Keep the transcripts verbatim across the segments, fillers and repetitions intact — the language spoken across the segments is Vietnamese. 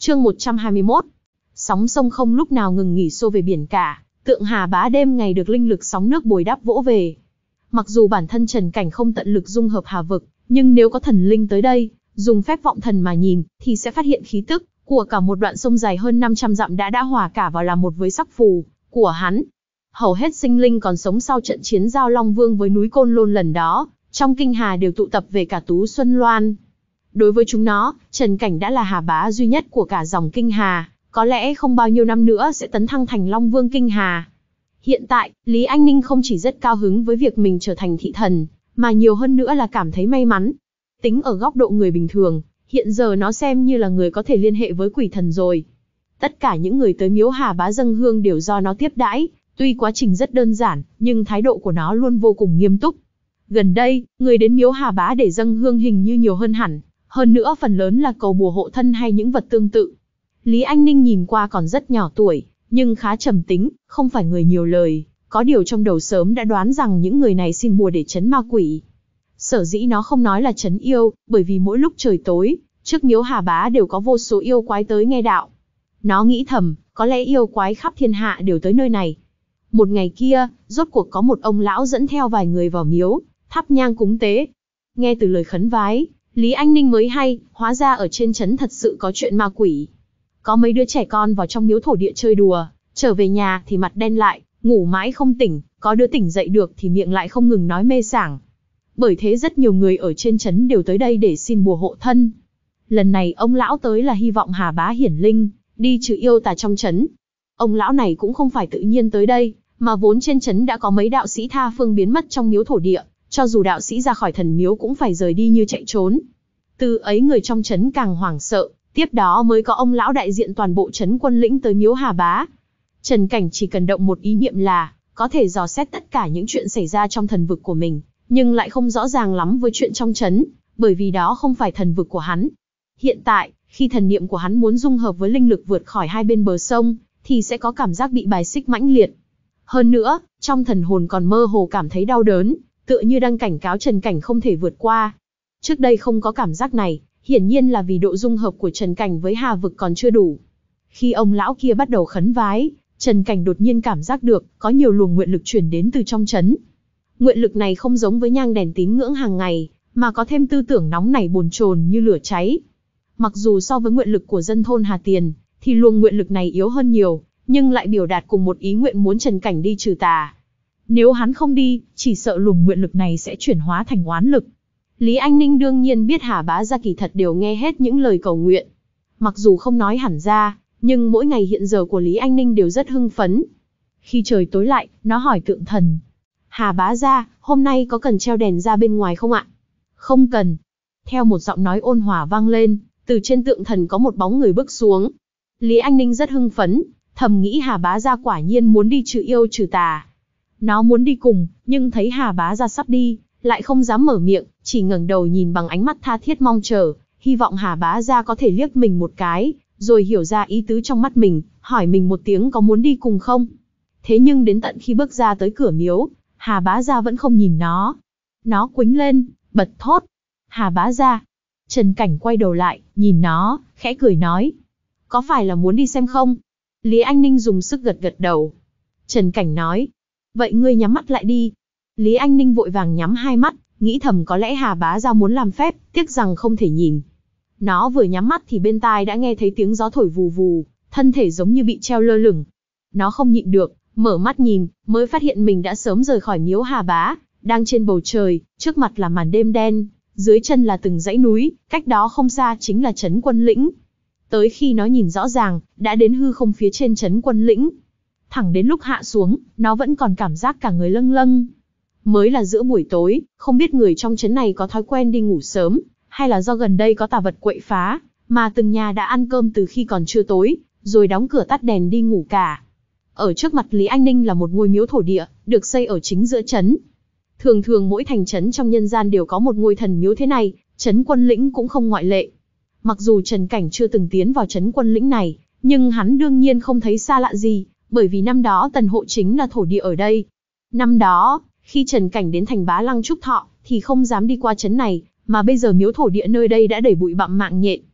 Chương một trăm hai mươi mốt. Sóng sông không lúc nào ngừng nghỉ xô về biển cả, tượng Hà Bá đêm ngày được linh lực sóng nước bồi đắp vỗ về. Mặc dù bản thân Trần Cảnh không tận lực dung hợp Hà vực, nhưng nếu có thần linh tới đây, dùng phép vọng thần mà nhìn, thì sẽ phát hiện khí tức của cả một đoạn sông dài hơn năm trăm dặm đã đã hòa cả vào làm một với sắc phù của hắn. Hầu hết sinh linh còn sống sau trận chiến giao Long Vương với núi Côn Lôn lần đó, trong kinh hà đều tụ tập về cả Tú Xuân Loan. Đối với chúng nó, Trần Cảnh đã là Hà Bá duy nhất của cả dòng kinh hà, có lẽ không bao nhiêu năm nữa sẽ tấn thăng thành Long Vương kinh hà. Hiện tại, Lý Anh Ninh không chỉ rất cao hứng với việc mình trở thành thị thần, mà nhiều hơn nữa là cảm thấy may mắn. Tính ở góc độ người bình thường, hiện giờ nó xem như là người có thể liên hệ với quỷ thần rồi. Tất cả những người tới miếu Hà Bá dâng hương đều do nó tiếp đãi, tuy quá trình rất đơn giản, nhưng thái độ của nó luôn vô cùng nghiêm túc. Gần đây, người đến miếu Hà Bá để dâng hương hình như nhiều hơn hẳn, hơn nữa phần lớn là cầu bùa hộ thân hay những vật tương tự. Lý Anh Ninh nhìn qua còn rất nhỏ tuổi, nhưng khá trầm tính, không phải người nhiều lời, có điều trong đầu sớm đã đoán rằng những người này xin bùa để trấn ma quỷ. Sở dĩ nó không nói là trấn yêu, bởi vì mỗi lúc trời tối, trước miếu Hà Bá đều có vô số yêu quái tới nghe đạo. Nó nghĩ thầm, có lẽ yêu quái khắp thiên hạ đều tới nơi này. Một ngày kia, rốt cuộc có một ông lão dẫn theo vài người vào miếu, thắp nhang cúng tế. Nghe từ lời khấn vái, Lý Anh Ninh mới hay, hóa ra ở trên trấn thật sự có chuyện ma quỷ. Có mấy đứa trẻ con vào trong miếu thổ địa chơi đùa, trở về nhà thì mặt đen lại, ngủ mãi không tỉnh, có đứa tỉnh dậy được thì miệng lại không ngừng nói mê sảng. Bởi thế rất nhiều người ở trên trấn đều tới đây để xin bùa hộ thân. Lần này ông lão tới là hy vọng Hà Bá hiển linh, đi trừ yêu tà trong trấn. Ông lão này cũng không phải tự nhiên tới đây, mà vốn trên trấn đã có mấy đạo sĩ tha phương biến mất trong miếu thổ địa, cho dù đạo sĩ ra khỏi thần miếu cũng phải rời đi như chạy trốn. Từ ấy người trong trấn càng hoảng sợ, tiếp đó mới có ông lão đại diện toàn bộ trấn quân lĩnh tới miếu Hà Bá. Trần Cảnh chỉ cần động một ý niệm là có thể dò xét tất cả những chuyện xảy ra trong thần vực của mình, nhưng lại không rõ ràng lắm với chuyện trong trấn, bởi vì đó không phải thần vực của hắn. Hiện tại, khi thần niệm của hắn muốn dung hợp với linh lực vượt khỏi hai bên bờ sông, thì sẽ có cảm giác bị bài xích mãnh liệt. Hơn nữa, trong thần hồn còn mơ hồ cảm thấy đau đớn, tựa như đang cảnh cáo Trần Cảnh không thể vượt qua. Trước đây không có cảm giác này, hiển nhiên là vì độ dung hợp của Trần Cảnh với Hà vực còn chưa đủ. Khi ông lão kia bắt đầu khấn vái, Trần Cảnh đột nhiên cảm giác được có nhiều luồng nguyện lực chuyển đến từ trong trấn. Nguyện lực này không giống với nhang đèn tín ngưỡng hàng ngày, mà có thêm tư tưởng nóng nảy bồn chồn như lửa cháy. Mặc dù so với nguyện lực của dân thôn Hà Tiền, thì luồng nguyện lực này yếu hơn nhiều, nhưng lại biểu đạt cùng một ý nguyện muốn Trần Cảnh đi trừ tà. Nếu hắn không đi, chỉ sợ luồng nguyện lực này sẽ chuyển hóa thành oán lực. Lý Anh Ninh đương nhiên biết Hà Bá gia kỳ thật đều nghe hết những lời cầu nguyện. Mặc dù không nói hẳn ra, nhưng mỗi ngày hiện giờ của Lý Anh Ninh đều rất hưng phấn. Khi trời tối lại, nó hỏi tượng thần. Hà Bá gia, hôm nay có cần treo đèn ra bên ngoài không ạ? Không cần. Theo một giọng nói ôn hòa vang lên, từ trên tượng thần có một bóng người bước xuống. Lý Anh Ninh rất hưng phấn, thầm nghĩ Hà Bá gia quả nhiên muốn đi trừ yêu trừ tà. Nó muốn đi cùng, nhưng thấy Hà Bá gia sắp đi, lại không dám mở miệng, chỉ ngẩng đầu nhìn bằng ánh mắt tha thiết mong chờ, hy vọng Hà Bá gia có thể liếc mình một cái, rồi hiểu ra ý tứ trong mắt mình, hỏi mình một tiếng có muốn đi cùng không. Thế nhưng đến tận khi bước ra tới cửa miếu, Hà Bá gia vẫn không nhìn nó. Nó quĩnh lên, bật thốt. Hà Bá gia. Trần Cảnh quay đầu lại, nhìn nó, khẽ cười nói. Có phải là muốn đi xem không? Lý Anh Ninh dùng sức gật gật đầu. Trần Cảnh nói. Vậy ngươi nhắm mắt lại đi. Lý Anh Ninh vội vàng nhắm hai mắt, nghĩ thầm có lẽ Hà Bá gia muốn làm phép, tiếc rằng không thể nhìn. Nó vừa nhắm mắt thì bên tai đã nghe thấy tiếng gió thổi vù vù, thân thể giống như bị treo lơ lửng. Nó không nhịn được, mở mắt nhìn, mới phát hiện mình đã sớm rời khỏi miếu Hà Bá, đang trên bầu trời, trước mặt là màn đêm đen, dưới chân là từng dãy núi, cách đó không xa chính là trấn quân lĩnh. Tới khi nó nhìn rõ ràng, đã đến hư không phía trên trấn quân lĩnh. Thẳng đến lúc hạ xuống, nó vẫn còn cảm giác cả người lâng lâng. Mới là giữa buổi tối, không biết người trong trấn này có thói quen đi ngủ sớm, hay là do gần đây có tà vật quậy phá, mà từng nhà đã ăn cơm từ khi còn chưa tối, rồi đóng cửa tắt đèn đi ngủ cả. Ở trước mặt Lý Anh Ninh là một ngôi miếu thổ địa, được xây ở chính giữa trấn. Thường thường mỗi thành trấn trong nhân gian đều có một ngôi thần miếu thế này, trấn quân lĩnh cũng không ngoại lệ. Mặc dù Trần Cảnh chưa từng tiến vào trấn quân lĩnh này, nhưng hắn đương nhiên không thấy xa lạ gì, bởi vì năm đó Tần Hộ chính là thổ địa ở đây. Năm đó, khi Trần Cảnh đến thành Bá Lăng Trúc Thọ, thì không dám đi qua trấn này, mà bây giờ miếu thổ địa nơi đây đã đầy bụi bặm mạng nhện.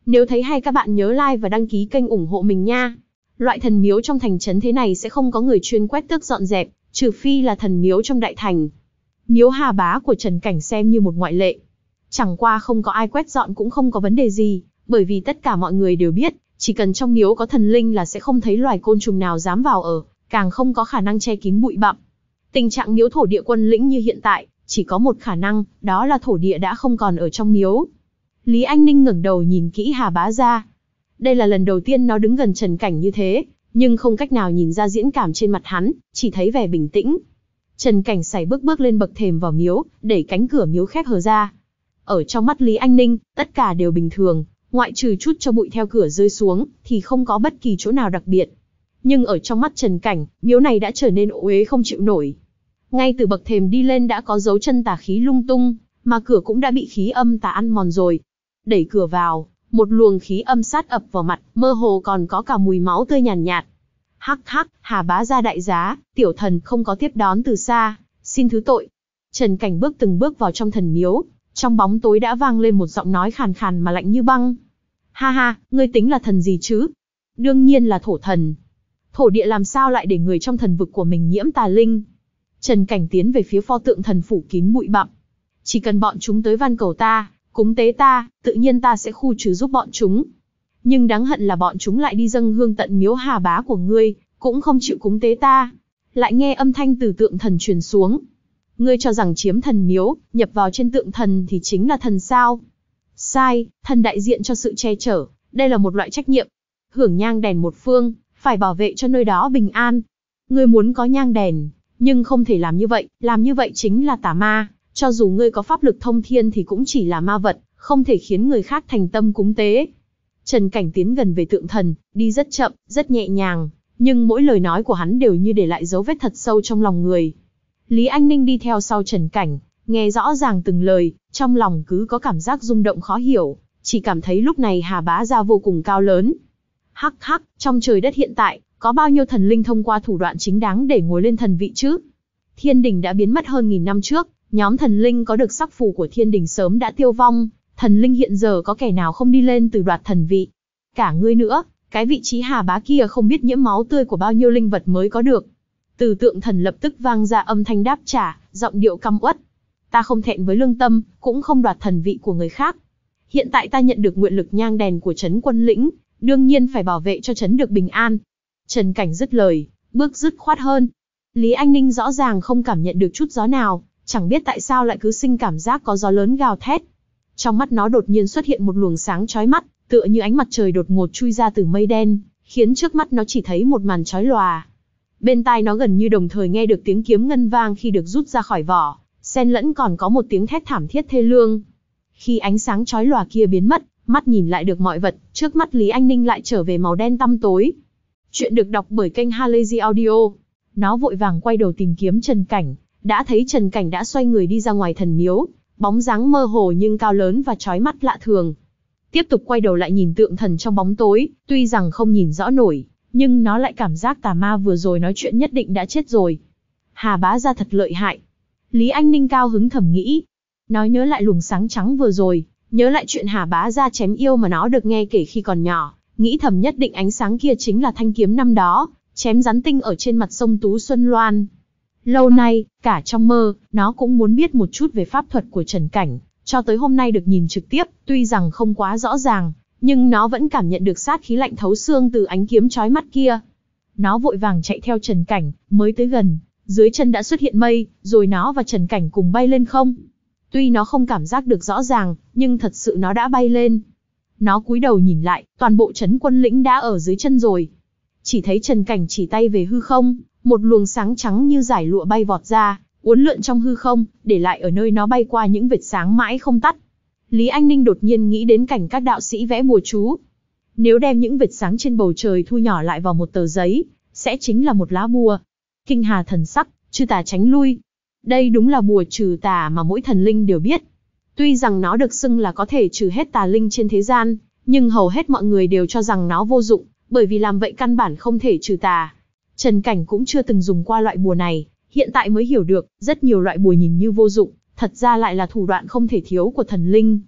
Nếu thấy hay các bạn nhớ like và đăng ký kênh ủng hộ mình nha. Loại thần miếu trong thành trấn thế này sẽ không có người chuyên quét tước dọn dẹp, trừ phi là thần miếu trong đại thành. Miếu Hà Bá của Trần Cảnh xem như một ngoại lệ. Chẳng qua không có ai quét dọn cũng không có vấn đề gì, bởi vì tất cả mọi người đều biết, chỉ cần trong miếu có thần linh là sẽ không thấy loài côn trùng nào dám vào ở, càng không có khả năng che kín bụi bặm. Tình trạng miếu thổ địa quân lĩnh như hiện tại, chỉ có một khả năng, đó là thổ địa đã không còn ở trong miếu. Lý Anh Ninh ngẩng đầu nhìn kỹ Hà Bá ra. Đây là lần đầu tiên nó đứng gần Trần Cảnh như thế, nhưng không cách nào nhìn ra diễn cảm trên mặt hắn, chỉ thấy vẻ bình tĩnh. Trần Cảnh sải bước bước lên bậc thềm vào miếu, đẩy cánh cửa miếu khép hờ ra. Ở trong mắt Lý Anh Ninh, tất cả đều bình thường, ngoại trừ chút cho bụi theo cửa rơi xuống, thì không có bất kỳ chỗ nào đặc biệt. Nhưng ở trong mắt Trần Cảnh, miếu này đã trở nên ô uế không chịu nổi. Ngay từ bậc thềm đi lên đã có dấu chân tà khí lung tung, mà cửa cũng đã bị khí âm tà ăn mòn rồi. Đẩy cửa vào, một luồng khí âm sát ập vào mặt, mơ hồ còn có cả mùi máu tươi nhàn nhạt, nhạt. Hắc hắc, Hà Bá gia đại giá, tiểu thần không có tiếp đón từ xa, xin thứ tội. Trần Cảnh bước từng bước vào trong thần miếu, trong bóng tối đã vang lên một giọng nói khàn khàn mà lạnh như băng. Ha ha, ngươi tính là thần gì chứ? Đương nhiên là thổ thần. Thổ địa làm sao lại để người trong thần vực của mình nhiễm tà linh? Trần Cảnh tiến về phía pho tượng thần phủ kín bụi bặm. Chỉ cần bọn chúng tới van cầu ta, cúng tế ta, tự nhiên ta sẽ khu trừ giúp bọn chúng. Nhưng đáng hận là bọn chúng lại đi dâng hương tận miếu Hà Bá của ngươi, cũng không chịu cúng tế ta. Lại nghe âm thanh từ tượng thần truyền xuống. Ngươi cho rằng chiếm thần miếu, nhập vào trên tượng thần thì chính là thần sao? Sai, thần đại diện cho sự che chở, đây là một loại trách nhiệm. Hưởng nhang đèn một phương, phải bảo vệ cho nơi đó bình an. Ngươi muốn có nhang đèn, nhưng không thể làm như vậy, làm như vậy chính là tà ma. Cho dù ngươi có pháp lực thông thiên thì cũng chỉ là ma vật, không thể khiến người khác thành tâm cúng tế. Trần Cảnh tiến gần về tượng thần, đi rất chậm, rất nhẹ nhàng, nhưng mỗi lời nói của hắn đều như để lại dấu vết thật sâu trong lòng người. Lý Anh Ninh đi theo sau Trần Cảnh, nghe rõ ràng từng lời, trong lòng cứ có cảm giác rung động khó hiểu, chỉ cảm thấy lúc này Hà Bá gia vô cùng cao lớn. Hắc hắc, trong trời đất hiện tại, có bao nhiêu thần linh thông qua thủ đoạn chính đáng để ngồi lên thần vị chứ? Thiên đình đã biến mất hơn nghìn năm trước, nhóm thần linh có được sắc phù của thiên đình sớm đã tiêu vong, thần linh hiện giờ có kẻ nào không đi lên từ đoạt thần vị? Cả ngươi nữa, cái vị trí Hà Bá kia không biết nhiễm máu tươi của bao nhiêu linh vật mới có được. Từ tượng thần lập tức vang ra âm thanh đáp trả, giọng điệu căm uất. Ta không thẹn với lương tâm, cũng không đoạt thần vị của người khác. Hiện tại ta nhận được nguyện lực nhang đèn của trấn quân lĩnh, đương nhiên phải bảo vệ cho trấn được bình an. Trần Cảnh dứt lời, bước dứt khoát hơn. Lý Anh Ninh rõ ràng không cảm nhận được chút gió nào, chẳng biết tại sao lại cứ sinh cảm giác có gió lớn gào thét. Trong mắt nó đột nhiên xuất hiện một luồng sáng chói mắt, tựa như ánh mặt trời đột ngột chui ra từ mây đen, khiến trước mắt nó chỉ thấy một màn chói lòa. Bên tai nó gần như đồng thời nghe được tiếng kiếm ngân vang khi được rút ra khỏi vỏ, xen lẫn còn có một tiếng thét thảm thiết thê lương. Khi ánh sáng chói lòa kia biến mất, mắt nhìn lại được mọi vật, trước mắt Lý Anh Ninh lại trở về màu đen tăm tối. Chuyện được đọc bởi kênh Halazy Audio. Nó vội vàng quay đầu tìm kiếm Trần Cảnh, đã thấy Trần Cảnh đã xoay người đi ra ngoài thần miếu, bóng dáng mơ hồ nhưng cao lớn và chói mắt lạ thường. Tiếp tục quay đầu lại nhìn tượng thần trong bóng tối, tuy rằng không nhìn rõ nổi, nhưng nó lại cảm giác tà ma vừa rồi nói chuyện nhất định đã chết rồi. Hà Bá gia thật lợi hại. Lý Anh Ninh cao hứng thầm nghĩ. Nó nhớ lại luồng sáng trắng vừa rồi, nhớ lại chuyện Hà Bá gia chém yêu mà nó được nghe kể khi còn nhỏ, nghĩ thầm nhất định ánh sáng kia chính là thanh kiếm năm đó, chém rắn tinh ở trên mặt sông Tú Xuân Loan. Lâu nay, cả trong mơ, nó cũng muốn biết một chút về pháp thuật của Trần Cảnh, cho tới hôm nay được nhìn trực tiếp, tuy rằng không quá rõ ràng, nhưng nó vẫn cảm nhận được sát khí lạnh thấu xương từ ánh kiếm chói mắt kia. Nó vội vàng chạy theo Trần Cảnh, mới tới gần, dưới chân đã xuất hiện mây, rồi nó và Trần Cảnh cùng bay lên không. Tuy nó không cảm giác được rõ ràng, nhưng thật sự nó đã bay lên. Nó cúi đầu nhìn lại, toàn bộ trấn quân lĩnh đã ở dưới chân rồi. Chỉ thấy Trần Cảnh chỉ tay về hư không, một luồng sáng trắng như dải lụa bay vọt ra, uốn lượn trong hư không, để lại ở nơi nó bay qua những vệt sáng mãi không tắt. Lý Anh Ninh đột nhiên nghĩ đến cảnh các đạo sĩ vẽ bùa chú. Nếu đem những vệt sáng trên bầu trời thu nhỏ lại vào một tờ giấy, sẽ chính là một lá bùa. Kinh hà thần sắc, trừ tà tránh lui. Đây đúng là bùa trừ tà mà mỗi thần linh đều biết. Tuy rằng nó được xưng là có thể trừ hết tà linh trên thế gian, nhưng hầu hết mọi người đều cho rằng nó vô dụng, bởi vì làm vậy căn bản không thể trừ tà. Trần Cảnh cũng chưa từng dùng qua loại bùa này, hiện tại mới hiểu được, rất nhiều loại bùa nhìn như vô dụng, thật ra lại là thủ đoạn không thể thiếu của thần linh.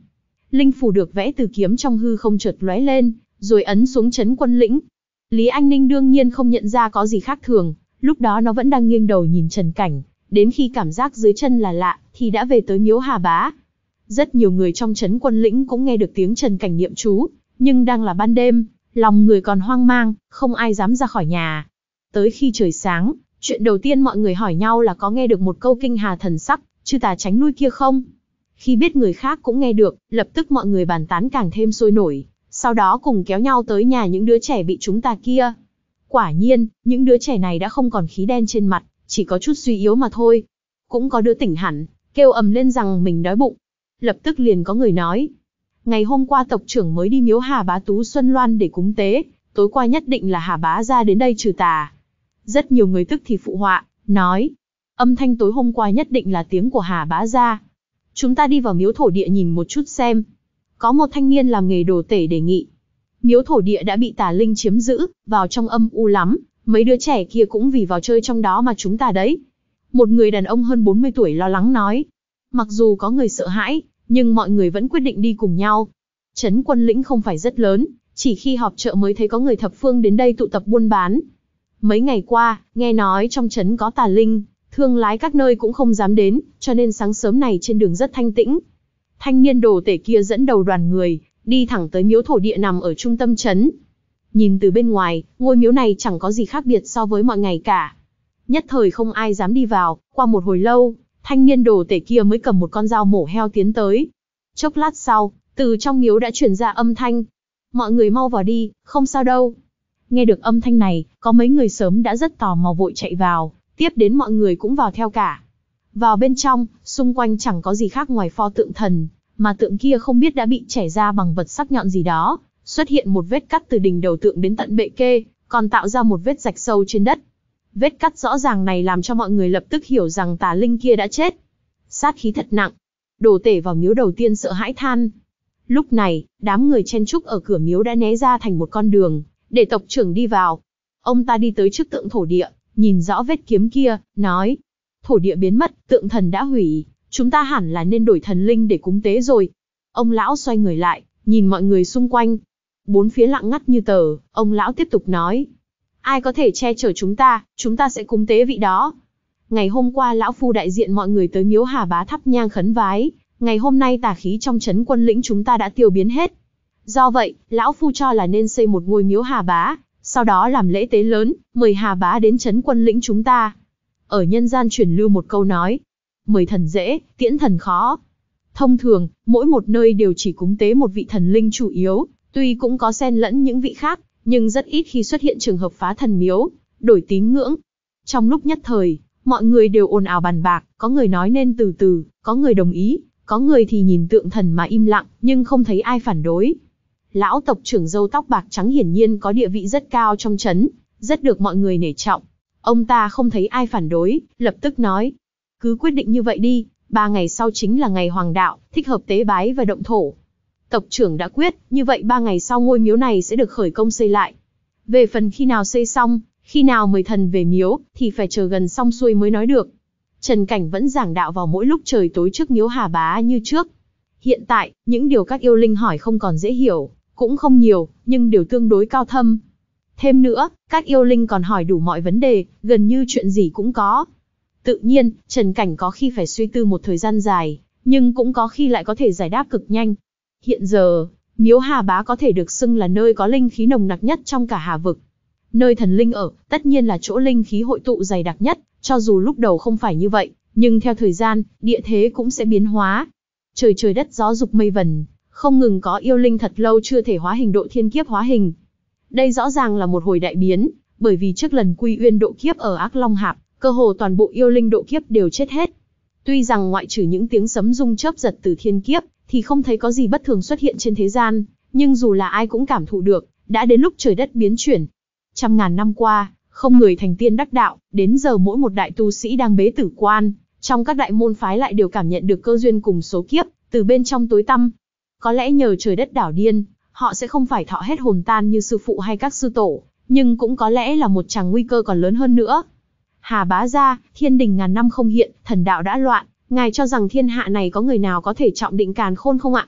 linh phù được vẽ từ kiếm trong hư không chợt lóe lên, rồi ấn xuống trấn quân lĩnh. Lý Anh Ninh đương nhiên không nhận ra có gì khác thường, lúc đó nó vẫn đang nghiêng đầu nhìn Trần Cảnh, đến khi cảm giác dưới chân là lạ, thì đã về tới miếu Hà Bá. Rất nhiều người trong trấn quân lĩnh cũng nghe được tiếng Trần Cảnh niệm chú, nhưng đang là ban đêm, lòng người còn hoang mang, không ai dám ra khỏi nhà. Tới khi trời sáng, chuyện đầu tiên mọi người hỏi nhau là có nghe được một câu kinh hà thần sắc, chư tà tránh lui kia không? Khi biết người khác cũng nghe được, lập tức mọi người bàn tán càng thêm sôi nổi, sau đó cùng kéo nhau tới nhà những đứa trẻ bị chúng tà kia. Quả nhiên, những đứa trẻ này đã không còn khí đen trên mặt, chỉ có chút suy yếu mà thôi. Cũng có đứa tỉnh hẳn, kêu ầm lên rằng mình đói bụng. Lập tức liền có người nói, ngày hôm qua tộc trưởng mới đi miếu Hà Bá Tú Xuân Loan để cúng tế, tối qua nhất định là Hà Bá ra đến đây trừ tà. Rất nhiều người tức thì phụ họa, nói, âm thanh tối hôm qua nhất định là tiếng của Hà Bá ra. Chúng ta đi vào miếu thổ địa nhìn một chút xem. Có một thanh niên làm nghề đồ tể đề nghị. Miếu thổ địa đã bị tà linh chiếm giữ, vào trong âm u lắm, mấy đứa trẻ kia cũng vì vào chơi trong đó mà chúng ta đấy. Một người đàn ông hơn bốn mươi tuổi lo lắng nói. Mặc dù có người sợ hãi, nhưng mọi người vẫn quyết định đi cùng nhau. Trấn quân lĩnh không phải rất lớn, chỉ khi họp chợ mới thấy có người thập phương đến đây tụ tập buôn bán. Mấy ngày qua, nghe nói trong trấn có tà linh, thương lái các nơi cũng không dám đến, cho nên sáng sớm này trên đường rất thanh tĩnh. Thanh niên đồ tể kia dẫn đầu đoàn người, đi thẳng tới miếu thổ địa nằm ở trung tâm trấn. Nhìn từ bên ngoài, ngôi miếu này chẳng có gì khác biệt so với mọi ngày cả. Nhất thời không ai dám đi vào, qua một hồi lâu, thanh niên đồ tể kia mới cầm một con dao mổ heo tiến tới. Chốc lát sau, từ trong miếu đã truyền ra âm thanh. Mọi người mau vào đi, không sao đâu. Nghe được âm thanh này, có mấy người sớm đã rất tò mò vội chạy vào, tiếp đến mọi người cũng vào theo cả. Vào bên trong, xung quanh chẳng có gì khác ngoài pho tượng thần, mà tượng kia không biết đã bị chẻ ra bằng vật sắc nhọn gì đó, xuất hiện một vết cắt từ đỉnh đầu tượng đến tận bệ kê, còn tạo ra một vết rạch sâu trên đất. Vết cắt rõ ràng này làm cho mọi người lập tức hiểu rằng tà linh kia đã chết. Sát khí thật nặng. Đồ tể vào miếu đầu tiên sợ hãi than. Lúc này, đám người chen chúc ở cửa miếu đã né ra thành một con đường, để tộc trưởng đi vào. Ông ta đi tới trước tượng thổ địa, nhìn rõ vết kiếm kia, nói. Thổ địa biến mất, tượng thần đã hủy, chúng ta hẳn là nên đổi thần linh để cúng tế rồi. Ông lão xoay người lại, nhìn mọi người xung quanh. Bốn phía lặng ngắt như tờ, ông lão tiếp tục nói. Ai có thể che chở chúng ta, chúng ta sẽ cúng tế vị đó. Ngày hôm qua lão phu đại diện mọi người tới miếu Hà Bá thắp nhang khấn vái, ngày hôm nay tà khí trong trấn quân lĩnh chúng ta đã tiêu biến hết. Do vậy, lão phu cho là nên xây một ngôi miếu Hà Bá, sau đó làm lễ tế lớn, mời Hà Bá đến trấn quân lĩnh chúng ta. Ở nhân gian truyền lưu một câu nói, mời thần dễ, tiễn thần khó. Thông thường, mỗi một nơi đều chỉ cúng tế một vị thần linh chủ yếu, tuy cũng có xen lẫn những vị khác, nhưng rất ít khi xuất hiện trường hợp phá thần miếu, đổi tín ngưỡng. Trong lúc nhất thời, mọi người đều ồn ào bàn bạc, có người nói nên từ từ, có người đồng ý, có người thì nhìn tượng thần mà im lặng, nhưng không thấy ai phản đối. Lão tộc trưởng râu tóc bạc trắng hiển nhiên có địa vị rất cao trong trấn, rất được mọi người nể trọng. Ông ta không thấy ai phản đối, lập tức nói, cứ quyết định như vậy đi, ba ngày sau chính là ngày hoàng đạo, thích hợp tế bái và động thổ. Tộc trưởng đã quyết, như vậy ba ngày sau ngôi miếu này sẽ được khởi công xây lại. Về phần khi nào xây xong, khi nào mời thần về miếu, thì phải chờ gần xong xuôi mới nói được. Trần Cảnh vẫn giảng đạo vào mỗi lúc trời tối trước miếu Hà Bá như trước. Hiện tại, những điều các yêu linh hỏi không còn dễ hiểu, cũng không nhiều, nhưng đều tương đối cao thâm. Thêm nữa, các yêu linh còn hỏi đủ mọi vấn đề, gần như chuyện gì cũng có. Tự nhiên, Trần Cảnh có khi phải suy tư một thời gian dài, nhưng cũng có khi lại có thể giải đáp cực nhanh. Hiện giờ, miếu Hà Bá có thể được xưng là nơi có linh khí nồng nặc nhất trong cả Hà vực. Nơi thần linh ở, tất nhiên là chỗ linh khí hội tụ dày đặc nhất, cho dù lúc đầu không phải như vậy, nhưng theo thời gian, địa thế cũng sẽ biến hóa. Trời trời đất gió dục mây vần, không ngừng có yêu linh thật lâu chưa thể hóa hình độ thiên kiếp hóa hình. Đây rõ ràng là một hồi đại biến, bởi vì trước lần Quy Uyên độ kiếp ở Ác Long Hạp, cơ hồ toàn bộ yêu linh độ kiếp đều chết hết. Tuy rằng ngoại trừ những tiếng sấm rung chớp giật từ thiên kiếp, thì không thấy có gì bất thường xuất hiện trên thế gian, nhưng dù là ai cũng cảm thụ được, đã đến lúc trời đất biến chuyển. Trăm ngàn năm qua, không người thành tiên đắc đạo, đến giờ mỗi một đại tu sĩ đang bế tử quan, trong các đại môn phái lại đều cảm nhận được cơ duyên cùng số kiếp, từ bên trong tối tăm. Có lẽ nhờ trời đất đảo điên, họ sẽ không phải thọ hết hồn tan như sư phụ hay các sư tổ, nhưng cũng có lẽ là một chàng nguy cơ còn lớn hơn nữa. Hà Bá gia, thiên đình ngàn năm không hiện, thần đạo đã loạn, ngài cho rằng thiên hạ này có người nào có thể trọng định càn khôn không ạ?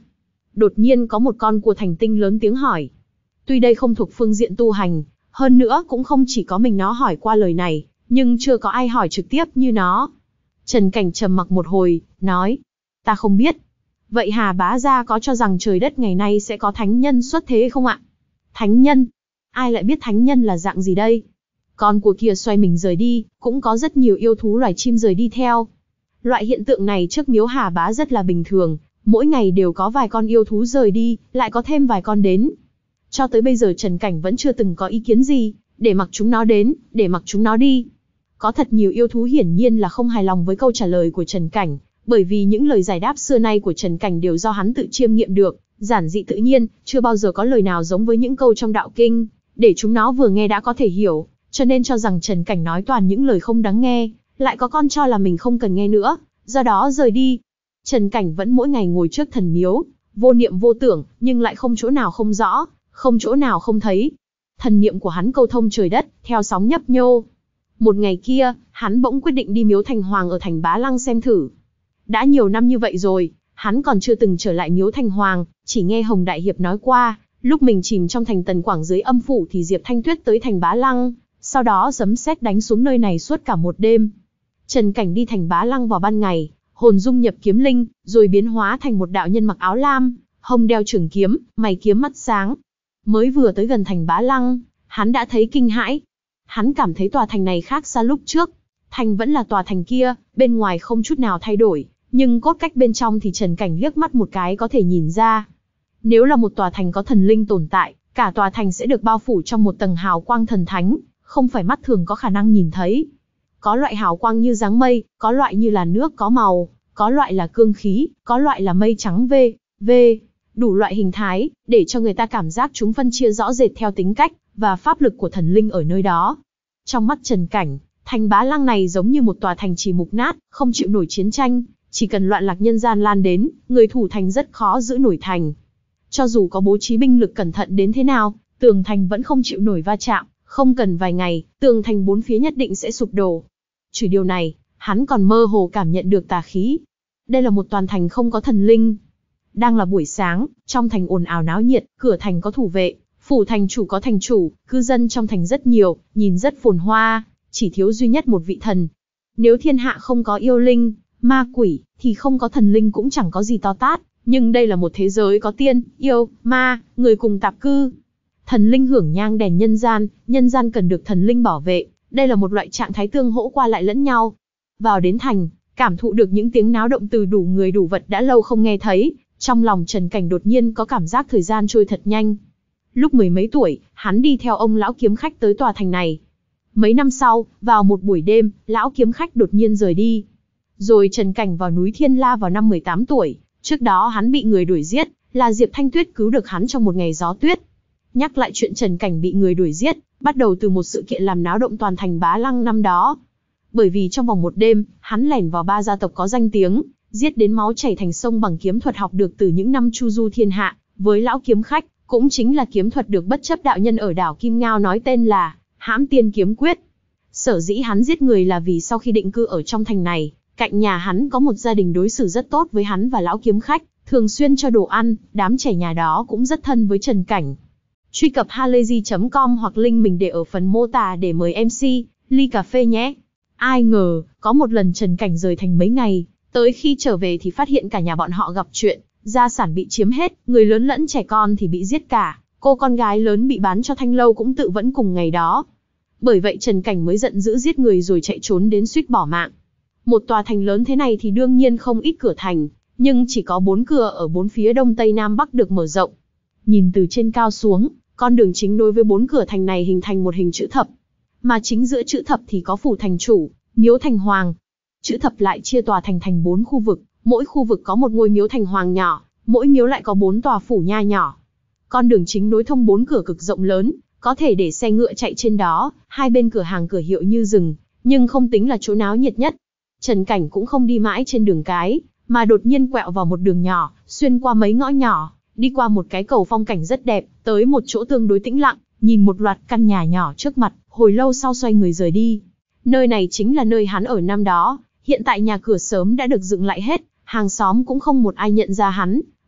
đột nhiên có một con cua thành tinh lớn tiếng hỏi. Tuy đây không thuộc phương diện tu hành, hơn nữa cũng không chỉ có mình nó hỏi qua lời này, nhưng chưa có ai hỏi trực tiếp như nó. Trần Cảnh trầm mặc một hồi, nói, ta không biết. Vậy Hà bá gia có cho rằng trời đất ngày nay sẽ có thánh nhân xuất thế không ạ? Thánh nhân? Ai lại biết thánh nhân là dạng gì đây? Con cua kia xoay mình rời đi, cũng có rất nhiều yêu thú loài chim rời đi theo. Loại hiện tượng này trước miếu Hà bá rất là bình thường, mỗi ngày đều có vài con yêu thú rời đi, lại có thêm vài con đến. Cho tới bây giờ Trần Cảnh vẫn chưa từng có ý kiến gì, để mặc chúng nó đến, để mặc chúng nó đi. Có thật nhiều yêu thú hiển nhiên là không hài lòng với câu trả lời của Trần Cảnh, bởi vì những lời giải đáp xưa nay của Trần Cảnh đều do hắn tự chiêm nghiệm được, giản dị tự nhiên, chưa bao giờ có lời nào giống với những câu trong đạo kinh, để chúng nó vừa nghe đã có thể hiểu, cho nên cho rằng Trần Cảnh nói toàn những lời không đáng nghe, lại có con cho là mình không cần nghe nữa, do đó rời đi. Trần Cảnh vẫn mỗi ngày ngồi trước thần miếu, vô niệm vô tưởng, nhưng lại không chỗ nào không rõ, không chỗ nào không thấy. Thần niệm của hắn câu thông trời đất, theo sóng nhấp nhô. Một ngày kia, hắn bỗng quyết định đi miếu Thành Hoàng ở thành Bá Lăng xem thử. Đã nhiều năm như vậy rồi, hắn còn chưa từng trở lại miếu Thành Hoàng, chỉ nghe Hồng Đại Hiệp nói qua, lúc mình chìm trong thành Tần Quảng dưới âm phủ thì Diệp Thanh Tuyết tới thành Bá Lăng, sau đó sấm sét đánh xuống nơi này suốt cả một đêm. Trần Cảnh đi thành Bá Lăng vào ban ngày, hồn dung nhập kiếm linh, rồi biến hóa thành một đạo nhân mặc áo lam, hông đeo trường kiếm, mày kiếm mắt sáng. Mới vừa tới gần thành Bá Lăng, hắn đã thấy kinh hãi. Hắn cảm thấy tòa thành này khác xa lúc trước. Thành vẫn là tòa thành kia, bên ngoài không chút nào thay đổi, nhưng cốt cách bên trong thì Trần Cảnh liếc mắt một cái có thể nhìn ra. Nếu là một tòa thành có thần linh tồn tại, cả tòa thành sẽ được bao phủ trong một tầng hào quang thần thánh, không phải mắt thường có khả năng nhìn thấy. Có loại hào quang như dáng mây, có loại như là nước có màu, có loại là cương khí, có loại là mây trắng v, v, đủ loại hình thái, để cho người ta cảm giác chúng phân chia rõ rệt theo tính cách và pháp lực của thần linh ở nơi đó. Trong mắt Trần Cảnh, thành Bá Lăng này giống như một tòa thành trì mục nát, không chịu nổi chiến tranh, chỉ cần loạn lạc nhân gian lan đến, người thủ thành rất khó giữ nổi thành. Cho dù có bố trí binh lực cẩn thận đến thế nào, tường thành vẫn không chịu nổi va chạm, không cần vài ngày, tường thành bốn phía nhất định sẽ sụp đổ. Trừ điều này, hắn còn mơ hồ cảm nhận được tà khí. Đây là một toàn thành không có thần linh. Đang là buổi sáng, trong thành ồn ào náo nhiệt, cửa thành có thủ vệ, phủ thành chủ có thành chủ, cư dân trong thành rất nhiều, nhìn rất phồn hoa, chỉ thiếu duy nhất một vị thần. Nếu thiên hạ không có yêu linh, ma quỷ, thì không có thần linh cũng chẳng có gì to tát, nhưng đây là một thế giới có tiên, yêu, ma, người cùng tạp cư. Thần linh hưởng nhang đèn nhân gian, nhân gian cần được thần linh bảo vệ, đây là một loại trạng thái tương hỗ qua lại lẫn nhau. Vào đến thành, cảm thụ được những tiếng náo động từ đủ người đủ vật đã lâu không nghe thấy, trong lòng Trần Cảnh đột nhiên có cảm giác thời gian trôi thật nhanh. Lúc mười mấy tuổi, hắn đi theo ông lão kiếm khách tới tòa thành này. Mấy năm sau, vào một buổi đêm, lão kiếm khách đột nhiên rời đi. Rồi Trần Cảnh vào núi Thiên La vào năm mười tám tuổi, trước đó hắn bị người đuổi giết, là Diệp Thanh Tuyết cứu được hắn trong một ngày gió tuyết. Nhắc lại chuyện Trần Cảnh bị người đuổi giết, bắt đầu từ một sự kiện làm náo động toàn thành Bá Lăng năm đó. Bởi vì trong vòng một đêm, hắn lẻn vào ba gia tộc có danh tiếng, giết đến máu chảy thành sông bằng kiếm thuật học được từ những năm chu du thiên hạ, với lão kiếm khách, cũng chính là kiếm thuật được bất chấp đạo nhân ở đảo Kim Ngao nói tên là Hãm Tiên Kiếm Quyết. Sở dĩ hắn giết người là vì sau khi định cư ở trong thành này, cạnh nhà hắn có một gia đình đối xử rất tốt với hắn và lão kiếm khách, thường xuyên cho đồ ăn, đám trẻ nhà đó cũng rất thân với Trần Cảnh. Truy cập halayzi chấm com hoặc link mình để ở phần mô tả để mời em xê, ly cà phê nhé. Ai ngờ, có một lần Trần Cảnh rời thành mấy ngày, tới khi trở về thì phát hiện cả nhà bọn họ gặp chuyện, gia sản bị chiếm hết, người lớn lẫn trẻ con thì bị giết cả, cô con gái lớn bị bán cho Thanh Lâu cũng tự vẫn cùng ngày đó. Bởi vậy Trần Cảnh mới giận dữ giết người rồi chạy trốn đến suýt bỏ mạng. Một tòa thành lớn thế này thì đương nhiên không ít cửa thành, nhưng chỉ có bốn cửa ở bốn phía đông tây nam bắc được mở rộng. Nhìn từ trên cao xuống, con đường chính đối với bốn cửa thành này hình thành một hình chữ thập. Mà chính giữa chữ thập thì có phủ thành chủ, miếu Thành Hoàng. Chữ thập lại chia tòa thành thành bốn khu vực, mỗi khu vực có một ngôi miếu Thành Hoàng nhỏ, mỗi miếu lại có bốn tòa phủ nha nhỏ. Con đường chính nối thông bốn cửa cực rộng lớn, có thể để xe ngựa chạy trên đó, hai bên cửa hàng cửa hiệu như rừng, nhưng không tính là chỗ náo nhiệt nhất. Trần Cảnh cũng không đi mãi trên đường cái, mà đột nhiên quẹo vào một đường nhỏ, xuyên qua mấy ngõ nhỏ, đi qua một cái cầu phong cảnh rất đẹp, tới một chỗ tương đối tĩnh lặng, nhìn một loạt căn nhà nhỏ trước mặt, hồi lâu sau xoay người rời đi. Nơi này chính là nơi hắn ở năm đó, hiện tại nhà cửa sớm đã được dựng lại hết, hàng xóm cũng không một ai nhận ra hắn,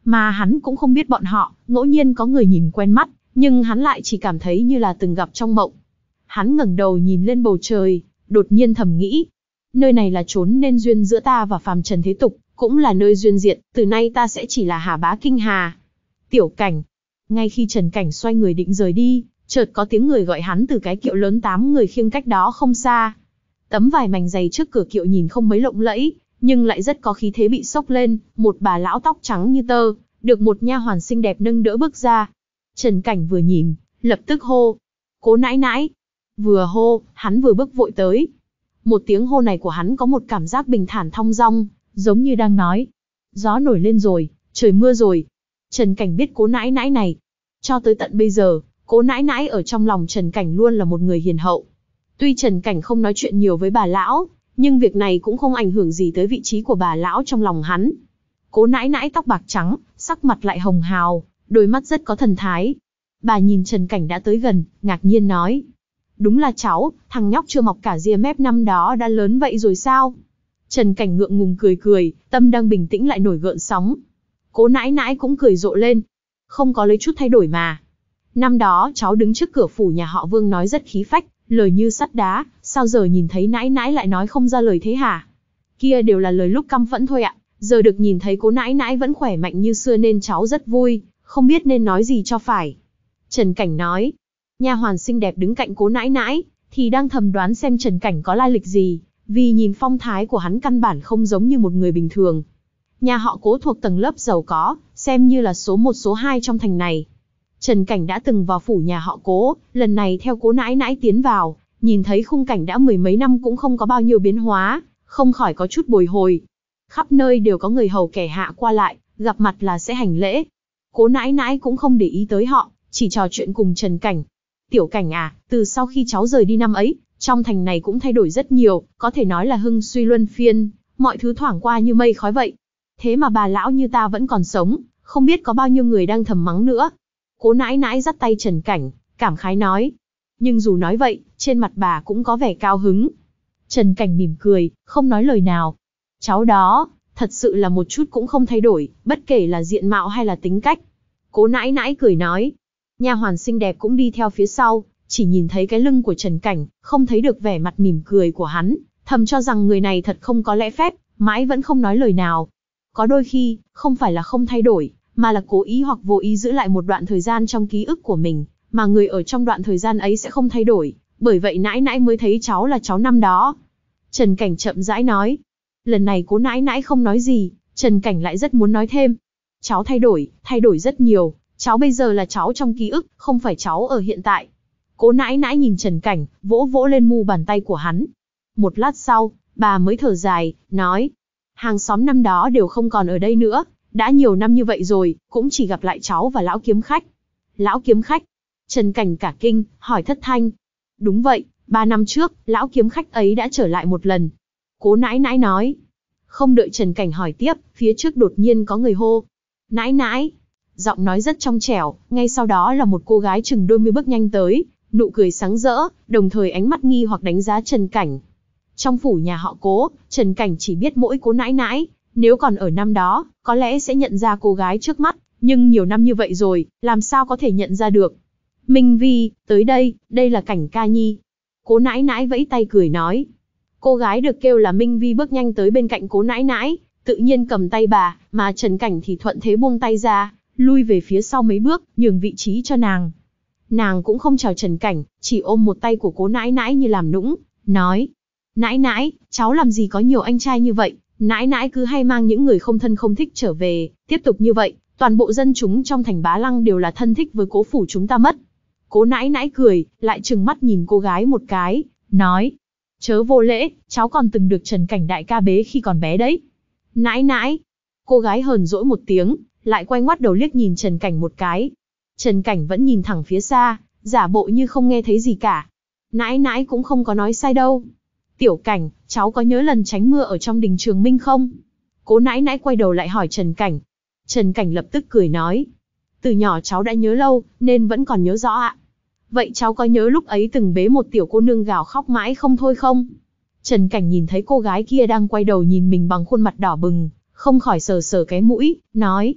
Mà hắn cũng không biết bọn họ, ngẫu nhiên có người nhìn quen mắt, nhưng hắn lại chỉ cảm thấy như là từng gặp trong mộng. Hắn ngẩng đầu nhìn lên bầu trời, đột nhiên thầm nghĩ. Nơi này là chốn nên duyên giữa ta và phàm trần thế tục, cũng là nơi duyên diệt, từ nay ta sẽ chỉ là Hà Bá Kinh Hà. Tiểu Cảnh. Ngay khi Trần Cảnh xoay người định rời đi, chợt có tiếng người gọi hắn từ cái kiệu lớn tám người khiêng cách đó không xa. Tấm vải mảnh dày trước cửa kiệu nhìn không mấy lộng lẫy, nhưng lại rất có khí thế bị sốc lên, một bà lão tóc trắng như tơ, được một nha hoàn xinh đẹp nâng đỡ bước ra. Trần Cảnh vừa nhìn, lập tức hô, Cố nãi nãi. Vừa hô, hắn vừa bước vội tới. Một tiếng hô này của hắn có một cảm giác bình thản thong dong, giống như đang nói, gió nổi lên rồi, trời mưa rồi. Trần Cảnh biết Cố nãi nãi này. Cho tới tận bây giờ, Cố nãi nãi ở trong lòng Trần Cảnh luôn là một người hiền hậu. Tuy Trần Cảnh không nói chuyện nhiều với bà lão, nhưng việc này cũng không ảnh hưởng gì tới vị trí của bà lão trong lòng hắn. Cố nãi nãi tóc bạc trắng, sắc mặt lại hồng hào, đôi mắt rất có thần thái. Bà nhìn Trần Cảnh đã tới gần, ngạc nhiên nói, đúng là cháu, thằng nhóc chưa mọc cả ria mép năm đó đã lớn vậy rồi sao? Trần Cảnh ngượng ngùng cười cười, tâm đang bình tĩnh lại nổi gợn sóng. Cố nãi nãi cũng cười rộ lên, không có lấy chút thay đổi mà. Năm đó cháu đứng trước cửa phủ nhà họ Vương nói rất khí phách, lời như sắt đá, sao giờ nhìn thấy nãi nãi lại nói không ra lời thế hả? Kia đều là lời lúc căm phẫn thôi ạ, giờ được nhìn thấy Cố nãi nãi vẫn khỏe mạnh như xưa nên cháu rất vui, không biết nên nói gì cho phải. Trần Cảnh nói. Nha hoàn xinh đẹp đứng cạnh Cố nãi nãi, thì đang thầm đoán xem Trần Cảnh có lai lịch gì, vì nhìn phong thái của hắn căn bản không giống như một người bình thường. Nhà họ Cố thuộc tầng lớp giàu có, xem như là số một số hai trong thành này. Trần Cảnh đã từng vào phủ nhà họ Cố, lần này theo Cố nãi nãi tiến vào, nhìn thấy khung cảnh đã mười mấy năm cũng không có bao nhiêu biến hóa, không khỏi có chút bồi hồi. Khắp nơi đều có người hầu kẻ hạ qua lại, gặp mặt là sẽ hành lễ. Cố nãi nãi cũng không để ý tới họ, chỉ trò chuyện cùng Trần Cảnh. Tiểu Cảnh à, từ sau khi cháu rời đi năm ấy, trong thành này cũng thay đổi rất nhiều, có thể nói là hưng suy luân phiên, mọi thứ thoảng qua như mây khói vậy. Thế mà bà lão như ta vẫn còn sống, không biết có bao nhiêu người đang thầm mắng nữa. Cố nãi nãi dắt tay Trần Cảnh, cảm khái nói. Nhưng dù nói vậy, trên mặt bà cũng có vẻ cao hứng. Trần Cảnh mỉm cười, không nói lời nào. Cháu đó, thật sự là một chút cũng không thay đổi, bất kể là diện mạo hay là tính cách. Cố nãi nãi cười nói. Nha hoàn xinh đẹp cũng đi theo phía sau, chỉ nhìn thấy cái lưng của Trần Cảnh, không thấy được vẻ mặt mỉm cười của hắn, thầm cho rằng người này thật không có lễ phép, mãi vẫn không nói lời nào. Có đôi khi, không phải là không thay đổi, mà là cố ý hoặc vô ý giữ lại một đoạn thời gian trong ký ức của mình, mà người ở trong đoạn thời gian ấy sẽ không thay đổi, bởi vậy nãi nãi mới thấy cháu là cháu năm đó. Trần Cảnh chậm rãi nói. Lần này Cố nãi nãi không nói gì, Trần Cảnh lại rất muốn nói thêm. Cháu thay đổi, thay đổi rất nhiều, cháu bây giờ là cháu trong ký ức, không phải cháu ở hiện tại. Cố nãi nãi nhìn Trần Cảnh, vỗ vỗ lên mu bàn tay của hắn. Một lát sau, bà mới thở dài, nói. Hàng xóm năm đó đều không còn ở đây nữa, đã nhiều năm như vậy rồi, cũng chỉ gặp lại cháu và lão kiếm khách. Lão kiếm khách? Trần Cảnh cả kinh, hỏi thất thanh. Đúng vậy, ba năm trước, lão kiếm khách ấy đã trở lại một lần. Cố nãi nãi nói. Không đợi Trần Cảnh hỏi tiếp, phía trước đột nhiên có người hô. Nãi nãi. Giọng nói rất trong trẻo, ngay sau đó là một cô gái chừng đôi mươi bước nhanh tới, nụ cười sáng rỡ, đồng thời ánh mắt nghi hoặc đánh giá Trần Cảnh. Trong phủ nhà họ Cố, Trần Cảnh chỉ biết mỗi Cố nãi nãi, nếu còn ở năm đó, có lẽ sẽ nhận ra cô gái trước mắt, nhưng nhiều năm như vậy rồi, làm sao có thể nhận ra được. Minh Vi, tới đây, đây là Cảnh ca nhi. Cố nãi nãi vẫy tay cười nói. Cô gái được kêu là Minh Vi bước nhanh tới bên cạnh Cố nãi nãi, tự nhiên cầm tay bà, mà Trần Cảnh thì thuận thế buông tay ra, lui về phía sau mấy bước, nhường vị trí cho nàng. Nàng cũng không chào Trần Cảnh, chỉ ôm một tay của Cố nãi nãi như làm nũng, nói. Nãi nãi, cháu làm gì có nhiều anh trai như vậy, nãi nãi cứ hay mang những người không thân không thích trở về, tiếp tục như vậy, toàn bộ dân chúng trong thành Bá Lăng đều là thân thích với Cố phủ chúng ta mất. Cố nãi nãi cười, lại trừng mắt nhìn cô gái một cái, nói. Chớ vô lễ, cháu còn từng được Trần Cảnh đại ca bế khi còn bé đấy. Nãi nãi. Cô gái hờn dỗi một tiếng, lại quay ngoắt đầu liếc nhìn Trần Cảnh một cái. Trần Cảnh vẫn nhìn thẳng phía xa, giả bộ như không nghe thấy gì cả. Nãi nãi cũng không có nói sai đâu. Tiểu Cảnh, cháu có nhớ lần tránh mưa ở trong đình Trường Minh không? Cố nãi nãi quay đầu lại hỏi Trần Cảnh. Trần Cảnh lập tức cười nói. Từ nhỏ cháu đã nhớ lâu, nên vẫn còn nhớ rõ ạ. Vậy cháu có nhớ lúc ấy từng bế một tiểu cô nương gào khóc mãi không thôi không? Trần Cảnh nhìn thấy cô gái kia đang quay đầu nhìn mình bằng khuôn mặt đỏ bừng, không khỏi sờ sờ cái mũi, nói.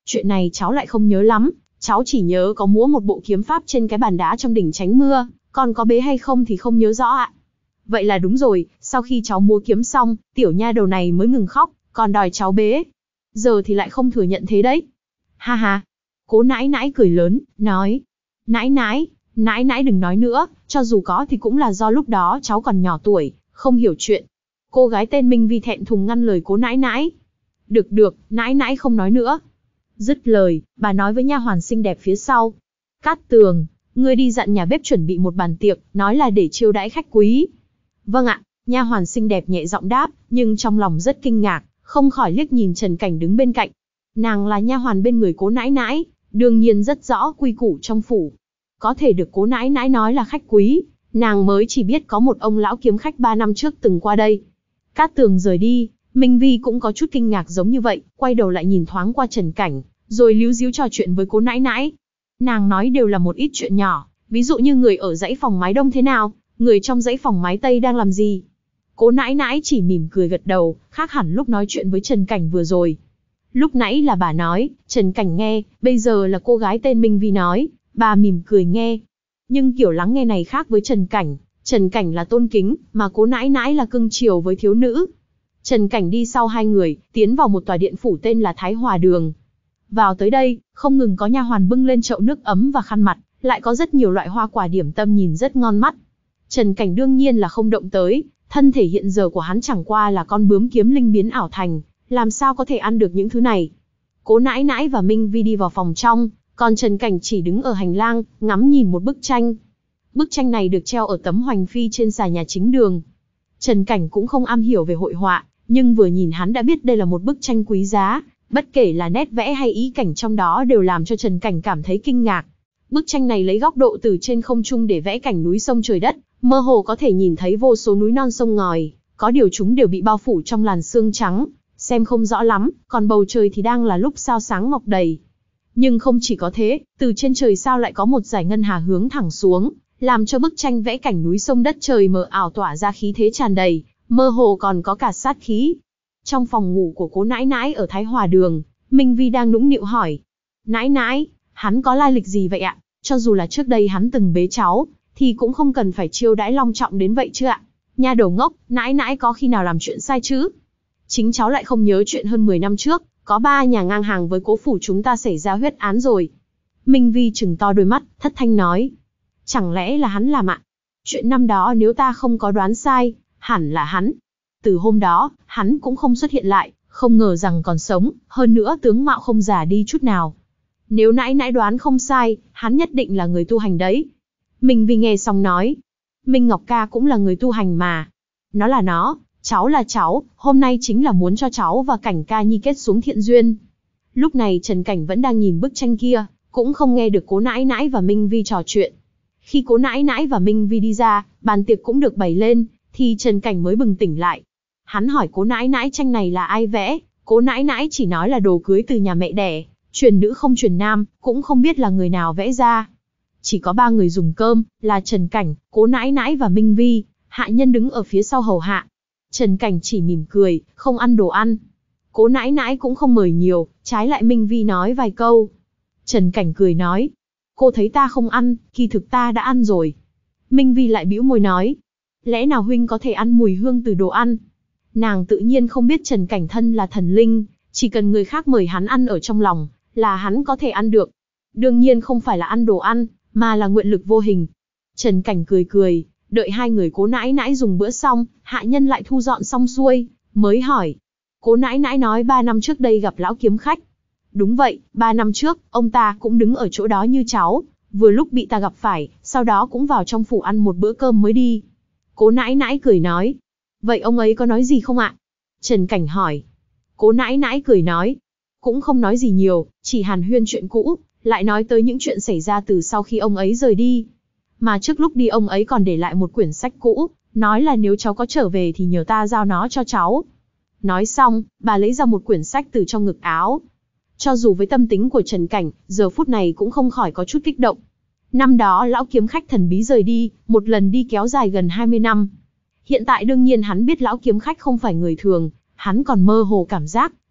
Chuyện này cháu lại không nhớ lắm, cháu chỉ nhớ có múa một bộ kiếm pháp trên cái bàn đá trong đỉnh tránh mưa, còn có bế hay không thì không nhớ rõ ạ. Vậy là đúng rồi, sau khi cháu múa kiếm xong, tiểu nha đầu này mới ngừng khóc, còn đòi cháu bế. Giờ thì lại không thừa nhận thế đấy. Ha ha. Cố nãi nãi cười lớn, nói. Nãi nãi, nãi nãi đừng nói nữa, cho dù có thì cũng là do lúc đó cháu còn nhỏ tuổi, không hiểu chuyện. Cô gái tên Minh Vi thẹn thùng ngăn lời cố nãi nãi. Được được, nãi nãi không nói nữa. Dứt lời, bà nói với nha hoàn xinh đẹp phía sau. Cát Tường, ngươi đi dặn nhà bếp chuẩn bị một bàn tiệc, nói là để chiêu đãi khách quý. Vâng ạ, nha hoàn xinh đẹp nhẹ giọng đáp, nhưng trong lòng rất kinh ngạc, không khỏi liếc nhìn Trần Cảnh đứng bên cạnh. Nàng là nha hoàn bên người cố nãi nãi, đương nhiên rất rõ quy củ trong phủ. Có thể được cố nãi nãi nói là khách quý, nàng mới chỉ biết có một ông lão kiếm khách ba năm trước từng qua đây. Cát Tường rời đi, Minh Vi cũng có chút kinh ngạc giống như vậy, quay đầu lại nhìn thoáng qua Trần Cảnh, rồi líu díu trò chuyện với cố nãi nãi. Nàng nói đều là một ít chuyện nhỏ, ví dụ như người ở dãy phòng mái đông thế nào, người trong dãy phòng mái tây đang làm gì. Cố nãi nãi chỉ mỉm cười gật đầu, khác hẳn lúc nói chuyện với Trần Cảnh vừa rồi. Lúc nãy là bà nói, Trần Cảnh nghe, bây giờ là cô gái tên Minh Vi nói, bà mỉm cười nghe. Nhưng kiểu lắng nghe này khác với Trần Cảnh, Trần Cảnh là tôn kính, mà cố nãi nãi là cưng chiều với thiếu nữ. Trần Cảnh đi sau hai người, tiến vào một tòa điện phủ tên là Thái Hòa Đường. Vào tới đây, không ngừng có nha hoàn bưng lên chậu nước ấm và khăn mặt, lại có rất nhiều loại hoa quả điểm tâm nhìn rất ngon mắt. Trần Cảnh đương nhiên là không động tới, thân thể hiện giờ của hắn chẳng qua là con bướm kiếm linh biến ảo thành, làm sao có thể ăn được những thứ này. Cố nãi nãi và Minh Vi đi vào phòng trong, còn Trần Cảnh chỉ đứng ở hành lang, ngắm nhìn một bức tranh. Bức tranh này được treo ở tấm hoành phi trên xà nhà chính đường. Trần Cảnh cũng không am hiểu về hội họa, nhưng vừa nhìn hắn đã biết đây là một bức tranh quý giá, bất kể là nét vẽ hay ý cảnh trong đó đều làm cho Trần Cảnh cảm thấy kinh ngạc. Bức tranh này lấy góc độ từ trên không trung để vẽ cảnh núi sông trời đất, mơ hồ có thể nhìn thấy vô số núi non sông ngòi, có điều chúng đều bị bao phủ trong làn sương trắng, xem không rõ lắm, còn bầu trời thì đang là lúc sao sáng mọc đầy. Nhưng không chỉ có thế, từ trên trời sao lại có một dải ngân hà hướng thẳng xuống, làm cho bức tranh vẽ cảnh núi sông đất trời mờ ảo tỏa ra khí thế tràn đầy, mơ hồ còn có cả sát khí. Trong phòng ngủ của cố nãi nãi ở Thái Hòa Đường, Minh Vi đang nũng nịu hỏi. Nãi nãi, hắn có lai lịch gì vậy ạ? Cho dù là trước đây hắn từng bế cháu, thì cũng không cần phải chiêu đãi long trọng đến vậy chứ ạ? Nha đầu ngốc, nãi nãi có khi nào làm chuyện sai chứ? Chính cháu lại không nhớ chuyện hơn mười năm trước, có ba nhà ngang hàng với cố phủ chúng ta xảy ra huyết án rồi. Minh Vi trừng to đôi mắt, thất thanh nói. Chẳng lẽ là hắn làm ạ? Chuyện năm đó nếu ta không có đoán sai, hẳn là hắn. Từ hôm đó, hắn cũng không xuất hiện lại, không ngờ rằng còn sống, hơn nữa tướng mạo không già đi chút nào. Nếu nãi nãi đoán không sai, hắn nhất định là người tu hành đấy. Minh Vi nghe xong nói. Minh Ngọc ca cũng là người tu hành mà. Nó là nó, cháu là cháu, hôm nay chính là muốn cho cháu và Cảnh ca nhi kết xuống thiện duyên. Lúc này Trần Cảnh vẫn đang nhìn bức tranh kia, cũng không nghe được cố nãi nãi và Minh Vi trò chuyện. Khi cố nãi nãi và Minh Vi đi ra, bàn tiệc cũng được bày lên, thì Trần Cảnh mới bừng tỉnh lại. Hắn hỏi cố nãi nãi tranh này là ai vẽ, cố nãi nãi chỉ nói là đồ cưới từ nhà mẹ đẻ, truyền nữ không truyền nam, cũng không biết là người nào vẽ ra. Chỉ có ba người dùng cơm, là Trần Cảnh, cố nãi nãi và Minh Vi, hạ nhân đứng ở phía sau hầu hạ. Trần Cảnh chỉ mỉm cười, không ăn đồ ăn. Cố nãi nãi cũng không mời nhiều, trái lại Minh Vi nói vài câu. Trần Cảnh cười nói, cô thấy ta không ăn, kỳ thực ta đã ăn rồi. Minh Vi lại bĩu môi nói, lẽ nào huynh có thể ăn mùi hương từ đồ ăn? Nàng tự nhiên không biết Trần Cảnh thân là thần linh, chỉ cần người khác mời hắn ăn ở trong lòng, là hắn có thể ăn được. Đương nhiên không phải là ăn đồ ăn, mà là nguyện lực vô hình. Trần Cảnh cười cười, đợi hai người cố nãi nãi dùng bữa xong, hạ nhân lại thu dọn xong xuôi, mới hỏi. Cố nãi nãi nói ba năm trước đây gặp lão kiếm khách. Đúng vậy, ba năm trước, ông ta cũng đứng ở chỗ đó như cháu, vừa lúc bị ta gặp phải, sau đó cũng vào trong phủ ăn một bữa cơm mới đi. Cố nãi nãi cười nói. Vậy ông ấy có nói gì không ạ? Trần Cảnh hỏi. Cố nãi nãi cười nói. Cũng không nói gì nhiều, chỉ hàn huyên chuyện cũ, lại nói tới những chuyện xảy ra từ sau khi ông ấy rời đi. Mà trước lúc đi ông ấy còn để lại một quyển sách cũ, nói là nếu cháu có trở về thì nhờ ta giao nó cho cháu. Nói xong, bà lấy ra một quyển sách từ trong ngực áo. Cho dù với tâm tính của Trần Cảnh, giờ phút này cũng không khỏi có chút kích động. Năm đó lão kiếm khách thần bí rời đi, một lần đi kéo dài gần hai mươi năm. Hiện tại đương nhiên hắn biết lão kiếm khách không phải người thường, hắn còn mơ hồ cảm giác,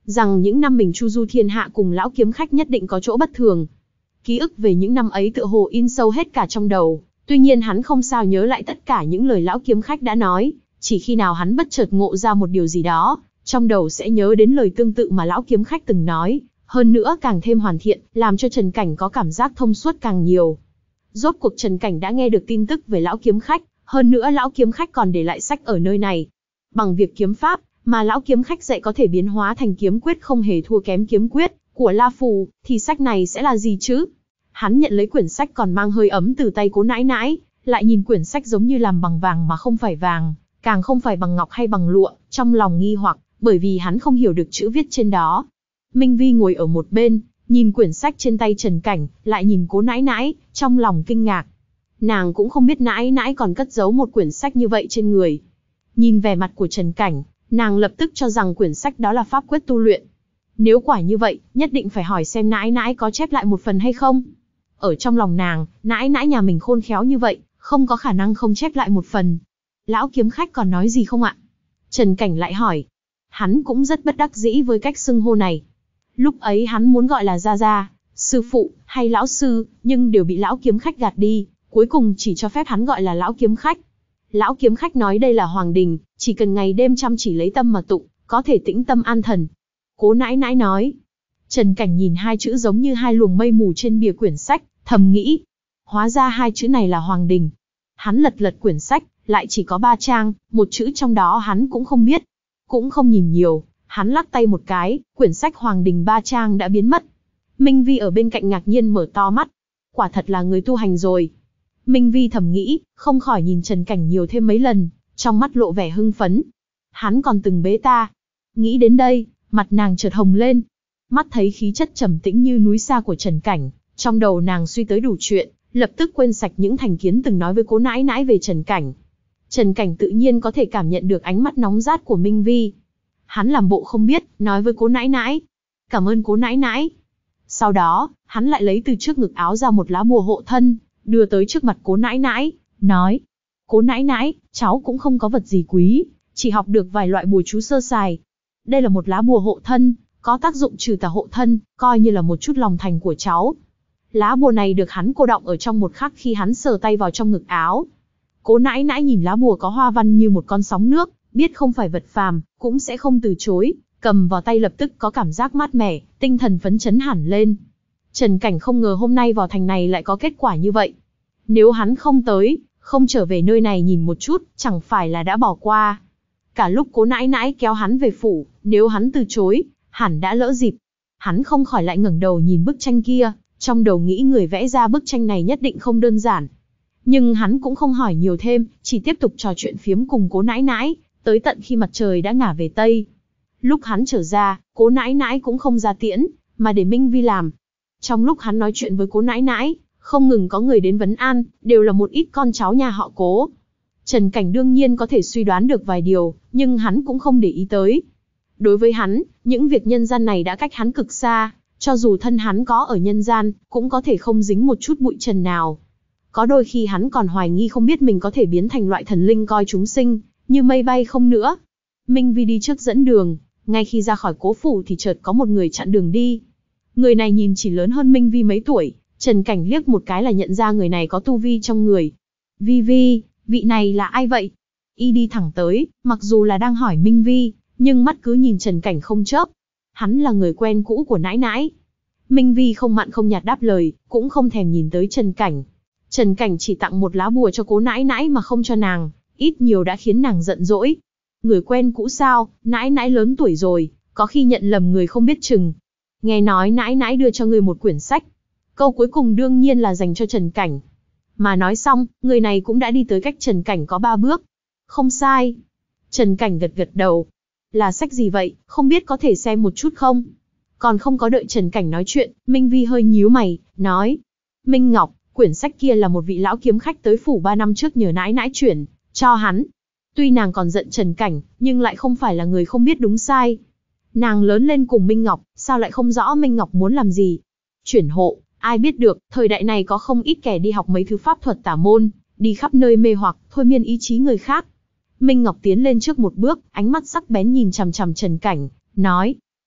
rằng những năm mình chu du thiên hạ cùng lão kiếm khách nhất định có chỗ bất thường. Ký ức về những năm ấy tựa hồ in sâu hết cả trong đầu, tuy nhiên hắn không sao nhớ lại tất cả những lời lão kiếm khách đã nói, chỉ khi nào hắn bất chợt ngộ ra một điều gì đó, trong đầu sẽ nhớ đến lời tương tự mà lão kiếm khách từng nói, hơn nữa càng thêm hoàn thiện, làm cho Trần Cảnh có cảm giác thông suốt càng nhiều. Rốt cuộc Trần Cảnh đã nghe được tin tức về lão kiếm khách, hơn nữa lão kiếm khách còn để lại sách ở nơi này. Bằng việc kiếm pháp mà lão kiếm khách dạy có thể biến hóa thành kiếm quyết không hề thua kém kiếm quyết của La Phù, thì sách này sẽ là gì chứ? Hắn nhận lấy quyển sách còn mang hơi ấm từ tay Cố nãi nãi, lại nhìn quyển sách giống như làm bằng vàng mà không phải vàng, càng không phải bằng ngọc hay bằng lụa, trong lòng nghi hoặc, bởi vì hắn không hiểu được chữ viết trên đó. Minh Vi ngồi ở một bên, nhìn quyển sách trên tay Trần Cảnh, lại nhìn Cố nãi nãi, trong lòng kinh ngạc. Nàng cũng không biết nãi nãi còn cất giấu một quyển sách như vậy trên người. Nhìn vẻ mặt của Trần Cảnh, nàng lập tức cho rằng quyển sách đó là pháp quyết tu luyện. Nếu quả như vậy, nhất định phải hỏi xem nãi nãi có chép lại một phần hay không. Ở trong lòng nàng, nãi nãi nhà mình khôn khéo như vậy, không có khả năng không chép lại một phần. Lão kiếm khách còn nói gì không ạ? Trần Cảnh lại hỏi. Hắn cũng rất bất đắc dĩ với cách xưng hô này. Lúc ấy hắn muốn gọi là gia gia, sư phụ, hay lão sư, nhưng đều bị lão kiếm khách gạt đi, cuối cùng chỉ cho phép hắn gọi là lão kiếm khách. Lão kiếm khách nói đây là hoàng đình, chỉ cần ngày đêm chăm chỉ lấy tâm mà tụng, có thể tĩnh tâm an thần. Cố nãi nãi nói. Trần Cảnh nhìn hai chữ giống như hai luồng mây mù trên bìa quyển sách, thầm nghĩ. Hóa ra hai chữ này là hoàng đình. Hắn lật lật quyển sách, lại chỉ có ba trang, một chữ trong đó hắn cũng không biết. Cũng không nhìn nhiều, hắn lắc tay một cái, quyển sách hoàng đình ba trang đã biến mất. Minh Vi ở bên cạnh ngạc nhiên mở to mắt. Quả thật là người tu hành rồi. Minh Vi thầm nghĩ, không khỏi nhìn Trần Cảnh nhiều thêm mấy lần, trong mắt lộ vẻ hưng phấn. Hắn còn từng bế ta. Nghĩ đến đây, mặt nàng chợt hồng lên. Mắt thấy khí chất trầm tĩnh như núi xa của Trần Cảnh, trong đầu nàng suy tới đủ chuyện, lập tức quên sạch những thành kiến từng nói với Cố nãi nãi về Trần Cảnh. Trần Cảnh tự nhiên có thể cảm nhận được ánh mắt nóng rát của Minh Vi. Hắn làm bộ không biết, nói với Cố nãi nãi. Cảm ơn Cố nãi nãi. Sau đó, hắn lại lấy từ trước ngực áo ra một lá bùa hộ thân, đưa tới trước mặt Cố nãi nãi, nói. Cố nãi nãi, cháu cũng không có vật gì quý, chỉ học được vài loại bùa chú sơ sài. Đây là một lá bùa hộ thân, có tác dụng trừ tà hộ thân, coi như là một chút lòng thành của cháu. Lá bùa này được hắn cô đọng ở trong một khắc khi hắn sờ tay vào trong ngực áo. Cố nãi nãi nhìn lá bùa có hoa văn như một con sóng nước, biết không phải vật phàm, cũng sẽ không từ chối, cầm vào tay lập tức có cảm giác mát mẻ, tinh thần phấn chấn hẳn lên. Trần Cảnh không ngờ hôm nay vào thành này lại có kết quả như vậy. Nếu hắn không tới, không trở về nơi này nhìn một chút, chẳng phải là đã bỏ qua. Cả lúc Cố nãi nãi kéo hắn về phủ, nếu hắn từ chối, hẳn đã lỡ dịp. Hắn không khỏi lại ngẩng đầu nhìn bức tranh kia, trong đầu nghĩ người vẽ ra bức tranh này nhất định không đơn giản. Nhưng hắn cũng không hỏi nhiều thêm, chỉ tiếp tục trò chuyện phiếm cùng Cố nãi nãi, tới tận khi mặt trời đã ngả về Tây. Lúc hắn trở ra, Cố nãi nãi cũng không ra tiễn, mà để Minh Vi làm. Trong lúc hắn nói chuyện với Cố nãi nãi, không ngừng có người đến vấn an, đều là một ít con cháu nhà họ Cố. Trần Cảnh đương nhiên có thể suy đoán được vài điều, nhưng hắn cũng không để ý tới. Đối với hắn, những việc nhân gian này đã cách hắn cực xa, cho dù thân hắn có ở nhân gian, cũng có thể không dính một chút bụi trần nào. Có đôi khi hắn còn hoài nghi không biết mình có thể biến thành loại thần linh coi chúng sinh, như mây bay không nữa. Minh Vi đi trước dẫn đường, ngay khi ra khỏi Cố phủ thì chợt có một người chặn đường đi. Người này nhìn chỉ lớn hơn Minh Vi mấy tuổi, Trần Cảnh liếc một cái là nhận ra người này có tu vi trong người. Vi Vi, vị này là ai vậy? Y đi thẳng tới, mặc dù là đang hỏi Minh Vi, nhưng mắt cứ nhìn Trần Cảnh không chớp. Hắn là người quen cũ của nãi nãi. Minh Vi không mặn không nhạt đáp lời, cũng không thèm nhìn tới Trần Cảnh. Trần Cảnh chỉ tặng một lá bùa cho Cố nãi nãi mà không cho nàng, ít nhiều đã khiến nàng giận dỗi. Người quen cũ sao, nãi nãi lớn tuổi rồi, có khi nhận lầm người không biết chừng. Nghe nói nãi nãi đưa cho người một quyển sách. Câu cuối cùng đương nhiên là dành cho Trần Cảnh. Mà nói xong, người này cũng đã đi tới cách Trần Cảnh có ba bước. Không sai. Trần Cảnh gật gật đầu. Là sách gì vậy, không biết có thể xem một chút không? Còn không có đợi Trần Cảnh nói chuyện, Minh Vi hơi nhíu mày, nói. Minh Ngọc, quyển sách kia là một vị lão kiếm khách tới phủ ba năm trước nhờ nãi nãi chuyển cho hắn. Tuy nàng còn giận Trần Cảnh, nhưng lại không phải là người không biết đúng sai. Nàng lớn lên cùng Minh Ngọc, sao lại không rõ Minh Ngọc muốn làm gì? Chuyển hộ, ai biết được, thời đại này có không ít kẻ đi học mấy thứ pháp thuật tả môn, đi khắp nơi mê hoặc, thôi miên ý chí người khác. Minh Ngọc tiến lên trước một bước, ánh mắt sắc bén nhìn chằm chằm Trần Cảnh, nói.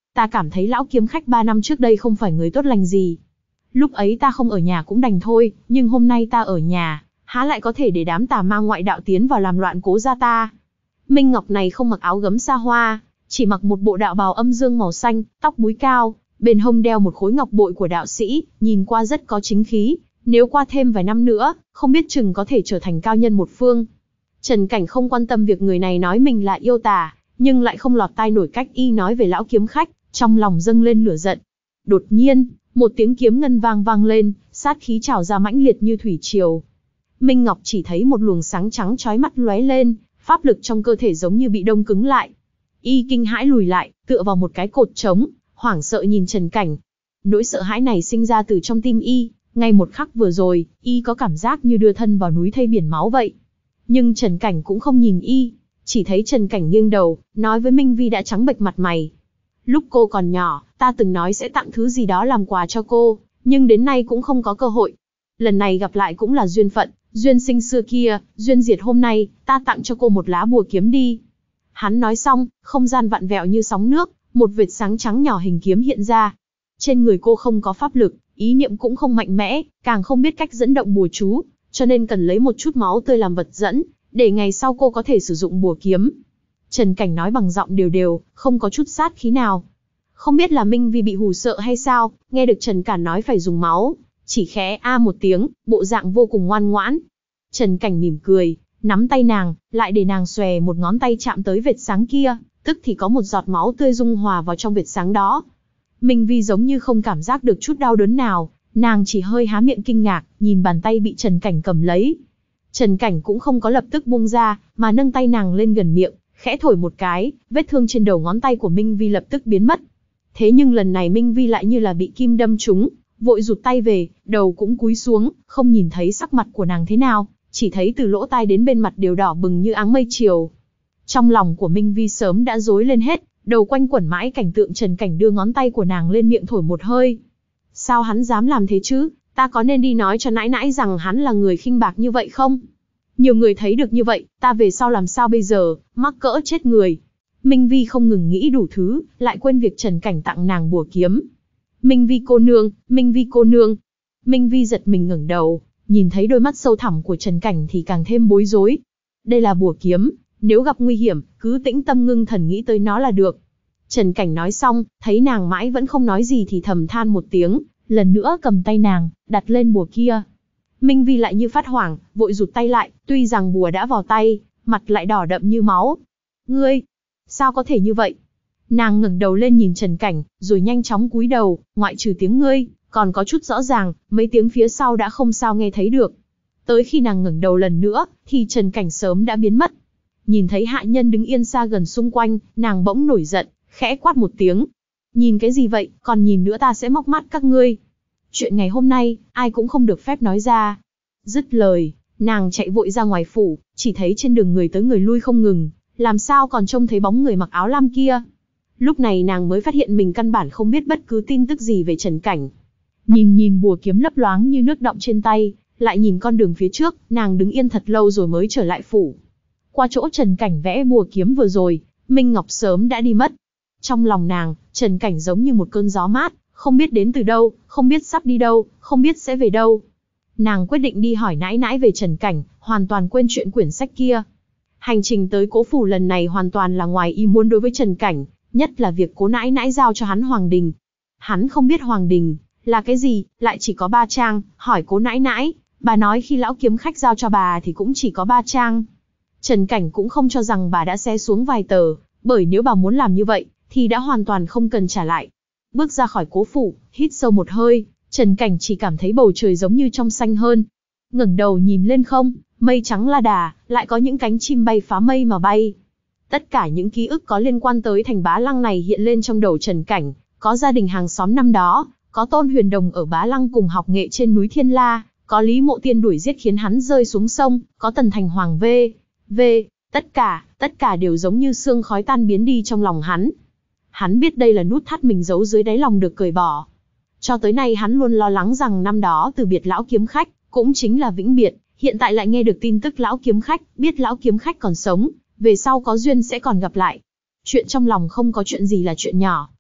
ta cảm thấy lão kiếm khách ba năm trước đây không phải người tốt lành gì. Lúc ấy ta không ở nhà cũng đành thôi, nhưng hôm nay ta ở nhà, há lại có thể để đám tà ma ngoại đạo tiến vào làm loạn Cố gia ta. Minh Ngọc này không mặc áo gấm xa hoa, chỉ mặc một bộ đạo bào âm dương màu xanh, tóc búi cao, bên hông đeo một khối ngọc bội của đạo sĩ, nhìn qua rất có chính khí, nếu qua thêm vài năm nữa, không biết chừng có thể trở thành cao nhân một phương. Trần Cảnh không quan tâm việc người này nói mình là yêu tà, nhưng lại không lọt tai nổi cách y nói về lão kiếm khách, trong lòng dâng lên lửa giận. Đột nhiên, một tiếng kiếm ngân vang vang lên, sát khí trào ra mãnh liệt như thủy triều. Minh Ngọc chỉ thấy một luồng sáng trắng chói mắt lóe lên, pháp lực trong cơ thể giống như bị đông cứng lại. Y kinh hãi lùi lại, tựa vào một cái cột trống, hoảng sợ nhìn Trần Cảnh. Nỗi sợ hãi này sinh ra từ trong tim y, ngay một khắc vừa rồi, y có cảm giác như đưa thân vào núi thây biển máu vậy. Nhưng Trần Cảnh cũng không nhìn y, chỉ thấy Trần Cảnh nghiêng đầu, nói với Minh Vi đã trắng bệch mặt mày. Lúc cô còn nhỏ, ta từng nói sẽ tặng thứ gì đó làm quà cho cô, nhưng đến nay cũng không có cơ hội. Lần này gặp lại cũng là duyên phận, duyên sinh xưa kia, duyên diệt hôm nay, ta tặng cho cô một lá bùa kiếm đi. Hắn nói xong, không gian vặn vẹo như sóng nước, một vệt sáng trắng nhỏ hình kiếm hiện ra. Trên người cô không có pháp lực, ý niệm cũng không mạnh mẽ, càng không biết cách dẫn động bùa chú, cho nên cần lấy một chút máu tươi làm vật dẫn, để ngày sau cô có thể sử dụng bùa kiếm. Trần Cảnh nói bằng giọng đều đều, không có chút sát khí nào. Không biết là Minh Vi bị hù sợ hay sao, nghe được Trần Cảnh nói phải dùng máu, chỉ khẽ a một tiếng, bộ dạng vô cùng ngoan ngoãn. Trần Cảnh mỉm cười, nắm tay nàng, lại để nàng xòe một ngón tay chạm tới vệt sáng kia, tức thì có một giọt máu tươi dung hòa vào trong vệt sáng đó. Minh Vi giống như không cảm giác được chút đau đớn nào, nàng chỉ hơi há miệng kinh ngạc, nhìn bàn tay bị Trần Cảnh cầm lấy. Trần Cảnh cũng không có lập tức buông ra, mà nâng tay nàng lên gần miệng, khẽ thổi một cái, vết thương trên đầu ngón tay của Minh Vi lập tức biến mất. Thế nhưng lần này Minh Vi lại như là bị kim đâm trúng, vội rụt tay về, đầu cũng cúi xuống, không nhìn thấy sắc mặt của nàng thế nào, chỉ thấy từ lỗ tai đến bên mặt đều đỏ bừng như áng mây chiều. Trong lòng của Minh Vi sớm đã rối lên hết, đầu quanh quẩn mãi cảnh tượng Trần Cảnh đưa ngón tay của nàng lên miệng thổi một hơi. Sao hắn dám làm thế chứ? Ta có nên đi nói cho nãi nãi rằng hắn là người khinh bạc như vậy không? Nhiều người thấy được như vậy, ta về sau làm sao bây giờ, mắc cỡ chết người. Minh Vi không ngừng nghĩ đủ thứ, lại quên việc Trần Cảnh tặng nàng bùa kiếm. Minh Vi cô nương, Minh Vi cô nương. Minh Vi giật mình ngẩng đầu, nhìn thấy đôi mắt sâu thẳm của Trần Cảnh thì càng thêm bối rối. Đây là bùa kiếm, nếu gặp nguy hiểm, cứ tĩnh tâm ngưng thần nghĩ tới nó là được. Trần Cảnh nói xong, thấy nàng mãi vẫn không nói gì thì thầm than một tiếng, lần nữa cầm tay nàng, đặt lên bùa kia. Minh Vi lại như phát hoảng, vội rụt tay lại, tuy rằng bùa đã vào tay, mặt lại đỏ đậm như máu. Ngươi, sao có thể như vậy? Nàng ngẩng đầu lên nhìn Trần Cảnh, rồi nhanh chóng cúi đầu, ngoại trừ tiếng ngươi, còn có chút rõ ràng, mấy tiếng phía sau đã không sao nghe thấy được. Tới khi nàng ngẩng đầu lần nữa, thì Trần Cảnh sớm đã biến mất. Nhìn thấy hạ nhân đứng yên xa gần xung quanh, nàng bỗng nổi giận, khẽ quát một tiếng. Nhìn cái gì vậy, còn nhìn nữa ta sẽ móc mắt các ngươi. Chuyện ngày hôm nay, ai cũng không được phép nói ra. Dứt lời, nàng chạy vội ra ngoài phủ, chỉ thấy trên đường người tới người lui không ngừng, làm sao còn trông thấy bóng người mặc áo lam kia. Lúc này nàng mới phát hiện mình căn bản không biết bất cứ tin tức gì về Trần Cảnh. Nhìn nhìn bùa kiếm lấp loáng như nước đọng trên tay, lại nhìn con đường phía trước, nàng đứng yên thật lâu rồi mới trở lại phủ. Qua chỗ Trần Cảnh vẽ bùa kiếm vừa rồi, Minh Ngọc sớm đã đi mất. Trong lòng nàng, Trần Cảnh giống như một cơn gió mát, không biết đến từ đâu, không biết sắp đi đâu, không biết sẽ về đâu. Nàng quyết định đi hỏi nãi nãi về Trần Cảnh, hoàn toàn quên chuyện quyển sách kia. Hành trình tới Cố phủ lần này hoàn toàn là ngoài ý muốn đối với Trần Cảnh, nhất là việc Cố nãi nãi giao cho hắn Hoàng Đình. Hắn không biết Hoàng Đình là cái gì, lại chỉ có ba trang, hỏi Cố nãi nãi, bà nói khi lão kiếm khách giao cho bà thì cũng chỉ có ba trang. Trần Cảnh cũng không cho rằng bà đã xé xuống vài tờ, bởi nếu bà muốn làm như vậy, thì đã hoàn toàn không cần trả lại. Bước ra khỏi Cố phủ, hít sâu một hơi, Trần Cảnh chỉ cảm thấy bầu trời giống như trong xanh hơn. Ngẩng đầu nhìn lên không, mây trắng la đà, lại có những cánh chim bay phá mây mà bay. Tất cả những ký ức có liên quan tới thành Bá Lăng này hiện lên trong đầu Trần Cảnh, có gia đình hàng xóm năm đó, có Tôn Huyền Đồng ở Bá Lăng cùng học nghệ trên núi Thiên La, có Lý Mộ Tiên đuổi giết khiến hắn rơi xuống sông, có Tần Thành Hoàng v. v. Tất cả, tất cả đều giống như sương khói tan biến đi trong lòng hắn. Hắn biết đây là nút thắt mình giấu dưới đáy lòng được cởi bỏ. Cho tới nay hắn luôn lo lắng rằng năm đó từ biệt lão kiếm khách, cũng chính là vĩnh biệt, hiện tại lại nghe được tin tức lão kiếm khách, biết lão kiếm khách còn sống, về sau có duyên sẽ còn gặp lại. Chuyện trong lòng không có chuyện gì là chuyện nhỏ,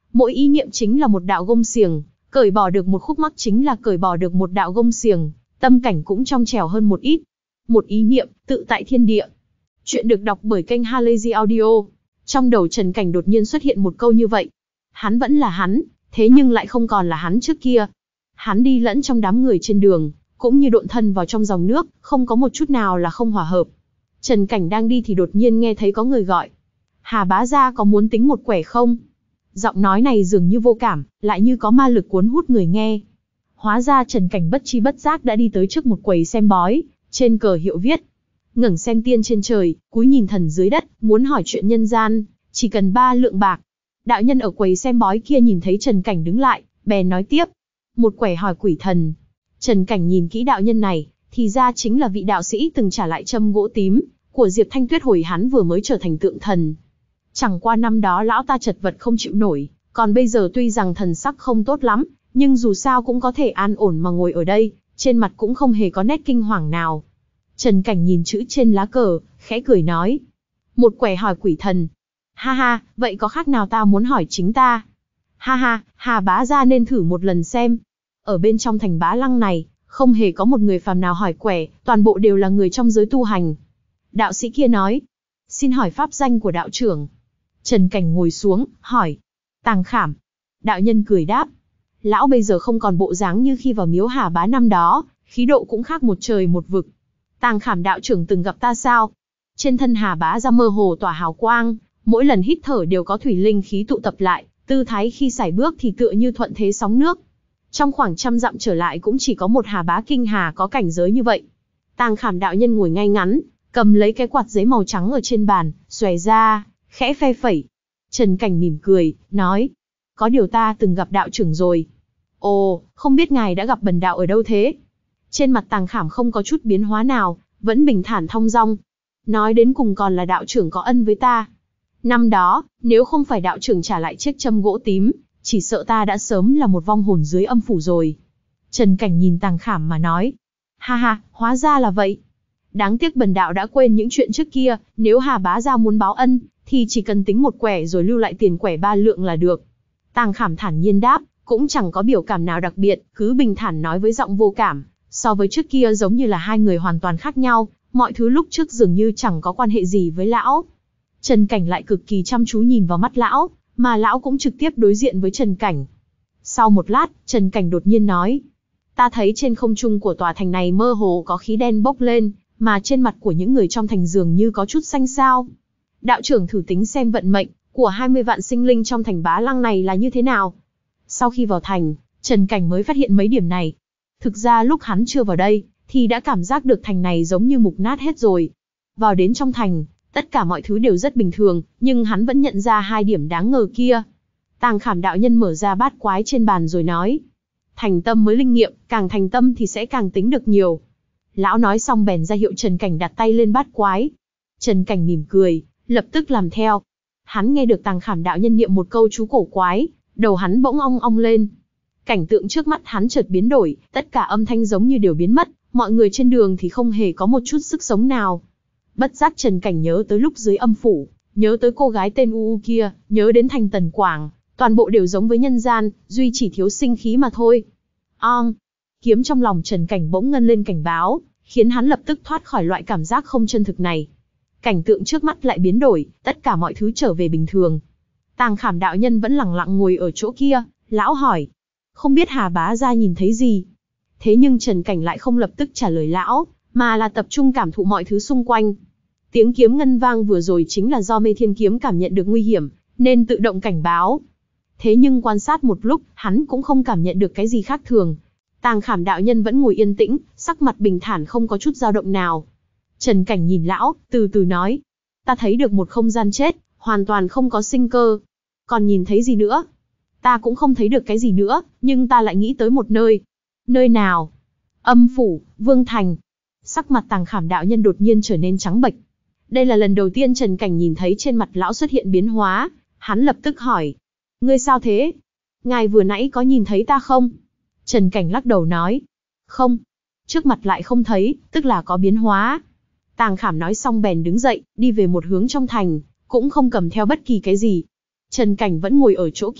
Mỗi ý niệm chính là một đạo gông xiềng, cởi bỏ được một khúc mắc chính là cởi bỏ được một đạo gông xiềng, tâm cảnh cũng trong trẻo hơn một ít. Một ý niệm, tự tại thiên địa. Chuyện được đọc bởi kênh Halazy Audio. Trong đầu Trần Cảnh đột nhiên xuất hiện một câu như vậy. Hắn vẫn là hắn, thế nhưng lại không còn là hắn trước kia. Hắn đi lẫn trong đám người trên đường, cũng như độn thân vào trong dòng nước, không có một chút nào là không hòa hợp. Trần Cảnh đang đi thì đột nhiên nghe thấy có người gọi. Hà bá gia có muốn tính một quẻ không? Giọng nói này dường như vô cảm, lại như có ma lực cuốn hút người nghe. Hóa ra Trần Cảnh bất chi bất giác đã đi tới trước một quầy xem bói, trên cờ hiệu viết. Ngẩng xem tiên trên trời, cúi nhìn thần dưới đất, muốn hỏi chuyện nhân gian, chỉ cần ba lượng bạc. Đạo nhân ở quầy xem bói kia nhìn thấy Trần Cảnh đứng lại, bèn nói tiếp. Một quẻ hỏi quỷ thần. Trần Cảnh nhìn kỹ đạo nhân này, thì ra chính là vị đạo sĩ từng trả lại châm gỗ tím của Diệp Thanh Tuyết hồi hắn vừa mới trở thành tượng thần. Chẳng qua năm đó lão ta chật vật không chịu nổi, còn bây giờ tuy rằng thần sắc không tốt lắm, nhưng dù sao cũng có thể an ổn mà ngồi ở đây, trên mặt cũng không hề có nét kinh hoàng nào. Trần Cảnh nhìn chữ trên lá cờ, khẽ cười nói. Một quẻ hỏi quỷ thần. Ha ha, vậy có khác nào ta muốn hỏi chính ta? Ha ha, Hà bá gia nên thử một lần xem. Ở bên trong thành Bá Lăng này, không hề có một người phàm nào hỏi quẻ, toàn bộ đều là người trong giới tu hành. Đạo sĩ kia nói. Xin hỏi pháp danh của đạo trưởng. Trần Cảnh ngồi xuống, hỏi. Tàng Khảm. Đạo nhân cười đáp. Lão bây giờ không còn bộ dáng như khi vào miếu Hà bá năm đó, khí độ cũng khác một trời một vực. Tàng Khảm đạo trưởng từng gặp ta sao? Trên thân Hà bá ra mơ hồ tỏa hào quang, mỗi lần hít thở đều có thủy linh khí tụ tập lại, tư thái khi sải bước thì tựa như thuận thế sóng nước. Trong khoảng trăm dặm trở lại cũng chỉ có một Hà bá kinh hà có cảnh giới như vậy. Tàng Khảm đạo nhân ngồi ngay ngắn, cầm lấy cái quạt giấy màu trắng ở trên bàn, xòe ra, khẽ phe phẩy. Trần Cảnh mỉm cười, nói. Có điều ta từng gặp đạo trưởng rồi. Ồ, không biết ngài đã gặp bần đạo ở đâu thế? Trên mặt Tàng Khảm không có chút biến hóa nào, vẫn bình thản thong dong. Nói đến cùng còn là đạo trưởng có ân với ta. Năm đó, nếu không phải đạo trưởng trả lại chiếc châm gỗ tím, chỉ sợ ta đã sớm là một vong hồn dưới âm phủ rồi. Trần Cảnh nhìn Tàng Khảm mà nói. Ha ha, hóa ra là vậy. Đáng tiếc bần đạo đã quên những chuyện trước kia, nếu Hà bá gia muốn báo ân, thì chỉ cần tính một quẻ rồi lưu lại tiền quẻ ba lượng là được. Tàng Khảm thản nhiên đáp, cũng chẳng có biểu cảm nào đặc biệt, cứ bình thản nói với giọng vô cảm. So với trước kia giống như là hai người hoàn toàn khác nhau, mọi thứ lúc trước dường như chẳng có quan hệ gì với lão. Trần Cảnh lại cực kỳ chăm chú nhìn vào mắt lão, mà lão cũng trực tiếp đối diện với Trần Cảnh. Sau một lát, Trần Cảnh đột nhiên nói. Ta thấy trên không trung của tòa thành này mơ hồ có khí đen bốc lên, mà trên mặt của những người trong thành dường như có chút xanh xao. Đạo trưởng thử tính xem vận mệnh của hai mươi vạn sinh linh trong thành Bá Lăng này là như thế nào. Sau khi vào thành, Trần Cảnh mới phát hiện mấy điểm này. Thực ra lúc hắn chưa vào đây, thì đã cảm giác được thành này giống như mục nát hết rồi. Vào đến trong thành, tất cả mọi thứ đều rất bình thường, nhưng hắn vẫn nhận ra hai điểm đáng ngờ kia. Tàng Khảm đạo nhân mở ra bát quái trên bàn rồi nói. Thành tâm mới linh nghiệm, càng thành tâm thì sẽ càng tính được nhiều. Lão nói xong bèn ra hiệu Trần Cảnh đặt tay lên bát quái. Trần Cảnh mỉm cười, lập tức làm theo. Hắn nghe được Tàng Khảm đạo nhân niệm một câu chú cổ quái, đầu hắn bỗng ong ong lên. Cảnh tượng trước mắt hắn chợt biến đổi, tất cả âm thanh giống như đều biến mất, mọi người trên đường thì không hề có một chút sức sống nào. Bất giác Trần Cảnh nhớ tới lúc dưới âm phủ, nhớ tới cô gái tên U U kia, nhớ đến thành Tần Quảng, toàn bộ đều giống với nhân gian, duy chỉ thiếu sinh khí mà thôi. Ong! Kiếm trong lòng Trần Cảnh bỗng ngân lên cảnh báo, khiến hắn lập tức thoát khỏi loại cảm giác không chân thực này. Cảnh tượng trước mắt lại biến đổi, tất cả mọi thứ trở về bình thường. Tàng Khảm đạo nhân vẫn lặng lặng ngồi ở chỗ kia, lão hỏi. Không biết Hà bá gia nhìn thấy gì? Thế nhưng Trần Cảnh lại không lập tức trả lời lão, mà là tập trung cảm thụ mọi thứ xung quanh. Tiếng kiếm ngân vang vừa rồi chính là do Mê Thiên Kiếm cảm nhận được nguy hiểm, nên tự động cảnh báo. Thế nhưng quan sát một lúc, hắn cũng không cảm nhận được cái gì khác thường. Tàng Khảm đạo nhân vẫn ngồi yên tĩnh, sắc mặt bình thản không có chút dao động nào. Trần Cảnh nhìn lão, từ từ nói. Ta thấy được một không gian chết, hoàn toàn không có sinh cơ. Còn nhìn thấy gì nữa? Ta cũng không thấy được cái gì nữa, nhưng ta lại nghĩ tới một nơi. Nơi nào? Âm phủ, Vương Thành. Sắc mặt Tàng Khảm đạo nhân đột nhiên trở nên trắng bệch. Đây là lần đầu tiên Trần Cảnh nhìn thấy trên mặt lão xuất hiện biến hóa. Hắn lập tức hỏi. Ngươi sao thế? Ngài vừa nãy có nhìn thấy ta không? Trần Cảnh lắc đầu nói. Không. Trước mặt lại không thấy, tức là có biến hóa. Tàng Khảm nói xong bèn đứng dậy, đi về một hướng trong thành, cũng không cầm theo bất kỳ cái gì. Trần Cảnh vẫn ngồi ở chỗ kia,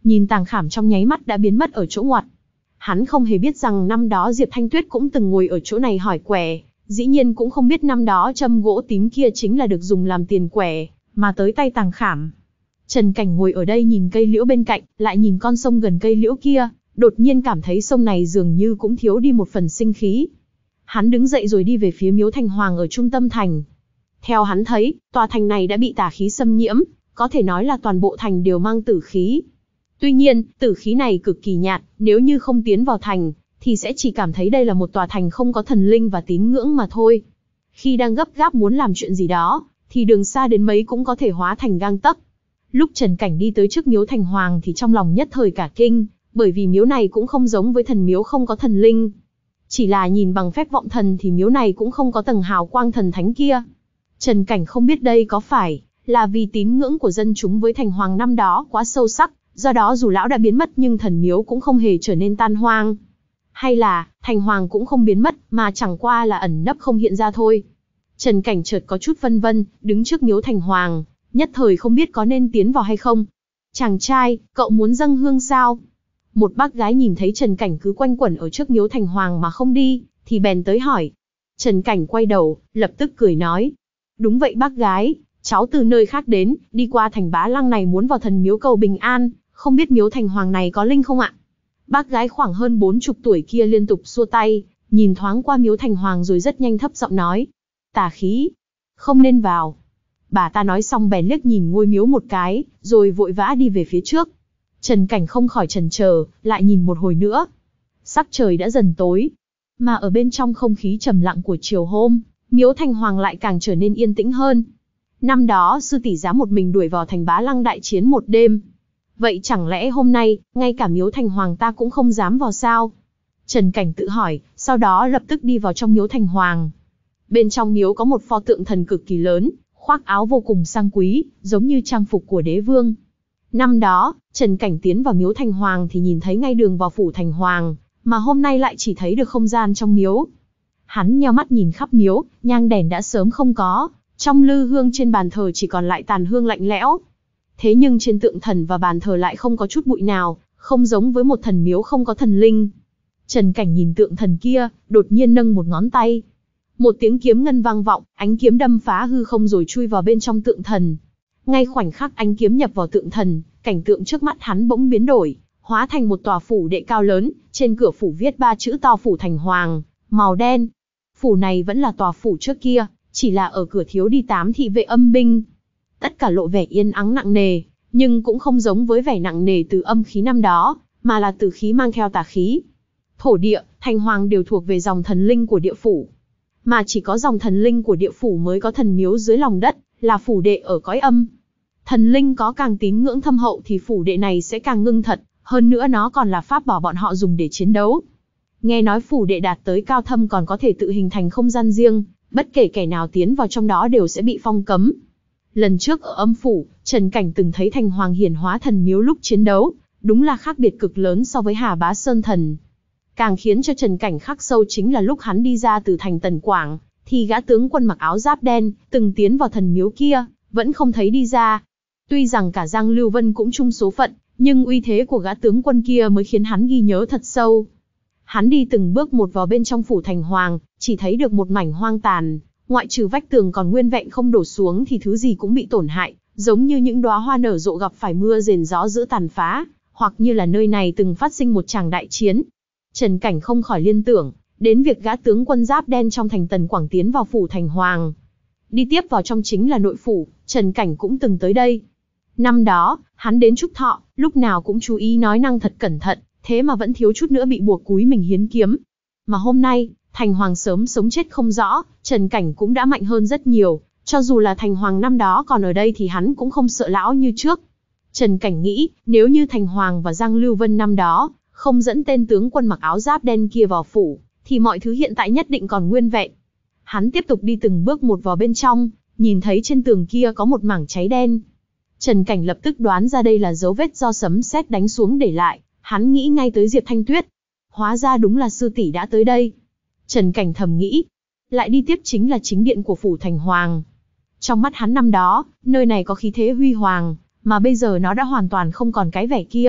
nhìn tàng khảm trong nháy mắt đã biến mất ở chỗ ngoặt. Hắn không hề biết rằng năm đó Diệp Thanh Tuyết cũng từng ngồi ở chỗ này hỏi quẻ, dĩ nhiên cũng không biết năm đó châm gỗ tím kia chính là được dùng làm tiền quẻ, mà tới tay tàng khảm. Trần Cảnh ngồi ở đây nhìn cây liễu bên cạnh, lại nhìn con sông gần cây liễu kia, đột nhiên cảm thấy sông này dường như cũng thiếu đi một phần sinh khí. Hắn đứng dậy rồi đi về phía miếu thành hoàng ở trung tâm thành. Theo hắn thấy, tòa thành này đã bị tà khí xâm nhiễm, có thể nói là toàn bộ thành đều mang tử khí. Tuy nhiên, tử khí này cực kỳ nhạt, nếu như không tiến vào thành, thì sẽ chỉ cảm thấy đây là một tòa thành không có thần linh và tín ngưỡng mà thôi. Khi đang gấp gáp muốn làm chuyện gì đó, thì đường xa đến mấy cũng có thể hóa thành gang tấc. Lúc Trần Cảnh đi tới trước miếu thành hoàng thì trong lòng nhất thời cả kinh, bởi vì miếu này cũng không giống với thần miếu không có thần linh. Chỉ là nhìn bằng phép vọng thần thì miếu này cũng không có tầng hào quang thần thánh kia. Trần Cảnh không biết đây có phải là vì tín ngưỡng của dân chúng với thành hoàng năm đó quá sâu sắc, do đó dù lão đã biến mất nhưng thần miếu cũng không hề trở nên tan hoang. Hay là, thành hoàng cũng không biến mất, mà chẳng qua là ẩn nấp không hiện ra thôi. Trần Cảnh chợt có chút phân vân, đứng trước miếu thành hoàng, nhất thời không biết có nên tiến vào hay không. Chàng trai, cậu muốn dâng hương sao? Một bác gái nhìn thấy Trần Cảnh cứ quanh quẩn ở trước miếu thành hoàng mà không đi, thì bèn tới hỏi. Trần Cảnh quay đầu, lập tức cười nói. Đúng vậy bác gái, cháu từ nơi khác đến, đi qua thành Bá Lăng này muốn vào thần miếu cầu bình an, không biết miếu thành hoàng này có linh không ạ? Bác gái khoảng hơn bốn chục tuổi kia liên tục xua tay, nhìn thoáng qua miếu thành hoàng rồi rất nhanh thấp giọng nói. Tà khí, không nên vào. Bà ta nói xong bèn liếc nhìn ngôi miếu một cái, rồi vội vã đi về phía trước. Trần Cảnh không khỏi chần chờ, lại nhìn một hồi nữa. Sắc trời đã dần tối, mà ở bên trong không khí trầm lặng của chiều hôm, miếu thành hoàng lại càng trở nên yên tĩnh hơn. Năm đó sư tỷ dám một mình đuổi vào thành Bá Lăng đại chiến một đêm. Vậy chẳng lẽ hôm nay, ngay cả miếu thành hoàng ta cũng không dám vào sao? Trần Cảnh tự hỏi, sau đó lập tức đi vào trong miếu thành hoàng. Bên trong miếu có một pho tượng thần cực kỳ lớn, khoác áo vô cùng sang quý, giống như trang phục của đế vương. Năm đó, Trần Cảnh tiến vào miếu thành hoàng thì nhìn thấy ngay đường vào phủ thành hoàng, mà hôm nay lại chỉ thấy được không gian trong miếu. Hắn nheo mắt nhìn khắp miếu, nhang đèn đã sớm không có, trong lư hương trên bàn thờ chỉ còn lại tàn hương lạnh lẽo. Thế nhưng trên tượng thần và bàn thờ lại không có chút bụi nào, không giống với một thần miếu không có thần linh. Trần Cảnh nhìn tượng thần kia, đột nhiên nâng một ngón tay. Một tiếng kiếm ngân vang vọng, ánh kiếm đâm phá hư không rồi chui vào bên trong tượng thần. Ngay khoảnh khắc ánh kiếm nhập vào tượng thần, cảnh tượng trước mắt hắn bỗng biến đổi, hóa thành một tòa phủ đệ cao lớn, trên cửa phủ viết ba chữ to phủ thành hoàng, màu đen. Phủ này vẫn là tòa phủ trước kia, chỉ là ở cửa thiếu đi tám thị vệ âm binh. Tất cả lộ vẻ yên ắng nặng nề, nhưng cũng không giống với vẻ nặng nề từ âm khí năm đó, mà là từ khí mang theo tà khí. Thổ địa, thành hoàng đều thuộc về dòng thần linh của địa phủ. Mà chỉ có dòng thần linh của địa phủ mới có thần miếu dưới lòng đất, là phủ đệ ở cõi âm. Thần linh có càng tín ngưỡng thâm hậu thì phủ đệ này sẽ càng ngưng thật, hơn nữa nó còn là pháp bảo bọn họ dùng để chiến đấu. Nghe nói phủ đệ đạt tới cao thâm còn có thể tự hình thành không gian riêng, bất kể kẻ nào tiến vào trong đó đều sẽ bị phong cấm. Lần trước ở âm phủ, Trần Cảnh từng thấy thành hoàng hiển hóa thần miếu lúc chiến đấu, đúng là khác biệt cực lớn so với Hà Bá Sơn Thần. Càng khiến cho Trần Cảnh khắc sâu chính là lúc hắn đi ra từ thành Tần Quảng, thì gã tướng quân mặc áo giáp đen, từng tiến vào thần miếu kia, vẫn không thấy đi ra. Tuy rằng cả Giang Lưu Vân cũng chung số phận, nhưng uy thế của gã tướng quân kia mới khiến hắn ghi nhớ thật sâu. Hắn đi từng bước một vào bên trong phủ thành hoàng, chỉ thấy được một mảnh hoang tàn, ngoại trừ vách tường còn nguyên vẹn không đổ xuống thì thứ gì cũng bị tổn hại, giống như những đóa hoa nở rộ gặp phải mưa rền gió dữ tàn phá, hoặc như là nơi này từng phát sinh một tràng đại chiến. Trần Cảnh không khỏi liên tưởng đến việc gã tướng quân giáp đen trong thành Tần Quảng tiến vào phủ thành hoàng. Đi tiếp vào trong chính là nội phủ, Trần Cảnh cũng từng tới đây. Năm đó, hắn đến Trúc Thọ, lúc nào cũng chú ý nói năng thật cẩn thận, thế mà vẫn thiếu chút nữa bị buộc cúi mình hiến kiếm. Mà hôm nay, thành hoàng sớm sống chết không rõ, Trần Cảnh cũng đã mạnh hơn rất nhiều, cho dù là thành hoàng năm đó còn ở đây thì hắn cũng không sợ lão như trước. Trần Cảnh nghĩ, nếu như thành hoàng và Giang Lưu Vân năm đó không dẫn tên tướng quân mặc áo giáp đen kia vào phủ, thì mọi thứ hiện tại nhất định còn nguyên vẹn. Hắn tiếp tục đi từng bước một vào bên trong, nhìn thấy trên tường kia có một mảng cháy đen. Trần Cảnh lập tức đoán ra đây là dấu vết do sấm sét đánh xuống để lại, hắn nghĩ ngay tới Diệp Thanh Tuyết. Hóa ra đúng là sư tỷ đã tới đây. Trần Cảnh thầm nghĩ. Lại đi tiếp chính là chính điện của phủ thành hoàng. Trong mắt hắn năm đó, nơi này có khí thế huy hoàng, mà bây giờ nó đã hoàn toàn không còn cái vẻ kia,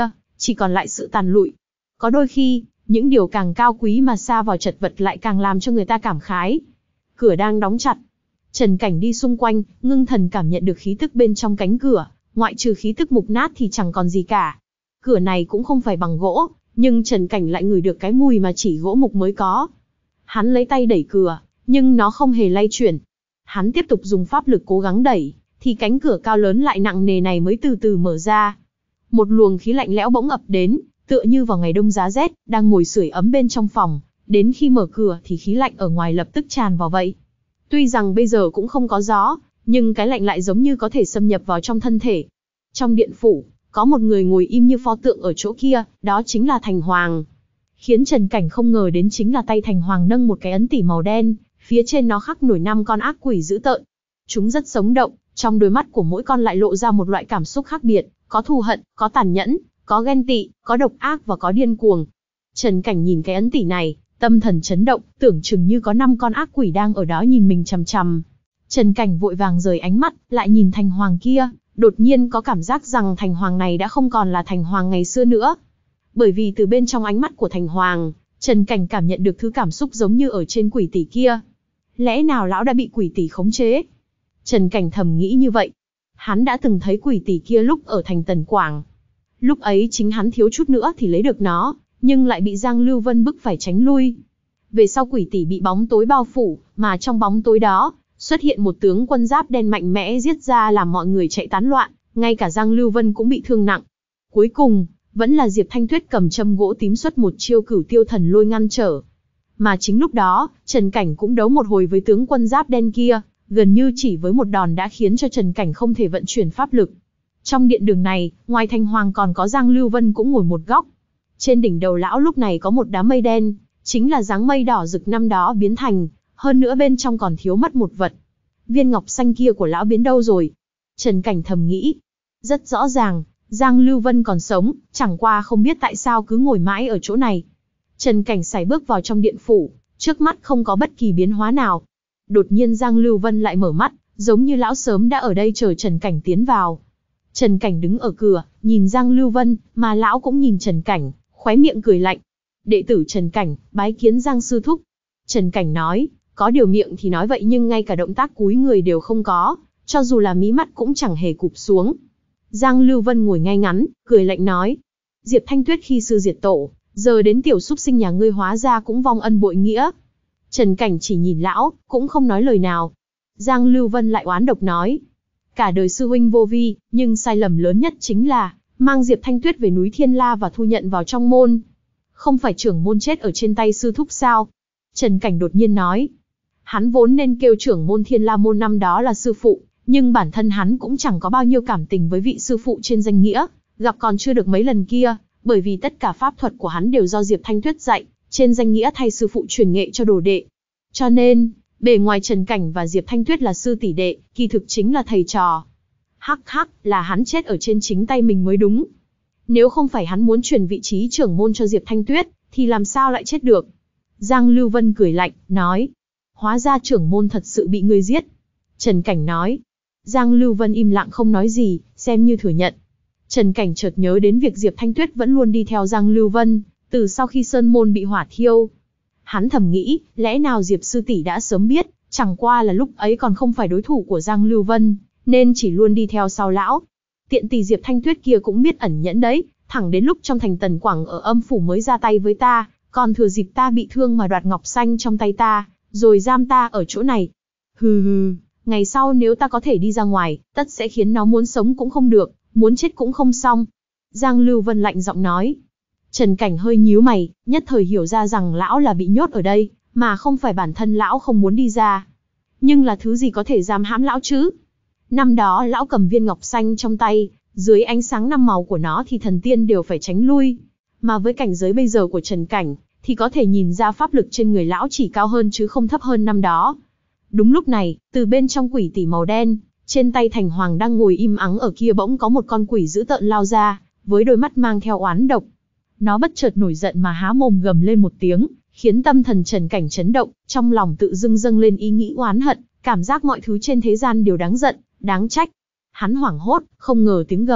chỉ còn lại sự tàn lụi. Có đôi khi, những điều càng cao quý mà xa vào chật vật lại càng làm cho người ta cảm khái. Cửa đang đóng chặt. Trần Cảnh đi xung quanh, ngưng thần cảm nhận được khí tức bên trong cánh cửa, ngoại trừ khí tức mục nát thì chẳng còn gì cả. Cửa này cũng không phải bằng gỗ, nhưng Trần Cảnh lại ngửi được cái mùi mà chỉ gỗ mục mới có. Hắn lấy tay đẩy cửa, nhưng nó không hề lay chuyển. Hắn tiếp tục dùng pháp lực cố gắng đẩy, thì cánh cửa cao lớn lại nặng nề này mới từ từ mở ra. Một luồng khí lạnh lẽo bỗng ập đến, tựa như vào ngày đông giá rét, đang ngồi sưởi ấm bên trong phòng, đến khi mở cửa thì khí lạnh ở ngoài lập tức tràn vào vậy. Tuy rằng bây giờ cũng không có gió, nhưng cái lạnh lại giống như có thể xâm nhập vào trong thân thể. Trong điện phủ, có một người ngồi im như pho tượng ở chỗ kia, đó chính là Thành Hoàng. Khiến Trần Cảnh không ngờ đến chính là tay Thành Hoàng nâng một cái ấn tỷ màu đen, phía trên nó khắc nổi năm con ác quỷ dữ tợn. Chúng rất sống động, trong đôi mắt của mỗi con lại lộ ra một loại cảm xúc khác biệt, có thù hận, có tàn nhẫn, có ghen tị, có độc ác và có điên cuồng. Trần Cảnh nhìn cái ấn tỷ này, tâm thần chấn động, tưởng chừng như có năm con ác quỷ đang ở đó nhìn mình chằm chằm. Trần Cảnh vội vàng rời ánh mắt, lại nhìn Thành Hoàng kia, đột nhiên có cảm giác rằng Thành Hoàng này đã không còn là Thành Hoàng ngày xưa nữa. Bởi vì từ bên trong ánh mắt của Thành Hoàng, Trần Cảnh cảm nhận được thứ cảm xúc giống như ở trên quỷ tỷ kia. Lẽ nào lão đã bị quỷ tỷ khống chế? Trần Cảnh thầm nghĩ như vậy. Hắn đã từng thấy quỷ tỷ kia lúc ở thành Tần Quảng. Lúc ấy chính hắn thiếu chút nữa thì lấy được nó, nhưng lại bị Giang Lưu Vân bức phải tránh lui. Về sau quỷ tỷ bị bóng tối bao phủ, mà trong bóng tối đó, xuất hiện một tướng quân giáp đen mạnh mẽ giết ra làm mọi người chạy tán loạn, ngay cả Giang Lưu Vân cũng bị thương nặng. Cuối cùng, vẫn là Diệp Thanh Tuyết cầm châm gỗ tím xuất một chiêu Cửu Tiêu Thần Lôi ngăn trở. Mà chính lúc đó, Trần Cảnh cũng đấu một hồi với tướng quân giáp đen kia, gần như chỉ với một đòn đã khiến cho Trần Cảnh không thể vận chuyển pháp lực. Trong điện đường này, ngoài Thành Hoàng còn có Giang Lưu Vân cũng ngồi một góc. Trên đỉnh đầu lão lúc này có một đám mây đen, chính là dáng mây đỏ rực năm đó biến thành, hơn nữa bên trong còn thiếu mất một vật. Viên ngọc xanh kia của lão biến đâu rồi? Trần Cảnh thầm nghĩ. Rất rõ ràng, Giang Lưu Vân còn sống, chẳng qua không biết tại sao cứ ngồi mãi ở chỗ này. Trần Cảnh sải bước vào trong điện phủ, trước mắt không có bất kỳ biến hóa nào. Đột nhiên Giang Lưu Vân lại mở mắt, giống như lão sớm đã ở đây chờ Trần Cảnh tiến vào. Trần Cảnh đứng ở cửa, nhìn Giang Lưu Vân, mà lão cũng nhìn Trần Cảnh, khóe miệng cười lạnh. Đệ tử Trần Cảnh, bái kiến Giang sư thúc. Trần Cảnh nói, có điều miệng thì nói vậy nhưng ngay cả động tác cúi người đều không có, cho dù là mí mắt cũng chẳng hề cụp xuống. Giang Lưu Vân ngồi ngay ngắn, cười lạnh nói, Diệp Thanh Tuyết khi sư diệt tổ, giờ đến tiểu súc sinh nhà ngươi hóa ra cũng vong ân bội nghĩa. Trần Cảnh chỉ nhìn lão, cũng không nói lời nào. Giang Lưu Vân lại oán độc nói, cả đời sư huynh vô vi, nhưng sai lầm lớn nhất chính là mang Diệp Thanh Tuyết về núi Thiên La và thu nhận vào trong môn. Không phải trưởng môn chết ở trên tay sư thúc sao? Trần Cảnh đột nhiên nói, hắn vốn nên kêu trưởng môn Thiên La môn năm đó là sư phụ, nhưng bản thân hắn cũng chẳng có bao nhiêu cảm tình với vị sư phụ trên danh nghĩa, gặp còn chưa được mấy lần kia, bởi vì tất cả pháp thuật của hắn đều do Diệp Thanh Tuyết dạy, trên danh nghĩa thay sư phụ truyền nghệ cho đồ đệ. Cho nên, bề ngoài Trần Cảnh và Diệp Thanh Tuyết là sư tỷ đệ, kỳ thực chính là thầy trò. Hắc hắc, là hắn chết ở trên chính tay mình mới đúng. Nếu không phải hắn muốn truyền vị trí trưởng môn cho Diệp Thanh Tuyết, thì làm sao lại chết được? Giang Lưu Vân cười lạnh, nói, hóa ra trưởng môn thật sự bị ngươi giết. Trần Cảnh nói. Giang Lưu Vân im lặng không nói gì, xem như thừa nhận. Trần Cảnh chợt nhớ đến việc Diệp Thanh Tuyết vẫn luôn đi theo Giang Lưu Vân, từ sau khi sơn môn bị hỏa thiêu. Hắn thầm nghĩ, lẽ nào Diệp sư tỷ đã sớm biết, chẳng qua là lúc ấy còn không phải đối thủ của Giang Lưu Vân, nên chỉ luôn đi theo sau lão. Tiện tỷ Diệp Thanh Tuyết kia cũng biết ẩn nhẫn đấy, thẳng đến lúc trong thành Tần Quảng ở âm phủ mới ra tay với ta, còn thừa dịp ta bị thương mà đoạt ngọc xanh trong tay ta, rồi giam ta ở chỗ này. Hừ hừ, ngày sau nếu ta có thể đi ra ngoài, tất sẽ khiến nó muốn sống cũng không được, muốn chết cũng không xong. Giang Lưu Vân lạnh giọng nói. Trần Cảnh hơi nhíu mày, nhất thời hiểu ra rằng lão là bị nhốt ở đây, mà không phải bản thân lão không muốn đi ra. Nhưng là thứ gì có thể giam hãm lão chứ? Năm đó lão cầm viên ngọc xanh trong tay, dưới ánh sáng năm màu của nó thì thần tiên đều phải tránh lui. Mà với cảnh giới bây giờ của Trần Cảnh, thì có thể nhìn ra pháp lực trên người lão chỉ cao hơn chứ không thấp hơn năm đó. Đúng lúc này, từ bên trong quỷ tỷ màu đen, trên tay Thành Hoàng đang ngồi im ắng ở kia bỗng có một con quỷ dữ tợn lao ra, với đôi mắt mang theo oán độc. Nó bất chợt nổi giận mà há mồm gầm lên một tiếng, khiến tâm thần Trần Cảnh chấn động, trong lòng tự dưng dâng lên ý nghĩ oán hận, cảm giác mọi thứ trên thế gian đều đáng giận, đáng trách. Hắn hoảng hốt, không ngờ tiếng gầm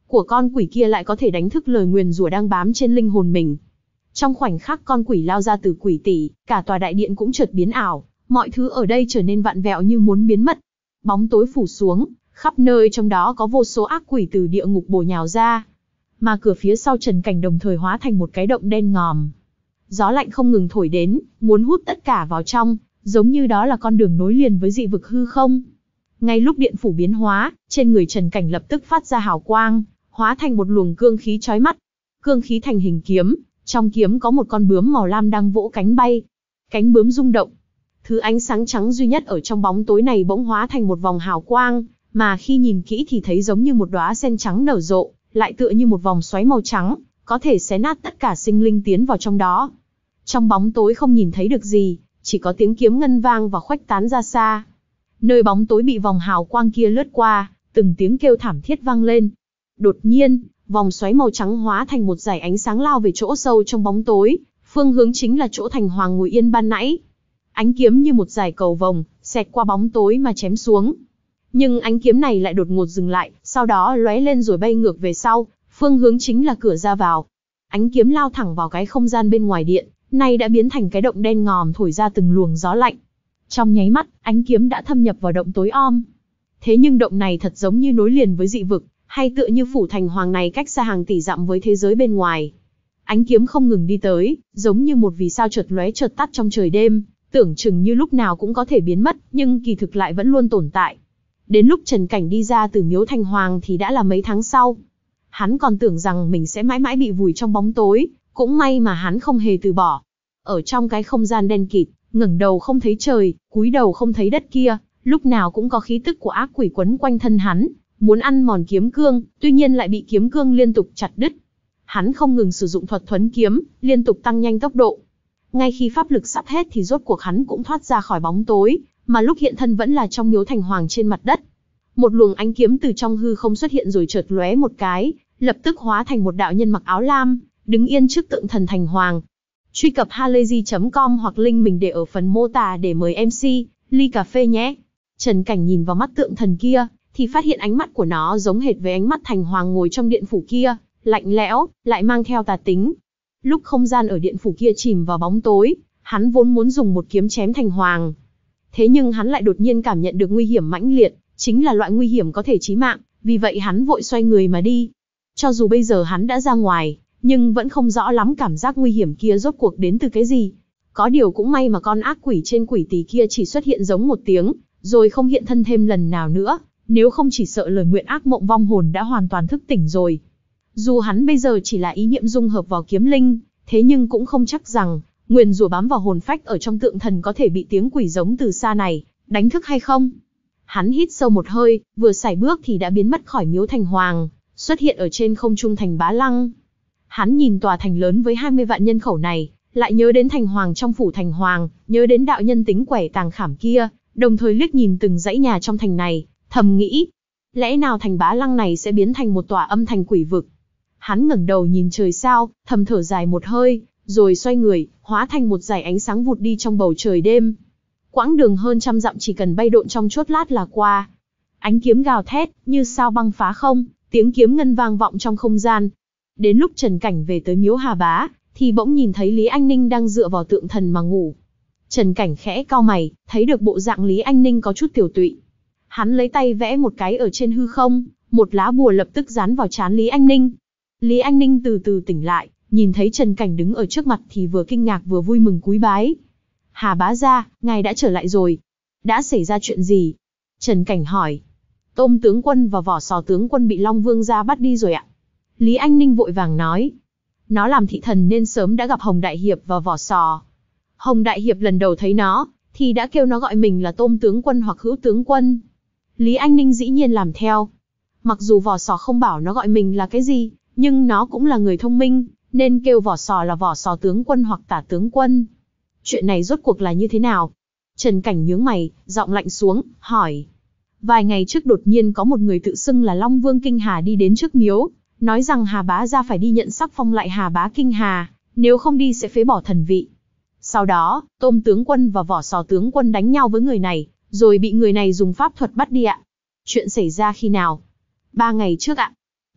của con quỷ kia lại có thể đánh thức lời nguyền rủa đang bám trên linh hồn mình. Trong khoảnh khắc con quỷ lao ra từ quỷ tỷ, cả tòa đại điện cũng chợt biến ảo, mọi thứ ở đây trở nên vặn vẹo như muốn biến mất. Bóng tối phủ xuống, khắp nơi trong đó có vô số ác quỷ từ địa ngục bổ nhào ra. Mà cửa phía sau Trần Cảnh đồng thời hóa thành một cái động đen ngòm. Gió lạnh không ngừng thổi đến, muốn hút tất cả vào trong, giống như đó là con đường nối liền với dị vực hư không. Ngay lúc điện phủ biến hóa, trên người Trần Cảnh lập tức phát ra hào quang, hóa thành một luồng cương khí chói mắt. Cương khí thành hình kiếm, trong kiếm có một con bướm màu lam đang vỗ cánh bay. Cánh bướm rung động. Thứ ánh sáng trắng duy nhất ở trong bóng tối này bỗng hóa thành một vòng hào quang, mà khi nhìn kỹ thì thấy giống như một đóa sen trắng nở rộ, lại tựa như một vòng xoáy màu trắng, có thể xé nát tất cả sinh linh tiến vào trong đó. Trong bóng tối không nhìn thấy được gì, chỉ có tiếng kiếm ngân vang và khuếch tán ra xa. Nơi bóng tối bị vòng hào quang kia lướt qua, từng tiếng kêu thảm thiết vang lên. Đột nhiên, vòng xoáy màu trắng hóa thành một dải ánh sáng lao về chỗ sâu trong bóng tối, phương hướng chính là chỗ Thành Hoàng ngồi yên ban nãy. Ánh kiếm như một dải cầu vồng, xẹt qua bóng tối mà chém xuống. Nhưng ánh kiếm này lại đột ngột dừng lại, sau đó lóe lên rồi bay ngược về sau, phương hướng chính là cửa ra vào. Ánh kiếm lao thẳng vào cái không gian bên ngoài điện, nay đã biến thành cái động đen ngòm thổi ra từng luồng gió lạnh. Trong nháy mắt, ánh kiếm đã thâm nhập vào động tối om. Thế nhưng động này thật giống như nối liền với dị vực, hay tựa như phủ Thành Hoàng này cách xa hàng tỷ dặm với thế giới bên ngoài. Ánh kiếm không ngừng đi tới, giống như một vì sao chợt lóe chợt tắt trong trời đêm, tưởng chừng như lúc nào cũng có thể biến mất, nhưng kỳ thực lại vẫn luôn tồn tại. Đến lúc Trần Cảnh đi ra từ miếu Thành Hoàng thì đã là mấy tháng sau. Hắn còn tưởng rằng mình sẽ mãi mãi bị vùi trong bóng tối, cũng may mà hắn không hề từ bỏ. Ở trong cái không gian đen kịt, ngẩng đầu không thấy trời, cúi đầu không thấy đất kia, lúc nào cũng có khí tức của ác quỷ quấn quanh thân hắn, muốn ăn mòn kiếm cương, tuy nhiên lại bị kiếm cương liên tục chặt đứt. Hắn không ngừng sử dụng thuật thuấn kiếm, liên tục tăng nhanh tốc độ. Ngay khi pháp lực sắp hết thì rốt cuộc hắn cũng thoát ra khỏi bóng tối, mà lúc hiện thân vẫn là trong miếu Thành Hoàng trên mặt đất. Một luồng ánh kiếm từ trong hư không xuất hiện rồi chợt lóe một cái, lập tức hóa thành một đạo nhân mặc áo lam, đứng yên trước tượng thần Thành Hoàng. Truy cập halayzi chấm com hoặc link mình để ở phần mô tả để mời em xê, ly cà phê nhé. Trần Cảnh nhìn vào mắt tượng thần kia, thì phát hiện ánh mắt của nó giống hệt với ánh mắt Thành Hoàng ngồi trong điện phủ kia, lạnh lẽo, lại mang theo tà tính. Lúc không gian ở điện phủ kia chìm vào bóng tối, hắn vốn muốn dùng một kiếm chém Thành Hoàng. Thế nhưng hắn lại đột nhiên cảm nhận được nguy hiểm mãnh liệt, chính là loại nguy hiểm có thể chí mạng, vì vậy hắn vội xoay người mà đi. Cho dù bây giờ hắn đã ra ngoài, nhưng vẫn không rõ lắm cảm giác nguy hiểm kia rốt cuộc đến từ cái gì. Có điều cũng may mà con ác quỷ trên quỷ tỳ kia chỉ xuất hiện giống một tiếng, rồi không hiện thân thêm lần nào nữa, nếu không chỉ sợ lời nguyện ác mộng vong hồn đã hoàn toàn thức tỉnh rồi. Dù hắn bây giờ chỉ là ý niệm dung hợp vào kiếm linh, thế nhưng cũng không chắc rằng, nguyền rủa bám vào hồn phách ở trong tượng thần có thể bị tiếng quỷ giống từ xa này đánh thức hay không. Hắn hít sâu một hơi, vừa sải bước thì đã biến mất khỏi miếu Thành Hoàng, xuất hiện ở trên không trung thành Bá Lăng. Hắn nhìn tòa thành lớn với hai mươi vạn nhân khẩu này, lại nhớ đến Thành Hoàng trong phủ Thành Hoàng, nhớ đến đạo nhân tính quẻ tàng khảm kia, đồng thời liếc nhìn từng dãy nhà trong thành này, thầm nghĩ, lẽ nào thành Bá Lăng này sẽ biến thành một tòa âm thành quỷ vực. Hắn ngẩng đầu nhìn trời sao, thầm thở dài một hơi, rồi xoay người, hóa thành một dải ánh sáng vụt đi trong bầu trời đêm. Quãng đường hơn trăm dặm chỉ cần bay độn trong chốt lát là qua. Ánh kiếm gào thét, như sao băng phá không, tiếng kiếm ngân vang vọng trong không gian. Đến lúc Trần Cảnh về tới miếu Hà Bá, thì bỗng nhìn thấy Lý Anh Ninh đang dựa vào tượng thần mà ngủ. Trần Cảnh khẽ cau mày, thấy được bộ dạng Lý Anh Ninh có chút tiểu tụy. Hắn lấy tay vẽ một cái ở trên hư không, một lá bùa lập tức dán vào trán Lý Anh Ninh. Lý Anh Ninh từ từ tỉnh lại, nhìn thấy Trần Cảnh đứng ở trước mặt thì vừa kinh ngạc vừa vui mừng cúi bái. Hà bá gia, ngài đã trở lại rồi. Đã xảy ra chuyện gì? Trần Cảnh hỏi. Tôm tướng quân và Vỏ Sò tướng quân bị Long Vương gia bắt đi rồi ạ. Lý Anh Ninh vội vàng nói. Nó làm thị thần nên sớm đã gặp Hồng Đại Hiệp và Vỏ Sò. Hồng Đại Hiệp lần đầu thấy nó, thì đã kêu nó gọi mình là Tôm tướng quân hoặc Hữu tướng quân. Lý Anh Ninh dĩ nhiên làm theo. Mặc dù Vỏ Sò không bảo nó gọi mình là cái gì, nhưng nó cũng là người thông minh, nên kêu Vỏ Sò là Vỏ Sò tướng quân hoặc Tả tướng quân. Chuyện này rốt cuộc là như thế nào? Trần Cảnh nhướng mày, giọng lạnh xuống, hỏi. Vài ngày trước đột nhiên có một người tự xưng là Long Vương Kinh Hà đi đến trước miếu, nói rằng Hà bá gia phải đi nhận sắc phong lại Hà bá Kinh Hà, nếu không đi sẽ phế bỏ thần vị. Sau đó, Tôm tướng quân và Vỏ Sò tướng quân đánh nhau với người này, rồi bị người này dùng pháp thuật bắt đi ạ. Chuyện xảy ra khi nào? Ba ngày trước ạ.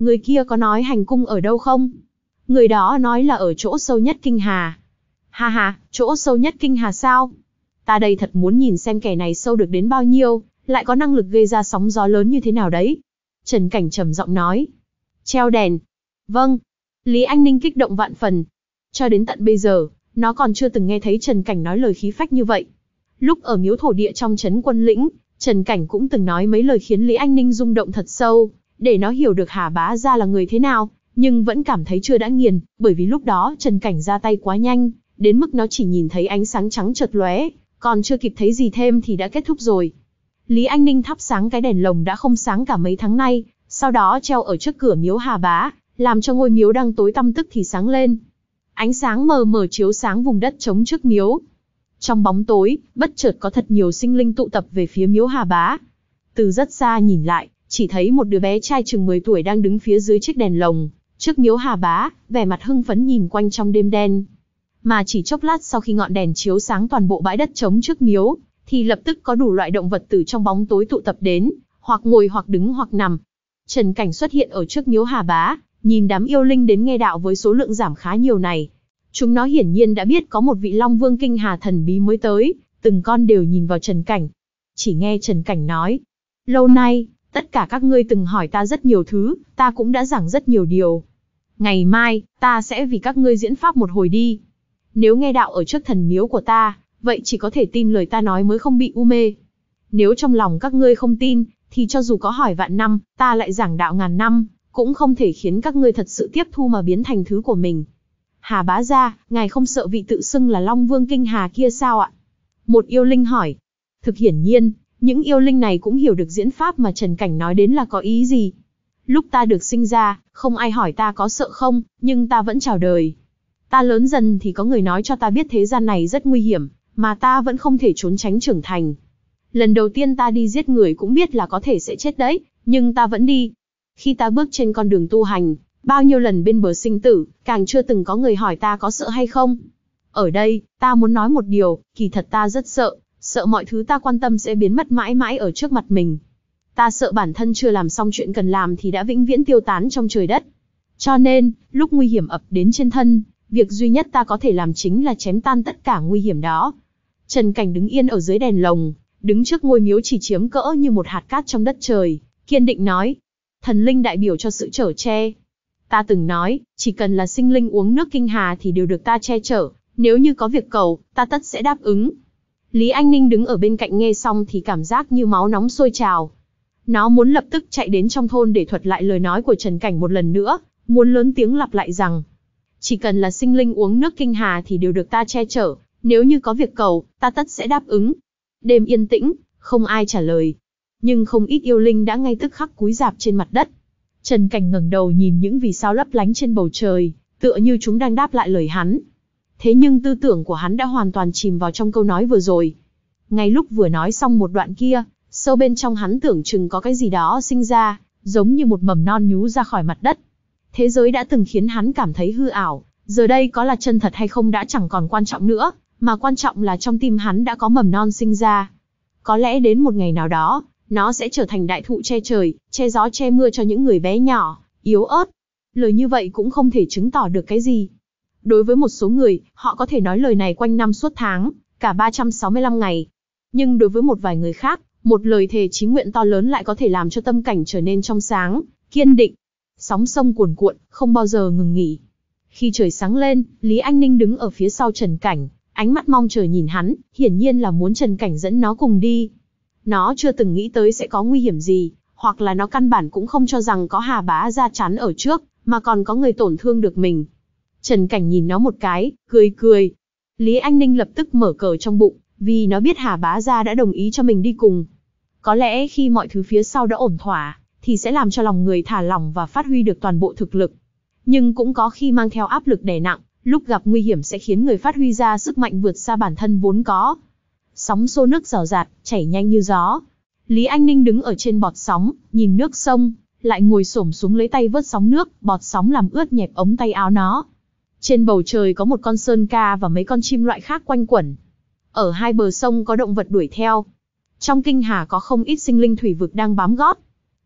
Người kia có nói hành cung ở đâu không? Người đó nói là ở chỗ sâu nhất kinh hà. Ha ha, chỗ sâu nhất kinh hà sao? Ta đây thật muốn nhìn xem kẻ này sâu được đến bao nhiêu, lại có năng lực gây ra sóng gió lớn như thế nào đấy. Trần Cảnh trầm giọng nói. Treo đèn. Vâng. Lý Anh Ninh kích động vạn phần. Cho đến tận bây giờ, nó còn chưa từng nghe thấy Trần Cảnh nói lời khí phách như vậy. Lúc ở miếu thổ địa trong trấn Quân Lĩnh, Trần Cảnh cũng từng nói mấy lời khiến Lý Anh Ninh rung động thật sâu, để nó hiểu được Hà Bá Gia là người thế nào, nhưng vẫn cảm thấy chưa đã nghiền, bởi vì lúc đó Trần Cảnh ra tay quá nhanh, đến mức nó chỉ nhìn thấy ánh sáng trắng chợt lóe, còn chưa kịp thấy gì thêm thì đã kết thúc rồi. Lý Anh Ninh thắp sáng cái đèn lồng đã không sáng cả mấy tháng nay, sau đó treo ở trước cửa miếu Hà Bá, làm cho ngôi miếu đang tối tăm tức thì sáng lên. Ánh sáng mờ mờ chiếu sáng vùng đất trống trước miếu. Trong bóng tối, bất chợt có thật nhiều sinh linh tụ tập về phía miếu Hà Bá. Từ rất xa nhìn lại, chỉ thấy một đứa bé trai chừng mười tuổi đang đứng phía dưới chiếc đèn lồng, trước miếu Hà Bá, vẻ mặt hưng phấn nhìn quanh trong đêm đen. Mà chỉ chốc lát sau khi ngọn đèn chiếu sáng toàn bộ bãi đất trống trước miếu, thì lập tức có đủ loại động vật từ trong bóng tối tụ tập đến, hoặc ngồi hoặc đứng hoặc nằm. Trần Cảnh xuất hiện ở trước miếu Hà Bá, nhìn đám yêu linh đến nghe đạo với số lượng giảm khá nhiều này. Chúng nó hiển nhiên đã biết có một vị Long Vương kinh hà thần bí mới tới, từng con đều nhìn vào Trần Cảnh. Chỉ nghe Trần Cảnh nói, lâu nay, tất cả các ngươi từng hỏi ta rất nhiều thứ, ta cũng đã giảng rất nhiều điều. Ngày mai, ta sẽ vì các ngươi diễn pháp một hồi đi. Nếu nghe đạo ở trước thần miếu của ta, vậy chỉ có thể tin lời ta nói mới không bị u mê. Nếu trong lòng các ngươi không tin, thì cho dù có hỏi vạn năm, ta lại giảng đạo ngàn năm, cũng không thể khiến các ngươi thật sự tiếp thu mà biến thành thứ của mình. Hà Bá Gia, ngài không sợ vị tự xưng là Long Vương kinh hà kia sao ạ? Một yêu linh hỏi. Thực hiển nhiên, những yêu linh này cũng hiểu được diễn pháp mà Trần Cảnh nói đến là có ý gì. Lúc ta được sinh ra, không ai hỏi ta có sợ không, nhưng ta vẫn chào đời. Ta lớn dần thì có người nói cho ta biết thế gian này rất nguy hiểm, mà ta vẫn không thể trốn tránh trưởng thành. Lần đầu tiên ta đi giết người cũng biết là có thể sẽ chết đấy, nhưng ta vẫn đi. Khi ta bước trên con đường tu hành, bao nhiêu lần bên bờ sinh tử, càng chưa từng có người hỏi ta có sợ hay không. Ở đây, ta muốn nói một điều, kỳ thật ta rất sợ, sợ mọi thứ ta quan tâm sẽ biến mất mãi mãi ở trước mặt mình. Ta sợ bản thân chưa làm xong chuyện cần làm thì đã vĩnh viễn tiêu tán trong trời đất. Cho nên, lúc nguy hiểm ập đến trên thân, việc duy nhất ta có thể làm chính là chém tan tất cả nguy hiểm đó. Trần Cảnh đứng yên ở dưới đèn lồng, đứng trước ngôi miếu chỉ chiếm cỡ như một hạt cát trong đất trời, kiên định nói. Thần linh đại biểu cho sự chở che. Ta từng nói, chỉ cần là sinh linh uống nước kinh hà thì đều được ta che chở, nếu như có việc cầu, ta tất sẽ đáp ứng. Lý Anh Ninh đứng ở bên cạnh nghe xong thì cảm giác như máu nóng sôi trào. Nó muốn lập tức chạy đến trong thôn để thuật lại lời nói của Trần Cảnh một lần nữa, muốn lớn tiếng lặp lại rằng, chỉ cần là sinh linh uống nước kinh hà thì đều được ta che chở, nếu như có việc cầu, ta tất sẽ đáp ứng. Đêm yên tĩnh, không ai trả lời. Nhưng không ít yêu linh đã ngay tức khắc cúi rạp trên mặt đất. Trần Cảnh ngẩng đầu nhìn những vì sao lấp lánh trên bầu trời, tựa như chúng đang đáp lại lời hắn. Thế nhưng tư tưởng của hắn đã hoàn toàn chìm vào trong câu nói vừa rồi. Ngay lúc vừa nói xong một đoạn kia, sâu bên trong hắn tưởng chừng có cái gì đó sinh ra, giống như một mầm non nhú ra khỏi mặt đất. Thế giới đã từng khiến hắn cảm thấy hư ảo, giờ đây có là chân thật hay không đã chẳng còn quan trọng nữa, mà quan trọng là trong tim hắn đã có mầm non sinh ra. Có lẽ đến một ngày nào đó, nó sẽ trở thành đại thụ che trời, che gió che mưa cho những người bé nhỏ, yếu ớt. Lời như vậy cũng không thể chứng tỏ được cái gì. Đối với một số người, họ có thể nói lời này quanh năm suốt tháng, cả ba trăm sáu mươi lăm ngày. Nhưng đối với một vài người khác, một lời thề chí nguyện to lớn lại có thể làm cho tâm cảnh trở nên trong sáng, kiên định. Sóng sông cuồn cuộn, không bao giờ ngừng nghỉ. Khi trời sáng lên, Lý Anh Ninh đứng ở phía sau Trần Cảnh, ánh mắt mong chờ nhìn hắn, hiển nhiên là muốn Trần Cảnh dẫn nó cùng đi. Nó chưa từng nghĩ tới sẽ có nguy hiểm gì, hoặc là nó căn bản cũng không cho rằng có Hà Bá Gia chắn ở trước, mà còn có người tổn thương được mình. Trần Cảnh nhìn nó một cái, cười cười. Lý Anh Ninh lập tức mở cờ trong bụng, vì nó biết Hà Bá Gia đã đồng ý cho mình đi cùng. Có lẽ khi mọi thứ phía sau đã ổn thỏa, thì sẽ làm cho lòng người thả lỏng và phát huy được toàn bộ thực lực. Nhưng cũng có khi mang theo áp lực đè nặng, lúc gặp nguy hiểm sẽ khiến người phát huy ra sức mạnh vượt xa bản thân vốn có. Sóng xô nước rào rạt, chảy nhanh như gió. Lý Anh Ninh đứng ở trên bọt sóng, nhìn nước sông, lại ngồi xổm xuống lấy tay vớt sóng nước, bọt sóng làm ướt nhẹp ống tay áo nó. Trên bầu trời có một con sơn ca và mấy con chim loại khác quanh quẩn. Ở hai bờ sông có động vật đuổi theo. Trong kinh hà có không ít sinh linh thủy vực đang bám gót.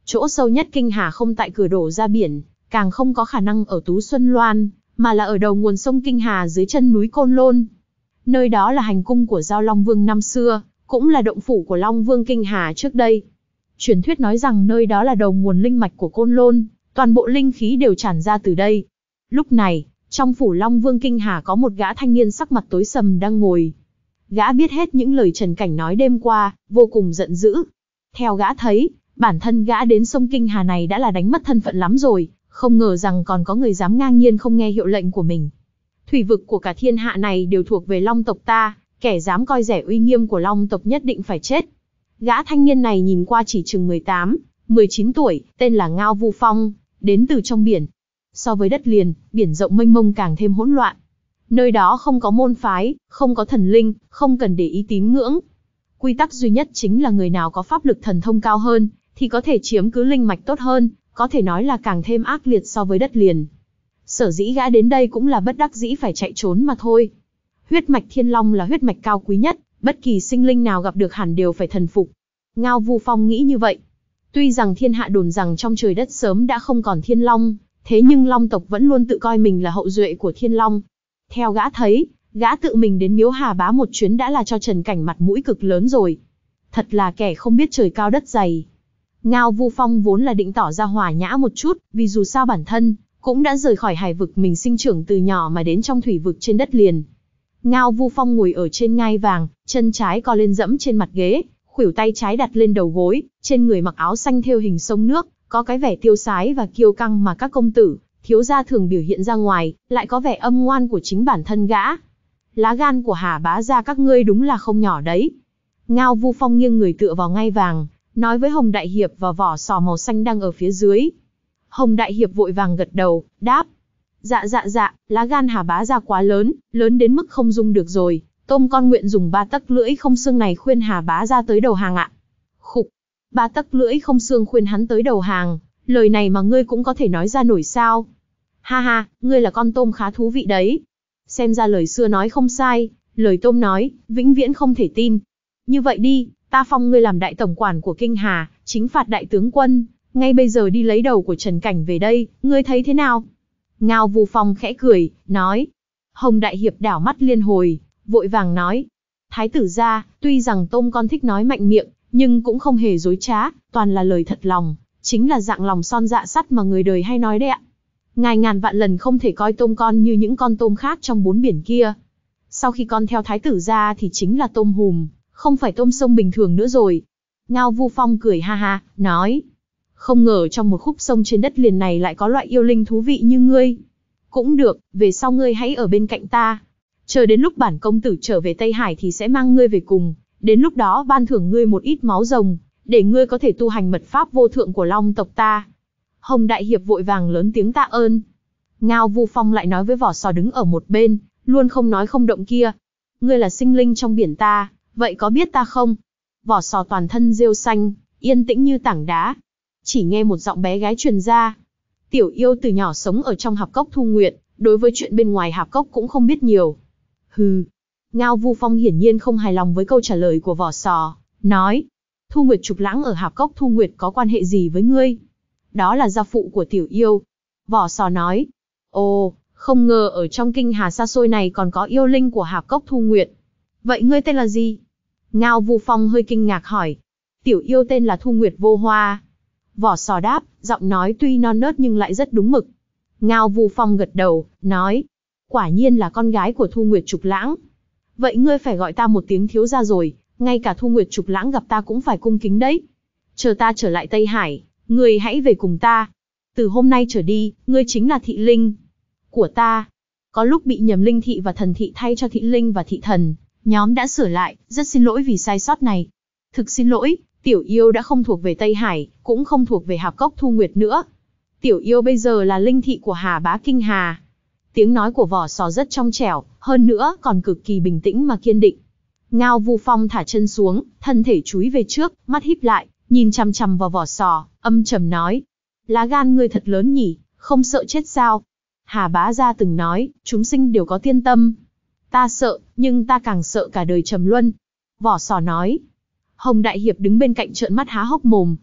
Chỗ sâu nhất kinh hà không tại cửa đổ ra biển, càng không có khả năng ở Tú Xuân Loan, mà là ở đầu nguồn sông Kinh Hà dưới chân núi Côn Lôn. Nơi đó là hành cung của Giao Long Vương năm xưa, cũng là động phủ của Long Vương Kinh Hà trước đây. Truyền thuyết nói rằng nơi đó là đầu nguồn linh mạch của Côn Lôn, toàn bộ linh khí đều tràn ra từ đây. Lúc này, trong phủ Long Vương Kinh Hà có một gã thanh niên sắc mặt tối sầm đang ngồi. Gã biết hết những lời Trần Cảnh nói đêm qua, vô cùng giận dữ. Theo gã thấy, bản thân gã đến sông Kinh Hà này đã là đánh mất thân phận lắm rồi, không ngờ rằng còn có người dám ngang nhiên không nghe hiệu lệnh của mình. Thủy vực của cả thiên hạ này đều thuộc về Long tộc ta, kẻ dám coi rẻ uy nghiêm của Long tộc nhất định phải chết. Gã thanh niên này nhìn qua chỉ chừng mười tám, mười chín tuổi, tên là Ngao Vu Phong, đến từ trong biển. So với đất liền, biển rộng mênh mông càng thêm hỗn loạn. Nơi đó không có môn phái, không có thần linh, không cần để ý tín ngưỡng. Quy tắc duy nhất chính là người nào có pháp lực thần thông cao hơn, thì có thể chiếm cứ linh mạch tốt hơn, có thể nói là càng thêm ác liệt so với đất liền. Sở dĩ gã đến đây cũng là bất đắc dĩ phải chạy trốn mà thôi. Huyết mạch Thiên Long là huyết mạch cao quý nhất, bất kỳ sinh linh nào gặp được hẳn đều phải thần phục. Ngao Vu Phong nghĩ như vậy. Tuy rằng thiên hạ đồn rằng trong trời đất sớm đã không còn Thiên Long, thế nhưng Long tộc vẫn luôn tự coi mình là hậu duệ của Thiên Long. Theo gã thấy, gã tự mình đến miếu Hà Bá một chuyến đã là cho Trần Cảnh mặt mũi cực lớn rồi. Thật là kẻ không biết trời cao đất dày. Ngao Vu Phong vốn là định tỏ ra hòa nhã một chút, vì dù sao bản thân cũng đã rời khỏi hải vực mình sinh trưởng từ nhỏ mà đến trong thủy vực trên đất liền. Ngao Vu Phong ngồi ở trên ngai vàng, chân trái co lên dẫm trên mặt ghế, khuỷu tay trái đặt lên đầu gối, trên người mặc áo xanh thêu hình sông nước, có cái vẻ tiêu sái và kiêu căng mà các công tử, thiếu gia thường biểu hiện ra ngoài, lại có vẻ âm ngoan của chính bản thân gã. Lá gan của Hà Bá gia các ngươi đúng là không nhỏ đấy. Ngao Vu Phong nghiêng người tựa vào ngai vàng, nói với Hồng Đại Hiệp và vỏ sò màu xanh đang ở phía dưới. Hồng Đại Hiệp vội vàng gật đầu, đáp. Dạ dạ dạ, lá gan Hà Bá gia quá lớn, lớn đến mức không dung được rồi. Tôm con nguyện dùng ba tấc lưỡi không xương này khuyên Hà Bá gia tới đầu hàng ạ. Khục, ba tấc lưỡi không xương khuyên hắn tới đầu hàng, lời này mà ngươi cũng có thể nói ra nổi sao? Ha ha, ngươi là con tôm khá thú vị đấy. Xem ra lời xưa nói không sai, lời tôm nói, vĩnh viễn không thể tin. Như vậy đi, ta phong ngươi làm đại tổng quản của Kinh Hà, chính phạt đại tướng quân, ngay bây giờ đi lấy đầu của Trần Cảnh về đây, ngươi thấy thế nào? Ngao Vu Phong khẽ cười, nói. Hồng Đại Hiệp đảo mắt liên hồi, vội vàng nói. Thái tử gia, tuy rằng tôm con thích nói mạnh miệng, nhưng cũng không hề dối trá, toàn là lời thật lòng, chính là dạng lòng son dạ sắt mà người đời hay nói đấy ạ. Ngài ngàn vạn lần không thể coi tôm con như những con tôm khác trong bốn biển kia. Sau khi con theo thái tử ra thì chính là tôm hùm, không phải tôm sông bình thường nữa rồi. Ngao Vu Phong cười ha ha, nói. Không ngờ trong một khúc sông trên đất liền này lại có loại yêu linh thú vị như ngươi. Cũng được, về sau ngươi hãy ở bên cạnh ta. Chờ đến lúc bản công tử trở về Tây Hải thì sẽ mang ngươi về cùng. Đến lúc đó ban thưởng ngươi một ít máu rồng, để ngươi có thể tu hành mật pháp vô thượng của Long tộc ta. Hồng Đại Hiệp vội vàng lớn tiếng tạ ơn. Ngao Vu Phong lại nói với vỏ sò đứng ở một bên, luôn không nói không động kia. Ngươi là sinh linh trong biển ta, vậy có biết ta không? Vỏ sò toàn thân rêu xanh, yên tĩnh như tảng đá. Chỉ nghe một giọng bé gái truyền ra. Tiểu yêu từ nhỏ sống ở trong hạp cốc Thu Nguyệt, đối với chuyện bên ngoài hạp cốc cũng không biết nhiều. Hừ. Ngao Vu Phong hiển nhiên không hài lòng với câu trả lời của vỏ sò, nói. Thu Nguyệt Trục Lãng ở hạp cốc Thu Nguyệt có quan hệ gì với ngươi? Đó là gia phụ của tiểu yêu. Vỏ sò nói. Ồ, không ngờ ở trong Kinh Hà xa xôi này còn có yêu linh của hạp cốc Thu Nguyệt. Vậy ngươi tên là gì? Ngao Vu Phong hơi kinh ngạc hỏi. Tiểu yêu tên là Thu Nguyệt Vô Hoa. Vỏ sò đáp, giọng nói tuy non nớt nhưng lại rất đúng mực. Ngao Vu Phong gật đầu, nói. Quả nhiên là con gái của Thu Nguyệt Trục Lãng. Vậy ngươi phải gọi ta một tiếng thiếu gia rồi, ngay cả Thu Nguyệt Trục Lãng gặp ta cũng phải cung kính đấy. Chờ ta trở lại Tây Hải, ngươi hãy về cùng ta. Từ hôm nay trở đi, ngươi chính là thị linh của ta. Có lúc bị nhầm linh thị và thần thị thay cho thị linh và thị thần, nhóm đã sửa lại, rất xin lỗi vì sai sót này. Thực xin lỗi, tiểu yêu đã không thuộc về Tây Hải, cũng không thuộc về hạp cốc Thu Nguyệt nữa. Tiểu yêu bây giờ là linh thị của Hà Bá Kinh Hà. Tiếng nói của vỏ sò rất trong trẻo, hơn nữa còn cực kỳ bình tĩnh mà kiên định. Ngao Vu Phong thả chân xuống, thân thể chúi về trước, mắt híp lại, nhìn chằm chằm vào vỏ sò, âm trầm nói. Lá gan ngươi thật lớn nhỉ, không sợ chết sao? Hà Bá gia từng nói, chúng sinh đều có tiên tâm. Ta sợ, nhưng ta càng sợ cả đời trầm luân. Vỏ sò nói. Hồng Đại Hiệp đứng bên cạnh trợn mắt há hốc mồm.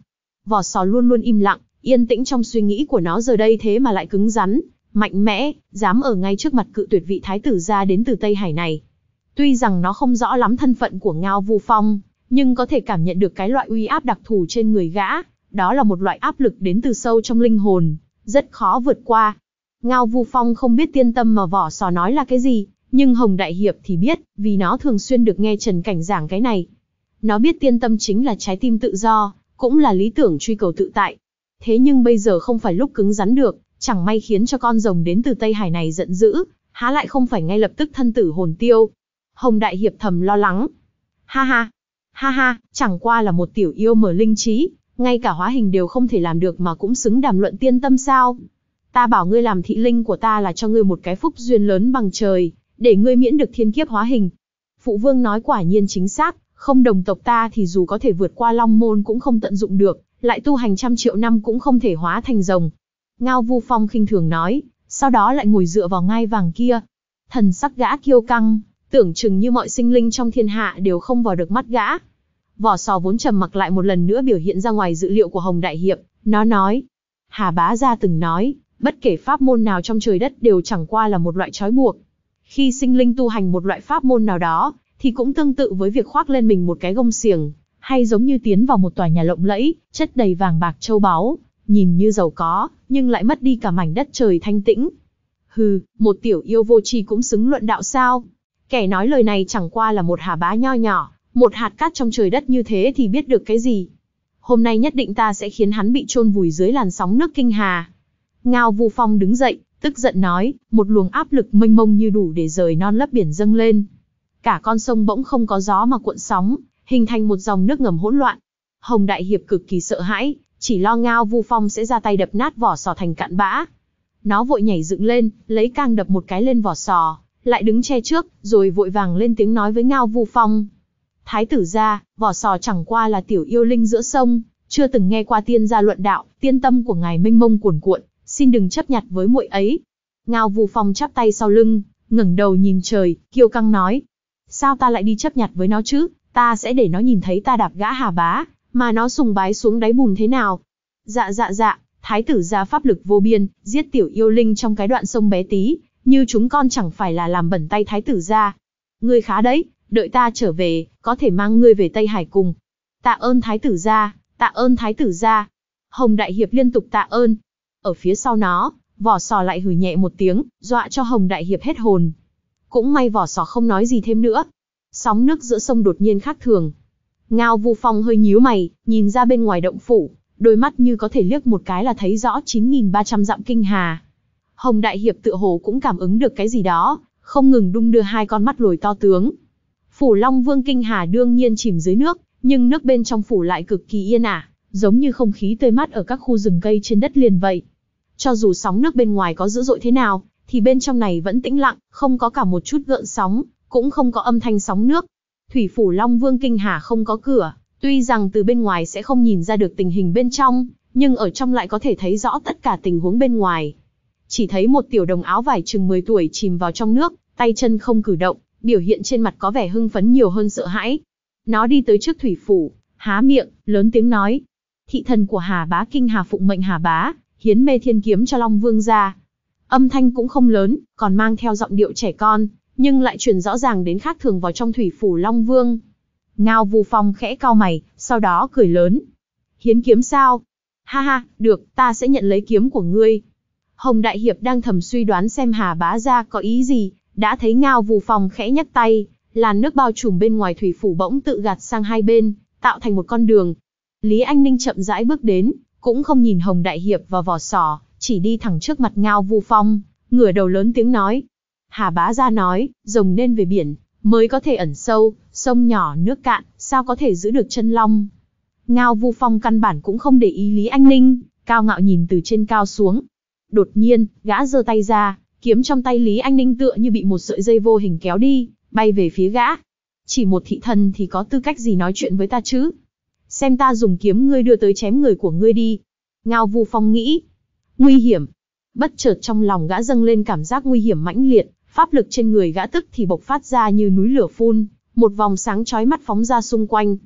Vỏ sò luôn luôn im lặng, yên tĩnh trong suy nghĩ của nó giờ đây thế mà lại cứng rắn, mạnh mẽ, dám ở ngay trước mặt cự tuyệt vị thái tử gia đến từ Tây Hải này. Tuy rằng nó không rõ lắm thân phận của Ngao Vu Phong, nhưng có thể cảm nhận được cái loại uy áp đặc thù trên người gã, đó là một loại áp lực đến từ sâu trong linh hồn, rất khó vượt qua. Ngao Vu Phong không biết tiên tâm mà vỏ sò nói là cái gì, nhưng Hồng Đại Hiệp thì biết, vì nó thường xuyên được nghe Trần Cảnh giảng cái này. Nó biết tiên tâm chính là trái tim tự do, cũng là lý tưởng truy cầu tự tại. Thế nhưng bây giờ không phải lúc cứng rắn được, chẳng may khiến cho con rồng đến từ Tây Hải này giận dữ, há lại không phải ngay lập tức thân tử hồn tiêu. Hồng Đại Hiệp thầm lo lắng. Ha ha, ha ha, chẳng qua là một tiểu yêu mở linh trí, ngay cả hóa hình đều không thể làm được mà cũng xứng đàm luận tiên tâm sao? Ta bảo ngươi làm thị linh của ta là cho ngươi một cái phúc duyên lớn bằng trời, để ngươi miễn được thiên kiếp hóa hình. Phụ vương nói quả nhiên chính xác, không đồng tộc ta thì dù có thể vượt qua Long Môn cũng không tận dụng được, lại tu hành trăm triệu năm cũng không thể hóa thành rồng. Ngao Vu Phong khinh thường nói, sau đó lại ngồi dựa vào ngai vàng kia. Thần sắc gã kiêu căng, tưởng chừng như mọi sinh linh trong thiên hạ đều không vào được mắt gã. Vỏ sò vốn trầm mặc lại một lần nữa biểu hiện ra ngoài dự liệu của Hồng Đại Hiệp, nó nói. Hà Bá Gia từng nói, bất kể pháp môn nào trong trời đất đều chẳng qua là một loại trói buộc. Khi sinh linh tu hành một loại pháp môn nào đó, thì cũng tương tự với việc khoác lên mình một cái gông xiềng, hay giống như tiến vào một tòa nhà lộng lẫy, chất đầy vàng bạc châu báu, nhìn như giàu có, nhưng lại mất đi cả mảnh đất trời thanh tĩnh. Hừ, một tiểu yêu vô tri cũng xứng luận đạo sao? Kẻ nói lời này chẳng qua là một Hà Bá nho nhỏ, một hạt cát trong trời đất như thế thì biết được cái gì? Hôm nay nhất định ta sẽ khiến hắn bị chôn vùi dưới làn sóng nước kinh hà. Ngao Vu Phong đứng dậy, tức giận nói, một luồng áp lực mênh mông như đủ để rời non lấp biển dâng lên. Cả con sông bỗng không có gió mà cuộn sóng, hình thành một dòng nước ngầm hỗn loạn. Hồng Đại Hiệp cực kỳ sợ hãi, chỉ lo Ngao Vu Phong sẽ ra tay đập nát vỏ sò thành cặn bã. Nó vội nhảy dựng lên, lấy cang đập một cái lên vỏ sò, lại đứng che trước, rồi vội vàng lên tiếng nói với Ngao Vu Phong. Thái tử gia, vỏ sò chẳng qua là tiểu yêu linh giữa sông, chưa từng nghe qua tiên gia luận đạo, tiên tâm của ngài mênh mông cuồn cuộn, xin đừng chấp nhặt với muội ấy. Ngao Vu Phong chắp tay sau lưng, ngẩng đầu nhìn trời, kiêu căng nói. Sao ta lại đi chấp nhặt với nó chứ, ta sẽ để nó nhìn thấy ta đạp gã Hà Bá, mà nó sùng bái xuống đáy bùn thế nào. Dạ dạ dạ, thái tử gia pháp lực vô biên, giết tiểu yêu linh trong cái đoạn sông bé tí, như chúng con chẳng phải là làm bẩn tay thái tử gia. Ngươi khá đấy, đợi ta trở về, có thể mang ngươi về Tây Hải cùng. Tạ ơn thái tử gia, tạ ơn thái tử gia. Hồng Đại Hiệp liên tục tạ ơn. Ở phía sau nó, vỏ sò lại hừ nhẹ một tiếng, dọa cho Hồng Đại Hiệp hết hồn. Cũng may vỏ sò không nói gì thêm nữa. Sóng nước giữa sông đột nhiên khác thường. Ngao Vu Phong hơi nhíu mày, nhìn ra bên ngoài động phủ, đôi mắt như có thể liếc một cái là thấy rõ chín nghìn ba trăm dặm kinh hà. Hồng Đại Hiệp tựa hồ cũng cảm ứng được cái gì đó, không ngừng đung đưa hai con mắt lồi to tướng. Phủ Long Vương kinh hà đương nhiên chìm dưới nước, nhưng nước bên trong phủ lại cực kỳ yên ả, giống như không khí tươi mát ở các khu rừng cây trên đất liền vậy. Cho dù sóng nước bên ngoài có dữ dội thế nào, thì bên trong này vẫn tĩnh lặng, không có cả một chút gợn sóng, cũng không có âm thanh sóng nước. Thủy phủ Long Vương kinh hà không có cửa, tuy rằng từ bên ngoài sẽ không nhìn ra được tình hình bên trong, nhưng ở trong lại có thể thấy rõ tất cả tình huống bên ngoài. Chỉ thấy một tiểu đồng áo vải chừng mười tuổi chìm vào trong nước, tay chân không cử động, biểu hiện trên mặt có vẻ hưng phấn nhiều hơn sợ hãi. Nó đi tới trước thủy phủ, há miệng, lớn tiếng nói. Thị thần của Hà Bá kinh hà phụng mệnh Hà Bá, hiến mê thiên kiếm cho Long Vương gia. Âm thanh cũng không lớn, còn mang theo giọng điệu trẻ con, nhưng lại truyền rõ ràng đến khác thường vào trong thủy phủ Long Vương. Ngao Vu Phong khẽ cau mày, sau đó cười lớn. Hiến kiếm sao? Ha ha, được, ta sẽ nhận lấy kiếm của ngươi. Hồng Đại Hiệp đang thầm suy đoán xem Hà Bá gia có ý gì, đã thấy Ngao Vu Phong khẽ nhấc tay, làn nước bao trùm bên ngoài thủy phủ bỗng tự gạt sang hai bên, tạo thành một con đường. Lý Anh Ninh chậm rãi bước đến, cũng không nhìn Hồng Đại Hiệp và vỏ sò, chỉ đi thẳng trước mặt Ngao Vu Phong, ngửa đầu lớn tiếng nói. Hà Bá gia nói, rồng nên về biển, mới có thể ẩn sâu, sông nhỏ nước cạn, sao có thể giữ được chân long. Ngao Vu Phong căn bản cũng không để ý Lý Anh Ninh, cao ngạo nhìn từ trên cao xuống. Đột nhiên, gã giơ tay ra, kiếm trong tay Lý Anh Ninh tựa như bị một sợi dây vô hình kéo đi, bay về phía gã. Chỉ một thị thần thì có tư cách gì nói chuyện với ta chứ? Xem ta dùng kiếm ngươi đưa tới chém người của ngươi đi. Ngao Vu Phong nghĩ. Nguy hiểm. Bất chợt trong lòng gã dâng lên cảm giác nguy hiểm mãnh liệt, pháp lực trên người gã tức thì bộc phát ra như núi lửa phun, một vòng sáng chói mắt phóng ra xung quanh.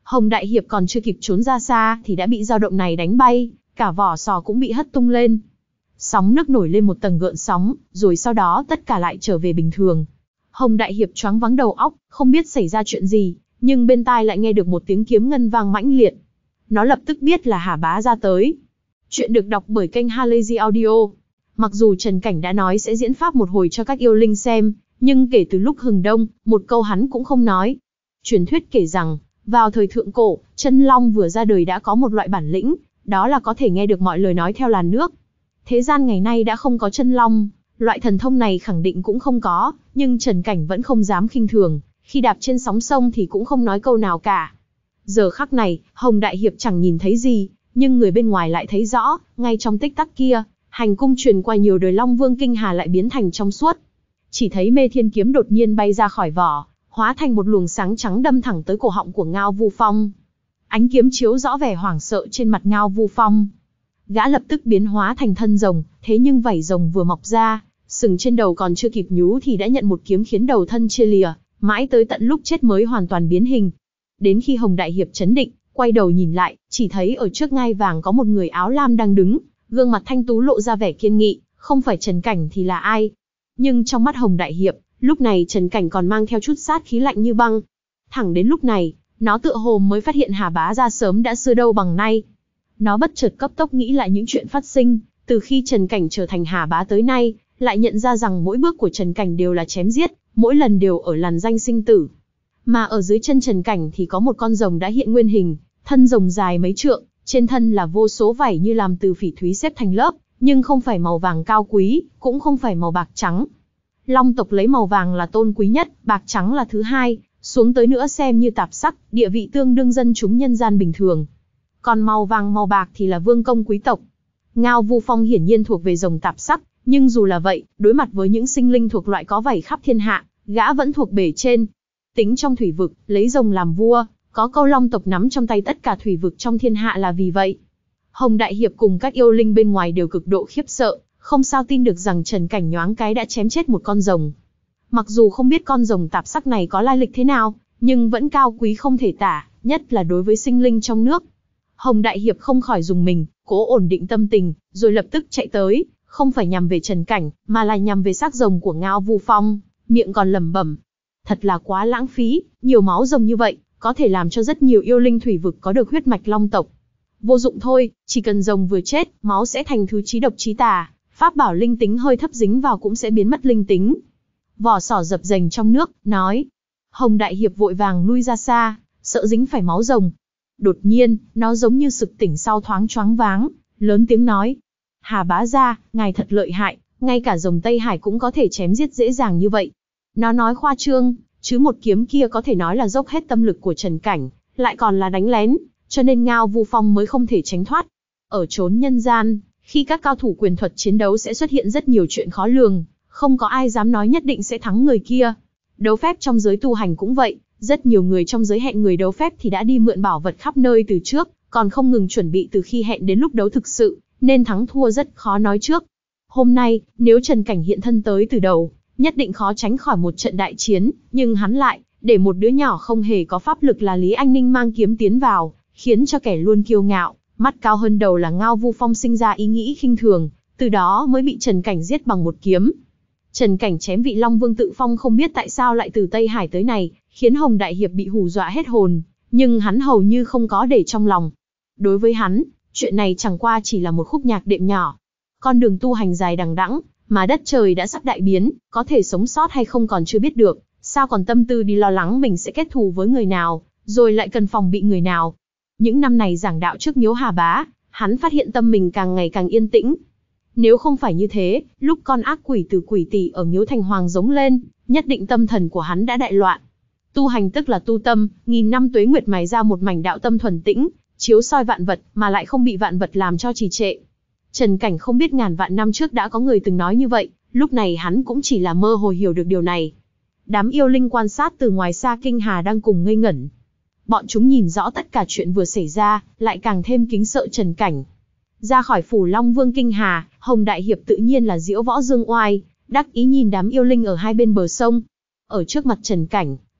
Hồng Đại Hiệp còn chưa kịp trốn ra xa thì đã bị dao động này đánh bay, cả vỏ sò cũng bị hất tung lên. Sóng nước nổi lên một tầng gợn sóng, rồi sau đó tất cả lại trở về bình thường. Hồng Đại Hiệp choáng váng đầu óc, không biết xảy ra chuyện gì, nhưng bên tai lại nghe được một tiếng kiếm ngân vang mãnh liệt. Nó lập tức biết là Hà Bá ra tới. Chuyện được đọc bởi kênh Halazy Audio. Mặc dù Trần Cảnh đã nói sẽ diễn pháp một hồi cho các yêu linh xem, nhưng kể từ lúc hừng đông, một câu hắn cũng không nói. Truyền thuyết kể rằng, vào thời thượng cổ, chân long vừa ra đời đã có một loại bản lĩnh, đó là có thể nghe được mọi lời nói theo làn nước. Thế gian ngày nay đã không có chân long, loại thần thông này khẳng định cũng không có, nhưng Trần Cảnh vẫn không dám khinh thường, khi đạp trên sóng sông thì cũng không nói câu nào cả. Giờ khắc này, Hồng Đại Hiệp chẳng nhìn thấy gì, nhưng người bên ngoài lại thấy rõ, ngay trong tích tắc kia, hành cung truyền qua nhiều đời Long Vương Kinh Hà lại biến thành trong suốt. Chỉ thấy Mê Thiên kiếm đột nhiên bay ra khỏi vỏ, hóa thành một luồng sáng trắng đâm thẳng tới cổ họng của Ngao Vu Phong. Ánh kiếm chiếu rõ vẻ hoảng sợ trên mặt Ngao Vu Phong. Gã lập tức biến hóa thành thân rồng, thế nhưng vảy rồng vừa mọc ra, sừng trên đầu còn chưa kịp nhú thì đã nhận một kiếm khiến đầu thân chia lìa, mãi tới tận lúc chết mới hoàn toàn biến hình. Đến khi Hồng Đại Hiệp chấn định, quay đầu nhìn lại, chỉ thấy ở trước ngai vàng có một người áo lam đang đứng, gương mặt thanh tú lộ ra vẻ kiên nghị, không phải Trần Cảnh thì là ai. Nhưng trong mắt Hồng Đại Hiệp, lúc này Trần Cảnh còn mang theo chút sát khí lạnh như băng. Thẳng đến lúc này, nó tựa hồ mới phát hiện Hà Bá ra sớm đã xưa đâu bằng nay. Nó bất chợt cấp tốc nghĩ lại những chuyện phát sinh, từ khi Trần Cảnh trở thành Hà Bá tới nay, lại nhận ra rằng mỗi bước của Trần Cảnh đều là chém giết, mỗi lần đều ở làn danh sinh tử. Mà ở dưới chân Trần Cảnh thì có một con rồng đã hiện nguyên hình, thân rồng dài mấy trượng, trên thân là vô số vảy như làm từ phỉ thúy xếp thành lớp, nhưng không phải màu vàng cao quý, cũng không phải màu bạc trắng. Long tộc lấy màu vàng là tôn quý nhất, bạc trắng là thứ hai, xuống tới nữa xem như tạp sắc, địa vị tương đương dân chúng nhân gian bình thường. Còn màu vàng màu bạc thì là vương công quý tộc. Ngao Vu Phong hiển nhiên thuộc về dòng tạp sắc, nhưng dù là vậy, đối mặt với những sinh linh thuộc loại có vảy khắp thiên hạ, gã vẫn thuộc bề trên. Tính trong thủy vực, lấy rồng làm vua, có câu long tộc nắm trong tay tất cả thủy vực trong thiên hạ là vì vậy. Hồng Đại Hiệp cùng các yêu linh bên ngoài đều cực độ khiếp sợ, không sao tin được rằng Trần Cảnh nhoáng cái đã chém chết một con rồng. Mặc dù không biết con rồng tạp sắc này có lai lịch thế nào, nhưng vẫn cao quý không thể tả, nhất là đối với sinh linh trong nước. Hồng Đại Hiệp không khỏi dùng mình, cố ổn định tâm tình, rồi lập tức chạy tới, không phải nhằm về Trần Cảnh, mà là nhằm về xác rồng của Ngao Vu Phong, miệng còn lẩm bẩm. Thật là quá lãng phí, nhiều máu rồng như vậy, có thể làm cho rất nhiều yêu linh thủy vực có được huyết mạch long tộc. Vô dụng thôi, chỉ cần rồng vừa chết, máu sẽ thành thứ chí độc chí tà, pháp bảo linh tính hơi thấp dính vào cũng sẽ biến mất linh tính. Vỏ sò dập dềnh trong nước, nói. Hồng Đại Hiệp vội vàng lui ra xa, sợ dính phải máu rồng. Đột nhiên, nó giống như sực tỉnh sau thoáng choáng váng, lớn tiếng nói. Hà Bá gia, ngài thật lợi hại, ngay cả rồng Tây Hải cũng có thể chém giết dễ dàng như vậy. Nó nói khoa trương, chứ một kiếm kia có thể nói là dốc hết tâm lực của Trần Cảnh, lại còn là đánh lén, cho nên Ngao Vu Phong mới không thể tránh thoát. Ở chốn nhân gian, khi các cao thủ quyền thuật chiến đấu sẽ xuất hiện rất nhiều chuyện khó lường, không có ai dám nói nhất định sẽ thắng người kia. Đấu phép trong giới tu hành cũng vậy, rất nhiều người trong giới hẹn người đấu phép thì đã đi mượn bảo vật khắp nơi từ trước, còn không ngừng chuẩn bị từ khi hẹn đến lúc đấu thực sự, nên thắng thua rất khó nói trước. Hôm nay, nếu Trần Cảnh hiện thân tới từ đầu, nhất định khó tránh khỏi một trận đại chiến, nhưng hắn lại, để một đứa nhỏ không hề có pháp lực là Lý Anh Ninh mang kiếm tiến vào, khiến cho kẻ luôn kiêu ngạo, mắt cao hơn đầu là Ngao Vu Phong sinh ra ý nghĩ khinh thường, từ đó mới bị Trần Cảnh giết bằng một kiếm. Trần Cảnh chém vị Long Vương Tự Phong không biết tại sao lại từ Tây Hải tới này, khiến Hồng Đại Hiệp bị hù dọa hết hồn, nhưng hắn hầu như không có để trong lòng. Đối với hắn, chuyện này chẳng qua chỉ là một khúc nhạc đệm nhỏ. Con đường tu hành dài đằng đẵng, mà đất trời đã sắp đại biến, có thể sống sót hay không còn chưa biết được, sao còn tâm tư đi lo lắng mình sẽ kết thù với người nào, rồi lại cần phòng bị người nào. Những năm này giảng đạo trước miếu Hà Bá, hắn phát hiện tâm mình càng ngày càng yên tĩnh. Nếu không phải như thế, lúc con ác quỷ từ quỷ tỷ ở miếu Thành Hoàng giống lên, nhất định tâm thần của hắn đã đại loạn. Tu hành tức là tu tâm, nghìn năm tuế nguyệt mài ra một mảnh đạo tâm thuần tĩnh, chiếu soi vạn vật mà lại không bị vạn vật làm cho trì trệ. Trần Cảnh không biết ngàn vạn năm trước đã có người từng nói như vậy, lúc này hắn cũng chỉ là mơ hồ hiểu được điều này. Đám yêu linh quan sát từ ngoài xa kinh hà đang cùng ngây ngẩn. Bọn chúng nhìn rõ tất cả chuyện vừa xảy ra, lại càng thêm kính sợ Trần Cảnh. Ra khỏi phủ Long Vương kinh hà, Hồng Đại Hiệp tự nhiên là diễu võ dương oai, đắc ý nhìn đám yêu linh ở hai bên bờ sông. Ở trước mặt Trần Cảnh,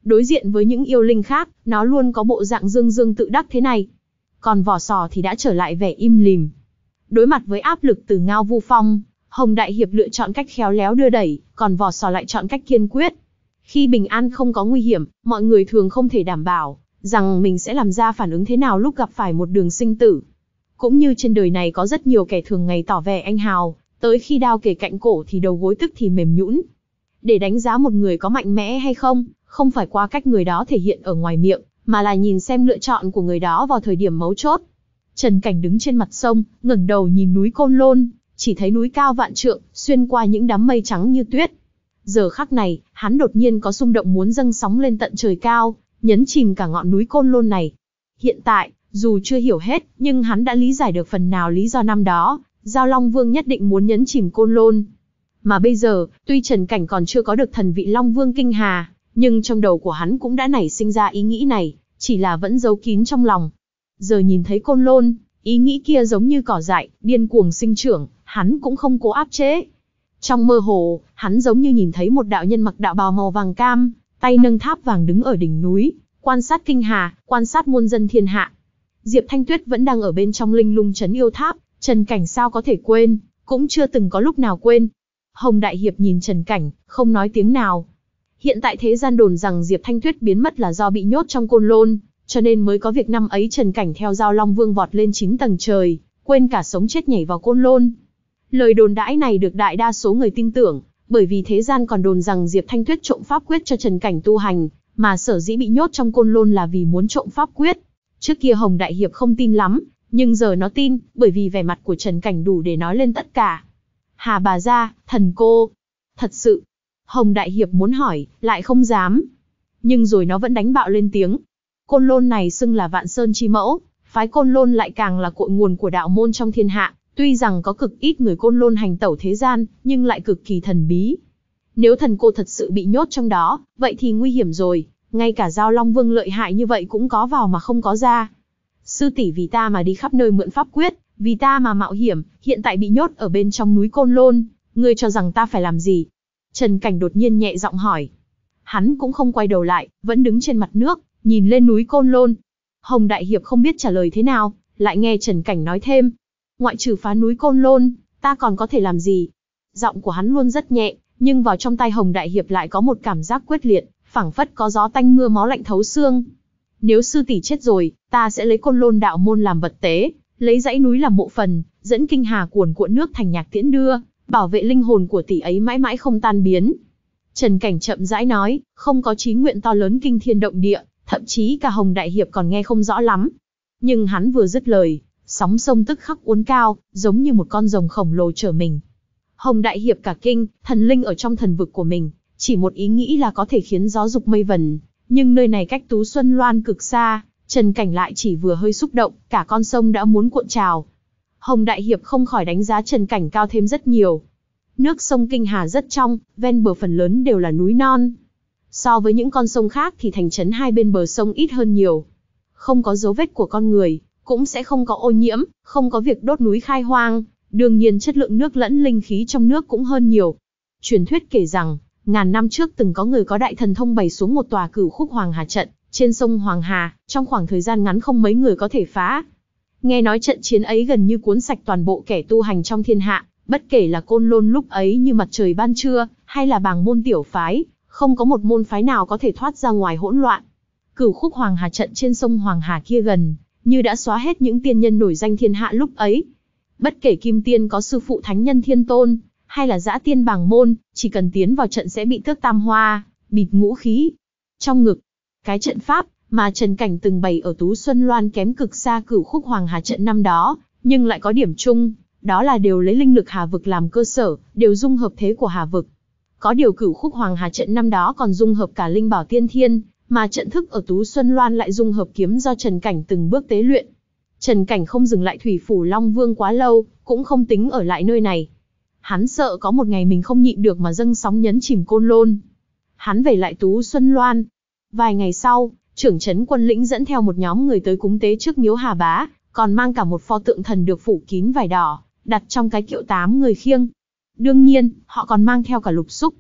Đối diện với những yêu linh khác, nó luôn có bộ dạng dương dương tự đắc thế này. Còn vỏ sò thì đã trở lại vẻ im lìm. Đối mặt với áp lực từ Ngao Vu Phong, Hồng Đại Hiệp lựa chọn cách khéo léo đưa đẩy, còn vỏ sò lại chọn cách kiên quyết. Khi bình an không có nguy hiểm, mọi người thường không thể đảm bảo rằng mình sẽ làm ra phản ứng thế nào lúc gặp phải một đường sinh tử. Cũng như trên đời này có rất nhiều kẻ thường ngày tỏ vẻ anh hào, tới khi đao kề cạnh cổ thì đầu gối tức thì mềm nhũn. Để đánh giá một người có mạnh mẽ hay không, không phải qua cách người đó thể hiện ở ngoài miệng, mà là nhìn xem lựa chọn của người đó vào thời điểm mấu chốt. Trần Cảnh đứng trên mặt sông, ngẩng đầu nhìn núi Côn Lôn, chỉ thấy núi cao vạn trượng, xuyên qua những đám mây trắng như tuyết. Giờ khắc này, hắn đột nhiên có xung động muốn dâng sóng lên tận trời cao, nhấn chìm cả ngọn núi Côn Lôn này. Hiện tại, dù chưa hiểu hết, nhưng hắn đã lý giải được phần nào lý do năm đó, Giao Long Vương nhất định muốn nhấn chìm Côn Lôn. Mà bây giờ, tuy Trần Cảnh còn chưa có được thần vị Long Vương Kinh Hà, nhưng trong đầu của hắn cũng đã nảy sinh ra ý nghĩ này, chỉ là vẫn giấu kín trong lòng. Giờ nhìn thấy Côn Lôn, ý nghĩ kia giống như cỏ dại, điên cuồng sinh trưởng, hắn cũng không cố áp chế. Trong mơ hồ, hắn giống như nhìn thấy một đạo nhân mặc đạo bào màu vàng cam, tay nâng tháp vàng đứng ở đỉnh núi, quan sát Kinh Hà, quan sát muôn dân thiên hạ. Diệp Thanh Tuyết vẫn đang ở bên trong linh lung trấn yêu tháp, Trần Cảnh sao có thể quên, cũng chưa từng có lúc nào quên. Hồng Đại Hiệp nhìn Trần Cảnh, không nói tiếng nào. Hiện tại thế gian đồn rằng Diệp Thanh Tuyết biến mất là do bị nhốt trong Côn Lôn, cho nên mới có việc năm ấy Trần Cảnh theo Giao Long Vương vọt lên chín tầng trời, quên cả sống chết nhảy vào Côn Lôn. Lời đồn đãi này được đại đa số người tin tưởng, bởi vì thế gian còn đồn rằng Diệp Thanh Tuyết trộm pháp quyết cho Trần Cảnh tu hành, mà sở dĩ bị nhốt trong Côn Lôn là vì muốn trộm pháp quyết. Trước kia Hồng Đại Hiệp không tin lắm, nhưng giờ nó tin, bởi vì vẻ mặt của Trần Cảnh đủ để nói lên tất cả. Hà bà gia, thần cô. Thật sự. Hồng Đại Hiệp muốn hỏi, lại không dám. Nhưng rồi nó vẫn đánh bạo lên tiếng. Côn Lôn này xưng là Vạn Sơn chi mẫu, phái Côn Lôn lại càng là cội nguồn của đạo môn trong thiên hạ. Tuy rằng có cực ít người Côn Lôn hành tẩu thế gian, nhưng lại cực kỳ thần bí. Nếu thần cô thật sự bị nhốt trong đó, vậy thì nguy hiểm rồi, ngay cả Giao Long Vương lợi hại như vậy cũng có vào mà không có ra. Sư tỷ vì ta mà đi khắp nơi mượn pháp quyết, vì ta mà mạo hiểm, hiện tại bị nhốt ở bên trong núi Côn Lôn, ngươi cho rằng ta phải làm gì? Trần Cảnh đột nhiên nhẹ giọng hỏi. Hắn cũng không quay đầu lại, vẫn đứng trên mặt nước, nhìn lên núi Côn Lôn. Hồng Đại Hiệp không biết trả lời thế nào, lại nghe Trần Cảnh nói thêm. Ngoại trừ phá núi Côn Lôn, ta còn có thể làm gì? Giọng của hắn luôn rất nhẹ, nhưng vào trong tai Hồng Đại Hiệp lại có một cảm giác quyết liệt, phảng phất có gió tanh mưa máu lạnh thấu xương. Nếu sư tỷ chết rồi, ta sẽ lấy Côn Lôn đạo môn làm vật tế, lấy dãy núi làm mộ phần, dẫn Kinh Hà cuồn cuộn nước thành nhạc tiễn đưa, bảo vệ linh hồn của tỷ ấy mãi mãi không tan biến. Trần Cảnh chậm rãi nói, không có chí nguyện to lớn kinh thiên động địa, thậm chí cả Hồng Đại Hiệp còn nghe không rõ lắm. Nhưng hắn vừa dứt lời, sóng sông tức khắc uốn cao, giống như một con rồng khổng lồ chở mình. Hồng Đại Hiệp cả kinh, thần linh ở trong thần vực của mình, chỉ một ý nghĩ là có thể khiến gió dục mây vần, nhưng nơi này cách Tú Xuân Loan cực xa, Trần Cảnh lại chỉ vừa hơi xúc động, cả con sông đã muốn cuộn trào. Hồng Đại Hiệp không khỏi đánh giá Trần Cảnh cao thêm rất nhiều. Nước sông Kinh Hà rất trong, ven bờ phần lớn đều là núi non. So với những con sông khác thì thành trấn hai bên bờ sông ít hơn nhiều. Không có dấu vết của con người, cũng sẽ không có ô nhiễm, không có việc đốt núi khai hoang, đương nhiên chất lượng nước lẫn linh khí trong nước cũng hơn nhiều. Truyền thuyết kể rằng, ngàn năm trước từng có người có đại thần thông bày xuống một tòa Cửu Khúc Hoàng Hà trận, trên sông Hoàng Hà, trong khoảng thời gian ngắn không mấy người có thể phá. Nghe nói trận chiến ấy gần như cuốn sạch toàn bộ kẻ tu hành trong thiên hạ, bất kể là Côn Lôn lúc ấy như mặt trời ban trưa, hay là Bàng môn tiểu phái, không có một môn phái nào có thể thoát ra ngoài hỗn loạn. Cửu Khúc Hoàng Hà trận trên sông Hoàng Hà kia gần như đã xóa hết những tiên nhân nổi danh thiên hạ lúc ấy. Bất kể Kim Tiên có sư phụ Thánh Nhân Thiên Tôn, hay là Dã Tiên Bàng môn, chỉ cần tiến vào trận sẽ bị tước tam hoa, bịt ngũ khí. Trong ngực, cái trận pháp mà Trần Cảnh từng bày ở Tú Xuân Loan kém cực xa Cửu Khúc Hoàng Hà trận năm đó, nhưng lại có điểm chung, đó là đều lấy linh lực Hà vực làm cơ sở, đều dung hợp thế của Hà vực. Có điều Cửu Khúc Hoàng Hà trận năm đó còn dung hợp cả linh bảo tiên thiên, mà trận thức ở Tú Xuân Loan lại dung hợp kiếm do Trần Cảnh từng bước tế luyện. Trần Cảnh không dừng lại Thủy Phủ Long Vương quá lâu, cũng không tính ở lại nơi này. Hắn sợ có một ngày mình không nhịn được mà dâng sóng nhấn chìm Côn Lôn. Hắn về lại Tú Xuân Loan. Vài ngày sau, trưởng trấn Quân Lĩnh dẫn theo một nhóm người tới cúng tế trước miếu Hà Bá, còn mang cả một pho tượng thần được phủ kín vải đỏ, đặt trong cái kiệu tám người khiêng. Đương nhiên, họ còn mang theo cả lục xúc.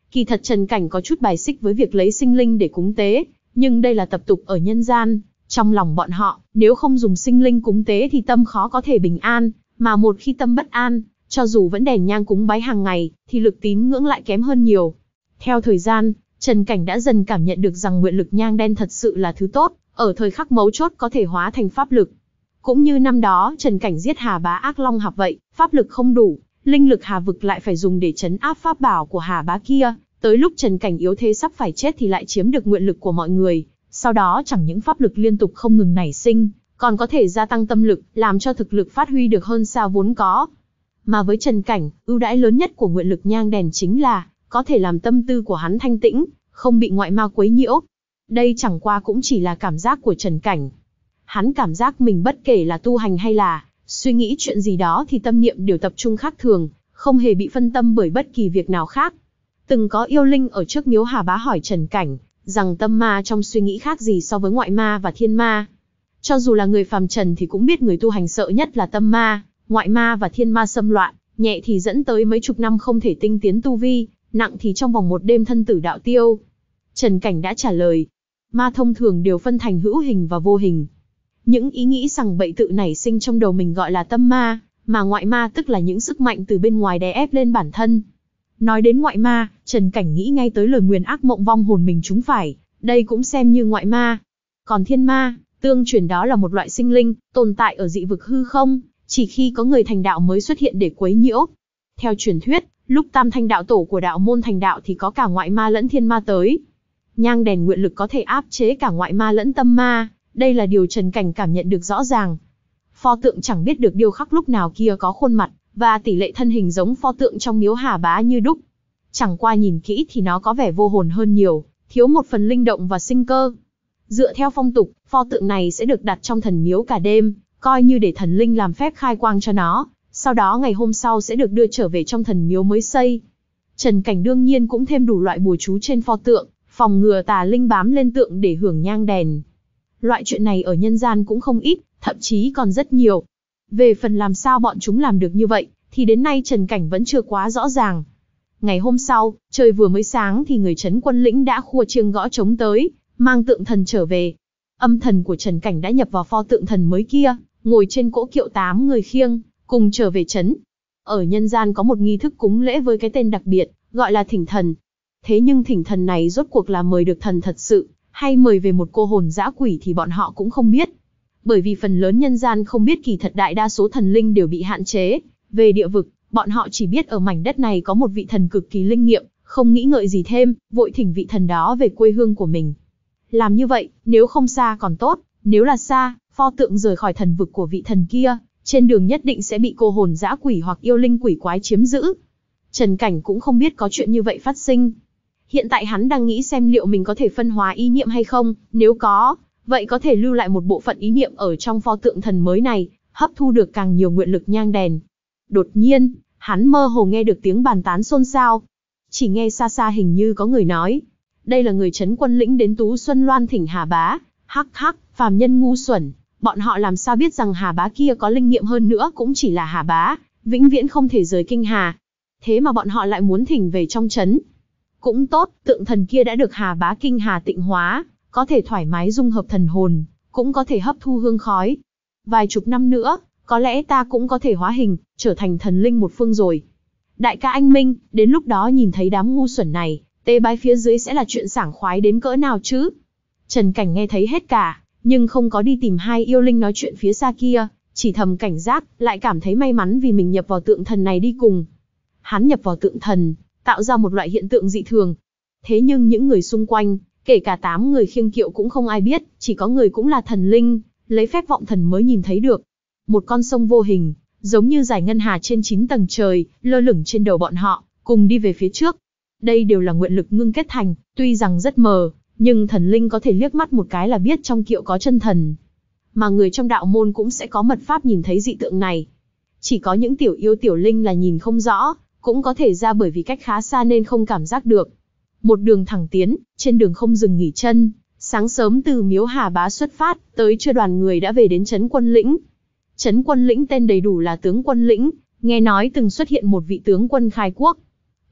Kỳ thật Trần Cảnh có chút bài xích với việc lấy sinh linh để cúng tế, nhưng đây là tập tục ở nhân gian. Trong lòng bọn họ, nếu không dùng sinh linh cúng tế thì tâm khó có thể bình an, mà một khi tâm bất an, cho dù vẫn đèn nhang cúng bái hàng ngày, thì lực tín ngưỡng lại kém hơn nhiều. Theo thời gian, Trần Cảnh đã dần cảm nhận được rằng nguyện lực nhang đen thật sự là thứ tốt, ở thời khắc mấu chốt có thể hóa thành pháp lực. Cũng như năm đó Trần Cảnh giết Hà Bá ác long hạp vậy, pháp lực không đủ, linh lực Hà vực lại phải dùng để trấn áp pháp bảo của Hà Bá kia, tới lúc Trần Cảnh yếu thế sắp phải chết thì lại chiếm được nguyện lực của mọi người, sau đó chẳng những pháp lực liên tục không ngừng nảy sinh, còn có thể gia tăng tâm lực, làm cho thực lực phát huy được hơn xa vốn có. Mà với Trần Cảnh, ưu đãi lớn nhất của nguyện lực nhang đèn chính là có thể làm tâm tư của hắn thanh tĩnh, không bị ngoại ma quấy nhiễu. Đây chẳng qua cũng chỉ là cảm giác của Trần Cảnh. Hắn cảm giác mình bất kể là tu hành hay là suy nghĩ chuyện gì đó thì tâm niệm đều tập trung khác thường, không hề bị phân tâm bởi bất kỳ việc nào khác. Từng có yêu linh ở trước miếu Hà Bá hỏi Trần Cảnh, rằng tâm ma trong suy nghĩ khác gì so với ngoại ma và thiên ma. Cho dù là người phàm trần thì cũng biết người tu hành sợ nhất là tâm ma, ngoại ma và thiên ma xâm loạn, nhẹ thì dẫn tới mấy chục năm không thể tinh tiến tu vi, nặng thì trong vòng một đêm thân tử đạo tiêu. Trần Cảnh đã trả lời, ma thông thường đều phân thành hữu hình và vô hình. Những ý nghĩ sằng bậy tự nảy sinh trong đầu mình gọi là tâm ma, mà ngoại ma tức là những sức mạnh từ bên ngoài đè ép lên bản thân. Nói đến ngoại ma, Trần Cảnh nghĩ ngay tới lời nguyền ác mộng vong hồn mình trúng phải, đây cũng xem như ngoại ma. Còn thiên ma, tương truyền đó là một loại sinh linh, tồn tại ở dị vực hư không, chỉ khi có người thành đạo mới xuất hiện để quấy nhiễu. Theo truyền thuyết, lúc Tam Thanh đạo tổ của đạo môn thành đạo thì có cả ngoại ma lẫn thiên ma tới. Nhang đèn nguyện lực có thể áp chế cả ngoại ma lẫn tâm ma, đây là điều Trần Cảnh cảm nhận được rõ ràng. Pho tượng chẳng biết được điêu khắc lúc nào kia có khuôn mặt, và tỷ lệ thân hình giống pho tượng trong miếu Hà Bá như đúc. Chẳng qua nhìn kỹ thì nó có vẻ vô hồn hơn nhiều, thiếu một phần linh động và sinh cơ. Dựa theo phong tục, pho tượng này sẽ được đặt trong thần miếu cả đêm, coi như để thần linh làm phép khai quang cho nó, sau đó ngày hôm sau sẽ được đưa trở về trong thần miếu mới xây. Trần Cảnh đương nhiên cũng thêm đủ loại bùa chú trên pho tượng, phòng ngừa tà linh bám lên tượng để hưởng nhang đèn. Loại chuyện này ở nhân gian cũng không ít, thậm chí còn rất nhiều. Về phần làm sao bọn chúng làm được như vậy, thì đến nay Trần Cảnh vẫn chưa quá rõ ràng. Ngày hôm sau, trời vừa mới sáng thì người trấn quân lĩnh đã khua chiêng gõ trống tới, mang tượng thần trở về. Âm thần của Trần Cảnh đã nhập vào pho tượng thần mới kia, ngồi trên cỗ kiệu tám người khiêng, cùng trở về trấn. Ở nhân gian có một nghi thức cúng lễ với cái tên đặc biệt, gọi là thỉnh thần. Thế nhưng thỉnh thần này rốt cuộc là mời được thần thật sự, hay mời về một cô hồn dã quỷ thì bọn họ cũng không biết. Bởi vì phần lớn nhân gian không biết kỳ thật đại đa số thần linh đều bị hạn chế. Về địa vực, bọn họ chỉ biết ở mảnh đất này có một vị thần cực kỳ linh nghiệm, không nghĩ ngợi gì thêm, vội thỉnh vị thần đó về quê hương của mình. Làm như vậy, nếu không xa còn tốt, nếu là xa, pho tượng rời khỏi thần vực của vị thần kia, trên đường nhất định sẽ bị cô hồn dã quỷ hoặc yêu linh quỷ quái chiếm giữ. Trần Cảnh cũng không biết có chuyện như vậy phát sinh. Hiện tại hắn đang nghĩ xem liệu mình có thể phân hóa ý niệm hay không, nếu có, vậy có thể lưu lại một bộ phận ý niệm ở trong pho tượng thần mới này, hấp thu được càng nhiều nguyện lực nhang đèn. Đột nhiên, hắn mơ hồ nghe được tiếng bàn tán xôn xao. Chỉ nghe xa xa hình như có người nói, đây là người trấn quân lĩnh đến Tú Xuân Loan thỉnh Hà Bá, hắc hắc, phàm nhân ngu xuẩn, bọn họ làm sao biết rằng Hà Bá kia có linh nghiệm hơn nữa cũng chỉ là Hà Bá, vĩnh viễn không thể rời kinh Hà. Thế mà bọn họ lại muốn thỉnh về trong trấn. Cũng tốt, tượng thần kia đã được Hà Bá kinh Hà tịnh hóa, có thể thoải mái dung hợp thần hồn, cũng có thể hấp thu hương khói. Vài chục năm nữa, có lẽ ta cũng có thể hóa hình, trở thành thần linh một phương rồi. Đại ca anh Minh, đến lúc đó nhìn thấy đám ngu xuẩn này, tế bái phía dưới sẽ là chuyện sảng khoái đến cỡ nào chứ? Trần Cảnh nghe thấy hết cả, nhưng không có đi tìm hai yêu linh nói chuyện phía xa kia, chỉ thầm cảnh giác, lại cảm thấy may mắn vì mình nhập vào tượng thần này đi cùng. Hắn nhập vào tượng thần, tạo ra một loại hiện tượng dị thường. Thế nhưng những người xung quanh, kể cả tám người khiêng kiệu cũng không ai biết, chỉ có người cũng là thần linh, lấy phép vọng thần mới nhìn thấy được. Một con sông vô hình, giống như dải ngân hà trên chín tầng trời, lơ lửng trên đầu bọn họ, cùng đi về phía trước. Đây đều là nguyện lực ngưng kết thành, tuy rằng rất mờ, nhưng thần linh có thể liếc mắt một cái là biết trong kiệu có chân thần. Mà người trong đạo môn cũng sẽ có mật pháp nhìn thấy dị tượng này. Chỉ có những tiểu yêu tiểu linh là nhìn không rõ, cũng có thể ra bởi vì cách khá xa nên không cảm giác được. Một đường thẳng tiến, trên đường không dừng nghỉ chân, sáng sớm từ miếu Hà Bá xuất phát, tới trưa đoàn người đã về đến trấn quân lĩnh. Trấn quân lĩnh tên đầy đủ là tướng quân lĩnh, nghe nói từng xuất hiện một vị tướng quân khai quốc.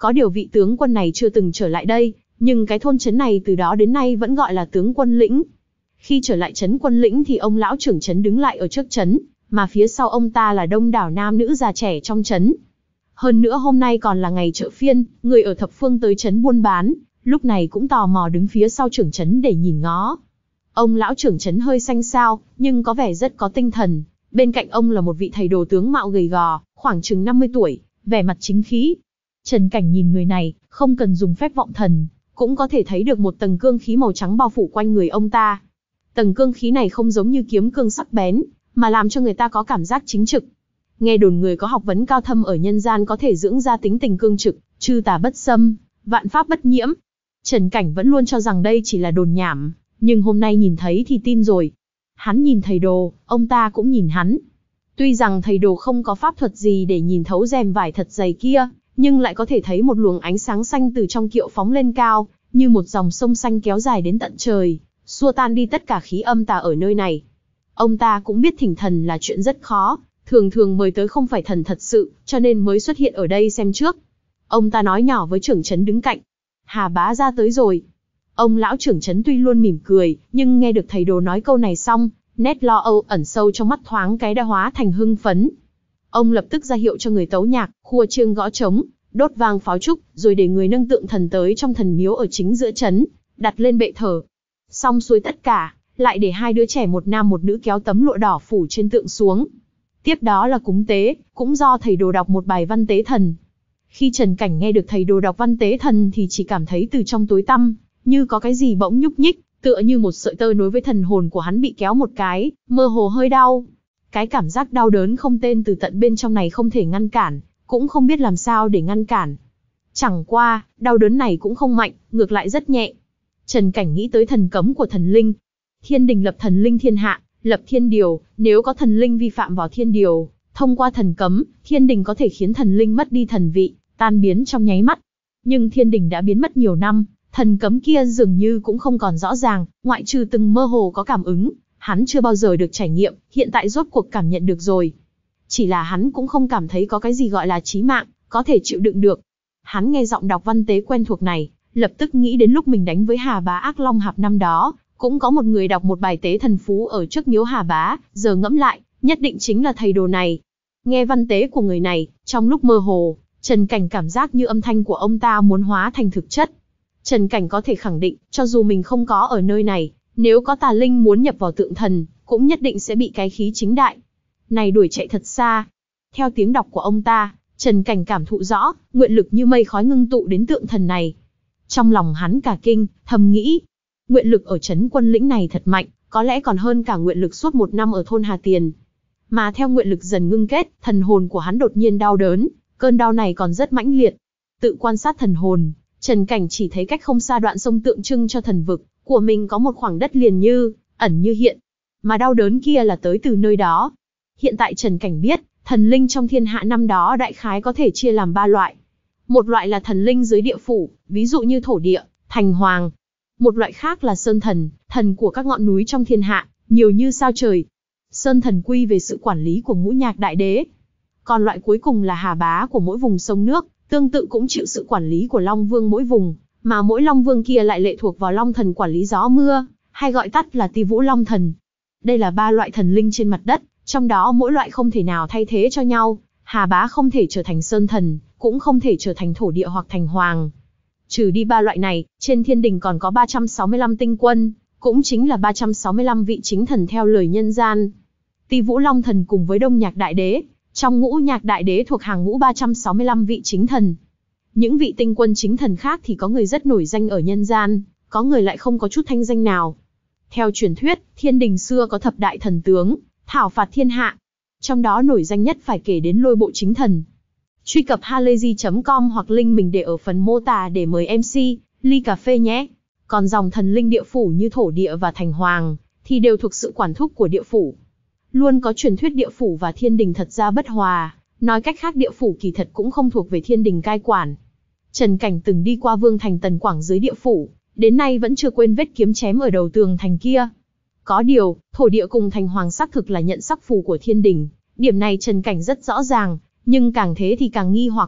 Có điều vị tướng quân này chưa từng trở lại đây, nhưng cái thôn trấn này từ đó đến nay vẫn gọi là tướng quân lĩnh. Khi trở lại trấn quân lĩnh thì ông lão trưởng trấn đứng lại ở trước trấn, mà phía sau ông ta là đông đảo nam nữ già trẻ trong trấn. Hơn nữa hôm nay còn là ngày chợ phiên, người ở thập phương tới trấn buôn bán, lúc này cũng tò mò đứng phía sau trưởng trấn để nhìn ngó. Ông lão trưởng trấn hơi xanh xao, nhưng có vẻ rất có tinh thần. Bên cạnh ông là một vị thầy đồ tướng mạo gầy gò, khoảng chừng năm mươi tuổi, vẻ mặt chính khí. Trần Cảnh nhìn người này, không cần dùng phép vọng thần, cũng có thể thấy được một tầng cương khí màu trắng bao phủ quanh người ông ta. Tầng cương khí này không giống như kiếm cương sắc bén, mà làm cho người ta có cảm giác chính trực. Nghe đồn người có học vấn cao thâm ở nhân gian có thể dưỡng ra tính tình cương trực, chư tà bất xâm, vạn pháp bất nhiễm. Trần Cảnh vẫn luôn cho rằng đây chỉ là đồn nhảm, nhưng hôm nay nhìn thấy thì tin rồi. Hắn nhìn thầy đồ, ông ta cũng nhìn hắn. Tuy rằng thầy đồ không có pháp thuật gì để nhìn thấu rèm vải thật dày kia, nhưng lại có thể thấy một luồng ánh sáng xanh từ trong kiệu phóng lên cao, như một dòng sông xanh kéo dài đến tận trời, xua tan đi tất cả khí âm tà ở nơi này. Ông ta cũng biết thỉnh thần là chuyện rất khó, thường thường mời tới không phải thần thật sự, cho nên mới xuất hiện ở đây xem trước. Ông ta nói nhỏ với trưởng trấn đứng cạnh. Hà bá ra tới rồi. Ông lão trưởng trấn tuy luôn mỉm cười, nhưng nghe được thầy đồ nói câu này xong, nét lo âu ẩn sâu trong mắt thoáng cái đã hóa thành hưng phấn. Ông lập tức ra hiệu cho người tấu nhạc, khua chiêng gõ trống, đốt vang pháo trúc, rồi để người nâng tượng thần tới trong thần miếu ở chính giữa trấn, đặt lên bệ thờ. Xong xuôi tất cả, lại để hai đứa trẻ một nam một nữ kéo tấm lụa đỏ phủ trên tượng xuống. Tiếp đó là cúng tế, cũng do thầy đồ đọc một bài văn tế thần. Khi Trần Cảnh nghe được thầy đồ đọc văn tế thần thì chỉ cảm thấy từ trong tối tăm, như có cái gì bỗng nhúc nhích, tựa như một sợi tơ nối với thần hồn của hắn bị kéo một cái, mơ hồ hơi đau. Cái cảm giác đau đớn không tên từ tận bên trong này không thể ngăn cản, cũng không biết làm sao để ngăn cản. Chẳng qua, đau đớn này cũng không mạnh, ngược lại rất nhẹ. Trần Cảnh nghĩ tới thần cấm của thần linh. Thiên đình lập thần linh thiên hạ, lập thiên điều, nếu có thần linh vi phạm vào thiên điều, thông qua thần cấm, thiên đình có thể khiến thần linh mất đi thần vị, tan biến trong nháy mắt. Nhưng thiên đình đã biến mất nhiều năm, thần cấm kia dường như cũng không còn rõ ràng, ngoại trừ từng mơ hồ có cảm ứng, hắn chưa bao giờ được trải nghiệm, hiện tại rốt cuộc cảm nhận được rồi. Chỉ là hắn cũng không cảm thấy có cái gì gọi là chí mạng, có thể chịu đựng được. Hắn nghe giọng đọc văn tế quen thuộc này, lập tức nghĩ đến lúc mình đánh với Hà Bá Ác Long Hạp năm đó, cũng có một người đọc một bài tế thần phú ở trước miếu Hà Bá, giờ ngẫm lại, nhất định chính là thầy đồ này. Nghe văn tế của người này, trong lúc mơ hồ, Trần Cảnh cảm giác như âm thanh của ông ta muốn hóa thành thực chất. Trần Cảnh có thể khẳng định, cho dù mình không có ở nơi này, nếu có tà linh muốn nhập vào tượng thần, cũng nhất định sẽ bị cái khí chính đại này đuổi chạy thật xa. Theo tiếng đọc của ông ta, Trần Cảnh cảm thụ rõ, nguyện lực như mây khói ngưng tụ đến tượng thần này. Trong lòng hắn cả kinh, thầm nghĩ, nguyện lực ở trấn quân lĩnh này thật mạnh, có lẽ còn hơn cả nguyện lực suốt một năm ở thôn Hà Tiền. Mà theo nguyện lực dần ngưng kết, thần hồn của hắn đột nhiên đau đớn, cơn đau này còn rất mãnh liệt. Tự quan sát thần hồn, Trần Cảnh chỉ thấy cách không xa đoạn sông tượng trưng cho thần vực của mình có một khoảng đất liền như ẩn như hiện, mà đau đớn kia là tới từ nơi đó. Hiện tại Trần Cảnh biết, thần linh trong thiên hạ năm đó đại khái có thể chia làm ba loại. Một loại là thần linh dưới địa phủ, ví dụ như thổ địa, thành hoàng. Một loại khác là sơn thần, thần của các ngọn núi trong thiên hạ, nhiều như sao trời. Sơn thần quy về sự quản lý của Ngũ Nhạc Đại Đế. Còn loại cuối cùng là Hà Bá của mỗi vùng sông nước, tương tự cũng chịu sự quản lý của Long Vương mỗi vùng, mà mỗi Long Vương kia lại lệ thuộc vào Long Thần quản lý gió mưa, hay gọi tắt là Ti Vũ Long Thần. Đây là ba loại thần linh trên mặt đất, trong đó mỗi loại không thể nào thay thế cho nhau. Hà Bá không thể trở thành sơn thần, cũng không thể trở thành thổ địa hoặc thành hoàng. Trừ đi ba loại này, trên thiên đình còn có ba trăm sáu mươi lăm tinh quân, cũng chính là ba trăm sáu mươi lăm vị chính thần theo lời nhân gian. Ti Vũ Long Thần cùng với Đông Nhạc Đại Đế, trong Ngũ Nhạc Đại Đế thuộc hàng ngũ ba trăm sáu mươi lăm vị chính thần. Những vị tinh quân chính thần khác thì có người rất nổi danh ở nhân gian, có người lại không có chút thanh danh nào. Theo truyền thuyết, thiên đình xưa có thập đại thần tướng, thảo phạt thiên hạ. Trong đó nổi danh nhất phải kể đến Lôi Bộ chính thần. Truy cập halayzi chấm com hoặc link mình để ở phần mô tả để mời em xê, ly cà phê nhé. Còn dòng thần linh địa phủ như thổ địa và thành hoàng, thì đều thuộc sự quản thúc của địa phủ. Luôn có truyền thuyết địa phủ và thiên đình thật ra bất hòa, nói cách khác địa phủ kỳ thật cũng không thuộc về thiên đình cai quản. Trần Cảnh từng đi qua Vương Thành Tần Quảng dưới địa phủ, đến nay vẫn chưa quên vết kiếm chém ở đầu tường thành kia. Có điều, thổ địa cùng thành hoàng xác thực là nhận sắc phù của thiên đình, điểm này Trần Cảnh rất rõ ràng, nhưng càng thế thì càng nghi hoặc.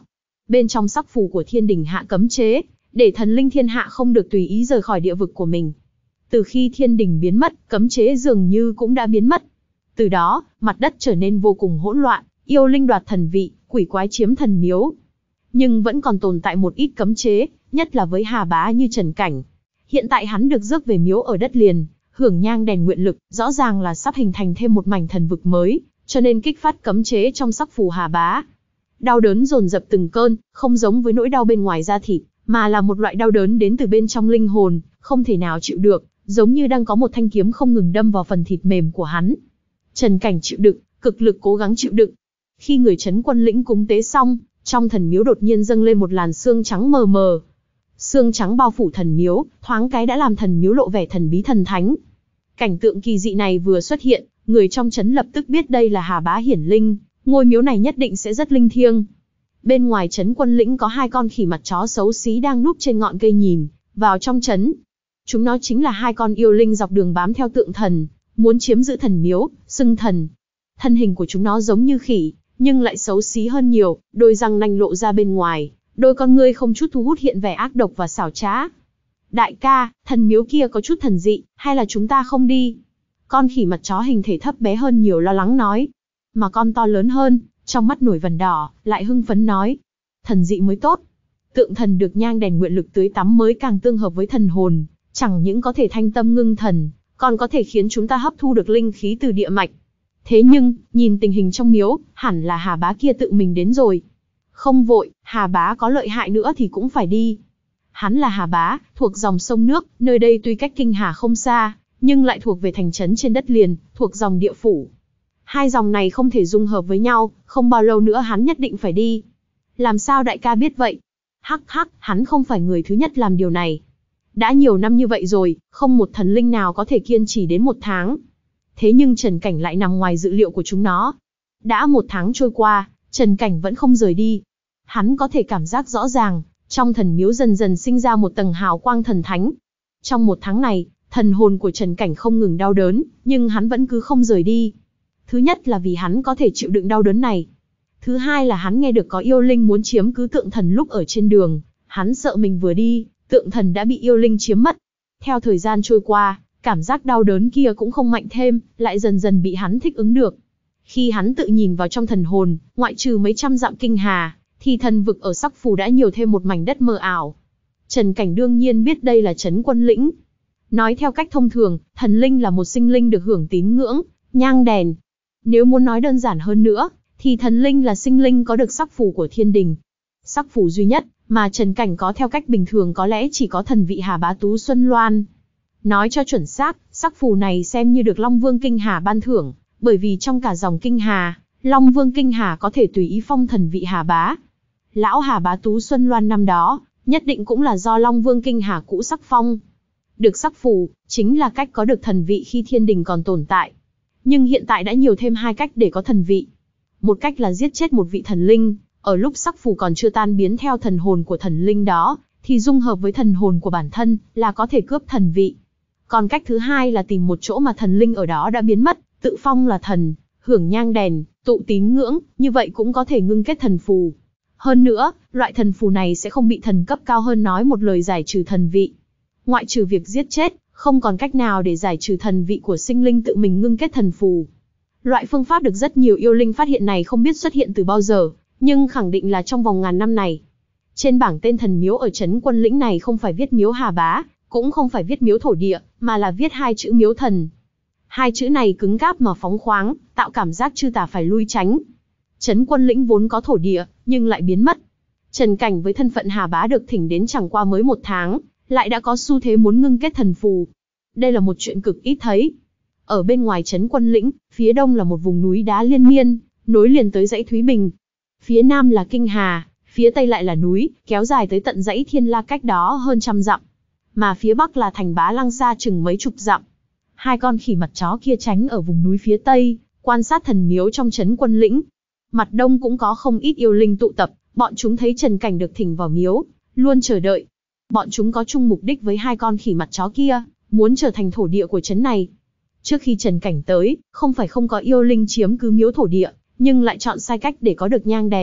Bên trong sắc phù của thiên đình hạ cấm chế, để thần linh thiên hạ không được tùy ý rời khỏi địa vực của mình. Từ khi thiên đình biến mất, cấm chế dường như cũng đã biến mất. Từ đó, mặt đất trở nên vô cùng hỗn loạn, yêu linh đoạt thần vị, quỷ quái chiếm thần miếu. Nhưng vẫn còn tồn tại một ít cấm chế, nhất là với Hà Bá như Trần Cảnh. Hiện tại hắn được rước về miếu ở đất liền, hưởng nhang đèn nguyện lực, rõ ràng là sắp hình thành thêm một mảnh thần vực mới, cho nên kích phát cấm chế trong sắc phù Hà Bá. Đau đớn dồn dập từng cơn, không giống với nỗi đau bên ngoài da thịt, mà là một loại đau đớn đến từ bên trong linh hồn, không thể nào chịu được, giống như đang có một thanh kiếm không ngừng đâm vào phần thịt mềm của hắn. Trần Cảnh chịu đựng, cực lực cố gắng chịu đựng. Khi người Trấn Quân lĩnh cúng tế xong, trong thần miếu đột nhiên dâng lên một làn sương trắng mờ mờ. Sương trắng bao phủ thần miếu, thoáng cái đã làm thần miếu lộ vẻ thần bí thần thánh. Cảnh tượng kỳ dị này vừa xuất hiện, người trong trấn lập tức biết đây là Hà Bá hiển linh, ngôi miếu này nhất định sẽ rất linh thiêng. Bên ngoài Trấn Quân lĩnh có hai con khỉ mặt chó xấu xí đang núp trên ngọn cây nhìn vào trong trấn. Chúng nó chính là hai con yêu linh dọc đường bám theo tượng thần, muốn chiếm giữ thần miếu, xưng thần. Thân hình của chúng nó giống như khỉ, nhưng lại xấu xí hơn nhiều, đôi răng nanh lộ ra bên ngoài, đôi con ngươi không chút thu hút hiện vẻ ác độc và xảo trá. Đại ca, thần miếu kia có chút thần dị, hay là chúng ta không đi? Con khỉ mặt chó hình thể thấp bé hơn nhiều lo lắng nói. Mà con to lớn hơn, trong mắt nổi vằn đỏ, lại hưng phấn nói. Thần dị mới tốt. Tượng thần được nhang đèn nguyện lực tưới tắm mới càng tương hợp với thần hồn, chẳng những có thể thanh tâm ngưng thần, còn có thể khiến chúng ta hấp thu được linh khí từ địa mạch. Thế nhưng, nhìn tình hình trong miếu, hẳn là Hà Bá kia tự mình đến rồi. Không vội, Hà Bá có lợi hại nữa thì cũng phải đi. Hắn là Hà Bá, thuộc dòng sông nước, nơi đây tuy cách Kinh Hà không xa, nhưng lại thuộc về thành trấn trên đất liền, thuộc dòng địa phủ. Hai dòng này không thể dung hợp với nhau, không bao lâu nữa hắn nhất định phải đi. Làm sao đại ca biết vậy? Hắc hắc, hắn không phải người thứ nhất làm điều này. Đã nhiều năm như vậy rồi, không một thần linh nào có thể kiên trì đến một tháng. Thế nhưng Trần Cảnh lại nằm ngoài dự liệu của chúng nó. Đã một tháng trôi qua, Trần Cảnh vẫn không rời đi. Hắn có thể cảm giác rõ ràng, trong thần miếu dần dần sinh ra một tầng hào quang thần thánh. Trong một tháng này, thần hồn của Trần Cảnh không ngừng đau đớn, nhưng hắn vẫn cứ không rời đi. Thứ nhất là vì hắn có thể chịu đựng đau đớn này. Thứ hai là hắn nghe được có yêu linh muốn chiếm cứ tượng thần lúc ở trên đường. Hắn sợ mình vừa đi, tượng thần đã bị yêu linh chiếm mất. Theo thời gian trôi qua, cảm giác đau đớn kia cũng không mạnh thêm, lại dần dần bị hắn thích ứng được. Khi hắn tự nhìn vào trong thần hồn, ngoại trừ mấy trăm dặm Kinh Hà, thì thần vực ở sắc phù đã nhiều thêm một mảnh đất mờ ảo. Trần Cảnh đương nhiên biết đây là Trấn Quân lĩnh. Nói theo cách thông thường, thần linh là một sinh linh được hưởng tín ngưỡng, nhang đèn. Nếu muốn nói đơn giản hơn nữa, thì thần linh là sinh linh có được sắc phù của thiên đình. Sắc phù duy nhất mà Trần Cảnh có theo cách bình thường có lẽ chỉ có thần vị Hà Bá Tú Xuân Loan. Nói cho chuẩn xác, sắc phù này xem như được Long Vương Kinh Hà ban thưởng, bởi vì trong cả dòng Kinh Hà, Long Vương Kinh Hà có thể tùy ý phong thần vị Hà Bá. Lão Hà Bá Tú Xuân Loan năm đó, nhất định cũng là do Long Vương Kinh Hà cũ sắc phong. Được sắc phù, chính là cách có được thần vị khi thiên đình còn tồn tại. Nhưng hiện tại đã nhiều thêm hai cách để có thần vị. Một cách là giết chết một vị thần linh, ở lúc sắc phù còn chưa tan biến theo thần hồn của thần linh đó, thì dung hợp với thần hồn của bản thân, là có thể cướp thần vị. Còn cách thứ hai là tìm một chỗ mà thần linh ở đó đã biến mất, tự phong là thần, hưởng nhang đèn, tụ tín ngưỡng, như vậy cũng có thể ngưng kết thần phù. Hơn nữa, loại thần phù này sẽ không bị thần cấp cao hơn nói một lời giải trừ thần vị. Ngoại trừ việc giết chết, không còn cách nào để giải trừ thần vị của sinh linh tự mình ngưng kết thần phù. Loại phương pháp được rất nhiều yêu linh phát hiện này không biết xuất hiện từ bao giờ, nhưng khẳng định là trong vòng ngàn năm này. Trên bảng tên thần miếu ở Trấn Quân lĩnh này không phải viết miếu Hà Bá, cũng không phải viết miếu thổ địa, mà là viết hai chữ miếu thần. Hai chữ này cứng cáp mà phóng khoáng, tạo cảm giác chư tà phải lui tránh. Trấn Quân lĩnh vốn có thổ địa, nhưng lại biến mất. Trần Cảnh với thân phận Hà Bá được thỉnh đến chẳng qua mới một tháng, lại đã có xu thế muốn ngưng kết thần phù. Đây là một chuyện cực ít thấy. Ở bên ngoài Trấn Quân lĩnh, phía đông là một vùng núi đá liên miên, nối liền tới dãy Thúy Bình. Phía nam là Kinh Hà, phía tây lại là núi, kéo dài tới tận dãy Thiên La cách đó hơn trăm dặm. Mà phía bắc là thành Bá Lăng xa chừng mấy chục dặm. Hai con khỉ mặt chó kia tránh ở vùng núi phía tây, quan sát thần miếu trong Trấn Quân lĩnh. Mặt đông cũng có không ít yêu linh tụ tập, bọn chúng thấy Trần Cảnh được thỉnh vào miếu, luôn chờ đợi. Bọn chúng có chung mục đích với hai con khỉ mặt chó kia, muốn trở thành thổ địa của trấn này. Trước khi Trần Cảnh tới, không phải không có yêu linh chiếm cứ miếu thổ địa, nhưng lại chọn sai cách để có được nhang đèn,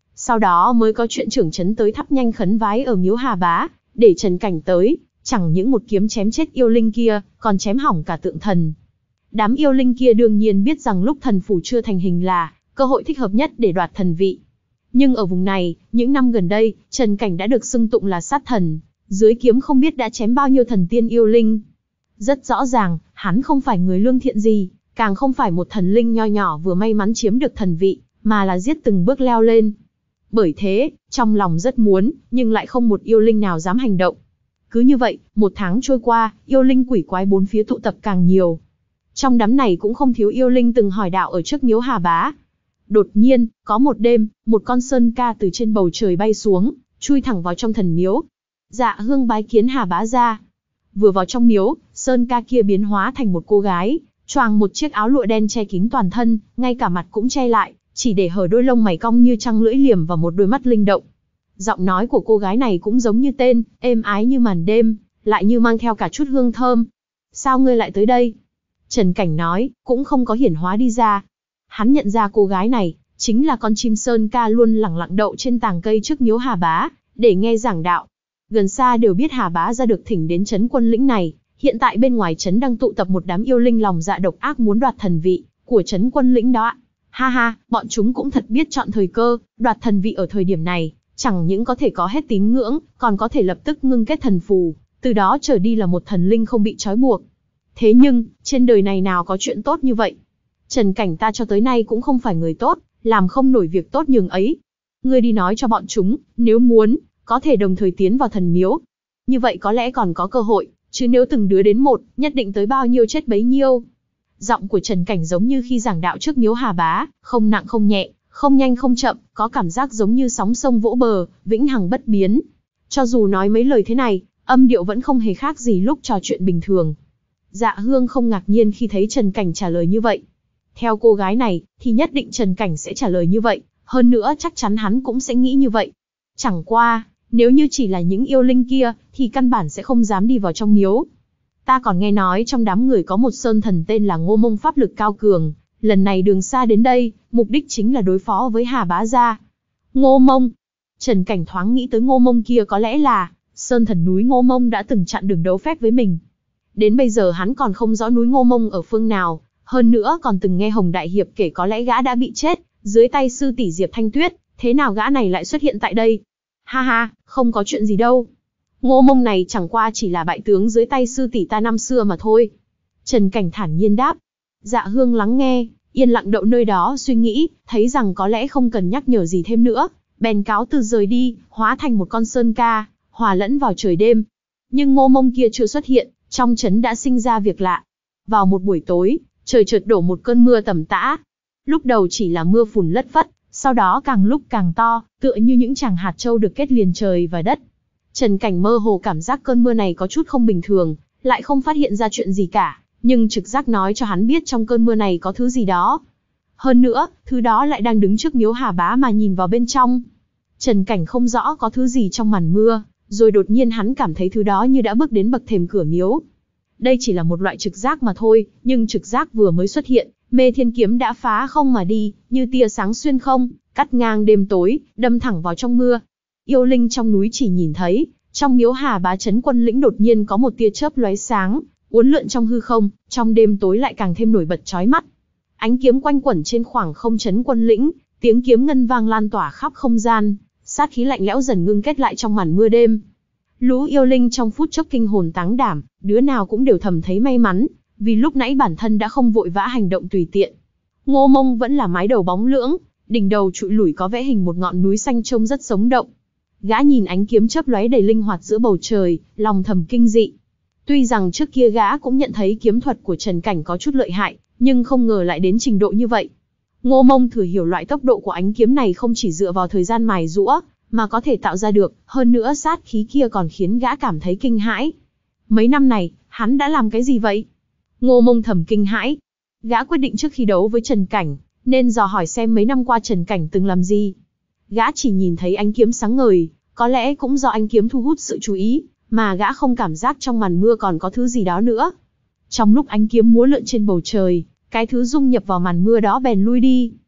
Sau đó mới có chuyện trưởng trấn tới thắp nhang khấn vái ở miếu Hà Bá, để Trần Cảnh tới, chẳng những một kiếm chém chết yêu linh kia, còn chém hỏng cả tượng thần. Đám yêu linh kia đương nhiên biết rằng lúc thần phủ chưa thành hình là cơ hội thích hợp nhất để đoạt thần vị. Nhưng ở vùng này, những năm gần đây, Trần Cảnh đã được xưng tụng là sát thần, dưới kiếm không biết đã chém bao nhiêu thần tiên yêu linh. Rất rõ ràng, hắn không phải người lương thiện gì, càng không phải một thần linh nho nhỏ vừa may mắn chiếm được thần vị, mà là giết từng bước leo lên. Bởi thế, trong lòng rất muốn, nhưng lại không một yêu linh nào dám hành động. Cứ như vậy, một tháng trôi qua, yêu linh quỷ quái bốn phía tụ tập càng nhiều. Trong đám này cũng không thiếu yêu linh từng hỏi đạo ở trước miếu Hà Bá. Đột nhiên, có một đêm, một con sơn ca từ trên bầu trời bay xuống, chui thẳng vào trong thần miếu. Dạ Hương bái kiến Hà Bá gia. Vừa vào trong miếu, sơn ca kia biến hóa thành một cô gái, choàng một chiếc áo lụa đen che kín toàn thân, ngay cả mặt cũng che lại, chỉ để hở đôi lông mày cong như trăng lưỡi liềm và một đôi mắt linh động. Giọng nói của cô gái này cũng giống như tên, êm ái như màn đêm, lại như mang theo cả chút hương thơm. Sao ngươi lại tới đây? Trần Cảnh nói, cũng không có hiển hóa đi ra. Hắn nhận ra cô gái này, chính là con chim sơn ca luôn lẳng lặng đậu trên tàng cây trước miếu Hà Bá, để nghe giảng đạo. Gần xa đều biết Hà Bá ra được thỉnh đến trấn Quân Lĩnh này, hiện tại bên ngoài trấn đang tụ tập một đám yêu linh lòng dạ độc ác muốn đoạt thần vị của trấn Quân Lĩnh đó. Ha ha, bọn chúng cũng thật biết chọn thời cơ, đoạt thần vị ở thời điểm này, chẳng những có thể có hết tín ngưỡng, còn có thể lập tức ngưng kết thần phù, từ đó trở đi là một thần linh không bị trói buộc. Thế nhưng, trên đời này nào có chuyện tốt như vậy? Trần Cảnh ta cho tới nay cũng không phải người tốt, làm không nổi việc tốt nhường ấy. Ngươi đi nói cho bọn chúng, nếu muốn, có thể đồng thời tiến vào thần miếu. Như vậy có lẽ còn có cơ hội, chứ nếu từng đứa đến một, nhất định tới bao nhiêu chết bấy nhiêu. Giọng của Trần Cảnh giống như khi giảng đạo trước miếu Hà Bá, không nặng không nhẹ, không nhanh không chậm, có cảm giác giống như sóng sông vỗ bờ, vĩnh hằng bất biến. Cho dù nói mấy lời thế này, âm điệu vẫn không hề khác gì lúc trò chuyện bình thường. Dạ Hương không ngạc nhiên khi thấy Trần Cảnh trả lời như vậy. Theo cô gái này, thì nhất định Trần Cảnh sẽ trả lời như vậy, hơn nữa chắc chắn hắn cũng sẽ nghĩ như vậy. Chẳng qua, nếu như chỉ là những yêu linh kia, thì căn bản sẽ không dám đi vào trong miếu. Ta còn nghe nói trong đám người có một sơn thần tên là Ngô Mông pháp lực cao cường, lần này đường xa đến đây, mục đích chính là đối phó với Hà Bá gia. Ngô Mông. Trần Cảnh thoáng nghĩ tới Ngô Mông kia có lẽ là sơn thần núi Ngô Mông đã từng chặn đường đấu phép với mình. Đến bây giờ hắn còn không rõ núi Ngô Mông ở phương nào, hơn nữa còn từng nghe Hồng Đại Hiệp kể có lẽ gã đã bị chết dưới tay sư tỷ Diệp Thanh Tuyết, thế nào gã này lại xuất hiện tại đây? Ha ha, không có chuyện gì đâu. Ngô Mông này chẳng qua chỉ là bại tướng dưới tay sư tỷ ta năm xưa mà thôi. Trần Cảnh thản nhiên đáp. Dạ Hương lắng nghe, yên lặng đậu nơi đó suy nghĩ, thấy rằng có lẽ không cần nhắc nhở gì thêm nữa, bèn cáo từ rời đi, hóa thành một con sơn ca, hòa lẫn vào trời đêm. Nhưng Ngô Mông kia chưa xuất hiện, trong trấn đã sinh ra việc lạ. Vào một buổi tối, trời chợt đổ một cơn mưa tầm tã. Lúc đầu chỉ là mưa phùn lất phất, sau đó càng lúc càng to, tựa như những tràng hạt châu được kết liền trời và đất. Trần Cảnh mơ hồ cảm giác cơn mưa này có chút không bình thường, lại không phát hiện ra chuyện gì cả, nhưng trực giác nói cho hắn biết trong cơn mưa này có thứ gì đó. Hơn nữa, thứ đó lại đang đứng trước miếu Hà Bá mà nhìn vào bên trong. Trần Cảnh không rõ có thứ gì trong màn mưa, rồi đột nhiên hắn cảm thấy thứ đó như đã bước đến bậc thềm cửa miếu. Đây chỉ là một loại trực giác mà thôi, nhưng trực giác vừa mới xuất hiện, Mê Thiên Kiếm đã phá không mà đi, như tia sáng xuyên không, cắt ngang đêm tối, đâm thẳng vào trong mưa. Yêu linh trong núi chỉ nhìn thấy, trong miếu Hà Bá trấn Quân Lĩnh đột nhiên có một tia chớp lóe sáng, uốn lượn trong hư không, trong đêm tối lại càng thêm nổi bật chói mắt. Ánh kiếm quanh quẩn trên khoảng không trấn Quân Lĩnh, tiếng kiếm ngân vang lan tỏa khắp không gian, sát khí lạnh lẽo dần ngưng kết lại trong màn mưa đêm. Lũ yêu linh trong phút chốc kinh hồn táng đảm, đứa nào cũng đều thầm thấy may mắn, vì lúc nãy bản thân đã không vội vã hành động tùy tiện. Ngô Mông vẫn là mái đầu bóng lưỡng, đỉnh đầu trụi lủi có vẽ hình một ngọn núi xanh trông rất sống động. Gã nhìn ánh kiếm chớp lóe đầy linh hoạt giữa bầu trời, lòng thầm kinh dị. Tuy rằng trước kia gã cũng nhận thấy kiếm thuật của Trần Cảnh có chút lợi hại, nhưng không ngờ lại đến trình độ như vậy. Ngô Mông thừa hiểu loại tốc độ của ánh kiếm này không chỉ dựa vào thời gian mài giũa, mà có thể tạo ra được, hơn nữa sát khí kia còn khiến gã cảm thấy kinh hãi. Mấy năm này, hắn đã làm cái gì vậy? Ngô Mông thầm kinh hãi. Gã quyết định trước khi đấu với Trần Cảnh, nên dò hỏi xem mấy năm qua Trần Cảnh từng làm gì. Gã chỉ nhìn thấy ánh kiếm sáng ngời, có lẽ cũng do ánh kiếm thu hút sự chú ý, mà gã không cảm giác trong màn mưa còn có thứ gì đó nữa. Trong lúc ánh kiếm múa lượn trên bầu trời, cái thứ dung nhập vào màn mưa đó bèn lui đi.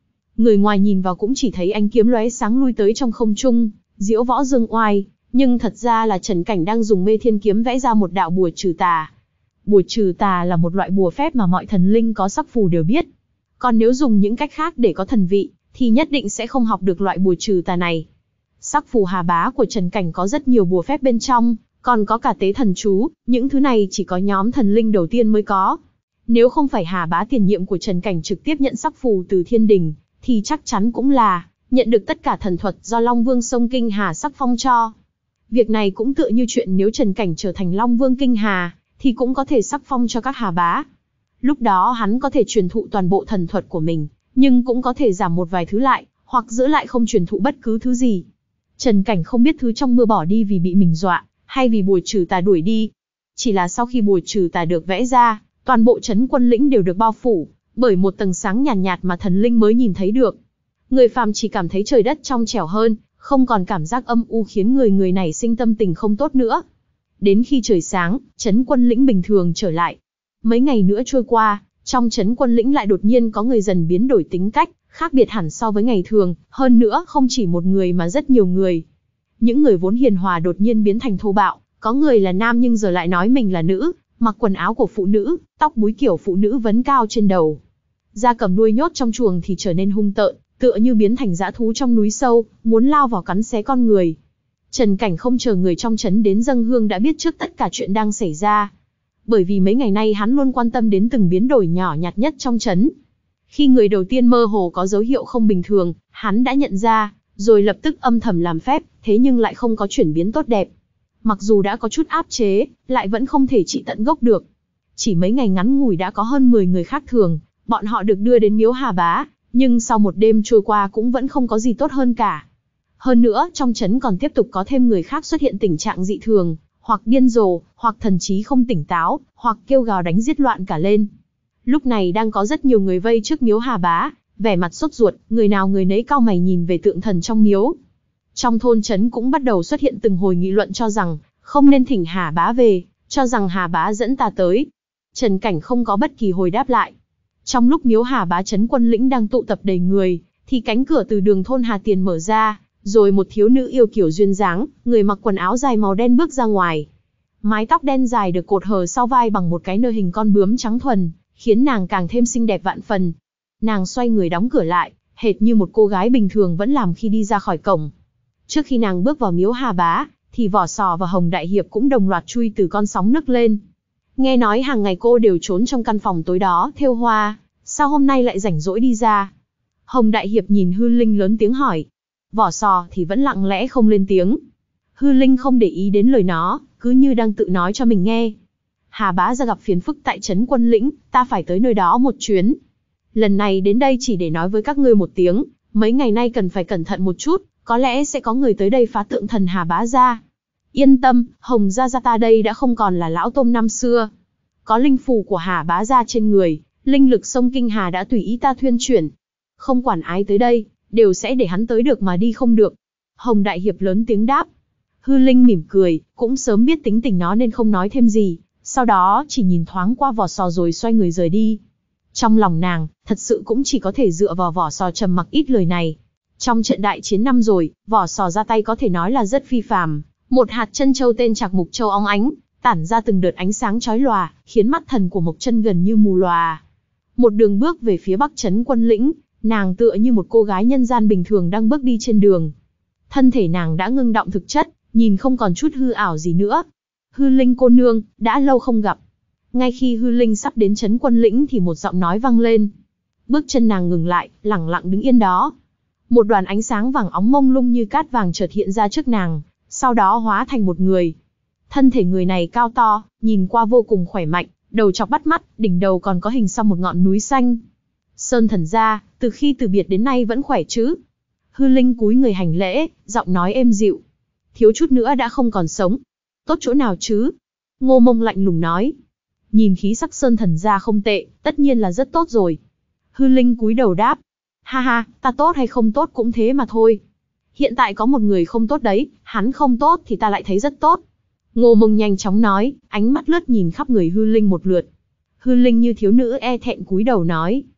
Người ngoài nhìn vào cũng chỉ thấy ánh kiếm lóe sáng lui tới trong không trung, diễu võ dương oai, nhưng thật ra là Trần Cảnh đang dùng Mê Thiên kiếm vẽ ra một đạo bùa trừ tà. Bùa trừ tà là một loại bùa phép mà mọi thần linh có sắc phù đều biết. Còn nếu dùng những cách khác để có thần vị, thì nhất định sẽ không học được loại bùa trừ tà này. Sắc phù Hà Bá của Trần Cảnh có rất nhiều bùa phép bên trong, còn có cả tế thần chú, những thứ này chỉ có nhóm thần linh đầu tiên mới có. Nếu không phải Hà Bá tiền nhiệm của Trần Cảnh trực tiếp nhận sắc phù từ thiên đình, thì chắc chắn cũng là nhận được tất cả thần thuật do Long Vương Sông Kinh Hà sắc phong cho. Việc này cũng tựa như chuyện nếu Trần Cảnh trở thành Long Vương Kinh Hà, thì cũng có thể sắc phong cho các Hà Bá. Lúc đó hắn có thể truyền thụ toàn bộ thần thuật của mình, nhưng cũng có thể giảm một vài thứ lại, hoặc giữ lại không truyền thụ bất cứ thứ gì. Trần Cảnh không biết thứ trong mưa bỏ đi vì bị mình dọa, hay vì bùa trừ tà đuổi đi. Chỉ là sau khi bùa trừ tà được vẽ ra, toàn bộ trấn Quân Lĩnh đều được bao phủ bởi một tầng sáng nhàn nhạt, nhạt mà thần linh mới nhìn thấy được. Người phàm chỉ cảm thấy trời đất trong trẻo hơn, không còn cảm giác âm u khiến người người này sinh tâm tình không tốt nữa. Đến khi trời sáng, trấn Quân Lĩnh bình thường trở lại. Mấy ngày nữa trôi qua, trong trấn Quân Lĩnh lại đột nhiên có người dần biến đổi tính cách, khác biệt hẳn so với ngày thường, hơn nữa không chỉ một người mà rất nhiều người. Những người vốn hiền hòa đột nhiên biến thành thô bạo, có người là nam nhưng giờ lại nói mình là nữ, mặc quần áo của phụ nữ, tóc búi kiểu phụ nữ vấn cao trên đầu. Gia cầm nuôi nhốt trong chuồng thì trở nên hung tợn, tựa như biến thành dã thú trong núi sâu, muốn lao vào cắn xé con người. Trần Cảnh không chờ người trong trấn đến dâng hương đã biết trước tất cả chuyện đang xảy ra. Bởi vì mấy ngày nay hắn luôn quan tâm đến từng biến đổi nhỏ nhặt nhất trong trấn. Khi người đầu tiên mơ hồ có dấu hiệu không bình thường, hắn đã nhận ra, rồi lập tức âm thầm làm phép, thế nhưng lại không có chuyển biến tốt đẹp. Mặc dù đã có chút áp chế, lại vẫn không thể trị tận gốc được. Chỉ mấy ngày ngắn ngủi đã có hơn mười người khác thường, bọn họ được đưa đến miếu Hà Bá, nhưng sau một đêm trôi qua cũng vẫn không có gì tốt hơn cả. Hơn nữa, trong trấn còn tiếp tục có thêm người khác xuất hiện tình trạng dị thường, hoặc điên rồ, hoặc thần trí không tỉnh táo, hoặc kêu gào đánh giết loạn cả lên. Lúc này đang có rất nhiều người vây trước miếu Hà Bá, vẻ mặt sốt ruột, người nào người nấy cau mày nhìn về tượng thần trong miếu. Trong thôn trấn cũng bắt đầu xuất hiện từng hồi nghị luận cho rằng không nên thỉnh Hà Bá về, cho rằng Hà Bá dẫn ta tới. Trần Cảnh không có bất kỳ hồi đáp lại. Trong lúc miếu Hà Bá trấn Quân Lĩnh đang tụ tập đầy người, thì cánh cửa từ đường thôn Hà Tiền mở ra, rồi một thiếu nữ yêu kiều duyên dáng, người mặc quần áo dài màu đen bước ra ngoài. Mái tóc đen dài được cột hờ sau vai bằng một cái nơ hình con bướm trắng thuần, khiến nàng càng thêm xinh đẹp vạn phần. Nàng xoay người đóng cửa lại, hệt như một cô gái bình thường vẫn làm khi đi ra khỏi cổng. Trước khi nàng bước vào miếu Hà Bá, thì Vỏ Sò và Hồng Đại Hiệp cũng đồng loạt chui từ con sóng nức lên. Nghe nói hàng ngày cô đều trốn trong căn phòng tối đó thêu hoa, sao hôm nay lại rảnh rỗi đi ra? Hồng Đại Hiệp nhìn Hư Linh lớn tiếng hỏi. Vỏ Sò thì vẫn lặng lẽ không lên tiếng. Hư Linh không để ý đến lời nó, cứ như đang tự nói cho mình nghe. Hà Bá ra gặp phiền phức tại trấn Quân Lĩnh, ta phải tới nơi đó một chuyến. Lần này đến đây chỉ để nói với các ngươi một tiếng, mấy ngày nay cần phải cẩn thận một chút, có lẽ sẽ có người tới đây phá tượng thần Hà Bá ra. Yên tâm, Hồng gia gia ta đây đã không còn là lão tôm năm xưa. Có linh phù của Hà Bá gia trên người, linh lực sông Kinh Hà đã tùy ý ta thuyên chuyển. Không quản ai tới đây, đều sẽ để hắn tới được mà đi không được. Hồng Đại Hiệp lớn tiếng đáp. Hư Linh mỉm cười, cũng sớm biết tính tình nó nên không nói thêm gì, sau đó chỉ nhìn thoáng qua Vỏ Sò rồi xoay người rời đi. Trong lòng nàng, thật sự cũng chỉ có thể dựa vào Vỏ Sò trầm mặc ít lời này. Trong trận đại chiến năm rồi, Vỏ Sò ra tay có thể nói là rất phi phàm. Một hạt chân châu tên Trạc Mục Châu óng ánh, tản ra từng đợt ánh sáng chói lòa, khiến mắt thần của Mộc Chân gần như mù lòa. Một đường bước về phía bắc trấn Quân Lĩnh, nàng tựa như một cô gái nhân gian bình thường đang bước đi trên đường. Thân thể nàng đã ngưng động thực chất, nhìn không còn chút hư ảo gì nữa. Hư Linh cô nương, đã lâu không gặp. Ngay khi Hư Linh sắp đến trấn Quân Lĩnh thì một giọng nói vang lên. Bước chân nàng ngừng lại, lẳng lặng đứng yên đó. Một đoàn ánh sáng vàng óng mông lung như cát vàng chợt hiện ra trước nàng, sau đó hóa thành một người. Thân thể người này cao to, nhìn qua vô cùng khỏe mạnh, đầu chọc bắt mắt, đỉnh đầu còn có hình xăm một ngọn núi xanh. Sơn thần gia, từ khi từ biệt đến nay vẫn khỏe chứ? Hư Linh cúi người hành lễ, giọng nói êm dịu. Thiếu chút nữa đã không còn sống. Tốt chỗ nào chứ? Ngô Mông lạnh lùng nói. Nhìn khí sắc Sơn thần gia không tệ, tất nhiên là rất tốt rồi. Hư Linh cúi đầu đáp. Ha ha, ta tốt hay không tốt cũng thế mà thôi. Hiện tại có một người không tốt đấy, hắn không tốt thì ta lại thấy rất tốt. Ngô Mông nhanh chóng nói, ánh mắt lướt nhìn khắp người Hư Linh một lượt. Hư Linh như thiếu nữ e thẹn cúi đầu nói.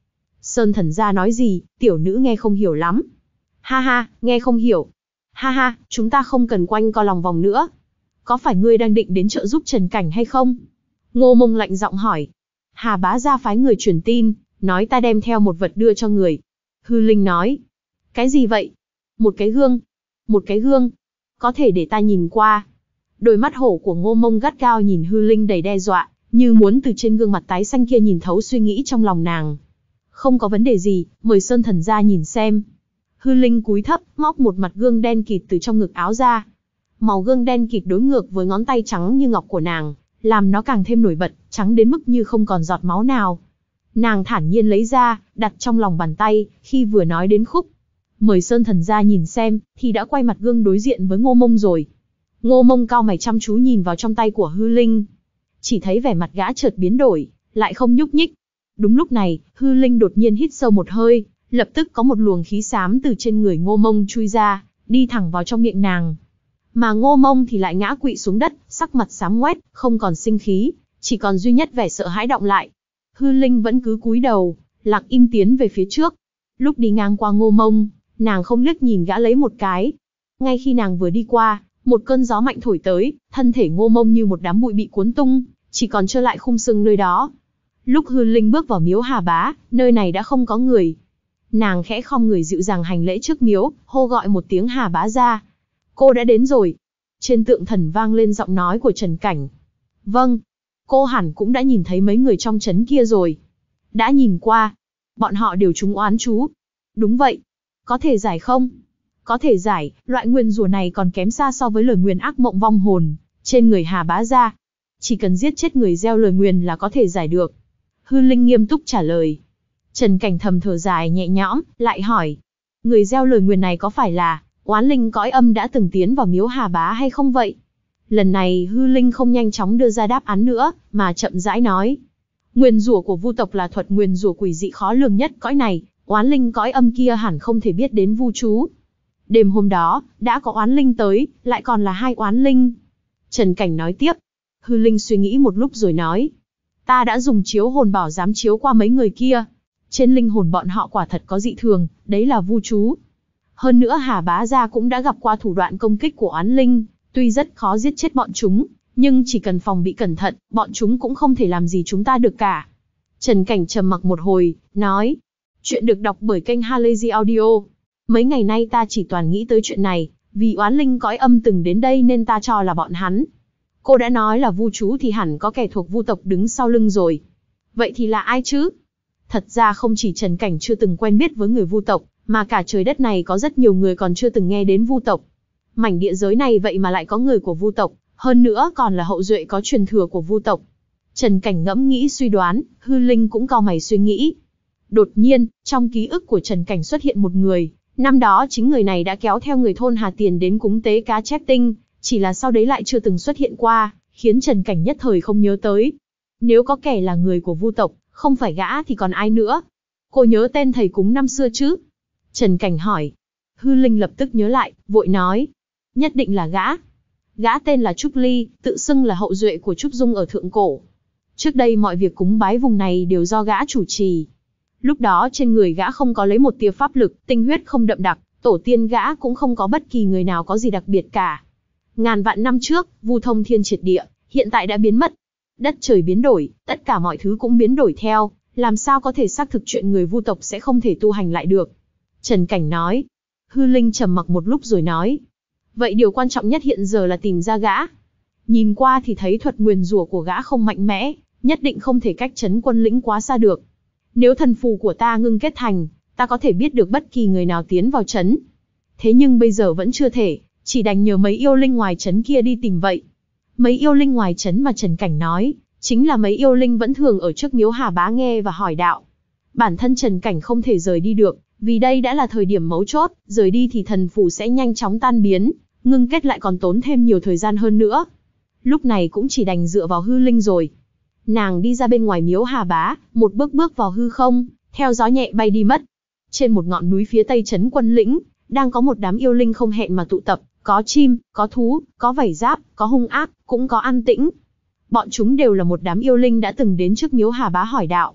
Sơn Thần gia nói gì, tiểu nữ nghe không hiểu lắm. Ha ha, nghe không hiểu. Ha ha, chúng ta không cần quanh co lòng vòng nữa. Có phải ngươi đang định đến trợ giúp Trần Cảnh hay không? Ngô Mông lạnh giọng hỏi. Hà bá gia phái người truyền tin, nói ta đem theo một vật đưa cho người. Hư Linh nói. Cái gì vậy? Một cái gương. Một cái gương. Có thể để ta nhìn qua. Đôi mắt hổ của Ngô Mông gắt gao nhìn Hư Linh đầy đe dọa, như muốn từ trên gương mặt tái xanh kia nhìn thấu suy nghĩ trong lòng nàng. Không có vấn đề gì, mời Sơn Thần gia nhìn xem. Hư Linh cúi thấp, móc một mặt gương đen kịt từ trong ngực áo ra. Màu gương đen kịt đối ngược với ngón tay trắng như ngọc của nàng, làm nó càng thêm nổi bật, trắng đến mức như không còn giọt máu nào. Nàng thản nhiên lấy ra, đặt trong lòng bàn tay, khi vừa nói đến khúc mời Sơn Thần gia nhìn xem, thì đã quay mặt gương đối diện với Ngô Mông rồi. Ngô Mông cau mày chăm chú nhìn vào trong tay của Hư Linh. Chỉ thấy vẻ mặt gã chợt biến đổi, lại không nhúc nhích. Đúng lúc này, Hư Linh đột nhiên hít sâu một hơi, lập tức có một luồng khí xám từ trên người Ngô Mông chui ra, đi thẳng vào trong miệng nàng. Mà Ngô Mông thì lại ngã quỵ xuống đất, sắc mặt xám ngoét, không còn sinh khí, chỉ còn duy nhất vẻ sợ hãi đọng lại. Hư Linh vẫn cứ cúi đầu, lặng im tiến về phía trước. Lúc đi ngang qua Ngô Mông, nàng không liếc nhìn gã lấy một cái. Ngay khi nàng vừa đi qua, một cơn gió mạnh thổi tới, thân thể Ngô Mông như một đám bụi bị cuốn tung, chỉ còn trơ lại khung xương nơi đó. Lúc Hư Linh bước vào miếu Hà Bá, nơi này đã không có người. Nàng khẽ khom người dịu dàng hành lễ trước miếu, hô gọi một tiếng Hà Bá ra. Cô đã đến rồi. Trên tượng thần vang lên giọng nói của Trần Cảnh. Vâng. Cô hẳn cũng đã nhìn thấy mấy người trong trấn kia rồi. Đã nhìn qua. Bọn họ đều trúng oán chú. Đúng vậy. Có thể giải không? Có thể giải, loại nguyền rủa này còn kém xa so với lời nguyền ác mộng vong hồn trên người Hà Bá gia. Chỉ cần giết chết người gieo lời nguyền là có thể giải được. Hư Linh nghiêm túc trả lời. Trần Cảnh thầm thở dài nhẹ nhõm, lại hỏi. Người gieo lời nguyền này có phải là oán linh cõi âm đã từng tiến vào miếu Hà Bá hay không vậy? Lần này Hư Linh không nhanh chóng đưa ra đáp án nữa, mà chậm rãi nói. Nguyền rủa của vu tộc là thuật nguyền rủa quỷ dị khó lường nhất cõi này, oán linh cõi âm kia hẳn không thể biết đến vu chú. Đêm hôm đó, đã có oán linh tới, lại còn là hai oán linh. Trần Cảnh nói tiếp. Hư Linh suy nghĩ một lúc rồi nói. Ta đã dùng chiếu hồn bảo giám chiếu qua mấy người kia. Trên linh hồn bọn họ quả thật có dị thường, đấy là vu chú. Hơn nữa Hà Bá gia cũng đã gặp qua thủ đoạn công kích của oán linh, tuy rất khó giết chết bọn chúng, nhưng chỉ cần phòng bị cẩn thận, bọn chúng cũng không thể làm gì chúng ta được cả. Trần Cảnh trầm mặc một hồi, nói. Chuyện được đọc bởi kênh Halazy Audio. Mấy ngày nay ta chỉ toàn nghĩ tới chuyện này, vì oán linh cõi âm từng đến đây nên ta cho là bọn hắn. Cô đã nói là vu chú thì hẳn có kẻ thuộc vu tộc đứng sau lưng rồi. Vậy thì là ai chứ? Thật ra không chỉ Trần Cảnh chưa từng quen biết với người vu tộc, mà cả trời đất này có rất nhiều người còn chưa từng nghe đến vu tộc. Mảnh địa giới này vậy mà lại có người của vu tộc, hơn nữa còn là hậu duệ có truyền thừa của vu tộc. Trần Cảnh ngẫm nghĩ suy đoán, Hư Linh cũng cau mày suy nghĩ. Đột nhiên, trong ký ức của Trần Cảnh xuất hiện một người, năm đó chính người này đã kéo theo người thôn Hà Tiền đến cúng tế cá chép tinh, chỉ là sau đấy lại chưa từng xuất hiện qua, khiến Trần Cảnh nhất thời không nhớ tới. Nếu có kẻ là người của vu tộc, không phải gã thì còn ai nữa? Cô nhớ tên thầy cúng năm xưa chứ? Trần Cảnh hỏi. Hư Linh lập tức nhớ lại, vội nói. Nhất định là gã. Gã tên là Trúc Ly, tự xưng là hậu duệ của Trúc Dung ở Thượng Cổ. Trước đây mọi việc cúng bái vùng này đều do gã chủ trì. Lúc đó trên người gã không có lấy một tia pháp lực, tinh huyết không đậm đặc, tổ tiên gã cũng không có bất kỳ người nào có gì đặc biệt cả. Ngàn vạn năm trước, vu thông thiên triệt địa, hiện tại đã biến mất. Đất trời biến đổi, tất cả mọi thứ cũng biến đổi theo, làm sao có thể xác thực chuyện người vu tộc sẽ không thể tu hành lại được. Trần Cảnh nói. Hư Linh trầm mặc một lúc rồi nói. Vậy điều quan trọng nhất hiện giờ là tìm ra gã. Nhìn qua thì thấy thuật nguyền rủa của gã không mạnh mẽ, nhất định không thể cách trấn quân lĩnh quá xa được. Nếu thần phù của ta ngưng kết thành, ta có thể biết được bất kỳ người nào tiến vào trấn. Thế nhưng bây giờ vẫn chưa thể, chỉ đành nhờ mấy yêu linh ngoài trấn kia đi tìm vậy. Mấy yêu linh ngoài trấn mà Trần Cảnh nói, chính là mấy yêu linh vẫn thường ở trước miếu Hà Bá nghe và hỏi đạo. Bản thân Trần Cảnh không thể rời đi được, vì đây đã là thời điểm mấu chốt, rời đi thì thần phù sẽ nhanh chóng tan biến, ngưng kết lại còn tốn thêm nhiều thời gian hơn nữa. Lúc này cũng chỉ đành dựa vào Hư Linh rồi. Nàng đi ra bên ngoài miếu Hà Bá, một bước bước vào hư không, theo gió nhẹ bay đi mất. Trên một ngọn núi phía tây trấn quân lĩnh, đang có một đám yêu linh không hẹn mà tụ tập, có chim, có thú, có vảy giáp, có hung ác, cũng có an tĩnh. Bọn chúng đều là một đám yêu linh đã từng đến trước miếu Hà Bá hỏi đạo.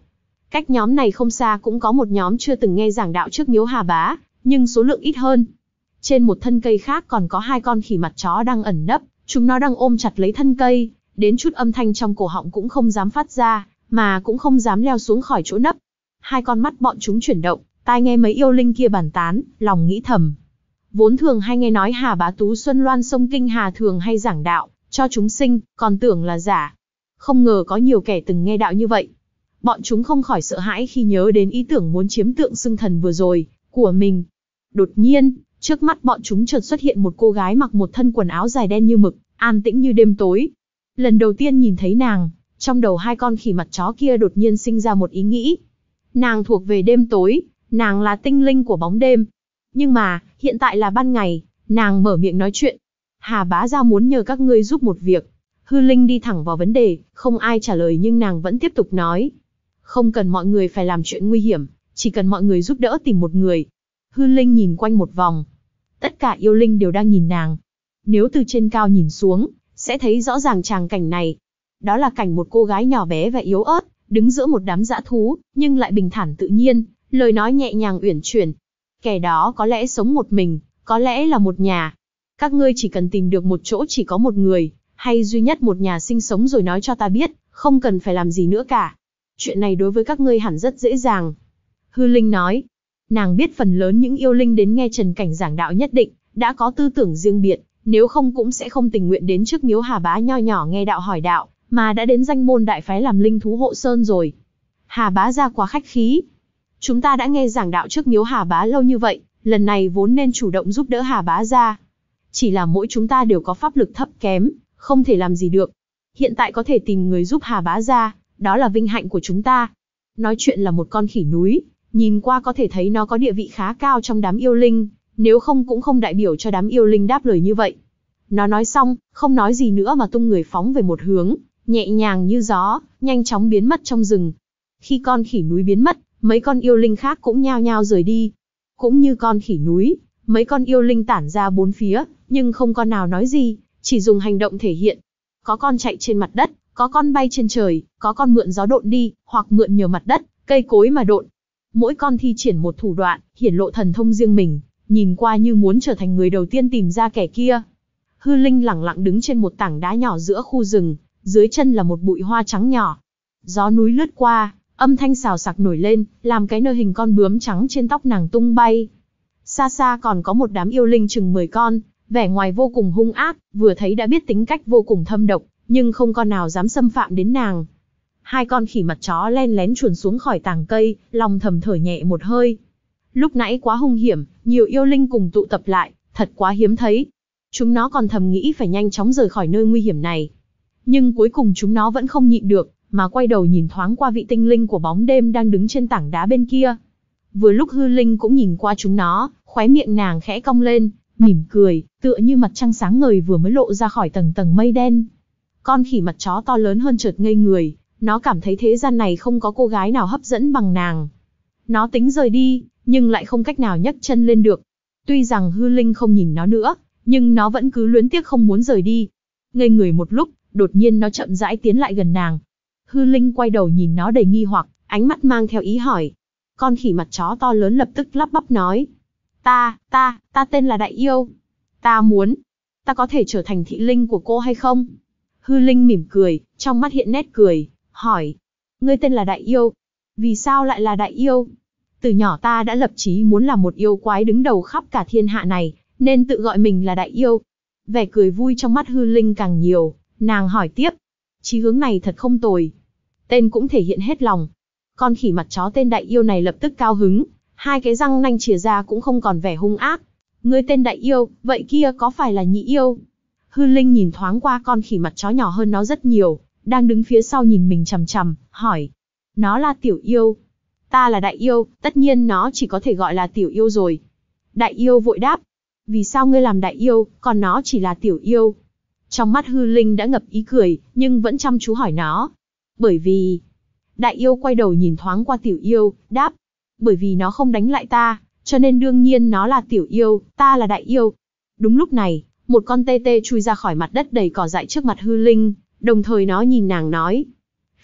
Cách nhóm này không xa cũng có một nhóm chưa từng nghe giảng đạo trước miếu Hà Bá, nhưng số lượng ít hơn. Trên một thân cây khác còn có hai con khỉ mặt chó đang ẩn nấp, chúng nó đang ôm chặt lấy thân cây, đến chút âm thanh trong cổ họng cũng không dám phát ra, mà cũng không dám leo xuống khỏi chỗ nấp. Hai con mắt bọn chúng chuyển động, tai nghe mấy yêu linh kia bàn tán, lòng nghĩ thầm. Vốn thường hay nghe nói Hà Bá Tú Xuân Loan sông Kinh Hà thường hay giảng đạo cho chúng sinh, còn tưởng là giả. Không ngờ có nhiều kẻ từng nghe đạo như vậy. Bọn chúng không khỏi sợ hãi khi nhớ đến ý tưởng muốn chiếm tượng xưng thần vừa rồi của mình. Đột nhiên, trước mắt bọn chúng chợt xuất hiện một cô gái mặc một thân quần áo dài đen như mực, an tĩnh như đêm tối. Lần đầu tiên nhìn thấy nàng, trong đầu hai con khỉ mặt chó kia đột nhiên sinh ra một ý nghĩ. Nàng thuộc về đêm tối, nàng là tinh linh của bóng đêm. Nhưng mà, hiện tại là ban ngày, nàng mở miệng nói chuyện. Hà Bá Gia muốn nhờ các ngươi giúp một việc. Hư Linh đi thẳng vào vấn đề, không ai trả lời nhưng nàng vẫn tiếp tục nói. Không cần mọi người phải làm chuyện nguy hiểm, chỉ cần mọi người giúp đỡ tìm một người. Hư Linh nhìn quanh một vòng. Tất cả yêu linh đều đang nhìn nàng. Nếu từ trên cao nhìn xuống, sẽ thấy rõ ràng tràng cảnh này. Đó là cảnh một cô gái nhỏ bé và yếu ớt, đứng giữa một đám dã thú, nhưng lại bình thản tự nhiên, lời nói nhẹ nhàng uyển chuyển. Kẻ đó có lẽ sống một mình, có lẽ là một nhà. Các ngươi chỉ cần tìm được một chỗ chỉ có một người, hay duy nhất một nhà sinh sống rồi nói cho ta biết, không cần phải làm gì nữa cả. Chuyện này đối với các ngươi hẳn rất dễ dàng. Hư Linh nói. Nàng biết phần lớn những yêu linh đến nghe Trần Cảnh giảng đạo nhất định đã có tư tưởng riêng biệt, nếu không cũng sẽ không tình nguyện đến trước miếu Hà Bá nho nhỏ nghe đạo hỏi đạo, mà đã đến danh môn đại phái làm linh thú hộ sơn rồi. Hà Bá Gia quá khách khí. Chúng ta đã nghe giảng đạo trước miếu Hà Bá lâu như vậy, lần này vốn nên chủ động giúp đỡ Hà Bá Gia. Chỉ là mỗi chúng ta đều có pháp lực thấp kém, không thể làm gì được. Hiện tại có thể tìm người giúp Hà Bá Gia, đó là vinh hạnh của chúng ta. Nói chuyện là một con khỉ núi, nhìn qua có thể thấy nó có địa vị khá cao trong đám yêu linh, nếu không cũng không đại biểu cho đám yêu linh đáp lời như vậy. Nó nói xong, không nói gì nữa mà tung người phóng về một hướng, nhẹ nhàng như gió, nhanh chóng biến mất trong rừng. Khi con khỉ núi biến mất, mấy con yêu linh khác cũng nhao nhao rời đi. Cũng như con khỉ núi, mấy con yêu linh tản ra bốn phía, nhưng không con nào nói gì, chỉ dùng hành động thể hiện. Có con chạy trên mặt đất, có con bay trên trời, có con mượn gió độn đi, hoặc mượn nhờ mặt đất, cây cối mà độn. Mỗi con thi triển một thủ đoạn, hiển lộ thần thông riêng mình, nhìn qua như muốn trở thành người đầu tiên tìm ra kẻ kia. Hư Linh lẳng lặng đứng trên một tảng đá nhỏ giữa khu rừng, dưới chân là một bụi hoa trắng nhỏ. Gió núi lướt qua, âm thanh xào xạc nổi lên, làm cái nơ hình con bướm trắng trên tóc nàng tung bay. Xa xa còn có một đám yêu linh chừng mười con, vẻ ngoài vô cùng hung ác, vừa thấy đã biết tính cách vô cùng thâm độc, nhưng không con nào dám xâm phạm đến nàng. Hai con khỉ mặt chó len lén chuồn xuống khỏi tàng cây, lòng thầm thở nhẹ một hơi. Lúc nãy quá hung hiểm, nhiều yêu linh cùng tụ tập lại, thật quá hiếm thấy. Chúng nó còn thầm nghĩ phải nhanh chóng rời khỏi nơi nguy hiểm này. Nhưng cuối cùng chúng nó vẫn không nhịn được, mà quay đầu nhìn thoáng qua vị tinh linh của bóng đêm đang đứng trên tảng đá bên kia. Vừa lúc Hư Linh cũng nhìn qua chúng nó, khóe miệng nàng khẽ cong lên, mỉm cười, tựa như mặt trăng sáng ngời vừa mới lộ ra khỏi tầng tầng mây đen. Con khỉ mặt chó to lớn hơn chợt ngây người, nó cảm thấy thế gian này không có cô gái nào hấp dẫn bằng nàng. Nó tính rời đi, nhưng lại không cách nào nhấc chân lên được. Tuy rằng Hư Linh không nhìn nó nữa, nhưng nó vẫn cứ luyến tiếc không muốn rời đi. Ngây người một lúc, đột nhiên nó chậm rãi tiến lại gần nàng. Hư Linh quay đầu nhìn nó đầy nghi hoặc, ánh mắt mang theo ý hỏi. Con khỉ mặt chó to lớn lập tức lắp bắp nói. Ta, ta, ta tên là Đại Yêu. Ta muốn, ta có thể trở thành thị linh của cô hay không? Hư Linh mỉm cười, trong mắt hiện nét cười, hỏi. Ngươi tên là Đại Yêu. Vì sao lại là Đại Yêu? Từ nhỏ ta đã lập chí muốn làm một yêu quái đứng đầu khắp cả thiên hạ này, nên tự gọi mình là Đại Yêu. Vẻ cười vui trong mắt Hư Linh càng nhiều, nàng hỏi tiếp. Chí hướng này thật không tồi. Tên cũng thể hiện hết lòng. Con khỉ mặt chó tên Đại Yêu này lập tức cao hứng, hai cái răng nanh chìa ra cũng không còn vẻ hung ác. Ngươi tên Đại Yêu, vậy kia có phải là Nhị Yêu? Hư Linh nhìn thoáng qua con khỉ mặt chó nhỏ hơn nó rất nhiều, đang đứng phía sau nhìn mình chằm chằm, hỏi. Nó là Tiểu Yêu. Ta là Đại Yêu, tất nhiên nó chỉ có thể gọi là Tiểu Yêu rồi. Đại Yêu vội đáp. Vì sao ngươi làm Đại Yêu, còn nó chỉ là Tiểu Yêu? Trong mắt Hư Linh đã ngập ý cười, nhưng vẫn chăm chú hỏi nó. Bởi vì... Đại Yêu quay đầu nhìn thoáng qua Tiểu Yêu, đáp. Bởi vì nó không đánh lại ta, cho nên đương nhiên nó là Tiểu Yêu, ta là Đại Yêu. Đúng lúc này, một con tê tê chui ra khỏi mặt đất đầy cỏ dại trước mặt Hư Linh, đồng thời nó nhìn nàng nói.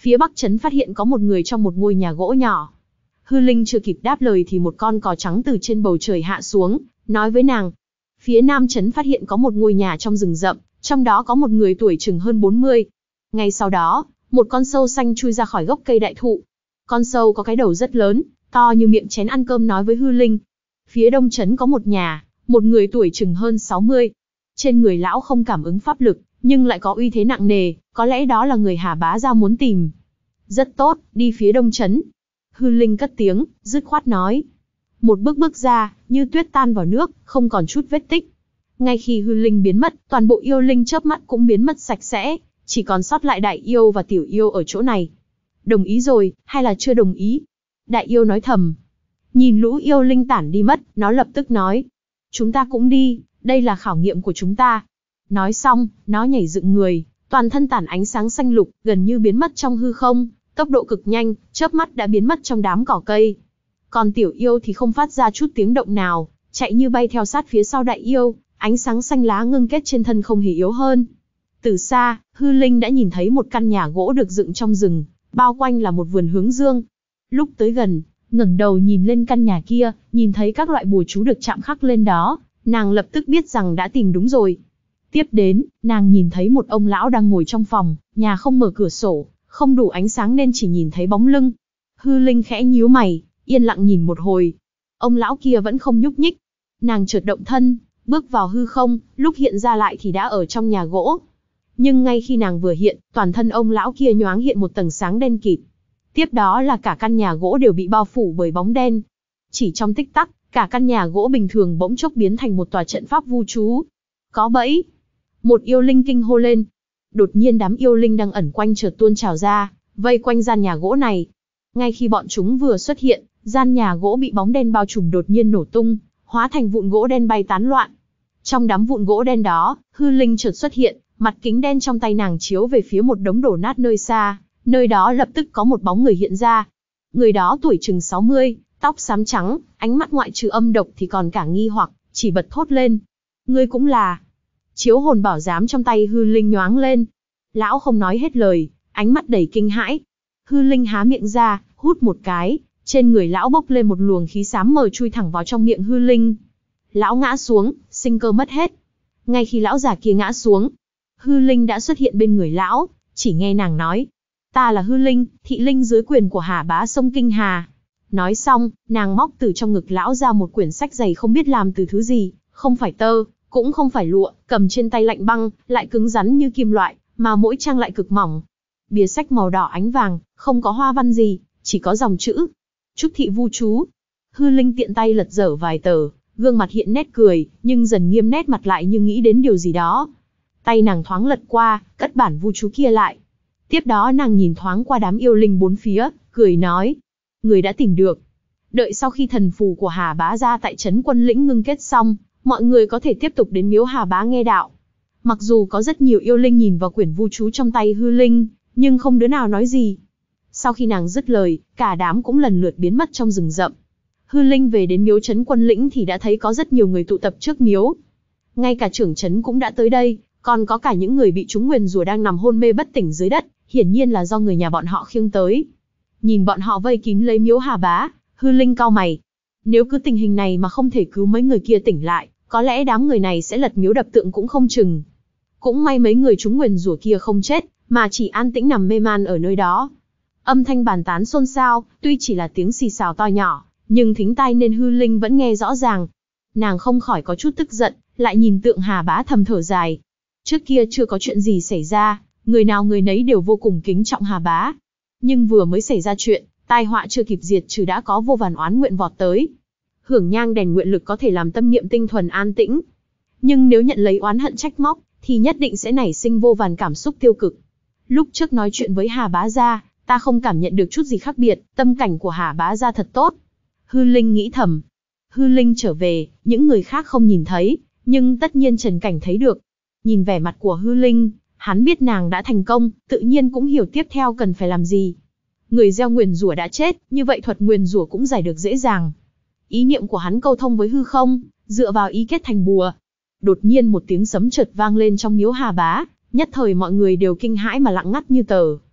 phía bắc trấn phát hiện có một người trong một ngôi nhà gỗ nhỏ. Hư Linh chưa kịp đáp lời thì một con cò trắng từ trên bầu trời hạ xuống, nói với nàng. Phía nam trấn phát hiện có một ngôi nhà trong rừng rậm, trong đó có một người tuổi chừng hơn bốn mươi. Ngay sau đó, một con sâu xanh chui ra khỏi gốc cây đại thụ. Con sâu có cái đầu rất lớn, to như miệng chén ăn cơm nói với Hư Linh. Phía đông trấn có một nhà, một người tuổi chừng hơn sáu mươi. Trên người lão không cảm ứng pháp lực, nhưng lại có uy thế nặng nề, có lẽ đó là người Hà Bá Gia muốn tìm. Rất tốt, đi phía đông trấn. Hư Linh cất tiếng, dứt khoát nói. Một bước bước ra, như tuyết tan vào nước, không còn chút vết tích. Ngay khi Hư Linh biến mất, toàn bộ yêu linh chớp mắt cũng biến mất sạch sẽ, chỉ còn sót lại đại yêu và tiểu yêu ở chỗ này. Đồng ý rồi, hay là chưa đồng ý? Đại yêu nói thầm. Nhìn lũ yêu linh tản đi mất, nó lập tức nói. Chúng ta cũng đi, đây là khảo nghiệm của chúng ta. Nói xong, nó nhảy dựng người, toàn thân tản ánh sáng xanh lục, gần như biến mất trong hư không, tốc độ cực nhanh, chớp mắt đã biến mất trong đám cỏ cây. Còn tiểu yêu thì không phát ra chút tiếng động nào, chạy như bay theo sát phía sau đại yêu, ánh sáng xanh lá ngưng kết trên thân không hề yếu hơn. Từ xa, Hư Linh đã nhìn thấy một căn nhà gỗ được dựng trong rừng, bao quanh là một vườn hướng dương. Lúc tới gần, ngẩng đầu nhìn lên căn nhà kia, nhìn thấy các loại bùa chú được chạm khắc lên đó, nàng lập tức biết rằng đã tìm đúng rồi. Tiếp đến, nàng nhìn thấy một ông lão đang ngồi trong phòng, nhà không mở cửa sổ, không đủ ánh sáng nên chỉ nhìn thấy bóng lưng. Hư Linh khẽ nhíu mày, yên lặng nhìn một hồi. Ông lão kia vẫn không nhúc nhích. Nàng chợt động thân, bước vào hư không, lúc hiện ra lại thì đã ở trong nhà gỗ. Nhưng ngay khi nàng vừa hiện, toàn thân ông lão kia nhoáng hiện một tầng sáng đen kịt. Tiếp đó là cả căn nhà gỗ đều bị bao phủ bởi bóng đen. Chỉ trong tích tắc, cả căn nhà gỗ bình thường bỗng chốc biến thành một tòa trận pháp vu chú. Có bẫy. Một yêu linh kinh hô lên. Đột nhiên đám yêu linh đang ẩn quanh chợt tuôn trào ra, vây quanh gian nhà gỗ này. Ngay khi bọn chúng vừa xuất hiện, gian nhà gỗ bị bóng đen bao trùm đột nhiên nổ tung, hóa thành vụn gỗ đen bay tán loạn. Trong đám vụn gỗ đen đó, Hư Linh chợt xuất hiện, mặt kính đen trong tay nàng chiếu về phía một đống đổ nát nơi xa, nơi đó lập tức có một bóng người hiện ra. Người đó tuổi chừng sáu mươi, tóc xám trắng, ánh mắt ngoại trừ âm độc thì còn cả nghi hoặc, chỉ bật thốt lên. Ngươi cũng là. Chiếu hồn bảo giám trong tay Hư Linh nhoáng lên. Lão không nói hết lời, ánh mắt đầy kinh hãi. Hư Linh há miệng ra, hút một cái, trên người lão bốc lên một luồng khí xám mờ chui thẳng vào trong miệng Hư Linh. Lão ngã xuống, sinh cơ mất hết. Ngay khi lão già kia ngã xuống, Hư Linh đã xuất hiện bên người lão, chỉ nghe nàng nói. Ta là Hư Linh, thị linh dưới quyền của Hà Bá sông Kinh Hà. Nói xong, nàng móc từ trong ngực lão ra một quyển sách dày không biết làm từ thứ gì, không phải tơ, cũng không phải lụa, cầm trên tay lạnh băng, lại cứng rắn như kim loại, mà mỗi trang lại cực mỏng. Bìa sách màu đỏ ánh vàng, không có hoa văn gì, chỉ có dòng chữ. Trúc thị vu chú. Hư Linh tiện tay lật dở vài tờ, gương mặt hiện nét cười, nhưng dần nghiêm nét mặt lại như nghĩ đến điều gì đó. Tay nàng thoáng lật qua, cất bản vu chú kia lại. Tiếp đó nàng nhìn thoáng qua đám yêu linh bốn phía, cười nói. Người đã tìm được. Đợi sau khi thần phù của Hà Bá Gia tại trấn Quân Lĩnh ngưng kết xong, mọi người có thể tiếp tục đến miếu Hà Bá nghe đạo. Mặc dù có rất nhiều yêu linh nhìn vào quyển vu chú trong tay Hư Linh, nhưng không đứa nào nói gì. Sau khi nàng dứt lời, cả đám cũng lần lượt biến mất trong rừng rậm. Hư Linh về đến miếu trấn Quân Lĩnh thì đã thấy có rất nhiều người tụ tập trước miếu. Ngay cả trưởng trấn cũng đã tới đây, còn có cả những người bị trúng nguyền rủa đang nằm hôn mê bất tỉnh dưới đất, hiển nhiên là do người nhà bọn họ khiêng tới. Nhìn bọn họ vây kín lấy miếu Hà Bá, Hư Linh cau mày. Nếu cứ tình hình này mà không thể cứu mấy người kia tỉnh lại, có lẽ đám người này sẽ lật miếu đập tượng cũng không chừng. Cũng may mấy người trúng nguyền rủa kia không chết, mà chỉ an tĩnh nằm mê man ở nơi đó. Âm thanh bàn tán xôn xao, tuy chỉ là tiếng xì xào to nhỏ, nhưng thính tai nên Hư Linh vẫn nghe rõ ràng. Nàng không khỏi có chút tức giận, lại nhìn tượng Hà Bá thầm thở dài. Trước kia chưa có chuyện gì xảy ra, người nào người nấy đều vô cùng kính trọng Hà Bá. Nhưng vừa mới xảy ra chuyện, tai họa chưa kịp diệt trừ đã có vô vàn oán nguyện vọt tới. Hưởng nhang đèn nguyện lực có thể làm tâm niệm tinh thuần an tĩnh. Nhưng nếu nhận lấy oán hận trách móc, thì nhất định sẽ nảy sinh vô vàn cảm xúc tiêu cực. Lúc trước nói chuyện với Hà Bá Gia, ta không cảm nhận được chút gì khác biệt, tâm cảnh của Hà Bá Gia thật tốt. Hư Linh nghĩ thầm. Hư Linh trở về, những người khác không nhìn thấy, nhưng tất nhiên Trần Cảnh thấy được. Nhìn vẻ mặt của Hư Linh, hắn biết nàng đã thành công, tự nhiên cũng hiểu tiếp theo cần phải làm gì. Người gieo nguyền rủa đã chết, như vậy thuật nguyền rủa cũng giải được dễ dàng. Ý niệm của hắn câu thông với hư không, dựa vào ý kết thành bùa. Đột nhiên một tiếng sấm chợt vang lên trong miếu Hà Bá, nhất thời mọi người đều kinh hãi mà lặng ngắt như tờ.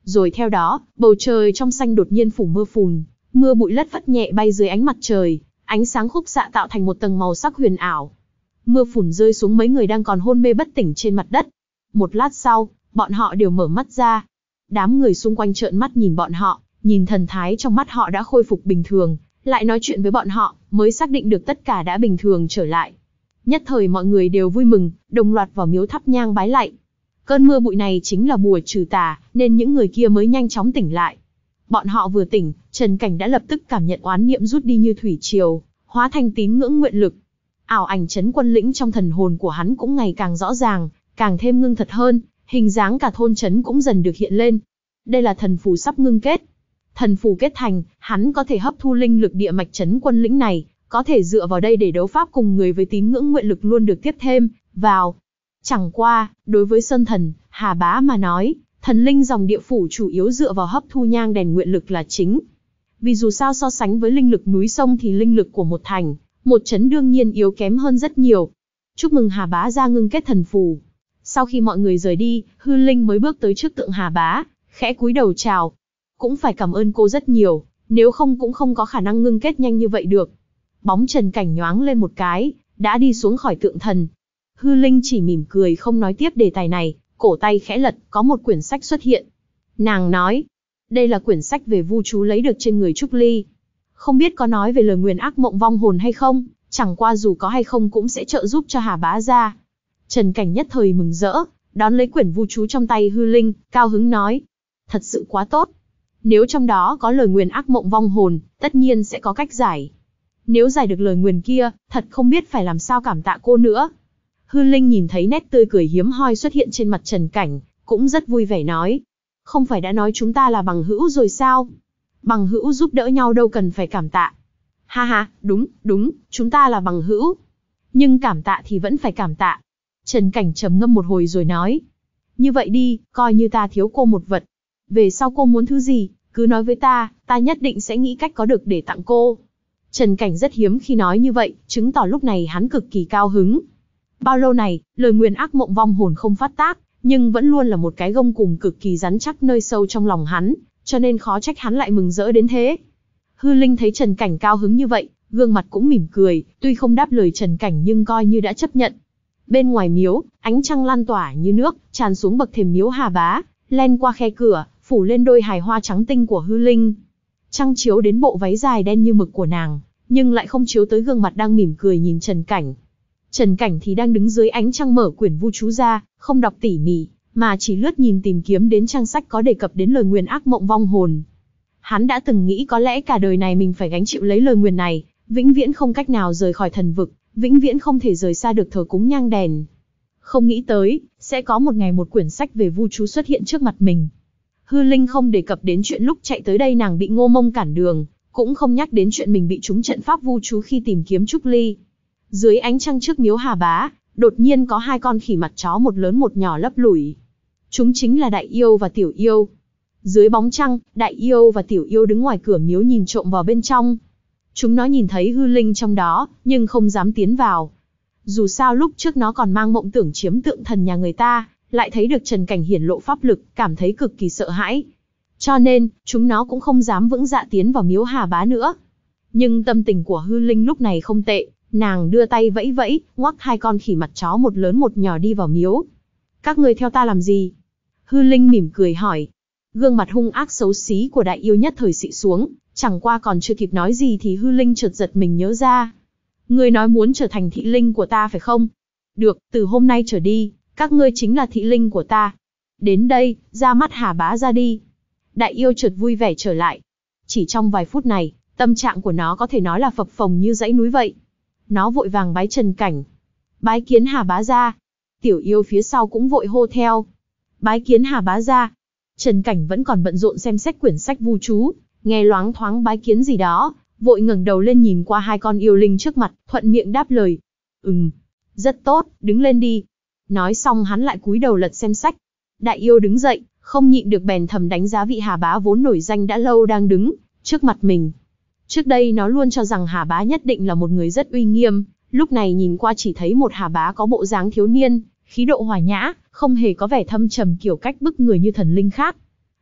Rồi theo đó, bầu trời trong xanh đột nhiên phủ mưa phùn, mưa bụi lất phất nhẹ bay dưới ánh mặt trời, ánh sáng khúc xạ tạo thành một tầng màu sắc huyền ảo. Mưa phùn rơi xuống mấy người đang còn hôn mê bất tỉnh trên mặt đất. Một lát sau, bọn họ đều mở mắt ra. Đám người xung quanh trợn mắt nhìn bọn họ, nhìn thần thái trong mắt họ đã khôi phục bình thường, lại nói chuyện với bọn họ, mới xác định được tất cả đã bình thường trở lại. Nhất thời mọi người đều vui mừng, đồng loạt vào miếu thắp nhang bái lạy. Cơn mưa bụi này chính là bùa trừ tà, nên những người kia mới nhanh chóng tỉnh lại. Bọn họ vừa tỉnh, Trần Cảnh đã lập tức cảm nhận oán niệm rút đi như thủy triều, hóa thành tín ngưỡng nguyện lực. Ảo ảnh trấn quân lĩnh trong thần hồn của hắn cũng ngày càng rõ ràng, càng thêm ngưng thật hơn, hình dáng cả thôn trấn cũng dần được hiện lên. Đây là thần phù sắp ngưng kết. Thần phù kết thành, hắn có thể hấp thu linh lực địa mạch trấn quân lĩnh này, có thể dựa vào đây để đấu pháp cùng người với tín ngưỡng nguyện lực luôn được tiếp thêm vào. Chẳng qua, đối với Sơn Thần, Hà Bá mà nói, thần linh dòng địa phủ chủ yếu dựa vào hấp thu nhang đèn nguyện lực là chính. Vì dù sao so sánh với linh lực núi sông thì linh lực của một thành, một trấn đương nhiên yếu kém hơn rất nhiều. Chúc mừng Hà Bá ra ngưng kết thần phù. Sau khi mọi người rời đi, Hư Linh mới bước tới trước tượng Hà Bá, khẽ cúi đầu chào. Cũng phải cảm ơn cô rất nhiều, nếu không cũng không có khả năng ngưng kết nhanh như vậy được. Bóng Trần Cảnh nhoáng lên một cái, đã đi xuống khỏi tượng thần. Hư Linh chỉ mỉm cười không nói tiếp đề tài này, cổ tay khẽ lật, có một quyển sách xuất hiện. Nàng nói, đây là quyển sách về vu chú lấy được trên người Trúc Ly. Không biết có nói về lời nguyền ác mộng vong hồn hay không, chẳng qua dù có hay không cũng sẽ trợ giúp cho Hà Bá ra. Trần Cảnh nhất thời mừng rỡ, đón lấy quyển vu chú trong tay Hư Linh, cao hứng nói. Thật sự quá tốt. Nếu trong đó có lời nguyền ác mộng vong hồn, tất nhiên sẽ có cách giải. Nếu giải được lời nguyền kia, thật không biết phải làm sao cảm tạ cô nữa. Hư Linh nhìn thấy nét tươi cười hiếm hoi xuất hiện trên mặt Trần Cảnh, cũng rất vui vẻ nói. Không phải đã nói chúng ta là bằng hữu rồi sao? Bằng hữu giúp đỡ nhau đâu cần phải cảm tạ. Ha ha, đúng, đúng, chúng ta là bằng hữu. Nhưng cảm tạ thì vẫn phải cảm tạ. Trần Cảnh trầm ngâm một hồi rồi nói. Như vậy đi, coi như ta thiếu cô một vật. Về sau cô muốn thứ gì, cứ nói với ta, ta nhất định sẽ nghĩ cách có được để tặng cô. Trần Cảnh rất hiếm khi nói như vậy, chứng tỏ lúc này hắn cực kỳ cao hứng. Bao lâu này, lời nguyền ác mộng vong hồn không phát tác, nhưng vẫn luôn là một cái gông cùm cực kỳ rắn chắc nơi sâu trong lòng hắn, cho nên khó trách hắn lại mừng rỡ đến thế. Hư Linh thấy Trần Cảnh cao hứng như vậy, gương mặt cũng mỉm cười, tuy không đáp lời Trần Cảnh nhưng coi như đã chấp nhận. Bên ngoài miếu, ánh trăng lan tỏa như nước, tràn xuống bậc thềm miếu Hà Bá, len qua khe cửa, phủ lên đôi hài hoa trắng tinh của Hư Linh. Trăng chiếu đến bộ váy dài đen như mực của nàng, nhưng lại không chiếu tới gương mặt đang mỉm cười nhìn Trần Cảnh. Trần Cảnh thì đang đứng dưới ánh trăng mở quyển vu chú ra, không đọc tỉ mỉ, mà chỉ lướt nhìn tìm kiếm đến trang sách có đề cập đến lời nguyền ác mộng vong hồn. Hắn đã từng nghĩ có lẽ cả đời này mình phải gánh chịu lấy lời nguyền này, vĩnh viễn không cách nào rời khỏi thần vực, vĩnh viễn không thể rời xa được thờ cúng nhang đèn. Không nghĩ tới, sẽ có một ngày một quyển sách về vu chú xuất hiện trước mặt mình. Hư Linh không đề cập đến chuyện lúc chạy tới đây nàng bị Ngô Mông cản đường, cũng không nhắc đến chuyện mình bị trúng trận pháp vu chú khi tìm kiếm Trúc Ly. Dưới ánh trăng trước miếu Hà Bá, đột nhiên có hai con khỉ mặt chó một lớn một nhỏ lấp lủi. Chúng chính là Đại Yêu và Tiểu Yêu. Dưới bóng trăng, Đại Yêu và Tiểu Yêu đứng ngoài cửa miếu nhìn trộm vào bên trong. Chúng nó nhìn thấy Hư Linh trong đó, nhưng không dám tiến vào. Dù sao lúc trước nó còn mang mộng tưởng chiếm tượng thần nhà người ta, lại thấy được Trần Cảnh hiển lộ pháp lực, cảm thấy cực kỳ sợ hãi. Cho nên, chúng nó cũng không dám vững dạ tiến vào miếu Hà Bá nữa. Nhưng tâm tình của Hư Linh lúc này không tệ, nàng đưa tay vẫy vẫy, ngoắc hai con khỉ mặt chó một lớn một nhỏ đi vào miếu. Các người theo ta làm gì? Hư Linh mỉm cười hỏi. Gương mặt hung ác xấu xí của Đại Yêu nhất thời xị xuống, chẳng qua còn chưa kịp nói gì thì Hư Linh chợt giật mình nhớ ra. Ngươi nói muốn trở thành thị linh của ta phải không? Được, từ hôm nay trở đi, các ngươi chính là thị linh của ta. Đến đây, ra mắt Hà Bá ra đi. Đại Yêu chợt vui vẻ trở lại. Chỉ trong vài phút này, tâm trạng của nó có thể nói là phập phồng như dãy núi vậy. Nó vội vàng bái Trần Cảnh. Bái kiến Hà Bá ra. Tiểu Yêu phía sau cũng vội hô theo. Bái kiến Hà Bá ra. Trần Cảnh vẫn còn bận rộn xem xét quyển sách vu chú, nghe loáng thoáng bái kiến gì đó, vội ngẩng đầu lên nhìn qua hai con yêu linh trước mặt, thuận miệng đáp lời. Ừm, rất tốt, đứng lên đi. Nói xong hắn lại cúi đầu lật xem sách. Đại Yêu đứng dậy, không nhịn được bèn thầm đánh giá vị Hà Bá vốn nổi danh đã lâu đang đứng trước mặt mình. Trước đây nó luôn cho rằng Hà Bá nhất định là một người rất uy nghiêm, lúc này nhìn qua chỉ thấy một Hà Bá có bộ dáng thiếu niên, khí độ hòa nhã, không hề có vẻ thâm trầm kiểu cách bức người như thần linh khác.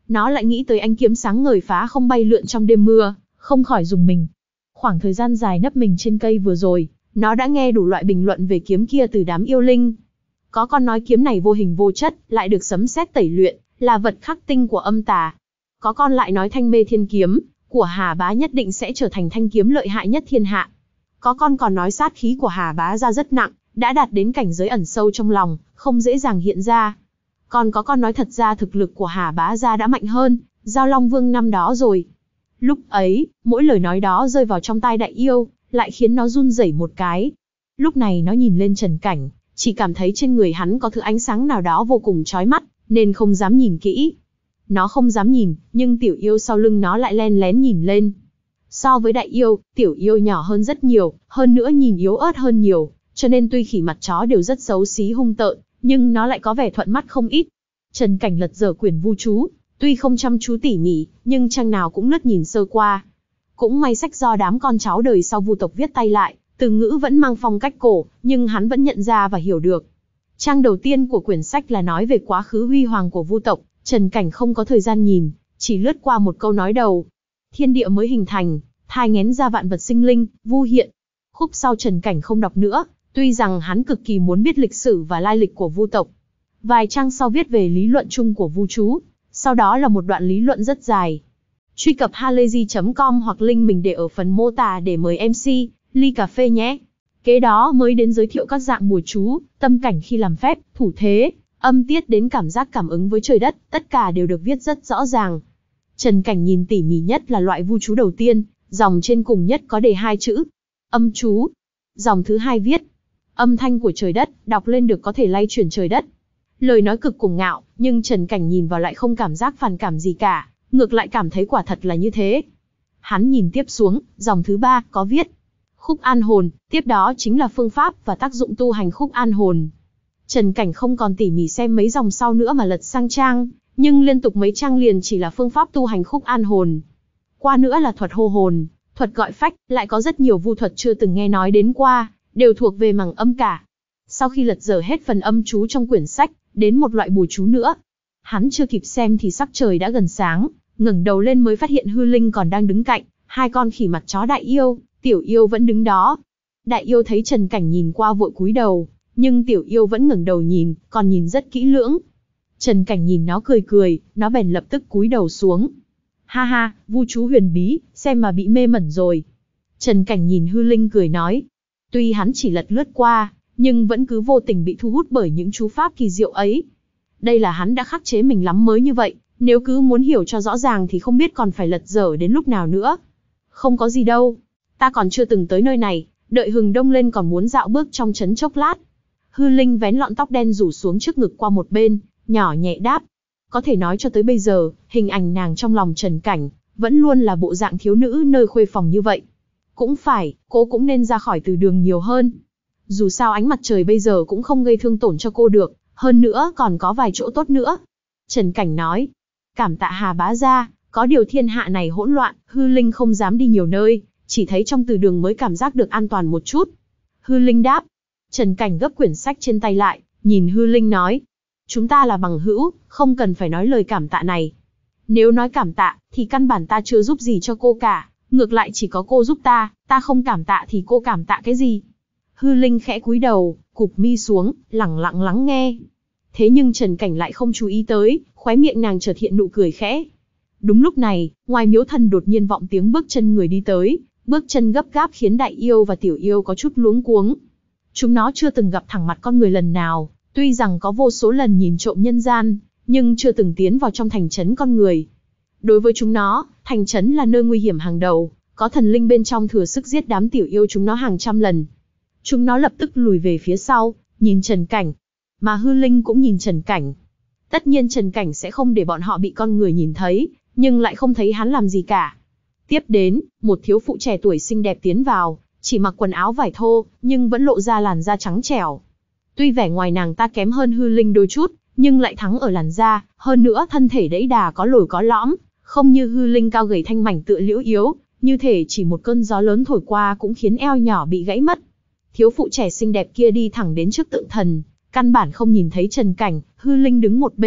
nó lại nghĩ tới ánh kiếm sáng ngời phá không bay lượn trong đêm mưa, không khỏi rùng mình. Khoảng thời gian dài nấp mình trên cây vừa rồi, nó đã nghe đủ loại bình luận về kiếm kia từ đám yêu linh. Có con nói kiếm này vô hình vô chất, lại được sấm sét tẩy luyện, là vật khắc tinh của âm tà. Có con lại nói thanh mê thiên kiếm của Hà Bá nhất định sẽ trở thành thanh kiếm lợi hại nhất thiên hạ. Có con còn nói sát khí của Hà Bá ra rất nặng, đã đạt đến cảnh giới ẩn sâu trong lòng, không dễ dàng hiện ra. Còn có con nói thật ra thực lực của Hà Bá gia đã mạnh hơn Giao Long Vương năm đó rồi. Lúc ấy, mỗi lời nói đó rơi vào trong tai đại yêu, lại khiến nó run rẩy một cái. Lúc này nó nhìn lên Trần Cảnh, chỉ cảm thấy trên người hắn có thứ ánh sáng nào đó vô cùng chói mắt, nên không dám nhìn kỹ. Nó không dám nhìn, nhưng tiểu yêu sau lưng nó lại len lén nhìn lên. So với đại yêu, tiểu yêu nhỏ hơn rất nhiều, hơn nữa nhìn yếu ớt hơn nhiều, cho nên tuy khỉ mặt chó đều rất xấu xí hung tợn, nhưng nó lại có vẻ thuận mắt không ít. Trần Cảnh lật dở quyển vu chú, tuy không chăm chú tỉ mỉ, nhưng trang nào cũng lướt nhìn sơ qua. Cũng may sách do đám con cháu đời sau Vu tộc viết tay lại, từ ngữ vẫn mang phong cách cổ, nhưng hắn vẫn nhận ra và hiểu được. Trang đầu tiên của quyển sách là nói về quá khứ huy hoàng của Vu tộc, Trần Cảnh không có thời gian nhìn, chỉ lướt qua một câu nói đầu. Thiên địa mới hình thành, thai nghén ra vạn vật sinh linh, Vu hiện. Khúc sau Trần Cảnh không đọc nữa, tuy rằng hắn cực kỳ muốn biết lịch sử và lai lịch của Vu tộc. Vài trang sau viết về lý luận chung của vu chú, sau đó là một đoạn lý luận rất dài. Truy cập halayzi chấm com hoặc link mình để ở phần mô tả để mời em xê, ly cà phê nhé. Kế đó mới đến giới thiệu các dạng bùa chú, tâm cảnh khi làm phép, thủ thế, âm tiết đến cảm giác cảm ứng với trời đất, tất cả đều được viết rất rõ ràng. Trần Cảnh nhìn tỉ mỉ nhất là loại vu chú đầu tiên, dòng trên cùng nhất có đề hai chữ, âm chú. Dòng thứ hai viết, âm thanh của trời đất, đọc lên được có thể lay chuyển trời đất. Lời nói cực cuồng ngạo, nhưng Trần Cảnh nhìn vào lại không cảm giác phản cảm gì cả, ngược lại cảm thấy quả thật là như thế. Hắn nhìn tiếp xuống, dòng thứ ba có viết, khúc an hồn, tiếp đó chính là phương pháp và tác dụng tu hành khúc an hồn. Trần Cảnh không còn tỉ mỉ xem mấy dòng sau nữa mà lật sang trang, nhưng liên tục mấy trang liền chỉ là phương pháp tu hành khúc an hồn. Qua nữa là thuật hô hồn, thuật gọi phách, lại có rất nhiều vu thuật chưa từng nghe nói đến qua, đều thuộc về mảng âm cả. Sau khi lật dở hết phần âm chú trong quyển sách, đến một loại bùa chú nữa. Hắn chưa kịp xem thì sắc trời đã gần sáng, ngẩng đầu lên mới phát hiện hư linh còn đang đứng cạnh, hai con khỉ mặt chó đại yêu, tiểu yêu vẫn đứng đó. Đại yêu thấy Trần Cảnh nhìn qua vội cúi đầu, nhưng tiểu yêu vẫn ngẩng đầu nhìn, còn nhìn rất kỹ lưỡng. Trần Cảnh nhìn nó cười cười, nó bèn lập tức cúi đầu xuống. Ha ha, vu chú huyền bí, xem mà bị mê mẩn rồi. Trần Cảnh nhìn hư linh cười nói. Tuy hắn chỉ lật lướt qua, nhưng vẫn cứ vô tình bị thu hút bởi những chú pháp kỳ diệu ấy. Đây là hắn đã khắc chế mình lắm mới như vậy, nếu cứ muốn hiểu cho rõ ràng thì không biết còn phải lật dở đến lúc nào nữa. Không có gì đâu, ta còn chưa từng tới nơi này, đợi hừng đông lên còn muốn dạo bước trong trấn chốc lát. Hư linh vén lọn tóc đen rủ xuống trước ngực qua một bên, nhỏ nhẹ đáp. Có thể nói cho tới bây giờ, hình ảnh nàng trong lòng Trần Cảnh, vẫn luôn là bộ dạng thiếu nữ nơi khuê phòng như vậy. Cũng phải, cô cũng nên ra khỏi từ đường nhiều hơn. Dù sao ánh mặt trời bây giờ cũng không gây thương tổn cho cô được, hơn nữa còn có vài chỗ tốt nữa. Trần Cảnh nói, cảm tạ Hà bá gia, có điều thiên hạ này hỗn loạn, hư linh không dám đi nhiều nơi, chỉ thấy trong từ đường mới cảm giác được an toàn một chút. Hư linh đáp. Trần Cảnh gấp quyển sách trên tay lại, nhìn hư linh nói, chúng ta là bằng hữu, không cần phải nói lời cảm tạ này. Nếu nói cảm tạ, thì căn bản ta chưa giúp gì cho cô cả, ngược lại chỉ có cô giúp ta, ta không cảm tạ thì cô cảm tạ cái gì? Hư linh khẽ cúi đầu, cụp mi xuống, lẳng lặng lắng nghe. Thế nhưng Trần Cảnh lại không chú ý tới, khóe miệng nàng chợt hiện nụ cười khẽ. Đúng lúc này, ngoài miếu thần đột nhiên vọng tiếng bước chân người đi tới, bước chân gấp gáp khiến đại yêu và tiểu yêu có chút luống cuống. Chúng nó chưa từng gặp thẳng mặt con người lần nào, tuy rằng có vô số lần nhìn trộm nhân gian, nhưng chưa từng tiến vào trong thành trấn con người. Đối với chúng nó, thành trấn là nơi nguy hiểm hàng đầu, có thần linh bên trong thừa sức giết đám tiểu yêu chúng nó hàng trăm lần. Chúng nó lập tức lùi về phía sau, nhìn Trần Cảnh. Mà hư linh cũng nhìn Trần Cảnh. Tất nhiên Trần Cảnh sẽ không để bọn họ bị con người nhìn thấy, nhưng lại không thấy hắn làm gì cả. Tiếp đến, một thiếu phụ trẻ tuổi xinh đẹp tiến vào, chỉ mặc quần áo vải thô, nhưng vẫn lộ ra làn da trắng trẻo. Tuy vẻ ngoài nàng ta kém hơn hư linh đôi chút, nhưng lại thắng ở làn da, hơn nữa thân thể đẫy đà có lồi có lõm, không như hư linh cao gầy thanh mảnh tựa liễu yếu, như thể chỉ một cơn gió lớn thổi qua cũng khiến eo nhỏ bị gãy mất. Thiếu phụ trẻ xinh đẹp kia đi thẳng đến trước tượng thần, căn bản không nhìn thấy Trần Cảnh, hư linh đứng một bên,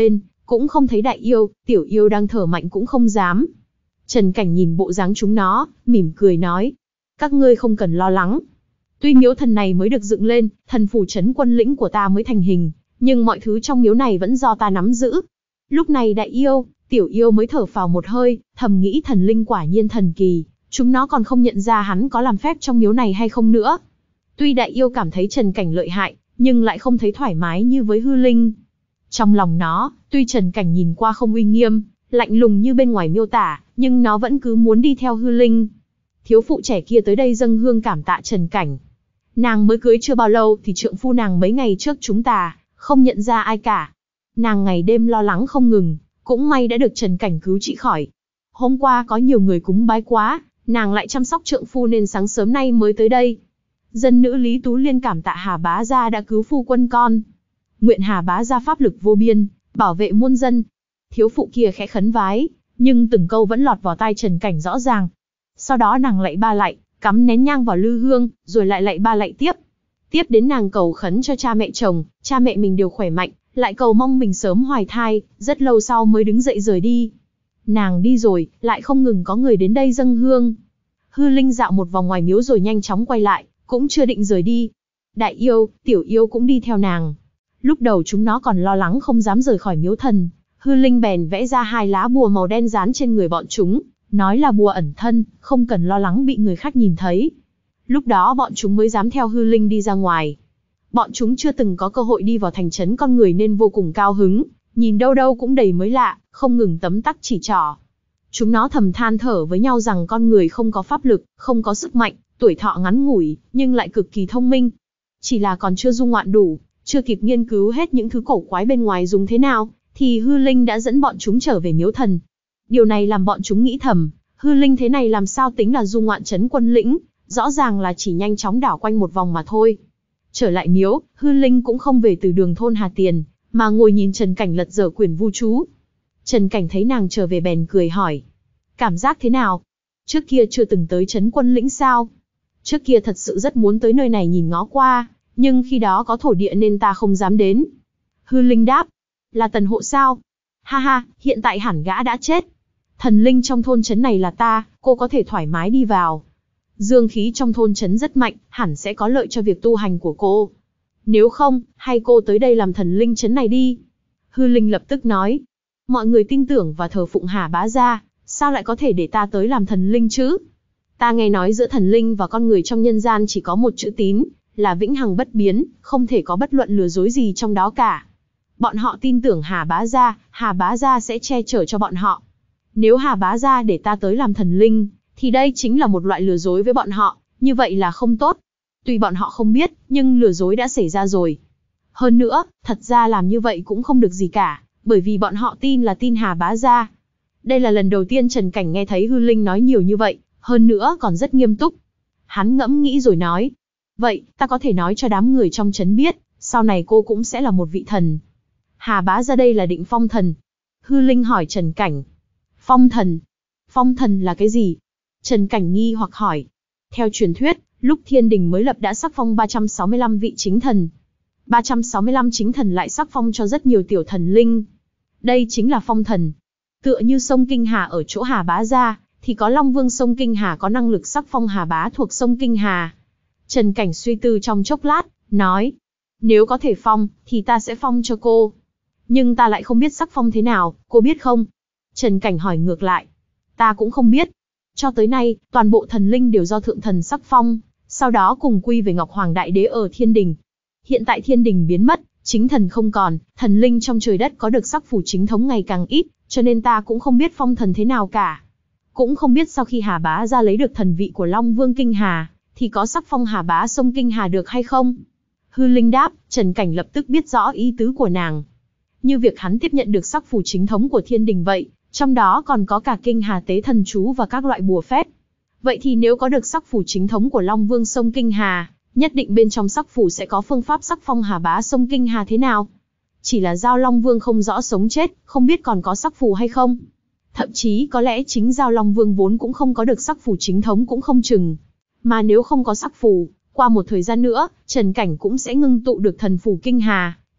cũng không thấy đại yêu, tiểu yêu đang thở mạnh cũng không dám. Trần Cảnh nhìn bộ dáng chúng nó, mỉm cười nói, các ngươi không cần lo lắng. Tuy miếu thần này mới được dựng lên, thần phủ trấn quân lĩnh của ta mới thành hình, nhưng mọi thứ trong miếu này vẫn do ta nắm giữ. Lúc này đại yêu, tiểu yêu mới thở phào một hơi, thầm nghĩ thần linh quả nhiên thần kỳ, chúng nó còn không nhận ra hắn có làm phép trong miếu này hay không nữa. Tuy đại yêu cảm thấy Trần Cảnh lợi hại, nhưng lại không thấy thoải mái như với hư linh. Trong lòng nó, tuy Trần Cảnh nhìn qua không uy nghiêm, lạnh lùng như bên ngoài miêu tả, nhưng nó vẫn cứ muốn đi theo hư linh. Thiếu phụ trẻ kia tới đây dâng hương cảm tạ Trần Cảnh. Nàng mới cưới chưa bao lâu thì trượng phu nàng mấy ngày trước chúng ta, không nhận ra ai cả. Nàng ngày đêm lo lắng không ngừng, cũng may đã được Trần Cảnh cứu trị khỏi. Hôm qua có nhiều người cúng bái quá, nàng lại chăm sóc trượng phu nên sáng sớm nay mới tới đây. Dân nữ Lý Tú Liên cảm tạ Hà Bá Gia đã cứu phu quân con. Nguyện Hà Bá Gia pháp lực vô biên, bảo vệ muôn dân. Thiếu phụ kia khẽ khấn vái, nhưng từng câu vẫn lọt vào tai Trần Cảnh rõ ràng. Sau đó nàng lạy ba lạy, cắm nén nhang vào lư hương, rồi lại lạy ba lạy tiếp. Tiếp đến nàng cầu khấn cho cha mẹ chồng, cha mẹ mình đều khỏe mạnh, lại cầu mong mình sớm hoài thai, rất lâu sau mới đứng dậy rời đi. Nàng đi rồi, lại không ngừng có người đến đây dâng hương. Hư linh dạo một vòng ngoài miếu rồi nhanh chóng quay lại, cũng chưa định rời đi. Đại yêu, tiểu yêu cũng đi theo nàng. Lúc đầu chúng nó còn lo lắng không dám rời khỏi miếu thần, hư linh bèn vẽ ra hai lá bùa màu đen dán trên người bọn chúng, nói là bùa ẩn thân, không cần lo lắng bị người khác nhìn thấy. Lúc đó bọn chúng mới dám theo hư linh đi ra ngoài. Bọn chúng chưa từng có cơ hội đi vào thành trấn con người nên vô cùng cao hứng, nhìn đâu đâu cũng đầy mới lạ, không ngừng tấm tắc chỉ trỏ. Chúng nó thầm than thở với nhau rằng con người không có pháp lực, không có sức mạnh, tuổi thọ ngắn ngủi, nhưng lại cực kỳ thông minh. Chỉ là còn chưa du ngoạn đủ, chưa kịp nghiên cứu hết những thứ cổ quái bên ngoài dùng thế nào, thì hư linh đã dẫn bọn chúng trở về miếu thần. Điều này làm bọn chúng nghĩ thầm, hư linh thế này làm sao tính là du ngoạn trấn quân lĩnh, rõ ràng là chỉ nhanh chóng đảo quanh một vòng mà thôi. Trở lại miếu, hư linh cũng không về từ đường thôn Hà Tiền, mà ngồi nhìn Trần Cảnh lật dở quyển vu chú. Trần Cảnh thấy nàng trở về bèn cười hỏi, cảm giác thế nào? Trước kia chưa từng tới trấn quân lĩnh sao? Trước kia thật sự rất muốn tới nơi này nhìn ngó qua, nhưng khi đó có thổ địa nên ta không dám đến. Hư linh đáp, là Tần Hộ sao? Ha ha, hiện tại hẳn gã đã chết. Thần linh trong thôn trấn này là ta, cô có thể thoải mái đi vào. Dương khí trong thôn trấn rất mạnh, hẳn sẽ có lợi cho việc tu hành của cô. Nếu không, hay cô tới đây làm thần linh trấn này đi. Hư linh lập tức nói, mọi người tin tưởng và thờ phụng Hà Bá Gia, sao lại có thể để ta tới làm thần linh chứ? Ta nghe nói giữa thần linh và con người trong nhân gian chỉ có một chữ tín, là vĩnh hằng bất biến, không thể có bất luận lừa dối gì trong đó cả. Bọn họ tin tưởng Hà Bá Gia, Hà Bá Gia sẽ che chở cho bọn họ. Nếu Hà Bá Gia để ta tới làm thần linh, thì đây chính là một loại lừa dối với bọn họ, như vậy là không tốt. Tuy bọn họ không biết, nhưng lừa dối đã xảy ra rồi. Hơn nữa, thật ra làm như vậy cũng không được gì cả, bởi vì bọn họ tin là tin Hà Bá Gia. Đây là lần đầu tiên Trần Cảnh nghe thấy hư linh nói nhiều như vậy, hơn nữa còn rất nghiêm túc. Hắn ngẫm nghĩ rồi nói, vậy, ta có thể nói cho đám người trong trấn biết, sau này cô cũng sẽ là một vị thần. Hà Bá Gia đây là định phong thần. Hư linh hỏi Trần Cảnh, phong thần? Phong thần là cái gì? Trần Cảnh nghi hoặc hỏi. Theo truyền thuyết, lúc thiên đình mới lập đã sắc phong ba trăm sáu mươi lăm vị chính thần. ba trăm sáu mươi lăm chính thần lại sắc phong cho rất nhiều tiểu thần linh. Đây chính là phong thần. Tựa như sông Kinh Hà ở chỗ Hà Bá Gia, thì có Long Vương sông Kinh Hà có năng lực sắc phong Hà Bá thuộc sông Kinh Hà. Trần Cảnh suy tư trong chốc lát, nói, nếu có thể phong, thì ta sẽ phong cho cô. Nhưng ta lại không biết sắc phong thế nào, cô biết không? Trần Cảnh hỏi ngược lại. Ta cũng không biết. Cho tới nay, toàn bộ thần linh đều do thượng thần sắc phong, sau đó cùng quy về Ngọc Hoàng Đại Đế ở thiên đình. Hiện tại thiên đình biến mất, chính thần không còn, thần linh trong trời đất có được sắc phủ chính thống ngày càng ít, cho nên ta cũng không biết phong thần thế nào cả. Cũng không biết sau khi Hà Bá Gia lấy được thần vị của Long Vương Kinh Hà, thì có sắc phong Hà Bá sông Kinh Hà được hay không? Hư linh đáp, Trần Cảnh lập tức biết rõ ý tứ của nàng. Như việc hắn tiếp nhận được sắc phủ chính thống của thiên đình vậy, trong đó còn có cả Kinh Hà tế thần chú và các loại bùa phép. Vậy thì nếu có được sắc phủ chính thống của Long Vương sông Kinh Hà, nhất định bên trong sắc phủ sẽ có phương pháp sắc phong Hà Bá sông Kinh Hà thế nào? Chỉ là Giao Long Vương không rõ sống chết, không biết còn có sắc phủ hay không. Thậm chí có lẽ chính Giao Long Vương vốn cũng không có được sắc phủ chính thống cũng không chừng. Mà nếu không có sắc phủ, qua một thời gian nữa, Trần Cảnh cũng sẽ ngưng tụ được thần phủ Kinh Hà,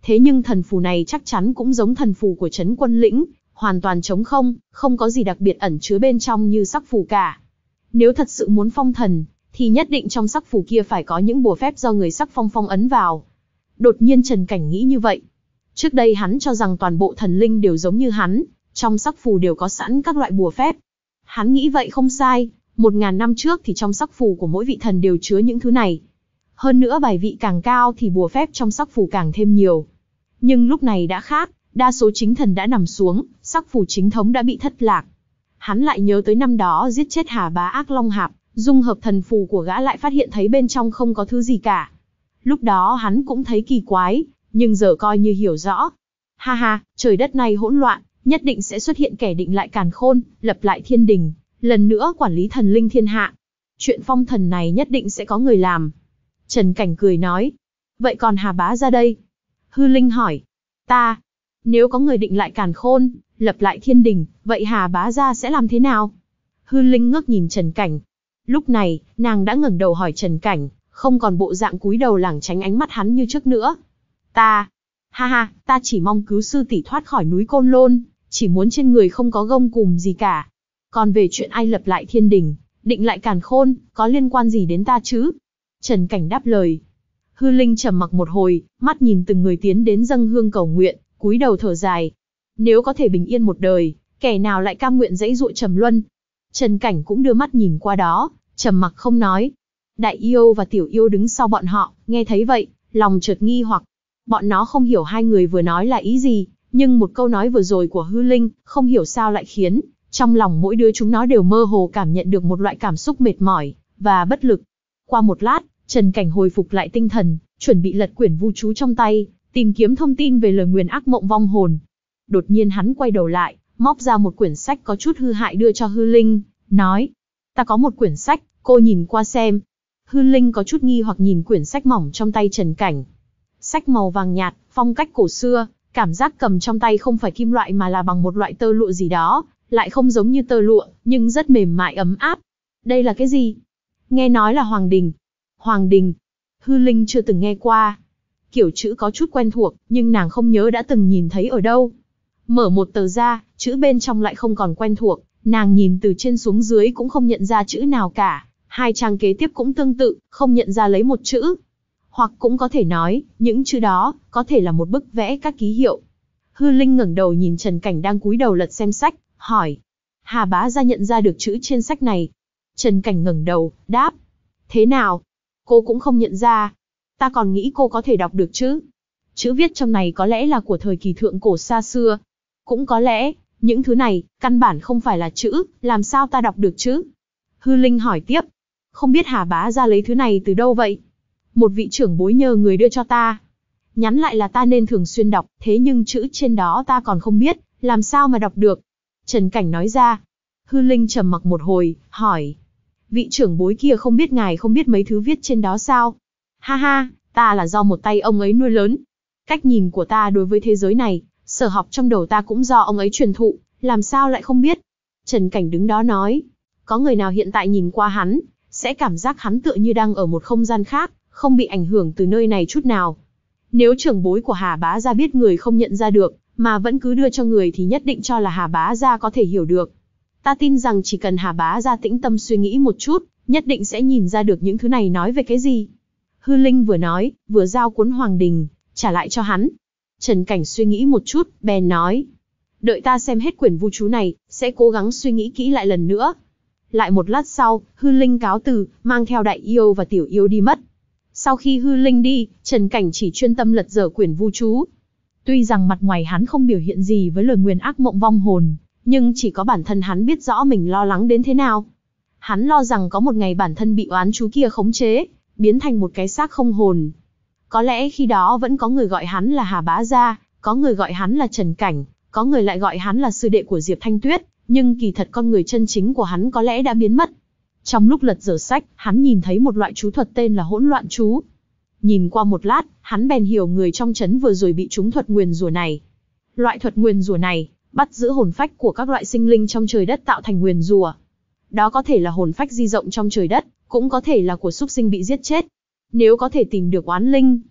Thế nhưng thần phù này chắc chắn cũng giống thần phù của Trấn Quân Lĩnh, hoàn toàn trống không, không có gì đặc biệt ẩn chứa bên trong như sắc phù cả. Nếu thật sự muốn phong thần, thì nhất định trong sắc phù kia phải có những bùa phép do người sắc phong phong ấn vào. Đột nhiên Trần Cảnh nghĩ như vậy. Trước đây hắn cho rằng toàn bộ thần linh đều giống như hắn, trong sắc phù đều có sẵn các loại bùa phép. Hắn nghĩ vậy không sai, một ngàn năm trước thì trong sắc phù của mỗi vị thần đều chứa những thứ này. Hơn nữa bài vị càng cao thì bùa phép trong sắc phù càng thêm nhiều. Nhưng lúc này đã khác, đa số chính thần đã nằm xuống, sắc phù chính thống đã bị thất lạc. Hắn lại nhớ tới năm đó giết chết Hà Bá Ác Long Hạp, dung hợp thần phù của gã lại phát hiện thấy bên trong không có thứ gì cả. Lúc đó hắn cũng thấy kỳ quái, nhưng giờ coi như hiểu rõ. Ha ha, trời đất này hỗn loạn, nhất định sẽ xuất hiện kẻ định lại càn khôn, lập lại thiên đình, lần nữa quản lý thần linh thiên hạ. Chuyện phong thần này nhất định sẽ có người làm. Trần Cảnh cười nói. Vậy còn Hà Bá ra đây? Hư Linh hỏi. Ta? Nếu có người định lại càn khôn, lập lại thiên đình, vậy Hà Bá ra sẽ làm thế nào? Hư Linh ngước nhìn Trần Cảnh. Lúc này, nàng đã ngẩng đầu hỏi Trần Cảnh, không còn bộ dạng cúi đầu lảng tránh ánh mắt hắn như trước nữa. Ta? Ha ha, ta chỉ mong cứu sư tỷ thoát khỏi núi Côn Lôn, chỉ muốn trên người không có gông cùm gì cả. Còn về chuyện ai lập lại thiên đình, định lại càn khôn, có liên quan gì đến ta chứ? Trần Cảnh đáp lời. Hư Linh trầm mặc một hồi, mắt nhìn từng người tiến đến dâng hương cầu nguyện, cúi đầu thở dài. Nếu có thể bình yên một đời, kẻ nào lại cam nguyện dãy dụa trầm luân? Trần Cảnh cũng đưa mắt nhìn qua đó, trầm mặc không nói. Đại yêu và tiểu yêu đứng sau bọn họ, nghe thấy vậy, lòng chợt nghi hoặc. Bọn nó không hiểu hai người vừa nói là ý gì, nhưng một câu nói vừa rồi của Hư Linh, không hiểu sao lại khiến trong lòng mỗi đứa chúng nó đều mơ hồ cảm nhận được một loại cảm xúc mệt mỏi và bất lực. Qua một lát, Trần Cảnh hồi phục lại tinh thần, chuẩn bị lật quyển vu chú trong tay, tìm kiếm thông tin về lời nguyền ác mộng vong hồn. Đột nhiên hắn quay đầu lại, móc ra một quyển sách có chút hư hại đưa cho Hư Linh, nói: "Ta có một quyển sách, cô nhìn qua xem." Hư Linh có chút nghi hoặc nhìn quyển sách mỏng trong tay Trần Cảnh. Sách màu vàng nhạt, phong cách cổ xưa, cảm giác cầm trong tay không phải kim loại mà là bằng một loại tơ lụa gì đó, lại không giống như tơ lụa, nhưng rất mềm mại ấm áp. Đây là cái gì? Nghe nói là Hoàng Đình. Hoàng Đình? Hư Linh chưa từng nghe qua. Kiểu chữ có chút quen thuộc, nhưng nàng không nhớ đã từng nhìn thấy ở đâu. Mở một tờ ra, chữ bên trong lại không còn quen thuộc, nàng nhìn từ trên xuống dưới cũng không nhận ra chữ nào cả. Hai trang kế tiếp cũng tương tự, không nhận ra lấy một chữ. Hoặc cũng có thể nói, những chữ đó, có thể là một bức vẽ các ký hiệu. Hư Linh ngẩng đầu nhìn Trần Cảnh đang cúi đầu lật xem sách, hỏi: Hà Bá gia nhận ra được chữ trên sách này? Trần Cảnh ngẩng đầu, đáp: Thế nào? Cô cũng không nhận ra. Ta còn nghĩ cô có thể đọc được chứ. Chữ viết trong này có lẽ là của thời kỳ thượng cổ xa xưa. Cũng có lẽ, những thứ này, căn bản không phải là chữ, làm sao ta đọc được chứ? Hư Linh hỏi tiếp: Không biết Hà Bá gia lấy thứ này từ đâu vậy? Một vị trưởng bối nhờ người đưa cho ta. Nhắn lại là ta nên thường xuyên đọc, thế nhưng chữ trên đó ta còn không biết, làm sao mà đọc được? Trần Cảnh nói ra. Hư Linh trầm mặc một hồi, hỏi: Vị trưởng bối kia không biết ngài không biết mấy thứ viết trên đó sao? Ha ha, ta là do một tay ông ấy nuôi lớn. Cách nhìn của ta đối với thế giới này, sở học trong đầu ta cũng do ông ấy truyền thụ, làm sao lại không biết? Trần Cảnh đứng đó nói: Có người nào hiện tại nhìn qua hắn, sẽ cảm giác hắn tựa như đang ở một không gian khác, không bị ảnh hưởng từ nơi này chút nào. Nếu trưởng bối của Hà Bá gia biết người không nhận ra được, mà vẫn cứ đưa cho người thì nhất định cho là Hà Bá gia có thể hiểu được. Ta tin rằng chỉ cần Hà Bá gia tĩnh tâm suy nghĩ một chút, nhất định sẽ nhìn ra được những thứ này nói về cái gì. Hư Linh vừa nói, vừa giao cuốn Hoàng Đình, trả lại cho hắn. Trần Cảnh suy nghĩ một chút, bèn nói: Đợi ta xem hết quyển vu chú này, sẽ cố gắng suy nghĩ kỹ lại lần nữa. Lại một lát sau, Hư Linh cáo từ, mang theo đại yêu và tiểu yêu đi mất. Sau khi Hư Linh đi, Trần Cảnh chỉ chuyên tâm lật dở quyển vu chú. Tuy rằng mặt ngoài hắn không biểu hiện gì với lời nguyền ác mộng vong hồn, nhưng chỉ có bản thân hắn biết rõ mình lo lắng đến thế nào. Hắn lo rằng có một ngày bản thân bị oán chú kia khống chế, biến thành một cái xác không hồn. Có lẽ khi đó vẫn có người gọi hắn là Hà Bá gia, có người gọi hắn là Trần Cảnh, có người lại gọi hắn là sư đệ của Diệp Thanh Tuyết, nhưng kỳ thật con người chân chính của hắn có lẽ đã biến mất. Trong lúc lật dở sách, hắn nhìn thấy một loại chú thuật tên là hỗn loạn chú. Nhìn qua một lát, hắn bèn hiểu người trong trấn vừa rồi bị trúng thuật nguyền rủa này. Loại thuật nguyền rủa này, bắt giữ hồn phách của các loại sinh linh trong trời đất tạo thành nguyền rủa. Đó có thể là hồn phách di rộng trong trời đất, cũng có thể là của súc sinh bị giết chết. Nếu có thể tìm được oán linh,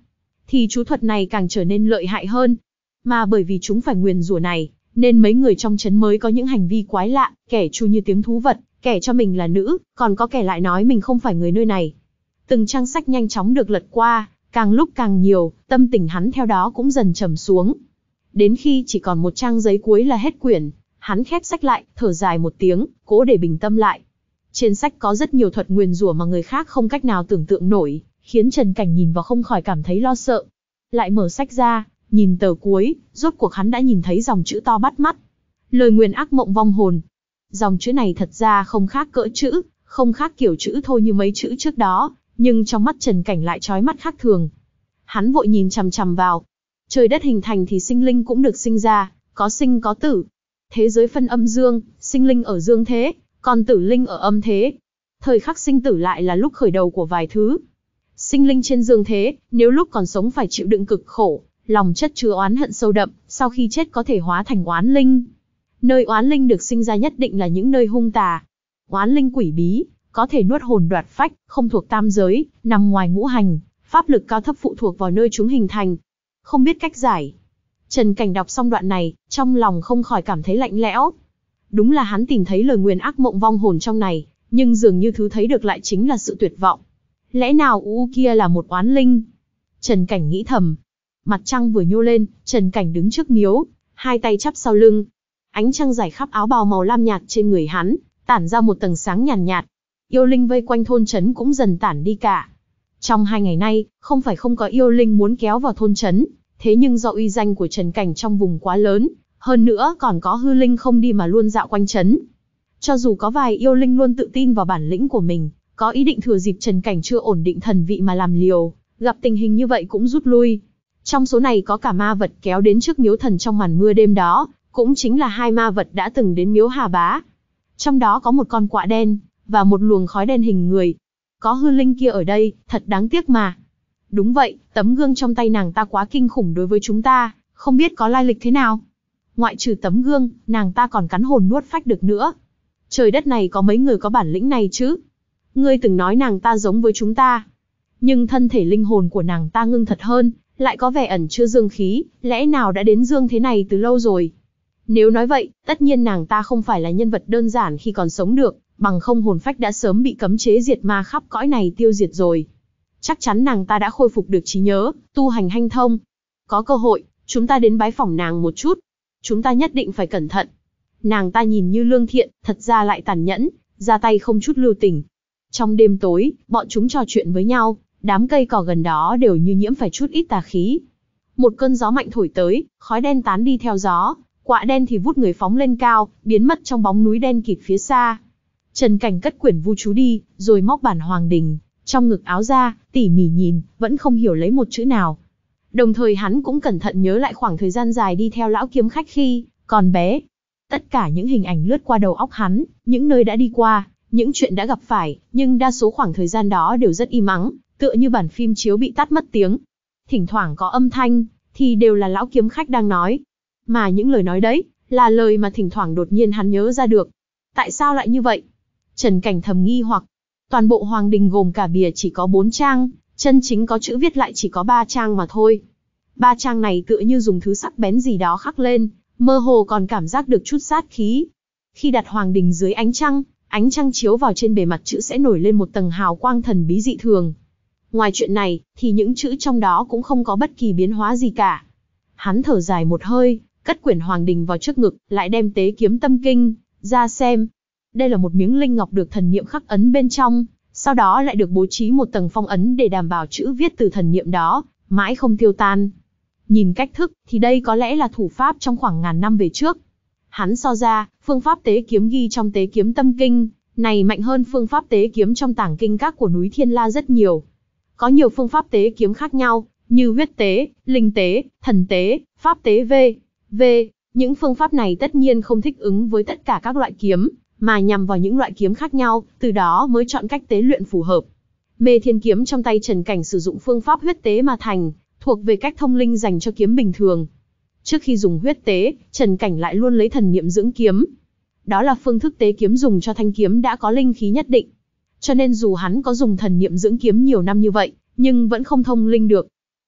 thì chú thuật này càng trở nên lợi hại hơn. Mà bởi vì chúng phải nguyền rủa này, nên mấy người trong trấn mới có những hành vi quái lạ, kẻ chu như tiếng thú vật, kẻ cho mình là nữ, còn có kẻ lại nói mình không phải người nơi này. Từng trang sách nhanh chóng được lật qua, càng lúc càng nhiều, tâm tình hắn theo đó cũng dần trầm xuống. Đến khi chỉ còn một trang giấy cuối là hết quyển, hắn khép sách lại, thở dài một tiếng, cố để bình tâm lại. Trên sách có rất nhiều thuật nguyền rủa mà người khác không cách nào tưởng tượng nổi, khiến Trần Cảnh nhìn vào không khỏi cảm thấy lo sợ. Lại mở sách ra, nhìn tờ cuối, rốt cuộc hắn đã nhìn thấy dòng chữ to bắt mắt. Lời nguyền ác mộng vong hồn. Dòng chữ này thật ra không khác cỡ chữ, không khác kiểu chữ thôi như mấy chữ trước đó, nhưng trong mắt Trần Cảnh lại chói mắt khác thường. Hắn vội nhìn chằm chằm vào. Trời đất hình thành thì sinh linh cũng được sinh ra, có sinh có tử. Thế giới phân âm dương, sinh linh ở dương thế, còn tử linh ở âm thế. Thời khắc sinh tử lại là lúc khởi đầu của vài thứ. Sinh linh trên dương thế, nếu lúc còn sống phải chịu đựng cực khổ, lòng chất chứa oán hận sâu đậm, sau khi chết có thể hóa thành oán linh. Nơi oán linh được sinh ra nhất định là những nơi hung tà. Oán linh quỷ bí, có thể nuốt hồn đoạt phách, không thuộc tam giới, nằm ngoài ngũ hành, pháp lực cao thấp phụ thuộc vào nơi chúng hình thành. Không biết cách giải. Trần Cảnh đọc xong đoạn này, trong lòng không khỏi cảm thấy lạnh lẽo. Đúng là hắn tìm thấy lời nguyền ác mộng vong hồn trong này, nhưng dường như thứ thấy được lại chính là sự tuyệt vọng. Lẽ nào u kia là một oán linh? Trần Cảnh nghĩ thầm. Mặt trăng vừa nhô lên, Trần Cảnh đứng trước miếu, hai tay chắp sau lưng. Ánh trăng rải khắp áo bào màu lam nhạt trên người hắn, tản ra một tầng sáng nhàn nhạt, nhạt. Yêu linh vây quanh thôn trấn cũng dần tản đi cả. Trong hai ngày nay, không phải không có yêu linh muốn kéo vào thôn trấn, thế nhưng do uy danh của Trần Cảnh trong vùng quá lớn, hơn nữa còn có hư linh không đi mà luôn dạo quanh trấn. Cho dù có vài yêu linh luôn tự tin vào bản lĩnh của mình, có ý định thừa dịp Trần Cảnh chưa ổn định thần vị mà làm liều, gặp tình hình như vậy cũng rút lui. Trong số này có cả ma vật kéo đến trước miếu thần trong màn mưa đêm đó, cũng chính là hai ma vật đã từng đến miếu Hà Bá. Trong đó có một con quạ đen, và một luồng khói đen hình người. Có hư linh kia ở đây, thật đáng tiếc mà. Đúng vậy, tấm gương trong tay nàng ta quá kinh khủng đối với chúng ta, không biết có lai lịch thế nào. Ngoại trừ tấm gương, nàng ta còn cắn hồn nuốt phách được nữa. Trời đất này có mấy người có bản lĩnh này chứ? Ngươi từng nói nàng ta giống với chúng ta. Nhưng thân thể linh hồn của nàng ta ngưng thật hơn, lại có vẻ ẩn chứa dương khí, lẽ nào đã đến dương thế này từ lâu rồi? Nếu nói vậy, tất nhiên nàng ta không phải là nhân vật đơn giản khi còn sống được, bằng không hồn phách đã sớm bị cấm chế diệt ma khắp cõi này tiêu diệt rồi. Chắc chắn nàng ta đã khôi phục được trí nhớ, tu hành hanh thông. Có cơ hội, chúng ta đến bái phỏng nàng một chút. Chúng ta nhất định phải cẩn thận. Nàng ta nhìn như lương thiện, thật ra lại tàn nhẫn, ra tay không chút lưu tình. Trong đêm tối, bọn chúng trò chuyện với nhau, đám cây cỏ gần đó đều như nhiễm phải chút ít tà khí. Một cơn gió mạnh thổi tới, khói đen tán đi theo gió, quạ đen thì vút người phóng lên cao, biến mất trong bóng núi đen kịt phía xa. Trần Cảnh cất quyển vu chú đi, rồi móc bản hoàng đình, trong ngực áo ra, tỉ mỉ nhìn, vẫn không hiểu lấy một chữ nào. Đồng thời hắn cũng cẩn thận nhớ lại khoảng thời gian dài đi theo lão kiếm khách khi còn bé. Tất cả những hình ảnh lướt qua đầu óc hắn, những nơi đã đi qua, những chuyện đã gặp phải, nhưng đa số khoảng thời gian đó đều rất im ắng, tựa như bản phim chiếu bị tắt mất tiếng. Thỉnh thoảng có âm thanh, thì đều là lão kiếm khách đang nói. Mà những lời nói đấy, là lời mà thỉnh thoảng đột nhiên hắn nhớ ra được. Tại sao lại như vậy? Trần Cảnh thầm nghi hoặc. Toàn bộ hoàng đình gồm cả bìa chỉ có bốn trang, chân chính có chữ viết lại chỉ có ba trang mà thôi. Ba trang này tựa như dùng thứ sắc bén gì đó khắc lên, mơ hồ còn cảm giác được chút sát khí. Khi đặt hoàng đình dưới ánh trăng, ánh trăng chiếu vào trên bề mặt chữ sẽ nổi lên một tầng hào quang thần bí dị thường. Ngoài chuyện này, thì những chữ trong đó cũng không có bất kỳ biến hóa gì cả. Hắn thở dài một hơi, cất quyển hoàng đình vào trước ngực, lại đem tế kiếm tâm kinh ra xem. Đây là một miếng linh ngọc được thần niệm khắc ấn bên trong, sau đó lại được bố trí một tầng phong ấn để đảm bảo chữ viết từ thần niệm đó mãi không tiêu tan. Nhìn cách thức, thì đây có lẽ là thủ pháp trong khoảng ngàn năm về trước. Hắn so ra, phương pháp tế kiếm ghi trong tế kiếm tâm kinh này mạnh hơn phương pháp tế kiếm trong tảng kinh các của núi Thiên La rất nhiều. Có nhiều phương pháp tế kiếm khác nhau, như huyết tế, linh tế, thần tế, pháp tế v. v. Những phương pháp này tất nhiên không thích ứng với tất cả các loại kiếm, mà nhằm vào những loại kiếm khác nhau, từ đó mới chọn cách tế luyện phù hợp. Mê Thiên kiếm trong tay Trần Cảnh sử dụng phương pháp huyết tế mà thành, thuộc về cách thông linh dành cho kiếm bình thường. Trước khi dùng huyết tế, Trần Cảnh lại luôn lấy thần niệm dưỡng kiếm. Đó là phương thức tế kiếm dùng cho thanh kiếm đã có linh khí nhất định. Cho nên dù hắn có dùng thần niệm dưỡng kiếm nhiều năm như vậy, nhưng vẫn không thông linh được.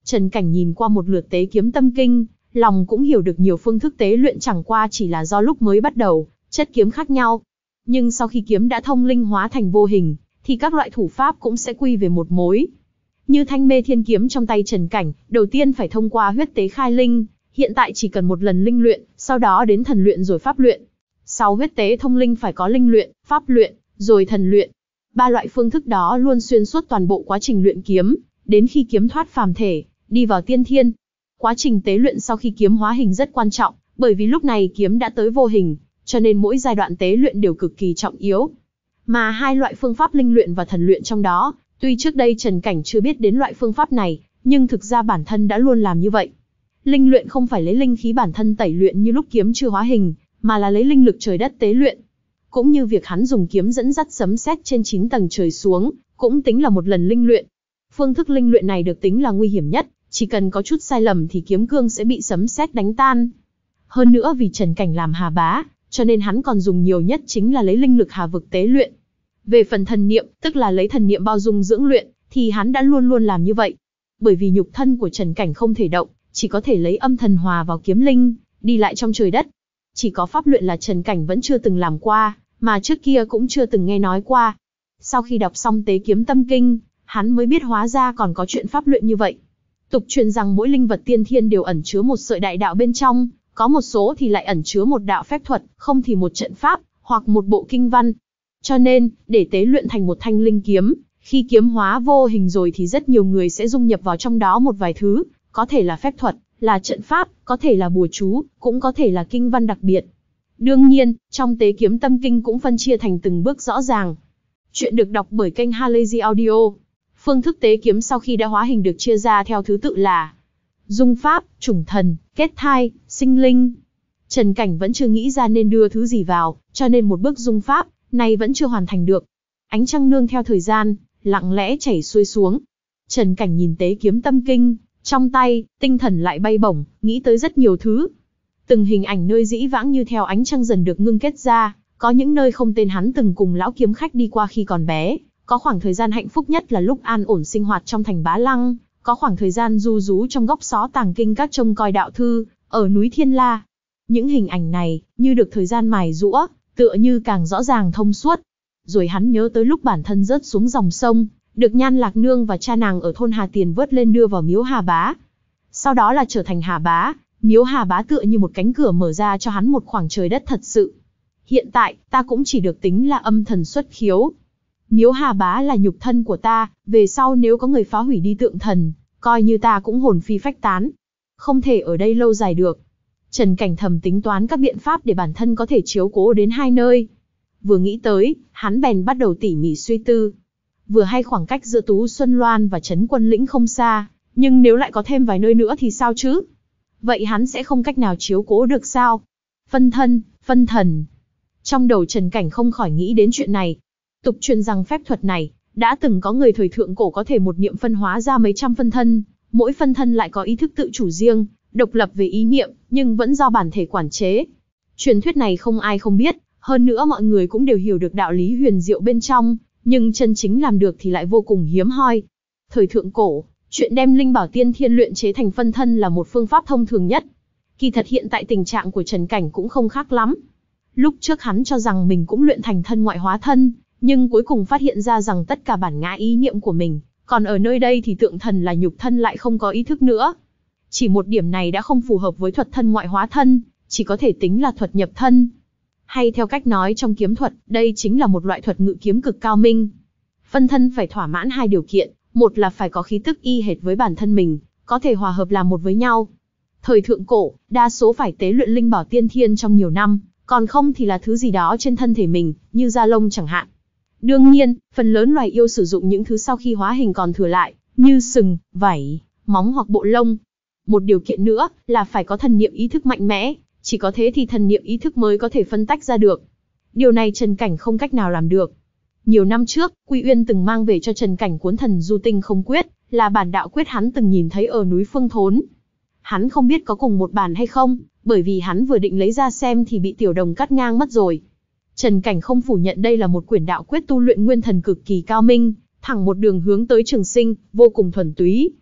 Trần Cảnh nhìn qua một lượt tế kiếm tâm kinh, lòng cũng hiểu được nhiều phương thức tế luyện chẳng qua chỉ là do lúc mới bắt đầu, chất kiếm khác nhau. Nhưng sau khi kiếm đã thông linh hóa thành vô hình, thì các loại thủ pháp cũng sẽ quy về một mối. Như thanh mê thiên kiếm trong tay Trần Cảnh, đầu tiên phải thông qua huyết tế khai linh, hiện tại chỉ cần một lần linh luyện, sau đó đến thần luyện rồi pháp luyện. Sau huyết tế thông linh phải có linh luyện, pháp luyện, rồi thần luyện. Ba loại phương thức đó luôn xuyên suốt toàn bộ quá trình luyện kiếm, đến khi kiếm thoát phàm thể, đi vào tiên thiên. Quá trình tế luyện sau khi kiếm hóa hình rất quan trọng, bởi vì lúc này kiếm đã tới vô hình, cho nên mỗi giai đoạn tế luyện đều cực kỳ trọng yếu. Mà hai loại phương pháp linh luyện và thần luyện trong đó, tuy trước đây Trần Cảnh chưa biết đến loại phương pháp này, nhưng thực ra bản thân đã luôn làm như vậy. Linh luyện không phải lấy linh khí bản thân tẩy luyện như lúc kiếm chưa hóa hình, mà là lấy linh lực trời đất tế luyện. Cũng như việc hắn dùng kiếm dẫn dắt sấm sét trên chín tầng trời xuống, cũng tính là một lần linh luyện. Phương thức linh luyện này được tính là nguy hiểm nhất, chỉ cần có chút sai lầm thì kiếm cương sẽ bị sấm sét đánh tan. Hơn nữa vì Trần Cảnh làm Hà Bá, cho nên hắn còn dùng nhiều nhất chính là lấy linh lực Hà vực tế luyện. Về phần thần niệm, tức là lấy thần niệm bao dung dưỡng luyện, thì hắn đã luôn luôn làm như vậy. Bởi vì nhục thân của Trần Cảnh không thể động, chỉ có thể lấy âm thần hòa vào kiếm linh, đi lại trong trời đất. Chỉ có pháp luyện là Trần Cảnh vẫn chưa từng làm qua, mà trước kia cũng chưa từng nghe nói qua. Sau khi đọc xong tế kiếm tâm kinh, hắn mới biết hóa ra còn có chuyện pháp luyện như vậy. Tục truyền rằng mỗi linh vật tiên thiên đều ẩn chứa một sợi đại đạo bên trong, có một số thì lại ẩn chứa một đạo phép thuật, không thì một trận pháp, hoặc một bộ kinh văn. Cho nên, để tế luyện thành một thanh linh kiếm, khi kiếm hóa vô hình rồi thì rất nhiều người sẽ dung nhập vào trong đó một vài thứ, có thể là phép thuật, là trận pháp, có thể là bùa chú, cũng có thể là kinh văn đặc biệt. Đương nhiên, trong tế kiếm tâm kinh cũng phân chia thành từng bước rõ ràng. Chuyện được đọc bởi kênh Halazy Audio. Phương thức tế kiếm sau khi đã hóa hình được chia ra theo thứ tự là dung pháp, chủng thần, kết thai, sinh linh. Trần Cảnh vẫn chưa nghĩ ra nên đưa thứ gì vào, cho nên một bước dung pháp này vẫn chưa hoàn thành được. Ánh trăng nương theo thời gian, lặng lẽ chảy xuôi xuống. Trần Cảnh nhìn tế kiếm tâm kinh, trong tay, tinh thần lại bay bổng, nghĩ tới rất nhiều thứ. Từng hình ảnh nơi dĩ vãng như theo ánh trăng dần được ngưng kết ra, có những nơi không tên hắn từng cùng lão kiếm khách đi qua khi còn bé, có khoảng thời gian hạnh phúc nhất là lúc an ổn sinh hoạt trong thành Bá Lăng, có khoảng thời gian du rú trong góc xó tàng kinh các trông coi đạo thư, ở núi Thiên La. Những hình ảnh này, như được thời gian mài giũa, tựa như càng rõ ràng thông suốt. Rồi hắn nhớ tới lúc bản thân rớt xuống dòng sông, được Nhan Lạc Nương và cha nàng ở thôn Hà Tiền vớt lên đưa vào miếu Hà Bá. Sau đó là trở thành Hà Bá, miếu Hà Bá tựa như một cánh cửa mở ra cho hắn một khoảng trời đất thật sự. Hiện tại, ta cũng chỉ được tính là âm thần xuất khiếu. Miếu Hà Bá là nhục thân của ta, về sau nếu có người phá hủy đi tượng thần, coi như ta cũng hồn phi phách tán. Không thể ở đây lâu dài được. Trần Cảnh thầm tính toán các biện pháp để bản thân có thể chiếu cố đến hai nơi. Vừa nghĩ tới, hắn bèn bắt đầu tỉ mỉ suy tư. Vừa hay khoảng cách giữa Tú Xuân Loan và Trấn Quân Lĩnh không xa, nhưng nếu lại có thêm vài nơi nữa thì sao chứ? Vậy hắn sẽ không cách nào chiếu cố được sao? Phân thân, phân thần. Trong đầu Trần Cảnh không khỏi nghĩ đến chuyện này. Tục truyền rằng phép thuật này, đã từng có người thời thượng cổ có thể một niệm phân hóa ra mấy trăm phân thân, mỗi phân thân lại có ý thức tự chủ riêng, độc lập về ý niệm, nhưng vẫn do bản thể quản chế. Truyền thuyết này không ai không biết, hơn nữa mọi người cũng đều hiểu được đạo lý huyền diệu bên trong, nhưng chân chính làm được thì lại vô cùng hiếm hoi. Thời thượng cổ, chuyện đem linh bảo tiên thiên luyện chế thành phân thân là một phương pháp thông thường nhất. Kỳ thật hiện tại tình trạng của Trần Cảnh cũng không khác lắm. Lúc trước hắn cho rằng mình cũng luyện thành thân ngoại hóa thân, nhưng cuối cùng phát hiện ra rằng tất cả bản ngã ý niệm của mình, còn ở nơi đây thì tượng thần là nhục thân lại không có ý thức nữa. Chỉ một điểm này đã không phù hợp với thuật thân ngoại hóa thân, chỉ có thể tính là thuật nhập thân. Hay theo cách nói trong kiếm thuật, đây chính là một loại thuật ngự kiếm cực cao minh. Phân thân phải thỏa mãn hai điều kiện, một là phải có khí tức y hệt với bản thân mình, có thể hòa hợp làm một với nhau. Thời thượng cổ, đa số phải tế luyện linh bảo tiên thiên trong nhiều năm, còn không thì là thứ gì đó trên thân thể mình, như da lông chẳng hạn. Đương nhiên, phần lớn loài yêu sử dụng những thứ sau khi hóa hình còn thừa lại, như sừng, vảy, móng hoặc bộ lông. Một điều kiện nữa là phải có thần niệm ý thức mạnh mẽ, chỉ có thế thì thần niệm ý thức mới có thể phân tách ra được. Điều này Trần Cảnh không cách nào làm được. Nhiều năm trước, Quy Uyên từng mang về cho Trần Cảnh cuốn Thần Du Tinh Không Quyết, là bản đạo quyết hắn từng nhìn thấy ở núi Phương Thốn. Hắn không biết có cùng một bản hay không, bởi vì hắn vừa định lấy ra xem thì bị Tiểu Đồng cắt ngang mất rồi. Trần Cảnh không phủ nhận đây là một quyển đạo quyết tu luyện nguyên thần cực kỳ cao minh, thẳng một đường hướng tới trường sinh, vô cùng thuần túy.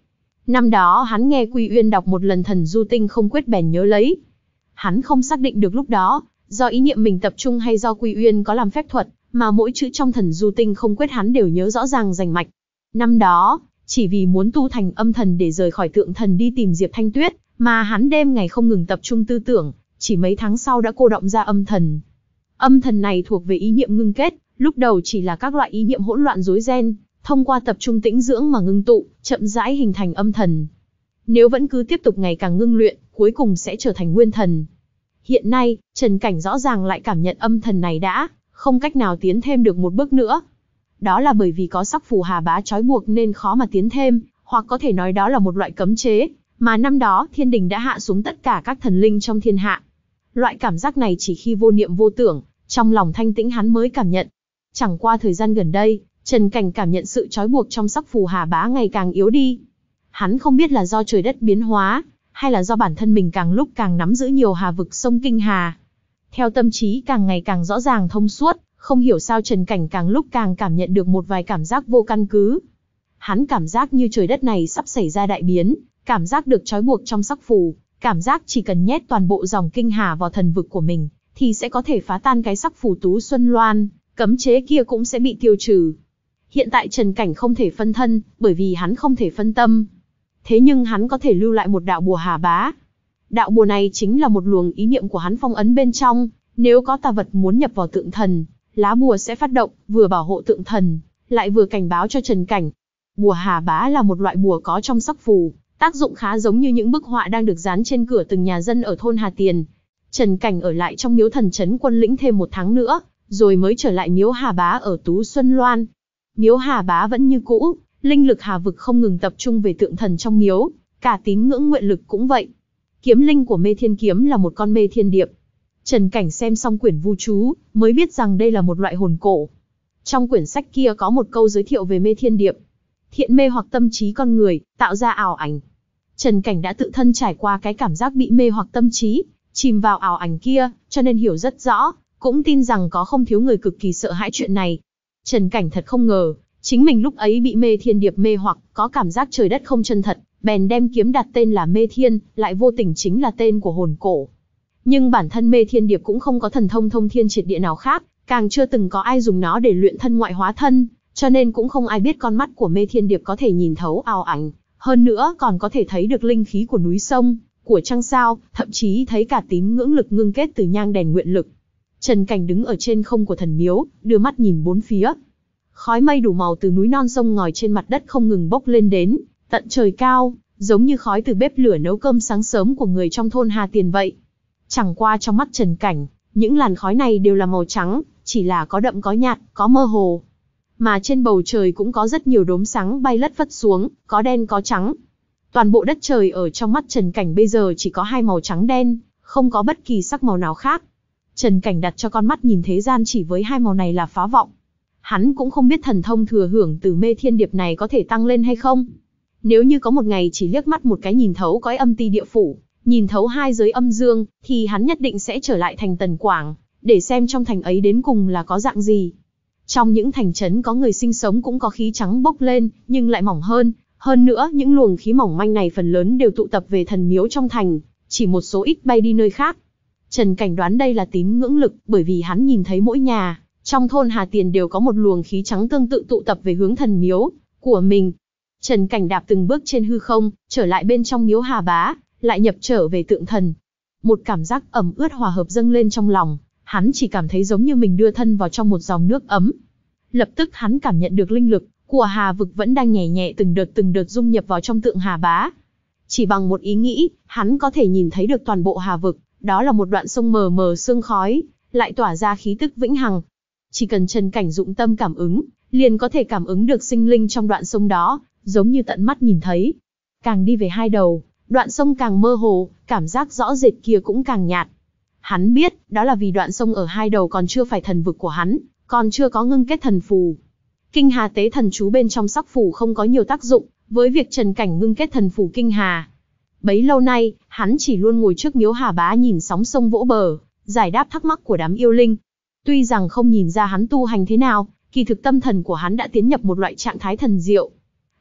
Năm đó hắn nghe Quy Uyên đọc một lần Thần Du Tinh Không Quyết bèn nhớ lấy. Hắn không xác định được lúc đó, do ý niệm mình tập trung hay do Quy Uyên có làm phép thuật, mà mỗi chữ trong Thần Du Tinh Không Quyết hắn đều nhớ rõ ràng rành mạch. Năm đó, chỉ vì muốn tu thành âm thần để rời khỏi tượng thần đi tìm Diệp Thanh Tuyết, mà hắn đêm ngày không ngừng tập trung tư tưởng, chỉ mấy tháng sau đã cô động ra âm thần. Âm thần này thuộc về ý niệm ngưng kết, lúc đầu chỉ là các loại ý niệm hỗn loạn rối ren, thông qua tập trung tĩnh dưỡng mà ngưng tụ, chậm rãi hình thành âm thần. Nếu vẫn cứ tiếp tục ngày càng ngưng luyện, cuối cùng sẽ trở thành nguyên thần. Hiện nay, Trần Cảnh rõ ràng lại cảm nhận âm thần này đã không cách nào tiến thêm được một bước nữa. Đó là bởi vì có sắc phù Hà Bá trói buộc nên khó mà tiến thêm, hoặc có thể nói đó là một loại cấm chế, mà năm đó thiên đình đã hạ xuống tất cả các thần linh trong thiên hạ. Loại cảm giác này chỉ khi vô niệm vô tưởng, trong lòng thanh tĩnh hắn mới cảm nhận. Chẳng qua thời gian gần đây, Trần Cảnh cảm nhận sự trói buộc trong sắc phù Hà Bá ngày càng yếu đi. Hắn không biết là do trời đất biến hóa, hay là do bản thân mình càng lúc càng nắm giữ nhiều hà vực sông Kinh Hà. Theo tâm trí càng ngày càng rõ ràng thông suốt, không hiểu sao Trần Cảnh càng lúc càng cảm nhận được một vài cảm giác vô căn cứ. Hắn cảm giác như trời đất này sắp xảy ra đại biến, cảm giác được trói buộc trong sắc phù, cảm giác chỉ cần nhét toàn bộ dòng Kinh Hà vào thần vực của mình, thì sẽ có thể phá tan cái sắc phù Tú Xuân Loan, cấm chế kia cũng sẽ bị tiêu trừ. Hiện tại Trần Cảnh không thể phân thân, bởi vì hắn không thể phân tâm. Thế nhưng hắn có thể lưu lại một đạo bùa Hà Bá. Đạo bùa này chính là một luồng ý niệm của hắn phong ấn bên trong, nếu có tà vật muốn nhập vào tượng thần, lá bùa sẽ phát động, vừa bảo hộ tượng thần, lại vừa cảnh báo cho Trần Cảnh. Bùa Hà Bá là một loại bùa có trong sắc phù, tác dụng khá giống như những bức họa đang được dán trên cửa từng nhà dân ở thôn Hà Tiền. Trần Cảnh ở lại trong miếu thần trấn Quân Lĩnh thêm một tháng nữa, rồi mới trở lại miếu Hà Bá ở Tú Xuân Loan. Miếu Hà Bá vẫn như cũ, linh lực hà vực không ngừng tập trung về tượng thần trong miếu, cả tín ngưỡng nguyện lực cũng vậy. Kiếm linh của Mê Thiên Kiếm là một con mê thiên điệp. Trần Cảnh xem xong quyển vu chú, mới biết rằng đây là một loại hồn cổ. Trong quyển sách kia có một câu giới thiệu về mê thiên điệp. Thiện mê hoặc tâm trí con người, tạo ra ảo ảnh. Trần Cảnh đã tự thân trải qua cái cảm giác bị mê hoặc tâm trí, chìm vào ảo ảnh kia, cho nên hiểu rất rõ, cũng tin rằng có không thiếu người cực kỳ sợ hãi chuyện này. Trần Cảnh thật không ngờ, chính mình lúc ấy bị mê thiên điệp mê hoặc, có cảm giác trời đất không chân thật, bèn đem kiếm đặt tên là Mê Thiên, lại vô tình chính là tên của hồn cổ. Nhưng bản thân Mê Thiên Điệp cũng không có thần thông thông thiên triệt địa nào khác, càng chưa từng có ai dùng nó để luyện thân ngoại hóa thân, cho nên cũng không ai biết con mắt của Mê Thiên Điệp có thể nhìn thấu ảo ảnh, hơn nữa còn có thể thấy được linh khí của núi sông, của trăng sao, thậm chí thấy cả tín ngưỡng lực ngưng kết từ nhang đèn nguyện lực. Trần Cảnh đứng ở trên không của thần miếu, đưa mắt nhìn bốn phía. Khói mây đủ màu từ núi non sông ngòi trên mặt đất không ngừng bốc lên đến tận trời cao, giống như khói từ bếp lửa nấu cơm sáng sớm của người trong thôn Hà Tiền vậy. Chẳng qua trong mắt Trần Cảnh, những làn khói này đều là màu trắng, chỉ là có đậm có nhạt, có mơ hồ. Mà trên bầu trời cũng có rất nhiều đốm sáng bay lất phất xuống, có đen có trắng. Toàn bộ đất trời ở trong mắt Trần Cảnh bây giờ chỉ có hai màu trắng đen, không có bất kỳ sắc màu nào khác. Trần Cảnh đặt cho con mắt nhìn thế gian chỉ với hai màu này là phá vọng. Hắn cũng không biết thần thông thừa hưởng từ Mê Thiên Điệp này có thể tăng lên hay không. Nếu như có một ngày chỉ liếc mắt một cái nhìn thấu cõi âm ti địa phủ, nhìn thấu hai giới âm dương, thì hắn nhất định sẽ trở lại thành Tần Quảng, để xem trong thành ấy đến cùng là có dạng gì. Trong những thành trấn có người sinh sống cũng có khí trắng bốc lên, nhưng lại mỏng hơn. Hơn nữa, những luồng khí mỏng manh này phần lớn đều tụ tập về thần miếu trong thành, chỉ một số ít bay đi nơi khác. Trần Cảnh đoán đây là tín ngưỡng lực, bởi vì hắn nhìn thấy mỗi nhà trong thôn Hà Tiền đều có một luồng khí trắng tương tự tụ tập về hướng thần miếu của mình. Trần Cảnh đạp từng bước trên hư không, trở lại bên trong miếu Hà Bá, lại nhập trở về tượng thần. Một cảm giác ẩm ướt hòa hợp dâng lên trong lòng, hắn chỉ cảm thấy giống như mình đưa thân vào trong một dòng nước ấm. Lập tức hắn cảm nhận được linh lực của Hà vực vẫn đang nhẹ nhẹ từng đợt từng đợt dung nhập vào trong tượng Hà Bá. Chỉ bằng một ý nghĩ, hắn có thể nhìn thấy được toàn bộ Hà vực, đó là một đoạn sông mờ mờ sương khói, lại tỏa ra khí tức vĩnh hằng. Chỉ cần Trần Cảnh dụng tâm cảm ứng, liền có thể cảm ứng được sinh linh trong đoạn sông đó, giống như tận mắt nhìn thấy. Càng đi về hai đầu, đoạn sông càng mơ hồ, cảm giác rõ rệt kia cũng càng nhạt. Hắn biết, đó là vì đoạn sông ở hai đầu còn chưa phải thần vực của hắn, còn chưa có ngưng kết thần phù. Kinh Hà tế thần chú bên trong sắc phù không có nhiều tác dụng, với việc Trần Cảnh ngưng kết thần phù Kinh Hà. Bấy lâu nay, hắn chỉ luôn ngồi trước miếu Hà Bá nhìn sóng sông vỗ bờ, giải đáp thắc mắc của đám yêu linh. Tuy rằng không nhìn ra hắn tu hành thế nào, kỳ thực tâm thần của hắn đã tiến nhập một loại trạng thái thần diệu.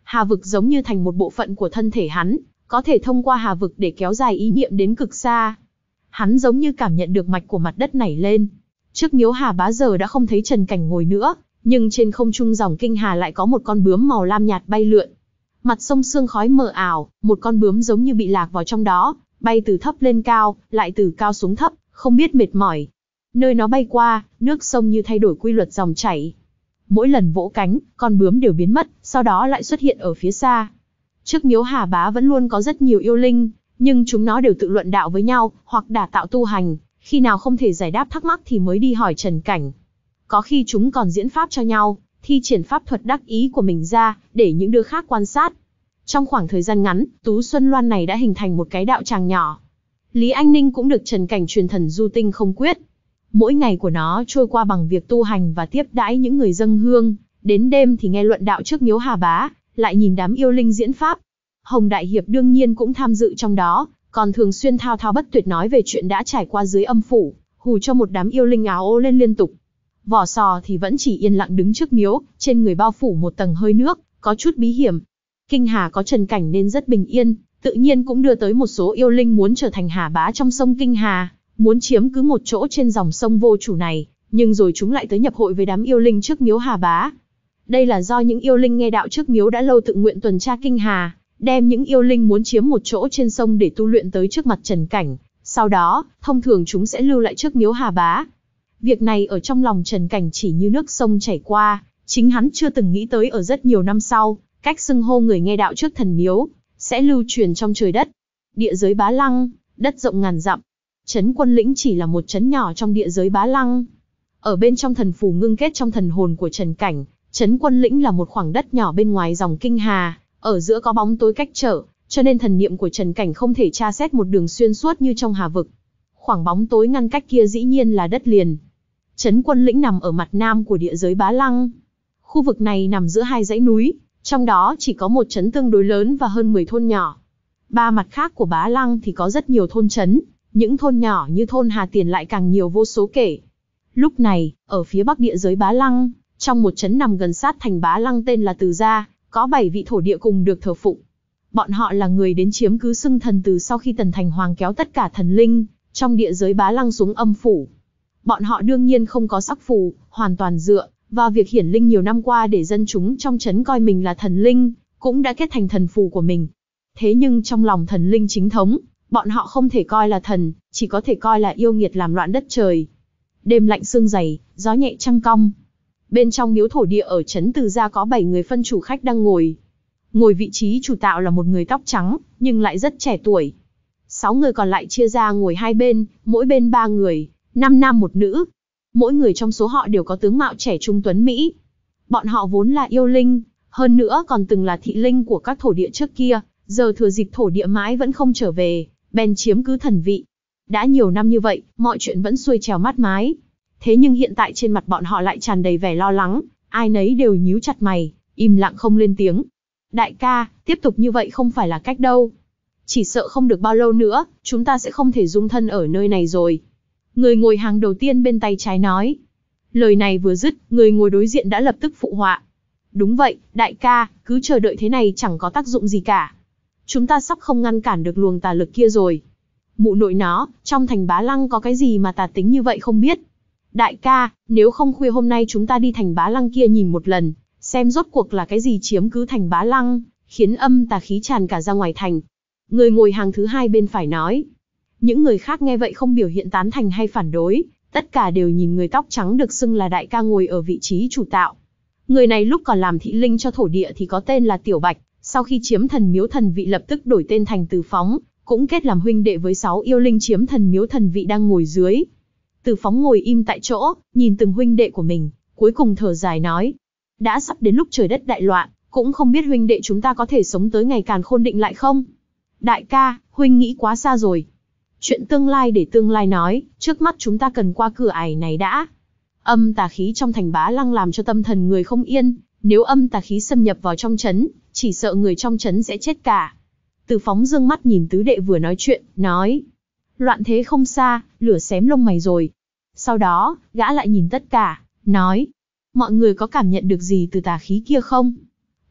Hà vực giống như thành một bộ phận của thân thể hắn, có thể thông qua hà vực để kéo dài ý niệm đến cực xa. Hắn giống như cảm nhận được mạch của mặt đất nảy lên. Trước miếu Hà Bá giờ đã không thấy Trần Cảnh ngồi nữa, nhưng trên không trung dòng kinh hà lại có một con bướm màu lam nhạt bay lượn. Mặt sông sương khói mờ ảo, một con bướm giống như bị lạc vào trong đó, bay từ thấp lên cao, lại từ cao xuống thấp, không biết mệt mỏi. Nơi nó bay qua, nước sông như thay đổi quy luật dòng chảy. Mỗi lần vỗ cánh, con bướm đều biến mất, sau đó lại xuất hiện ở phía xa. Trước miếu Hà Bá vẫn luôn có rất nhiều yêu linh, nhưng chúng nó đều tự luận đạo với nhau, hoặc đả tạo tu hành, khi nào không thể giải đáp thắc mắc thì mới đi hỏi Trần Cảnh. Có khi chúng còn diễn pháp cho nhau, thi triển pháp thuật đắc ý của mình ra, để những đứa khác quan sát. Trong khoảng thời gian ngắn, Tú Xuân Loan này đã hình thành một cái đạo tràng nhỏ. Lý Anh Ninh cũng được Trần Cảnh truyền thần du tinh không quyết. Mỗi ngày của nó trôi qua bằng việc tu hành và tiếp đãi những người dâng hương, đến đêm thì nghe luận đạo trước miếu Hà Bá, lại nhìn đám yêu linh diễn pháp. Hồng Đại Hiệp đương nhiên cũng tham dự trong đó, còn thường xuyên thao thao bất tuyệt nói về chuyện đã trải qua dưới âm phủ, hù cho một đám yêu linh áo ô lên liên tục. Vỏ sò thì vẫn chỉ yên lặng đứng trước miếu, trên người bao phủ một tầng hơi nước, có chút bí hiểm. Kinh Hà có Trần Cảnh nên rất bình yên, tự nhiên cũng đưa tới một số yêu linh muốn trở thành Hà Bá trong sông Kinh Hà, muốn chiếm cứ một chỗ trên dòng sông vô chủ này, nhưng rồi chúng lại tới nhập hội với đám yêu linh trước miếu Hà Bá. Đây là do những yêu linh nghe đạo trước miếu đã lâu tự nguyện tuần tra Kinh Hà, đem những yêu linh muốn chiếm một chỗ trên sông để tu luyện tới trước mặt Trần Cảnh, sau đó, thông thường chúng sẽ lưu lại trước miếu Hà Bá. Việc này ở trong lòng Trần Cảnh chỉ như nước sông chảy qua, chính hắn chưa từng nghĩ tới ở rất nhiều năm sau, cách xưng hô người nghe đạo trước thần miếu, sẽ lưu truyền trong trời đất. Địa giới Bá Lăng, đất rộng ngàn dặm. Trấn Quân Lĩnh chỉ là một trấn nhỏ trong địa giới Bá Lăng. Ở bên trong thần phù ngưng kết trong thần hồn của Trần Cảnh, Trấn Quân Lĩnh là một khoảng đất nhỏ bên ngoài dòng Kinh Hà, ở giữa có bóng tối cách trở, cho nên thần niệm của Trần Cảnh không thể tra xét một đường xuyên suốt như trong Hà vực. Khoảng bóng tối ngăn cách kia dĩ nhiên là đất liền. Trấn Quân Lĩnh nằm ở mặt nam của địa giới Bá Lăng. Khu vực này nằm giữa hai dãy núi, trong đó chỉ có một trấn tương đối lớn và hơn mười thôn nhỏ. Ba mặt khác của Bá Lăng thì có rất nhiều thôn trấn, những thôn nhỏ như thôn Hà Tiền lại càng nhiều vô số kể. Lúc này, ở phía bắc địa giới Bá Lăng, trong một trấn nằm gần sát thành Bá Lăng tên là Từ Gia, có bảy vị thổ địa cùng được thờ phụng. Bọn họ là người đến chiếm cứ xưng thần từ sau khi Tần Thành Hoàng kéo tất cả thần linh trong địa giới Bá Lăng xuống âm phủ. Bọn họ đương nhiên không có sắc phù, hoàn toàn dựa vào việc hiển linh nhiều năm qua để dân chúng trong trấn coi mình là thần linh, cũng đã kết thành thần phù của mình. Thế nhưng trong lòng thần linh chính thống, bọn họ không thể coi là thần, chỉ có thể coi là yêu nghiệt làm loạn đất trời. Đêm lạnh sương dày, gió nhẹ trăng cong. Bên trong miếu thổ địa ở trấn Từ Gia có bảy người phân chủ khách đang ngồi. Ngồi vị trí chủ tạo là một người tóc trắng, nhưng lại rất trẻ tuổi. Sáu người còn lại chia ra ngồi hai bên, mỗi bên ba người, năm nam một nữ. Mỗi người trong số họ đều có tướng mạo trẻ trung tuấn Mỹ. Bọn họ vốn là yêu linh, hơn nữa còn từng là thị linh của các thổ địa trước kia, giờ thừa dịp thổ địa mãi vẫn không trở về, bèn chiếm cứ thần vị. Đã nhiều năm như vậy, mọi chuyện vẫn xuôi trèo mát mái. Thế nhưng hiện tại trên mặt bọn họ lại tràn đầy vẻ lo lắng, ai nấy đều nhíu chặt mày, im lặng không lên tiếng. Đại ca, tiếp tục như vậy không phải là cách đâu. Chỉ sợ không được bao lâu nữa, chúng ta sẽ không thể dung thân ở nơi này rồi. Người ngồi hàng đầu tiên bên tay trái nói. Lời này vừa dứt, người ngồi đối diện đã lập tức phụ họa. Đúng vậy, đại ca, cứ chờ đợi thế này chẳng có tác dụng gì cả. Chúng ta sắp không ngăn cản được luồng tà lực kia rồi. Mụ nội nó, trong thành Bá Lăng có cái gì mà tà tính như vậy không biết. Đại ca, nếu không khuya hôm nay chúng ta đi thành Bá Lăng kia nhìn một lần, xem rốt cuộc là cái gì chiếm cứ thành Bá Lăng, khiến âm tà khí tràn cả ra ngoài thành. Người ngồi hàng thứ hai bên phải nói. Những người khác nghe vậy không biểu hiện tán thành hay phản đối, tất cả đều nhìn người tóc trắng được xưng là đại ca ngồi ở vị trí chủ tạo. Người này lúc còn làm thị linh cho thổ địa thì có tên là Tiểu Bạch, sau khi chiếm thần miếu thần vị lập tức đổi tên thành Từ Phóng, cũng kết làm huynh đệ với sáu yêu linh chiếm thần miếu thần vị đang ngồi dưới. Từ Phóng ngồi im tại chỗ, nhìn từng huynh đệ của mình, cuối cùng thở dài nói. Đã sắp đến lúc trời đất đại loạn, cũng không biết huynh đệ chúng ta có thể sống tới ngày càn khôn định lại không? Đại ca, huynh nghĩ quá xa rồi. Chuyện tương lai để tương lai nói, trước mắt chúng ta cần qua cửa ải này đã. Âm tà khí trong thành Bá Lăng làm cho tâm thần người không yên, nếu âm tà khí xâm nhập vào trong trấn, chỉ sợ người trong trấn sẽ chết cả. Từ Phóng dương mắt nhìn tứ đệ vừa nói chuyện, nói. Loạn thế không xa, lửa xém lông mày rồi. Sau đó, gã lại nhìn tất cả, nói. Mọi người có cảm nhận được gì từ tà khí kia không?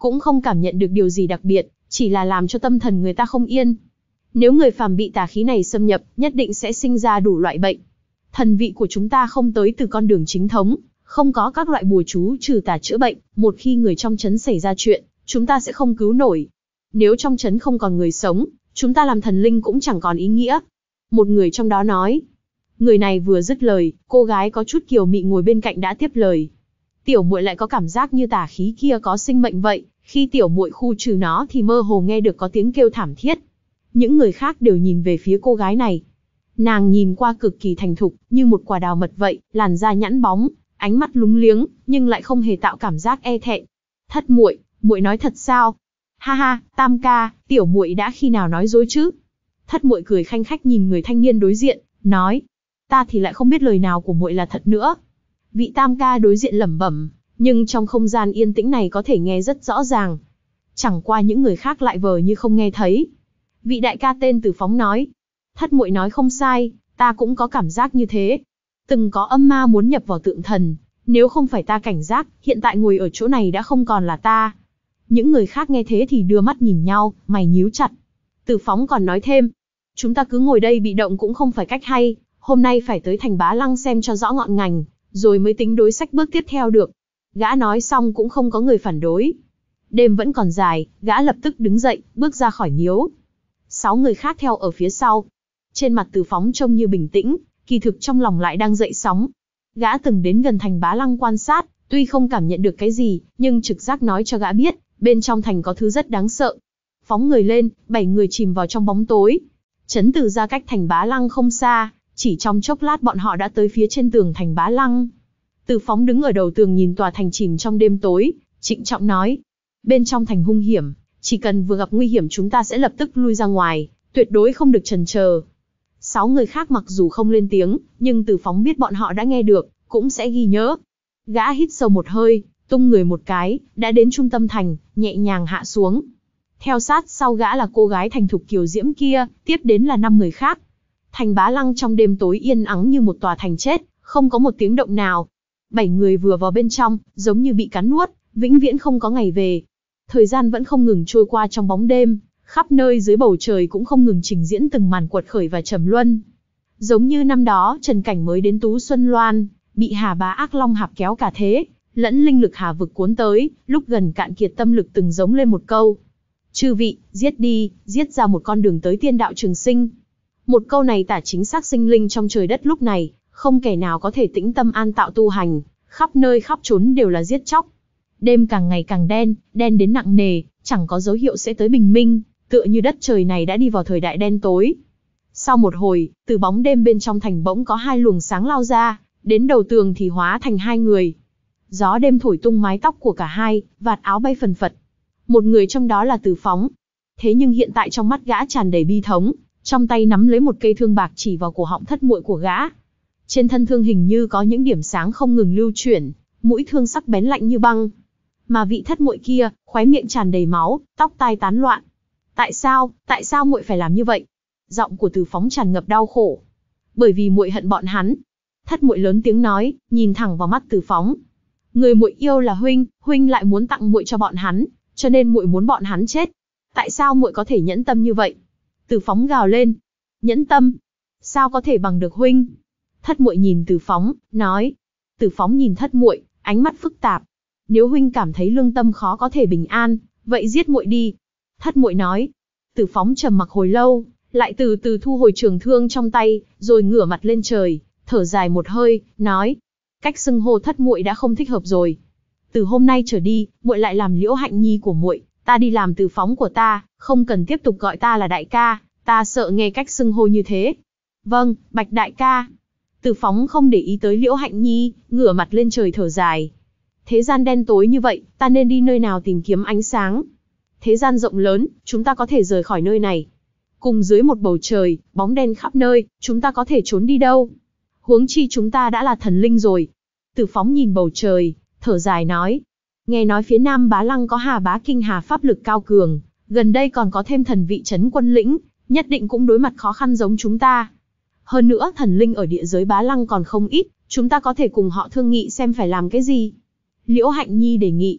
cũng không cảm nhận được điều gì đặc biệt, chỉ là làm cho tâm thần người ta không yên. Nếu người phàm bị tà khí này xâm nhập, nhất định sẽ sinh ra đủ loại bệnh. Thần vị của chúng ta không tới từ con đường chính thống, không có các loại bùa chú trừ tà chữa bệnh, một khi người trong trấn xảy ra chuyện, chúng ta sẽ không cứu nổi. Nếu trong trấn không còn người sống, chúng ta làm thần linh cũng chẳng còn ý nghĩa. Một người trong đó nói. Người này vừa dứt lời, cô gái có chút kiều mị ngồi bên cạnh đã tiếp lời. Tiểu muội lại có cảm giác như tà khí kia có sinh mệnh vậy, khi tiểu muội khu trừ nó thì mơ hồ nghe được có tiếng kêu thảm thiết. Những người khác đều nhìn về phía cô gái này. Nàng nhìn qua cực kỳ thành thục, như một quả đào mật vậy, làn da nhẵn bóng, ánh mắt lúng liếng, nhưng lại không hề tạo cảm giác e thẹn. Thất muội, muội nói thật sao? Ha ha, Tam ca, tiểu muội đã khi nào nói dối chứ? Thất muội cười khanh khách nhìn người thanh niên đối diện, nói, ta thì lại không biết lời nào của muội là thật nữa. Vị Tam ca đối diện lẩm bẩm, nhưng trong không gian yên tĩnh này có thể nghe rất rõ ràng. Chẳng qua những người khác lại vờ như không nghe thấy. Vị đại ca tên Từ Phóng nói, thất muội nói không sai, ta cũng có cảm giác như thế. Từng có âm ma muốn nhập vào tượng thần, nếu không phải ta cảnh giác, hiện tại ngồi ở chỗ này đã không còn là ta. Những người khác nghe thế thì đưa mắt nhìn nhau, mày nhíu chặt. Từ Phóng còn nói thêm, chúng ta cứ ngồi đây bị động cũng không phải cách hay, hôm nay phải tới thành Bá Lăng xem cho rõ ngọn ngành, rồi mới tính đối sách bước tiếp theo được. Gã nói xong cũng không có người phản đối. Đêm vẫn còn dài, gã lập tức đứng dậy, bước ra khỏi miếu. Sáu người khác theo ở phía sau. Trên mặt Từ Phóng trông như bình tĩnh, kỳ thực trong lòng lại đang dậy sóng. Gã từng đến gần thành Bá Lăng quan sát, tuy không cảm nhận được cái gì, nhưng trực giác nói cho gã biết, bên trong thành có thứ rất đáng sợ. Phóng người lên, bảy người chìm vào trong bóng tối. Trấn Từ ra cách thành Bá Lăng không xa, chỉ trong chốc lát bọn họ đã tới phía trên tường thành Bá Lăng. Từ Phóng đứng ở đầu tường nhìn tòa thành chìm trong đêm tối, trịnh trọng nói, bên trong thành hung hiểm, chỉ cần vừa gặp nguy hiểm chúng ta sẽ lập tức lui ra ngoài, tuyệt đối không được chần chờ. Sáu người khác mặc dù không lên tiếng, nhưng Từ Phóng biết bọn họ đã nghe được, cũng sẽ ghi nhớ. Gã hít sâu một hơi, tung người một cái, đã đến trung tâm thành, nhẹ nhàng hạ xuống. Theo sát sau gã là cô gái thành thục kiều diễm kia, tiếp đến là năm người khác. Thành Bá Lăng trong đêm tối yên ắng như một tòa thành chết, không có một tiếng động nào. Bảy người vừa vào bên trong, giống như bị cắn nuốt, vĩnh viễn không có ngày về. Thời gian vẫn không ngừng trôi qua trong bóng đêm, khắp nơi dưới bầu trời cũng không ngừng trình diễn từng màn quật khởi và trầm luân. Giống như năm đó Trần Cảnh mới đến Tú Xuân Loan, bị Hà Bá Ác Long hạp kéo cả thế, lẫn linh lực Hà vực cuốn tới, lúc gần cạn kiệt tâm lực từng giống lên một câu. Chư vị, giết đi, giết ra một con đường tới tiên đạo trường sinh. Một câu này tả chính xác sinh linh trong trời đất lúc này, không kẻ nào có thể tĩnh tâm an tạo tu hành, khắp nơi khắp trốn đều là giết chóc. Đêm càng ngày càng đen, đen đến nặng nề, chẳng có dấu hiệu sẽ tới bình minh, tựa như đất trời này đã đi vào thời đại đen tối. Sau một hồi, từ bóng đêm bên trong thành bỗng có hai luồng sáng lao ra, đến đầu tường thì hóa thành hai người. Gió đêm thổi tung mái tóc của cả hai, vạt áo bay phần phật. Một người trong đó là Từ Phóng. Thế nhưng hiện tại trong mắt gã tràn đầy bi thống, trong tay nắm lấy một cây thương bạc chỉ vào cổ họng thất muội của gã. Trên thân thương hình như có những điểm sáng không ngừng lưu chuyển, mũi thương sắc bén lạnh như băng. Mà vị thất muội kia, khóe miệng tràn đầy máu, tóc tai tán loạn. Tại sao, tại sao muội phải làm như vậy? Giọng của Từ Phóng tràn ngập đau khổ. Bởi vì muội hận bọn hắn. Thất muội lớn tiếng nói, nhìn thẳng vào mắt Từ Phóng. Người muội yêu là huynh, huynh lại muốn tặng muội cho bọn hắn, cho nên muội muốn bọn hắn chết. Tại sao muội có thể nhẫn tâm như vậy? Từ Phóng gào lên. Nhẫn tâm? Sao có thể bằng được huynh? Thất muội nhìn Từ Phóng, nói. Từ Phóng nhìn thất muội, ánh mắt phức tạp. Nếu huynh cảm thấy lương tâm khó có thể bình an, vậy giết muội đi. Thất muội nói. Từ Phóng trầm mặc hồi lâu, lại từ từ thu hồi trường thương trong tay, rồi ngửa mặt lên trời, thở dài một hơi, nói. Cách xưng hô thất muội đã không thích hợp rồi. Từ hôm nay trở đi, muội lại làm Liễu Hạnh Nhi của muội, ta đi làm Từ Phóng của ta, không cần tiếp tục gọi ta là đại ca, ta sợ nghe cách xưng hô như thế. Vâng, Bạch đại ca. Từ Phóng không để ý tới Liễu Hạnh Nhi, ngửa mặt lên trời thở dài. Thế gian đen tối như vậy, ta nên đi nơi nào tìm kiếm ánh sáng? Thế gian rộng lớn, chúng ta có thể rời khỏi nơi này. Cùng dưới một bầu trời, bóng đen khắp nơi, chúng ta có thể trốn đi đâu? Huống chi chúng ta đã là thần linh rồi. Từ Phóng nhìn bầu trời, thở dài nói. Nghe nói phía Nam Bá Lăng có Hà Bá Kinh Hà pháp lực cao cường, gần đây còn có thêm thần vị trấn quân lĩnh, nhất định cũng đối mặt khó khăn giống chúng ta. Hơn nữa thần linh ở địa giới Bá Lăng còn không ít, chúng ta có thể cùng họ thương nghị xem phải làm cái gì. Liễu Hạnh Nhi đề nghị.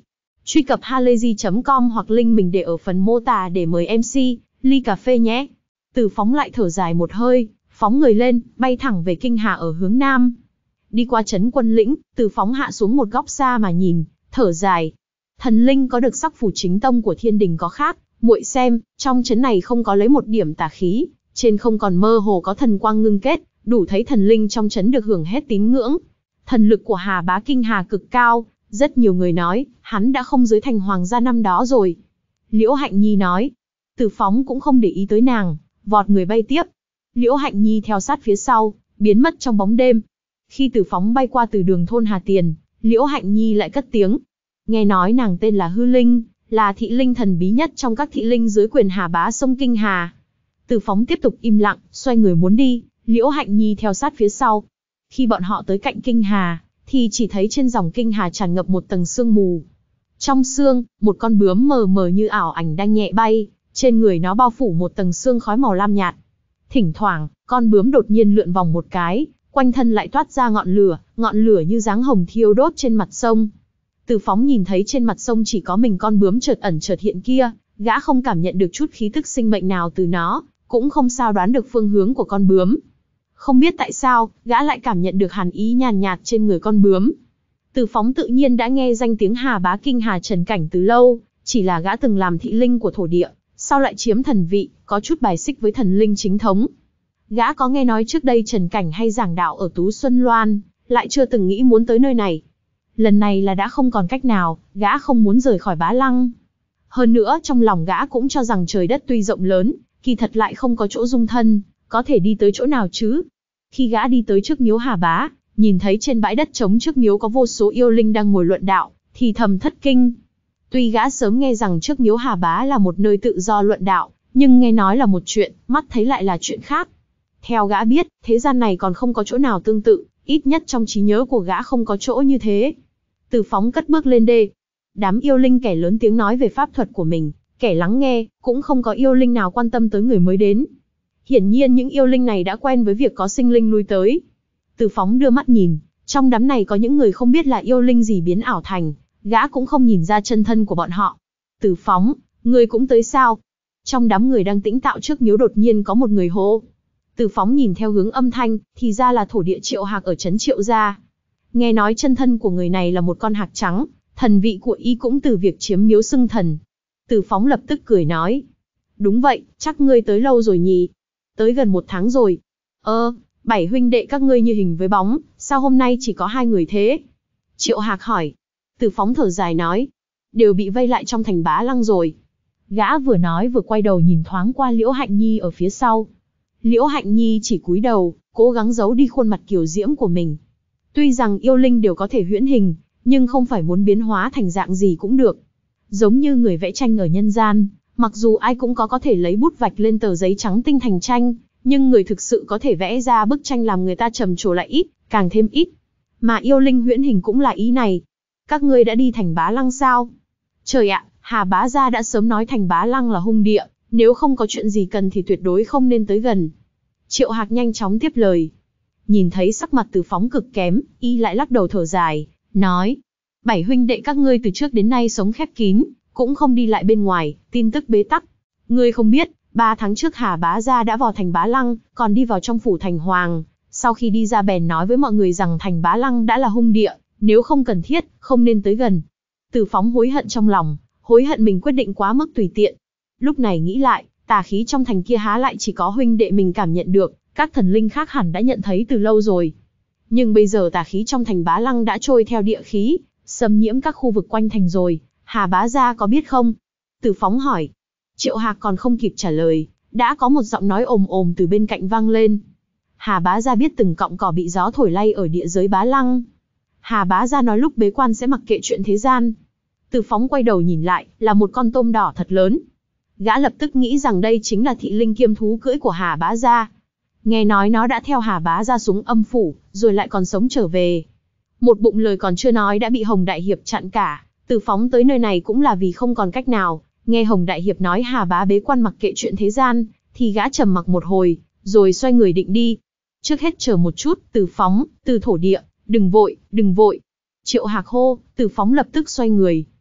Truy cập halayzi chấm com hoặc link mình để ở phần mô tả để mời em xê, ly cà phê nhé. Từ Phóng lại thở dài một hơi, phóng người lên, bay thẳng về Kinh Hà ở hướng Nam. Đi qua trấn Quân Lĩnh, Từ Phóng hạ xuống một góc xa mà nhìn, thở dài. Thần linh có được sắc phù chính tông của thiên đình có khác, muội xem, trong trấn này không có lấy một điểm tà khí, trên không còn mơ hồ có thần quang ngưng kết, đủ thấy thần linh trong trấn được hưởng hết tín ngưỡng. Thần lực của Hà Bá Kinh Hà cực cao, rất nhiều người nói, hắn đã không dưới thành hoàng gia năm đó rồi. Liễu Hạnh Nhi nói. Từ Phóng cũng không để ý tới nàng, vọt người bay tiếp. Liễu Hạnh Nhi theo sát phía sau, biến mất trong bóng đêm. Khi Từ Phóng bay qua từ đường thôn Hà Tiền, Liễu Hạnh Nhi lại cất tiếng. Nghe nói nàng tên là Hư Linh, là thị linh thần bí nhất trong các thị linh dưới quyền Hà Bá sông Kinh Hà. Từ Phóng tiếp tục im lặng, xoay người muốn đi, Liễu Hạnh Nhi theo sát phía sau. Khi bọn họ tới cạnh Kinh Hà, thì chỉ thấy trên dòng Kinh Hà tràn ngập một tầng sương mù. Trong sương, một con bướm mờ mờ như ảo ảnh đang nhẹ bay, trên người nó bao phủ một tầng sương khói màu lam nhạt. Thỉnh thoảng, con bướm đột nhiên lượn vòng một cái, quanh thân lại toát ra ngọn lửa, ngọn lửa như dáng hồng thiêu đốt trên mặt sông. Từ Phóng nhìn thấy trên mặt sông chỉ có mình con bướm chợt ẩn chợt hiện kia, gã không cảm nhận được chút khí tức sinh mệnh nào từ nó, cũng không sao đoán được phương hướng của con bướm. Không biết tại sao, gã lại cảm nhận được hàn ý nhàn nhạt trên người con bướm. Từ Phóng tự nhiên đã nghe danh tiếng Hà Bá Kinh Hà Trần Cảnh từ lâu, chỉ là gã từng làm thị linh của thổ địa, sau lại chiếm thần vị, có chút bài xích với thần linh chính thống. Gã có nghe nói trước đây Trần Cảnh hay giảng đạo ở Tú Xuân Loan, lại chưa từng nghĩ muốn tới nơi này. Lần này là đã không còn cách nào, gã không muốn rời khỏi Bá Lăng. Hơn nữa trong lòng gã cũng cho rằng trời đất tuy rộng lớn, kỳ thật lại không có chỗ dung thân, có thể đi tới chỗ nào chứ. Khi gã đi tới trước miếu Hà Bá, nhìn thấy trên bãi đất trống trước miếu có vô số yêu linh đang ngồi luận đạo, thì thầm thất kinh. Tuy gã sớm nghe rằng trước miếu Hà Bá là một nơi tự do luận đạo, nhưng nghe nói là một chuyện, mắt thấy lại là chuyện khác. Theo gã biết, thế gian này còn không có chỗ nào tương tự, ít nhất trong trí nhớ của gã không có chỗ như thế. Từ Phóng cất bước lên đê. Đám yêu linh kẻ lớn tiếng nói về pháp thuật của mình, kẻ lắng nghe, cũng không có yêu linh nào quan tâm tới người mới đến. Hiển nhiên những yêu linh này đã quen với việc có sinh linh lui tới. Từ Phóng đưa mắt nhìn, trong đám này có những người không biết là yêu linh gì biến ảo thành, gã cũng không nhìn ra chân thân của bọn họ. Từ Phóng, người cũng tới sao? Trong đám người đang tĩnh tạo trước miếu đột nhiên có một người hô. Từ Phóng nhìn theo hướng âm thanh, thì ra là thổ địa Triệu Hạc ở trấn Triệu gia. Nghe nói chân thân của người này là một con hạc trắng, thần vị của y cũng từ việc chiếm miếu xưng thần. Từ Phóng lập tức cười nói. Đúng vậy, chắc ngươi tới lâu rồi nhỉ? Tới gần một tháng rồi. Ơ, bảy huynh đệ các ngươi như hình với bóng, sao hôm nay chỉ có hai người thế? Triệu Hạc hỏi. Từ Phóng thở dài nói. Đều bị vây lại trong thành Bá Lăng rồi. Gã vừa nói vừa quay đầu nhìn thoáng qua Liễu Hạnh Nhi ở phía sau. Liễu Hạnh Nhi chỉ cúi đầu, cố gắng giấu đi khuôn mặt kiều diễm của mình. Tuy rằng yêu linh đều có thể huyễn hình, nhưng không phải muốn biến hóa thành dạng gì cũng được. Giống như người vẽ tranh ở nhân gian, mặc dù ai cũng có có thể lấy bút vạch lên tờ giấy trắng tinh thành tranh, nhưng người thực sự có thể vẽ ra bức tranh làm người ta trầm trồ lại ít, càng thêm ít. Mà yêu linh huyễn hình cũng là ý này. Các ngươi đã đi thành Bá Lăng sao? Trời ạ, Hà Bá gia đã sớm nói thành Bá Lăng là hung địa, nếu không có chuyện gì cần thì tuyệt đối không nên tới gần. Triệu Hạc nhanh chóng tiếp lời. Nhìn thấy sắc mặt Từ Phóng cực kém, y lại lắc đầu thở dài, nói. Bảy huynh đệ các ngươi từ trước đến nay sống khép kín, cũng không đi lại bên ngoài, tin tức bế tắc. Ngươi không biết, ba tháng trước Hà Bá gia đã vào thành Bá Lăng, còn đi vào trong phủ thành hoàng. Sau khi đi ra bèn nói với mọi người rằng thành Bá Lăng đã là hung địa, nếu không cần thiết, không nên tới gần. Từ Phóng hối hận trong lòng, hối hận mình quyết định quá mức tùy tiện. Lúc này nghĩ lại, tà khí trong thành kia há lại chỉ có huynh đệ mình cảm nhận được, các thần linh khác hẳn đã nhận thấy từ lâu rồi. Nhưng bây giờ tà khí trong thành Bá Lăng đã trôi theo địa khí, xâm nhiễm các khu vực quanh thành rồi, Hà Bá gia có biết không? Từ Phóng hỏi. Triệu Hạc còn không kịp trả lời, đã có một giọng nói ồm ồm từ bên cạnh vang lên. Hà Bá gia biết từng cọng cỏ bị gió thổi lay ở địa giới Bá Lăng. Hà Bá gia nói lúc bế quan sẽ mặc kệ chuyện thế gian. Từ Phóng quay đầu nhìn lại, là một con tôm đỏ thật lớn. Gã lập tức nghĩ rằng đây chính là thị linh kiêm thú cưỡi của Hà Bá gia. Nghe nói nó đã theo Hà Bá gia xuống âm phủ, rồi lại còn sống trở về. Một bụng lời còn chưa nói đã bị Hồng Đại Hiệp chặn cả. Từ Phóng tới nơi này cũng là vì không còn cách nào. Nghe Hồng Đại Hiệp nói Hà Bá bế quan mặc kệ chuyện thế gian, thì gã trầm mặc một hồi, rồi xoay người định đi. Trước hết chờ một chút, Từ Phóng, Từ thổ địa, đừng vội, đừng vội. Triệu Hạc hô, Từ Phóng lập tức xoay người.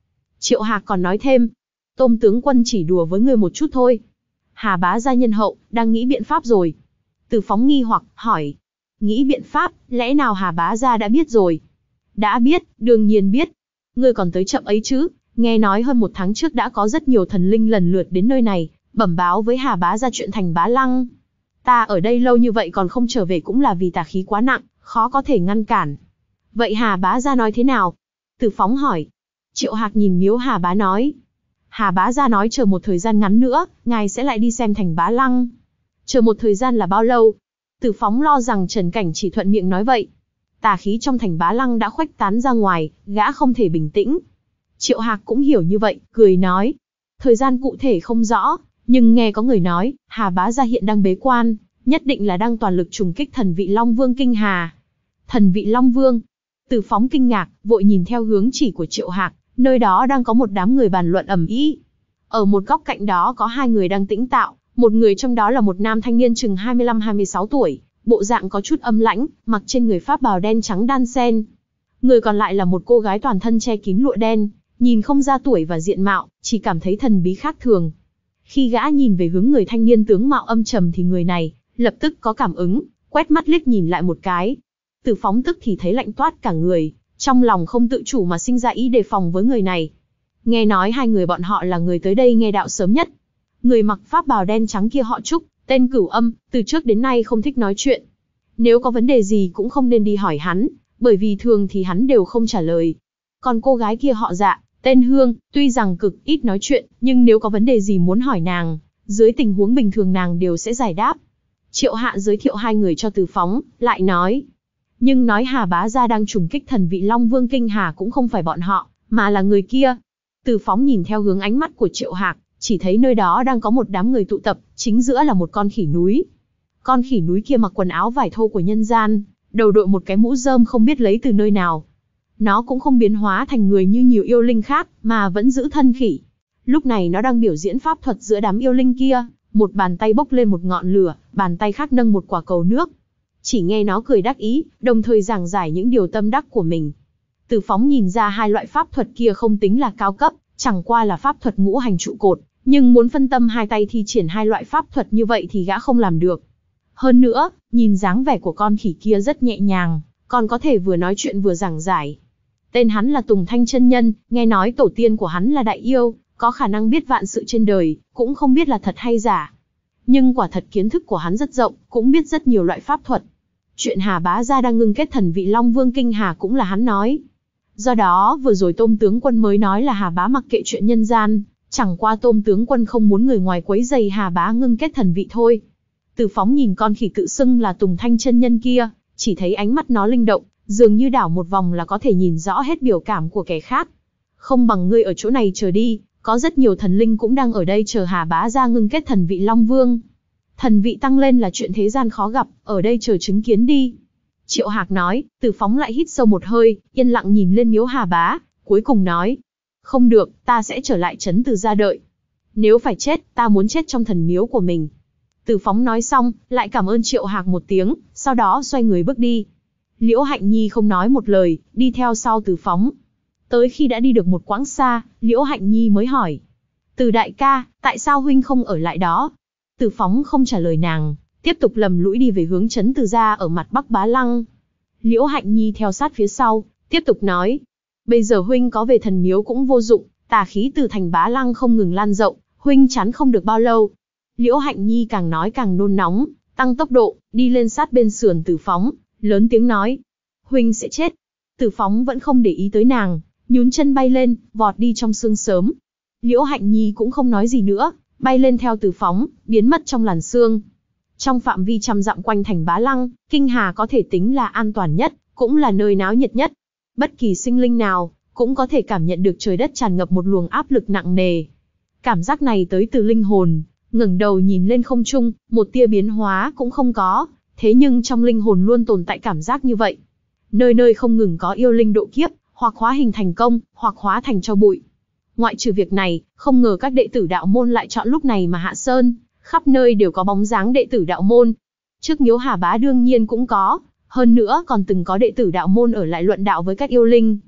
Triệu Hạc còn nói thêm, Tôm tướng quân chỉ đùa với người một chút thôi. Hà bá gia nhân hậu, đang nghĩ biện pháp rồi. Từ Phóng nghi hoặc, hỏi, nghĩ biện pháp, lẽ nào Hà bá gia đã biết rồi? Đã biết, đương nhiên biết. Ngươi còn tới chậm ấy chứ, nghe nói hơn một tháng trước đã có rất nhiều thần linh lần lượt đến nơi này, bẩm báo với Hà bá gia chuyện thành Bá Lăng. Ta ở đây lâu như vậy còn không trở về cũng là vì tà khí quá nặng, khó có thể ngăn cản. Vậy Hà bá gia nói thế nào? Từ Phóng hỏi. Triệu Hạc nhìn Miếu Hà bá nói. Hà bá gia nói chờ một thời gian ngắn nữa, ngài sẽ lại đi xem thành Bá Lăng. Chờ một thời gian là bao lâu? Từ Phóng lo rằng Trần Cảnh chỉ thuận miệng nói vậy. Tà khí trong thành Bá Lăng đã khuếch tán ra ngoài, gã không thể bình tĩnh. Triệu Hạc cũng hiểu như vậy, cười nói. Thời gian cụ thể không rõ, nhưng nghe có người nói, Hà bá gia hiện đang bế quan, nhất định là đang toàn lực trùng kích thần vị Long Vương Kinh Hà. Thần vị Long Vương. Từ Phóng kinh ngạc, vội nhìn theo hướng chỉ của Triệu Hạc, nơi đó đang có một đám người bàn luận ầm ĩ. Ở một góc cạnh đó có hai người đang tĩnh tạo, một người trong đó là một nam thanh niên chừng hai mươi lăm hai mươi sáu tuổi, bộ dạng có chút âm lãnh, mặc trên người pháp bào đen trắng đan xen. Người còn lại là một cô gái toàn thân che kín lụa đen, nhìn không ra tuổi và diện mạo, chỉ cảm thấy thần bí khác thường. Khi gã nhìn về hướng người thanh niên tướng mạo âm trầm thì người này lập tức có cảm ứng, quét mắt liếc nhìn lại một cái. Từ Phóng tức thì thấy lạnh toát cả người, trong lòng không tự chủ mà sinh ra ý đề phòng với người này. Nghe nói hai người bọn họ là người tới đây nghe đạo sớm nhất. Người mặc pháp bào đen trắng kia họ Trúc, tên Cửu Âm, từ trước đến nay không thích nói chuyện. Nếu có vấn đề gì cũng không nên đi hỏi hắn, bởi vì thường thì hắn đều không trả lời. Còn cô gái kia họ Dạ, tên Hương, tuy rằng cực ít nói chuyện, nhưng nếu có vấn đề gì muốn hỏi nàng, dưới tình huống bình thường nàng đều sẽ giải đáp. Triệu Hạ giới thiệu hai người cho Từ Phóng, lại nói. Nhưng nói Hà bá gia đang trùng kích thần vị Long Vương Kinh Hà cũng không phải bọn họ, mà là người kia. Từ Phóng nhìn theo hướng ánh mắt của Triệu Hạc, chỉ thấy nơi đó đang có một đám người tụ tập, chính giữa là một con khỉ núi. Con khỉ núi kia mặc quần áo vải thô của nhân gian, đầu đội một cái mũ rơm không biết lấy từ nơi nào. Nó cũng không biến hóa thành người như nhiều yêu linh khác, mà vẫn giữ thân khỉ. Lúc này nó đang biểu diễn pháp thuật giữa đám yêu linh kia, một bàn tay bốc lên một ngọn lửa, bàn tay khác nâng một quả cầu nước. Chỉ nghe nó cười đắc ý, đồng thời giảng giải những điều tâm đắc của mình. Từ Phóng nhìn ra hai loại pháp thuật kia không tính là cao cấp, chẳng qua là pháp thuật ngũ hành trụ cột, nhưng muốn phân tâm hai tay thi triển hai loại pháp thuật như vậy thì gã không làm được. Hơn nữa, nhìn dáng vẻ của con khỉ kia rất nhẹ nhàng, còn có thể vừa nói chuyện vừa giảng giải. Tên hắn là Tùng Thanh chân nhân, nghe nói tổ tiên của hắn là đại yêu, có khả năng biết vạn sự trên đời, cũng không biết là thật hay giả. Nhưng quả thật kiến thức của hắn rất rộng, cũng biết rất nhiều loại pháp thuật. Chuyện Hà bá gia đang ngưng kết thần vị Long Vương Kinh Hà cũng là hắn nói. Do đó vừa rồi Tôm tướng quân mới nói là Hà bá mặc kệ chuyện nhân gian, chẳng qua Tôm tướng quân không muốn người ngoài quấy rầy Hà bá ngưng kết thần vị thôi. Từ Phóng nhìn con khỉ tự xưng là Tùng Thanh chân nhân kia, chỉ thấy ánh mắt nó linh động, dường như đảo một vòng là có thể nhìn rõ hết biểu cảm của kẻ khác. Không bằng ngươi ở chỗ này chờ đi, có rất nhiều thần linh cũng đang ở đây chờ Hà bá gia ngưng kết thần vị Long Vương. Thần vị tăng lên là chuyện thế gian khó gặp, ở đây chờ chứng kiến đi. Triệu Hạc nói. Từ Phóng lại hít sâu một hơi, yên lặng nhìn lên Miếu Hà bá, cuối cùng nói. Không được, ta sẽ trở lại trấn Từ gia đợi. Nếu phải chết, ta muốn chết trong thần miếu của mình. Từ Phóng nói xong, lại cảm ơn Triệu Hạc một tiếng, sau đó xoay người bước đi. Liễu Hạnh Nhi không nói một lời, đi theo sau Từ Phóng. Tới khi đã đi được một quãng xa, Liễu Hạnh Nhi mới hỏi. Từ đại ca, tại sao huynh không ở lại đó? Từ Phóng không trả lời nàng, tiếp tục lầm lũi đi về hướng trấn Từ gia ở mặt Bắc Bá Lăng. Liễu Hạnh Nhi theo sát phía sau, tiếp tục nói. Bây giờ huynh có về thần miếu cũng vô dụng, tà khí từ thành Bá Lăng không ngừng lan rộng, huynh chắn không được bao lâu. Liễu Hạnh Nhi càng nói càng nôn nóng, tăng tốc độ, đi lên sát bên sườn Từ Phóng, lớn tiếng nói. Huynh sẽ chết. Từ Phóng vẫn không để ý tới nàng, nhún chân bay lên, vọt đi trong sương sớm. Liễu Hạnh Nhi cũng không nói gì nữa, bay lên theo Từ Phóng, biến mất trong làn sương. Trong phạm vi trăm dặm quanh thành Bá Lăng, Kinh Hà có thể tính là an toàn nhất, cũng là nơi náo nhiệt nhất. Bất kỳ sinh linh nào, cũng có thể cảm nhận được trời đất tràn ngập một luồng áp lực nặng nề. Cảm giác này tới từ linh hồn, ngẩng đầu nhìn lên không trung, một tia biến hóa cũng không có, thế nhưng trong linh hồn luôn tồn tại cảm giác như vậy. Nơi nơi không ngừng có yêu linh độ kiếp, hoặc hóa hình thành công, hoặc hóa thành tro bụi. Ngoại trừ việc này, không ngờ các đệ tử đạo môn lại chọn lúc này mà hạ sơn, khắp nơi đều có bóng dáng đệ tử đạo môn. Trước Miếu Hà bá đương nhiên cũng có, hơn nữa còn từng có đệ tử đạo môn ở lại luận đạo với các yêu linh.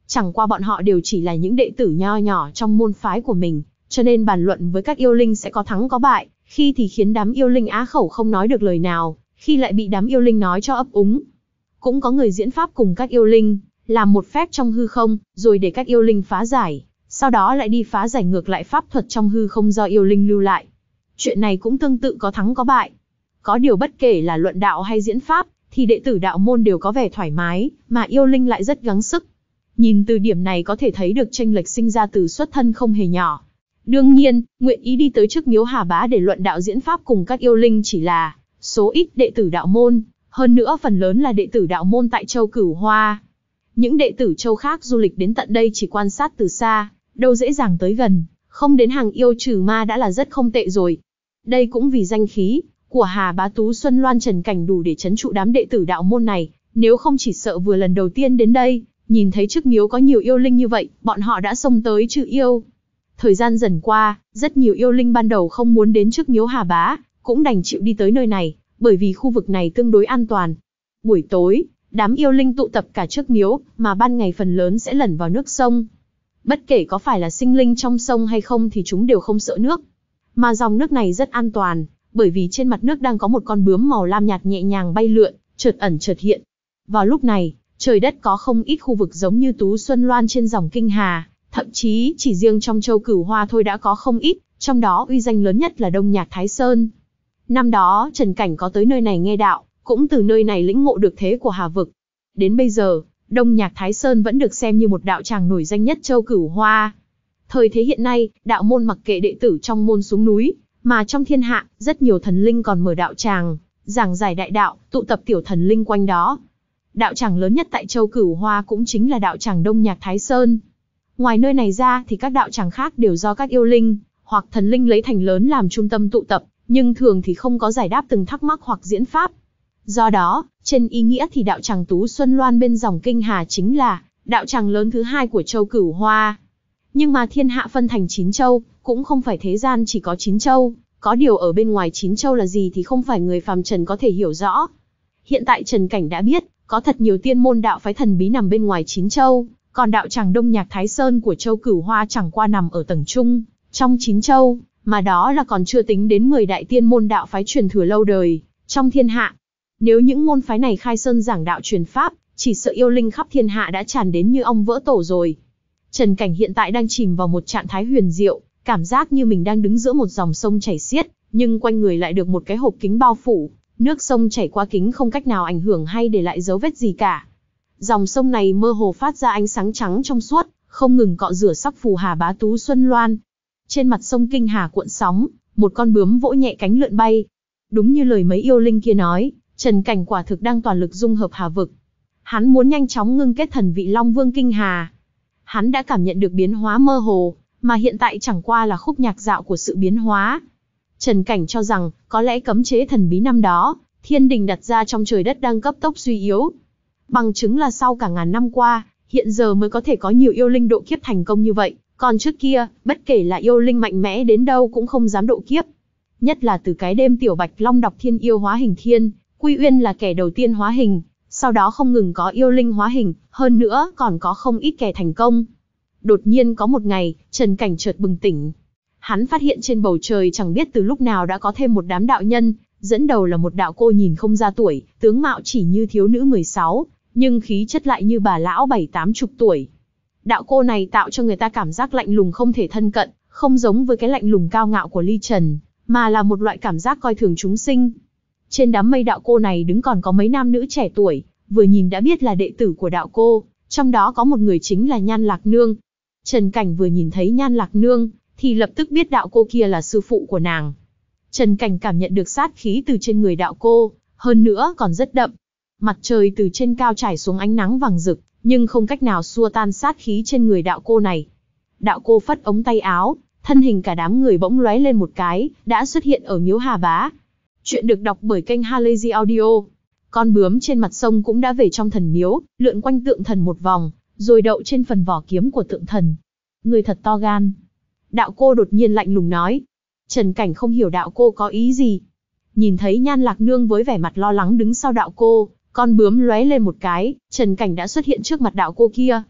Chẳng qua bọn họ đều chỉ là những đệ tử nho nhỏ trong môn phái của mình, cho nên bàn luận với các yêu linh sẽ có thắng có bại, khi thì khiến đám yêu linh á khẩu không nói được lời nào, khi lại bị đám yêu linh nói cho ấp úng. Cũng có người diễn pháp cùng các yêu linh, làm một phép trong hư không, rồi để các yêu linh phá giải, sau đó lại đi phá giải ngược lại pháp thuật trong hư không do yêu linh lưu lại. Chuyện này cũng tương tự có thắng có bại. Có điều bất kể là luận đạo hay diễn pháp, thì đệ tử đạo môn đều có vẻ thoải mái, mà yêu linh lại rất gắng sức. Nhìn từ điểm này có thể thấy được chênh lệch sinh ra từ xuất thân không hề nhỏ. Đương nhiên, nguyện ý đi tới trước miếu Hà Bá để luận đạo diễn pháp cùng các yêu linh chỉ là số ít đệ tử đạo môn, hơn nữa phần lớn là đệ tử đạo môn tại châu Cửu Hoa. Những đệ tử châu khác du lịch đến tận đây chỉ quan sát từ xa, đâu dễ dàng tới gần, không đến hàng yêu trừ ma đã là rất không tệ rồi. Đây cũng vì danh khí của Hà Bá Tú Xuân Loan Trần Cảnh đủ để trấn trụ đám đệ tử đạo môn này, nếu không chỉ sợ vừa lần đầu tiên đến đây, nhìn thấy trước miếu có nhiều yêu linh như vậy, bọn họ đã xông tới trừ yêu. Thời gian dần qua, rất nhiều yêu linh ban đầu không muốn đến trước miếu Hà Bá, cũng đành chịu đi tới nơi này, bởi vì khu vực này tương đối an toàn. Buổi tối, đám yêu linh tụ tập cả trước miếu, mà ban ngày phần lớn sẽ lẩn vào nước sông. Bất kể có phải là sinh linh trong sông hay không thì chúng đều không sợ nước. Mà dòng nước này rất an toàn, bởi vì trên mặt nước đang có một con bướm màu lam nhạt nhẹ nhàng bay lượn, chợt ẩn chợt hiện. Vào lúc này, trời đất có không ít khu vực giống như Tú Xuân Loan trên dòng Kinh Hà, thậm chí chỉ riêng trong châu Cửu Hoa thôi đã có không ít, trong đó uy danh lớn nhất là Đông Nhạc Thái Sơn. Năm đó Trần Cảnh có tới nơi này nghe đạo, cũng từ nơi này lĩnh ngộ được thế của Hà Vực. Đến bây giờ, Đông Nhạc Thái Sơn vẫn được xem như một đạo tràng nổi danh nhất châu Cửu Hoa. Thời thế hiện nay, đạo môn mặc kệ đệ tử trong môn xuống núi, mà trong thiên hạ, rất nhiều thần linh còn mở đạo tràng, giảng giải đại đạo, tụ tập tiểu thần linh quanh đó. Đạo tràng lớn nhất tại châu Cửu Hoa cũng chính là đạo tràng Đông Nhạc Thái Sơn. Ngoài nơi này ra thì các đạo tràng khác đều do các yêu linh, hoặc thần linh lấy thành lớn làm trung tâm tụ tập, nhưng thường thì không có giải đáp từng thắc mắc hoặc diễn pháp. Do đó, trên ý nghĩa thì đạo tràng Tú Xuân Loan bên dòng Kinh Hà chính là đạo tràng lớn thứ hai của châu Cửu Hoa. Nhưng mà thiên hạ phân thành chín châu, cũng không phải thế gian chỉ có chín châu, có điều ở bên ngoài chín châu là gì thì không phải người phàm trần có thể hiểu rõ. Hiện tại Trần Cảnh đã biết, có thật nhiều tiên môn đạo phái thần bí nằm bên ngoài chín châu, còn đạo tràng Đông Nhạc Thái Sơn của châu Cửu Hoa chẳng qua nằm ở tầng trung, trong chín châu, mà đó là còn chưa tính đến mười đại tiên môn đạo phái truyền thừa lâu đời trong thiên hạ. Nếu những môn phái này khai sơn giảng đạo truyền pháp, chỉ sợ yêu linh khắp thiên hạ đã tràn đến như ong vỡ tổ rồi. Trần Cảnh hiện tại đang chìm vào một trạng thái huyền diệu, cảm giác như mình đang đứng giữa một dòng sông chảy xiết, nhưng quanh người lại được một cái hộp kính bao phủ, nước sông chảy qua kính không cách nào ảnh hưởng hay để lại dấu vết gì cả. Dòng sông này mơ hồ phát ra ánh sáng trắng trong suốt, không ngừng cọ rửa sắc phù Hà Bá Tú Xuân Loan. Trên mặt sông Kinh Hà cuộn sóng, một con bướm vỗ nhẹ cánh lượn bay. Đúng như lời mấy yêu linh kia nói, Trần Cảnh quả thực đang toàn lực dung hợp Hà Vực. Hắn muốn nhanh chóng ngưng kết thần vị Long Vương Kinh Hà. Hắn đã cảm nhận được biến hóa mơ hồ, mà hiện tại chẳng qua là khúc nhạc dạo của sự biến hóa. Trần Cảnh cho rằng, có lẽ cấm chế thần bí năm đó, thiên đình đặt ra trong trời đất đang cấp tốc suy yếu. Bằng chứng là sau cả ngàn năm qua, hiện giờ mới có thể có nhiều yêu linh độ kiếp thành công như vậy, còn trước kia, bất kể là yêu linh mạnh mẽ đến đâu cũng không dám độ kiếp. Nhất là từ cái đêm Tiểu Bạch Long đọc thiên yêu hóa hình thiên, Quy Uyên là kẻ đầu tiên hóa hình, sau đó không ngừng có yêu linh hóa hình, hơn nữa còn có không ít kẻ thành công. Đột nhiên có một ngày, Trần Cảnh chợt bừng tỉnh. Hắn phát hiện trên bầu trời chẳng biết từ lúc nào đã có thêm một đám đạo nhân, dẫn đầu là một đạo cô nhìn không ra tuổi, tướng mạo chỉ như thiếu nữ mười sáu, nhưng khí chất lại như bà lão bảy tám chục tuổi. Đạo cô này tạo cho người ta cảm giác lạnh lùng không thể thân cận, không giống với cái lạnh lùng cao ngạo của Ly Trần, mà là một loại cảm giác coi thường chúng sinh. Trên đám mây đạo cô này đứng còn có mấy nam nữ trẻ tuổi, vừa nhìn đã biết là đệ tử của đạo cô, trong đó có một người chính là Nhan Lạc Nương. Trần Cảnh vừa nhìn thấy Nhan Lạc Nương, thì lập tức biết đạo cô kia là sư phụ của nàng. Trần Cảnh cảm nhận được sát khí từ trên người đạo cô, hơn nữa còn rất đậm. Mặt trời từ trên cao trải xuống ánh nắng vàng rực, nhưng không cách nào xua tan sát khí trên người đạo cô này. Đạo cô phất ống tay áo, thân hình cả đám người bỗng lóe lên một cái, đã xuất hiện ở miếu Hà Bá. Chuyện được đọc bởi kênh Halazy Audio. Con bướm trên mặt sông cũng đã về trong thần miếu, lượn quanh tượng thần một vòng, rồi đậu trên phần vỏ kiếm của tượng thần. Người thật to gan. Đạo cô đột nhiên lạnh lùng nói. Trần Cảnh không hiểu đạo cô có ý gì. Nhìn thấy Nhan Lạc Nương với vẻ mặt lo lắng đứng sau đạo cô, con bướm lóe lên một cái, Trần Cảnh đã xuất hiện trước mặt đạo cô kia.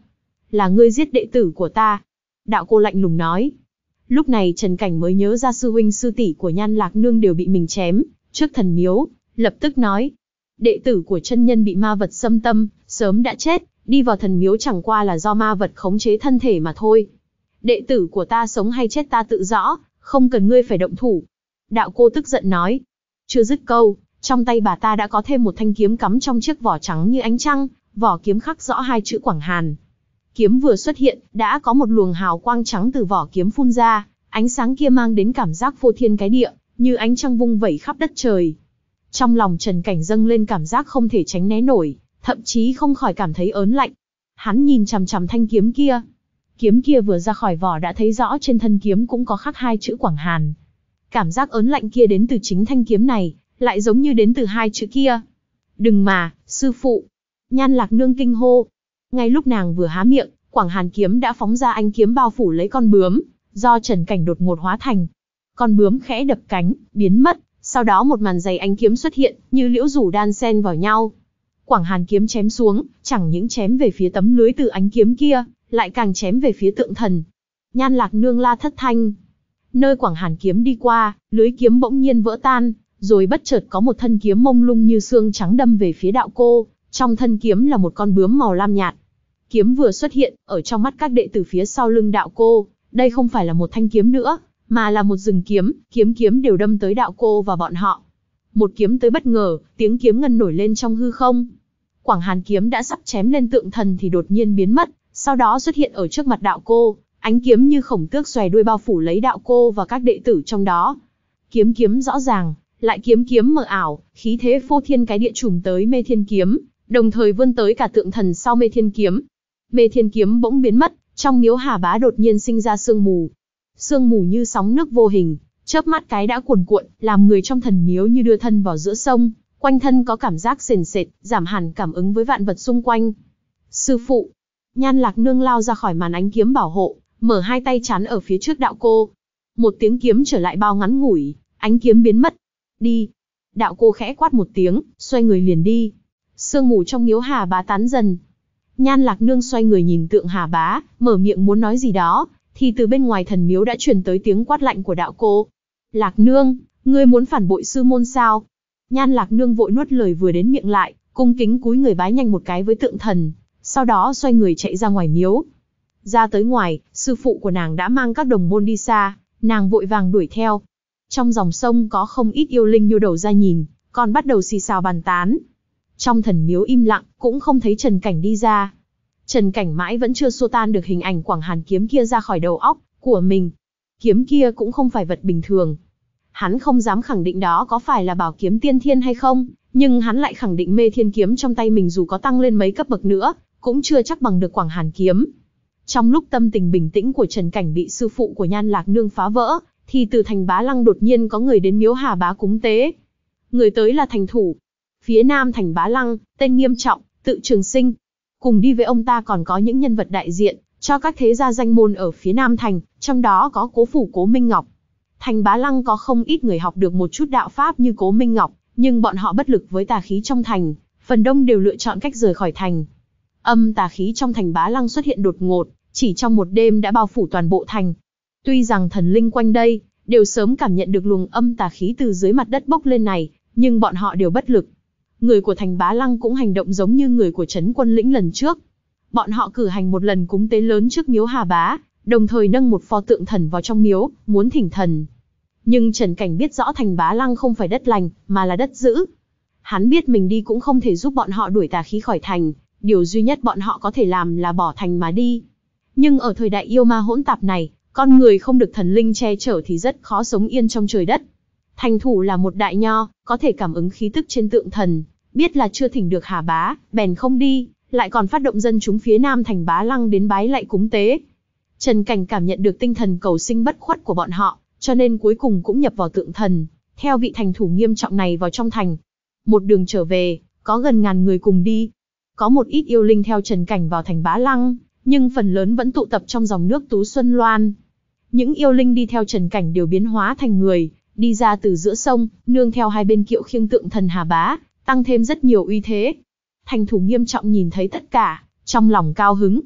là ngươi giết đệ tử của ta. Đạo cô lạnh lùng nói. Lúc này Trần Cảnh mới nhớ ra sư huynh sư tỷ của Nhan Lạc Nương đều bị mình chém trước thần miếu, lập tức nói. Đệ tử của chân nhân bị ma vật xâm tâm, sớm đã chết, đi vào thần miếu chẳng qua là do ma vật khống chế thân thể mà thôi. Đệ tử của ta sống hay chết ta tự rõ, không cần ngươi phải động thủ. Đạo cô tức giận nói. Chưa dứt câu, trong tay bà ta đã có thêm một thanh kiếm cắm trong chiếc vỏ trắng như ánh trăng, vỏ kiếm khắc rõ hai chữ Quảng Hàn. Kiếm vừa xuất hiện, đã có một luồng hào quang trắng từ vỏ kiếm phun ra, ánh sáng kia mang đến cảm giác phô thiên cái địa, như ánh trăng vung vẩy khắp đất trời. Trong lòng Trần Cảnh dâng lên cảm giác không thể tránh né nổi, thậm chí không khỏi cảm thấy ớn lạnh. Hắn nhìn chằm chằm thanh kiếm kia. Kiếm kia vừa ra khỏi vỏ đã thấy rõ trên thân kiếm cũng có khắc hai chữ Quảng Hàn. Cảm giác ớn lạnh kia đến từ chính thanh kiếm này, lại giống như đến từ hai chữ kia. Đừng mà, sư phụ. Nhan Lạc Nương kinh hô. Ngay lúc nàng vừa há miệng, Quảng Hàn kiếm đã phóng ra ánh kiếm bao phủ lấy con bướm, do Trần Cảnh đột ngột hóa thành. Con bướm khẽ đập cánh, biến mất, sau đó một màn dày ánh kiếm xuất hiện, như liễu rủ đan xen vào nhau. Quảng Hàn kiếm chém xuống, chẳng những chém về phía tấm lưới từ ánh kiếm kia, lại càng chém về phía tượng thần. Nhan Lạc Nương la thất thanh. Nơi Quảng Hàn kiếm đi qua, lưới kiếm bỗng nhiên vỡ tan, rồi bất chợt có một thân kiếm mông lung như xương trắng đâm về phía đạo cô, trong thân kiếm là một con bướm màu lam nhạt. Kiếm vừa xuất hiện, ở trong mắt các đệ tử phía sau lưng đạo cô, đây không phải là một thanh kiếm nữa, mà là một rừng kiếm, kiếm kiếm đều đâm tới đạo cô và bọn họ. Một kiếm tới bất ngờ, tiếng kiếm ngân nổi lên trong hư không. Quảng Hàn kiếm đã sắp chém lên tượng thần thì đột nhiên biến mất, sau đó xuất hiện ở trước mặt đạo cô, ánh kiếm như khổng tước xòe đuôi bao phủ lấy đạo cô và các đệ tử trong đó. Kiếm kiếm rõ ràng, lại kiếm kiếm mờ ảo, khí thế phô thiên cái địa trùm tới Mê Thiên kiếm, đồng thời vươn tới cả tượng thần sau Mê Thiên kiếm. Mê Thiên kiếm bỗng biến mất, trong miếu Hà Bá đột nhiên sinh ra sương mù. Sương mù như sóng nước vô hình, chớp mắt cái đã cuồn cuộn, làm người trong thần miếu như đưa thân vào giữa sông, quanh thân có cảm giác sền sệt, giảm hẳn cảm ứng với vạn vật xung quanh. Sư phụ, Nhan Lạc Nương lao ra khỏi màn ánh kiếm bảo hộ, mở hai tay chắn ở phía trước đạo cô. Một tiếng kiếm trở lại bao ngắn ngủi, ánh kiếm biến mất. Đi. Đạo cô khẽ quát một tiếng, xoay người liền đi. Sương mù trong miếu Hà Bá tán dần. Nhan Lạc Nương xoay người nhìn tượng Hà Bá, mở miệng muốn nói gì đó, thì từ bên ngoài thần miếu đã truyền tới tiếng quát lạnh của đạo cô. Lạc Nương, ngươi muốn phản bội sư môn sao? Nhan Lạc Nương vội nuốt lời vừa đến miệng lại, cung kính cúi người bái nhanh một cái với tượng thần, sau đó xoay người chạy ra ngoài miếu. Ra tới ngoài, sư phụ của nàng đã mang các đồng môn đi xa, nàng vội vàng đuổi theo. Trong dòng sông có không ít yêu linh nhô đầu ra nhìn, còn bắt đầu xì xào bàn tán. Trong thần miếu im lặng, cũng không thấy Trần Cảnh đi ra. Trần Cảnh mãi vẫn chưa xua tan được hình ảnh Quảng Hàn kiếm kia ra khỏi đầu óc của mình. Kiếm kia cũng không phải vật bình thường. Hắn không dám khẳng định đó có phải là bảo kiếm tiên thiên hay không, nhưng hắn lại khẳng định Mê Thiên kiếm trong tay mình dù có tăng lên mấy cấp bậc nữa, cũng chưa chắc bằng được Quảng Hàn kiếm. Trong lúc tâm tình bình tĩnh của Trần Cảnh bị sư phụ của Nhan Lạc Nương phá vỡ, thì từ thành Bá Lăng đột nhiên có người đến miếu Hà Bá cúng tế. Người tới là thành thủ. Phía nam thành Bá Lăng, tên Nghiêm Trọng, tự Trường Sinh. Cùng đi với ông ta còn có những nhân vật đại diện cho các thế gia danh môn ở phía nam thành, trong đó có Cố phủ Cố Minh Ngọc. Thành Bá Lăng có không ít người học được một chút đạo pháp như Cố Minh Ngọc, nhưng bọn họ bất lực với tà khí trong thành, phần đông đều lựa chọn cách rời khỏi thành. Âm tà khí trong thành Bá Lăng xuất hiện đột ngột, chỉ trong một đêm đã bao phủ toàn bộ thành. Tuy rằng thần linh quanh đây đều sớm cảm nhận được luồng âm tà khí từ dưới mặt đất bốc lên này, nhưng bọn họ đều bất lực. Người của thành Bá Lăng cũng hành động giống như người của trấn Quân Lĩnh lần trước. Bọn họ cử hành một lần cúng tế lớn trước miếu Hà Bá, đồng thời nâng một pho tượng thần vào trong miếu, muốn thỉnh thần. Nhưng Trần Cảnh biết rõ thành Bá Lăng không phải đất lành, mà là đất dữ. Hắn biết mình đi cũng không thể giúp bọn họ đuổi tà khí khỏi thành, điều duy nhất bọn họ có thể làm là bỏ thành mà đi. Nhưng ở thời đại yêu ma hỗn tạp này, con người không được thần linh che chở thì rất khó sống yên trong trời đất. Thành thủ là một đại nho, có thể cảm ứng khí tức trên tượng thần, biết là chưa thỉnh được Hà Bá, bèn không đi, lại còn phát động dân chúng phía nam thành Bá Lăng đến bái lạy cúng tế. Trần Cảnh cảm nhận được tinh thần cầu sinh bất khuất của bọn họ, cho nên cuối cùng cũng nhập vào tượng thần, theo vị thành thủ Nghiêm Trọng này vào trong thành. Một đường trở về, có gần ngàn người cùng đi. Có một ít yêu linh theo Trần Cảnh vào thành Bá Lăng, nhưng phần lớn vẫn tụ tập trong dòng nước Tú Xuân Loan. Những yêu linh đi theo Trần Cảnh đều biến hóa thành người, đi ra từ giữa sông, nương theo hai bên kiệu khiêng tượng thần Hà Bá, tăng thêm rất nhiều uy thế. Thành thủ Nghiêm Trọng nhìn thấy tất cả, trong lòng cao hứng.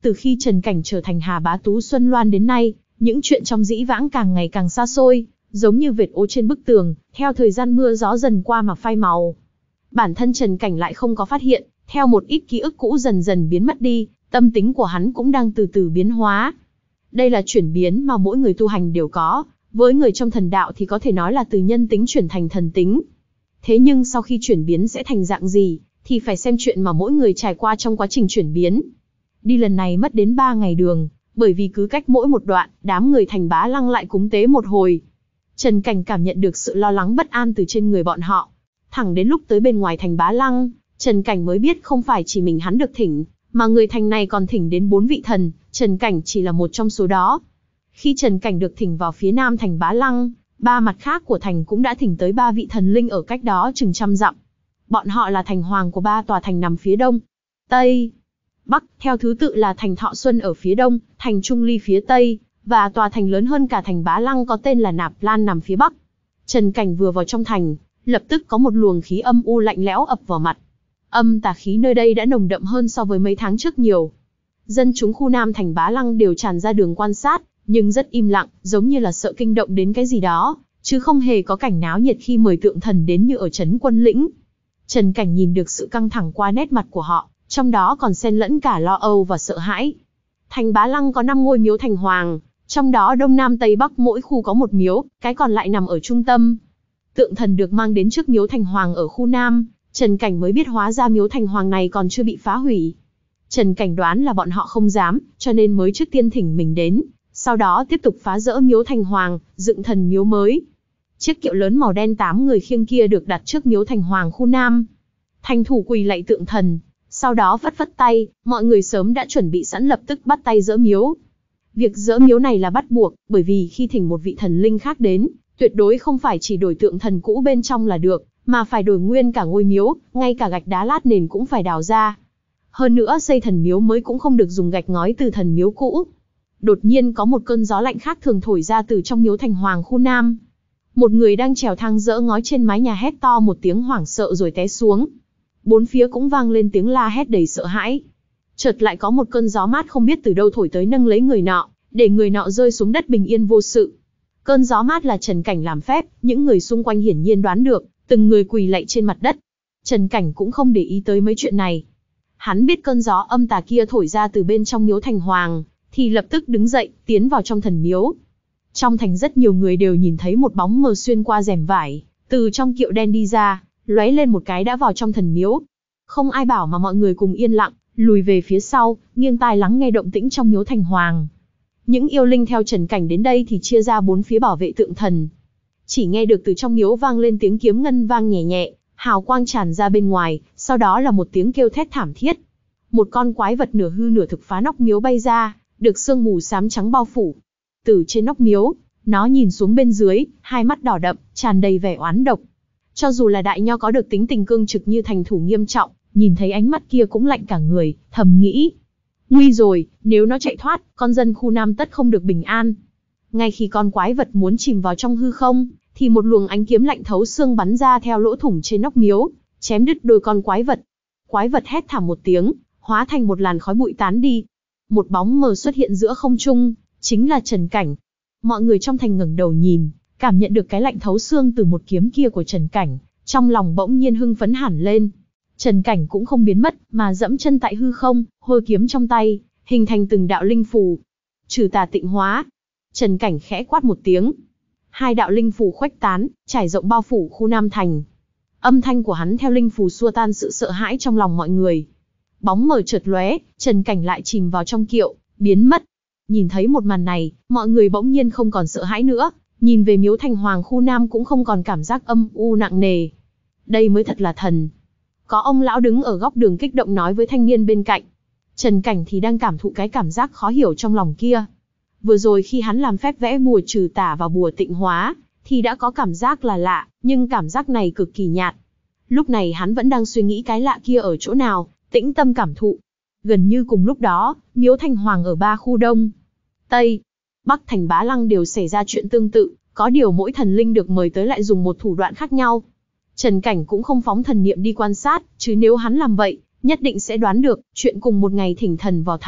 Từ khi Trần Cảnh trở thành Hà Bá Tú Xuân Loan đến nay, những chuyện trong dĩ vãng càng ngày càng xa xôi, giống như vệt ố trên bức tường, theo thời gian mưa gió dần qua mà phai màu. Bản thân Trần Cảnh lại không có phát hiện, theo một ít ký ức cũ dần dần biến mất đi, tâm tính của hắn cũng đang từ từ biến hóa. Đây là chuyển biến mà mỗi người tu hành đều có, với người trong thần đạo thì có thể nói là từ nhân tính chuyển thành thần tính. Thế nhưng sau khi chuyển biến sẽ thành dạng gì, thì phải xem chuyện mà mỗi người trải qua trong quá trình chuyển biến. Đi lần này mất đến ba ngày đường, bởi vì cứ cách mỗi một đoạn, đám người Thành Bá Lăng lại cúng tế một hồi. Trần Cảnh cảm nhận được sự lo lắng bất an từ trên người bọn họ. Thẳng đến lúc tới bên ngoài Thành Bá Lăng, Trần Cảnh mới biết không phải chỉ mình hắn được thỉnh, mà người thành này còn thỉnh đến bốn vị thần, Trần Cảnh chỉ là một trong số đó. Khi Trần Cảnh được thỉnh vào phía nam Thành Bá Lăng, ba mặt khác của thành cũng đã thỉnh tới ba vị thần linh ở cách đó chừng trăm dặm. Bọn họ là thành hoàng của ba tòa thành nằm phía đông, tây, bắc, theo thứ tự là thành Thọ Xuân ở phía đông, thành Trung Ly phía tây, và tòa thành lớn hơn cả Thành Bá Lăng có tên là Nạp Lan nằm phía bắc. Trần Cảnh vừa vào trong thành, lập tức có một luồng khí âm u lạnh lẽo ập vào mặt. Âm tà khí nơi đây đã nồng đậm hơn so với mấy tháng trước nhiều. Dân chúng khu nam Thành Bá Lăng đều tràn ra đường quan sát, nhưng rất im lặng, giống như là sợ kinh động đến cái gì đó, chứ không hề có cảnh náo nhiệt khi mời tượng thần đến như ở trấn Quân Lĩnh. Trần Cảnh nhìn được sự căng thẳng qua nét mặt của họ, trong đó còn xen lẫn cả lo âu và sợ hãi. Thành Bá Lăng có năm ngôi miếu thành hoàng, trong đó đông nam tây bắc mỗi khu có một miếu, cái còn lại nằm ở trung tâm. Tượng thần được mang đến trước miếu thành hoàng ở khu nam, Trần Cảnh mới biết hóa ra miếu thành hoàng này còn chưa bị phá hủy. Trần Cảnh đoán là bọn họ không dám, cho nên mới trước tiên thỉnh mình đến, sau đó tiếp tục phá rỡ miếu thành hoàng, dựng thần miếu mới. Chiếc kiệu lớn màu đen tám người khiêng kia được đặt trước miếu thành hoàng khu nam. Thành thủ quỳ lạy tượng thần, sau đó phất phất tay, mọi người sớm đã chuẩn bị sẵn lập tức bắt tay dỡ miếu. Việc dỡ miếu này là bắt buộc, bởi vì khi thỉnh một vị thần linh khác đến, tuyệt đối không phải chỉ đổi tượng thần cũ bên trong là được, mà phải đổi nguyên cả ngôi miếu, ngay cả gạch đá lát nền cũng phải đào ra. Hơn nữa xây thần miếu mới cũng không được dùng gạch ngói từ thần miếu cũ. Đột nhiên có một cơn gió lạnh khác thường thổi ra từ trong miếu thành hoàng khu nam. Một người đang trèo thang dỡ ngói trên mái nhà hét to một tiếng hoảng sợ rồi té xuống. Bốn phía cũng vang lên tiếng la hét đầy sợ hãi. Chợt lại có một cơn gió mát không biết từ đâu thổi tới nâng lấy người nọ, để người nọ rơi xuống đất bình yên vô sự. Cơn gió mát là Trần Cảnh làm phép, những người xung quanh hiển nhiên đoán được, từng người quỳ lạy trên mặt đất. Trần Cảnh cũng không để ý tới mấy chuyện này. Hắn biết cơn gió âm tà kia thổi ra từ bên trong miếu thành hoàng, thì lập tức đứng dậy, tiến vào trong thần miếu. Trong thành rất nhiều người đều nhìn thấy một bóng mờ xuyên qua rèm vải, từ trong kiệu đen đi ra, lóe lên một cái đã vào trong thần miếu. Không ai bảo mà mọi người cùng yên lặng, lùi về phía sau, nghiêng tai lắng nghe động tĩnh trong miếu thành hoàng. Những yêu linh theo Trần Cảnh đến đây thì chia ra bốn phía bảo vệ tượng thần. Chỉ nghe được từ trong miếu vang lên tiếng kiếm ngân vang nhẹ nhẹ, hào quang tràn ra bên ngoài, sau đó là một tiếng kêu thét thảm thiết. Một con quái vật nửa hư nửa thực phá nóc miếu bay ra, được sương mù xám trắng bao phủ. Từ trên nóc miếu, nó nhìn xuống bên dưới, hai mắt đỏ đậm, tràn đầy vẻ oán độc. Cho dù là đại nho có được tính tình cương trực như thành thủ nghiêm trọng, nhìn thấy ánh mắt kia cũng lạnh cả người, thầm nghĩ. Nguy rồi, nếu nó chạy thoát, con dân khu nam tất không được bình an. Ngay khi con quái vật muốn chìm vào trong hư không, thì một luồng ánh kiếm lạnh thấu xương bắn ra theo lỗ thủng trên nóc miếu, chém đứt đôi con quái vật. Quái vật hét thảm một tiếng, hóa thành một làn khói bụi tán đi. Một bóng mờ xuất hiện giữa không trung, chính là Trần Cảnh. Mọi người trong thành ngẩng đầu nhìn, cảm nhận được cái lạnh thấu xương từ một kiếm kia của Trần Cảnh, trong lòng bỗng nhiên hưng phấn hẳn lên. Trần Cảnh cũng không biến mất, mà dẫm chân tại hư không, hôi kiếm trong tay, hình thành từng đạo linh phù. Trừ tà tịnh hóa. Trần Cảnh khẽ quát một tiếng. Hai đạo linh phù khuếch tán, trải rộng bao phủ khu Nam Thành. Âm thanh của hắn theo linh phù xua tan sự sợ hãi trong lòng mọi người. Bóng mờ chợt lóe, Trần Cảnh lại chìm vào trong kiệu, biến mất. Nhìn thấy một màn này, mọi người bỗng nhiên không còn sợ hãi nữa, nhìn về miếu thành hoàng khu Nam cũng không còn cảm giác âm u nặng nề. Đây mới thật là thần. Có ông lão đứng ở góc đường kích động nói với thanh niên bên cạnh. Trần Cảnh thì đang cảm thụ cái cảm giác khó hiểu trong lòng kia. Vừa rồi khi hắn làm phép vẽ bùa trừ tà và bùa tịnh hóa, thì đã có cảm giác là lạ, nhưng cảm giác này cực kỳ nhạt. Lúc này hắn vẫn đang suy nghĩ cái lạ kia ở chỗ nào, tĩnh tâm cảm thụ. Gần như cùng lúc đó, miếu thành hoàng ở ba khu Đông, Tây, Bắc Thành Bá Lăng đều xảy ra chuyện tương tự, có điều mỗi thần linh được mời tới lại dùng một thủ đoạn khác nhau. Trần Cảnh cũng không phóng thần niệm đi quan sát, chứ nếu hắn làm vậy, nhất định sẽ đoán được, chuyện cùng một ngày thỉnh thần vào thành,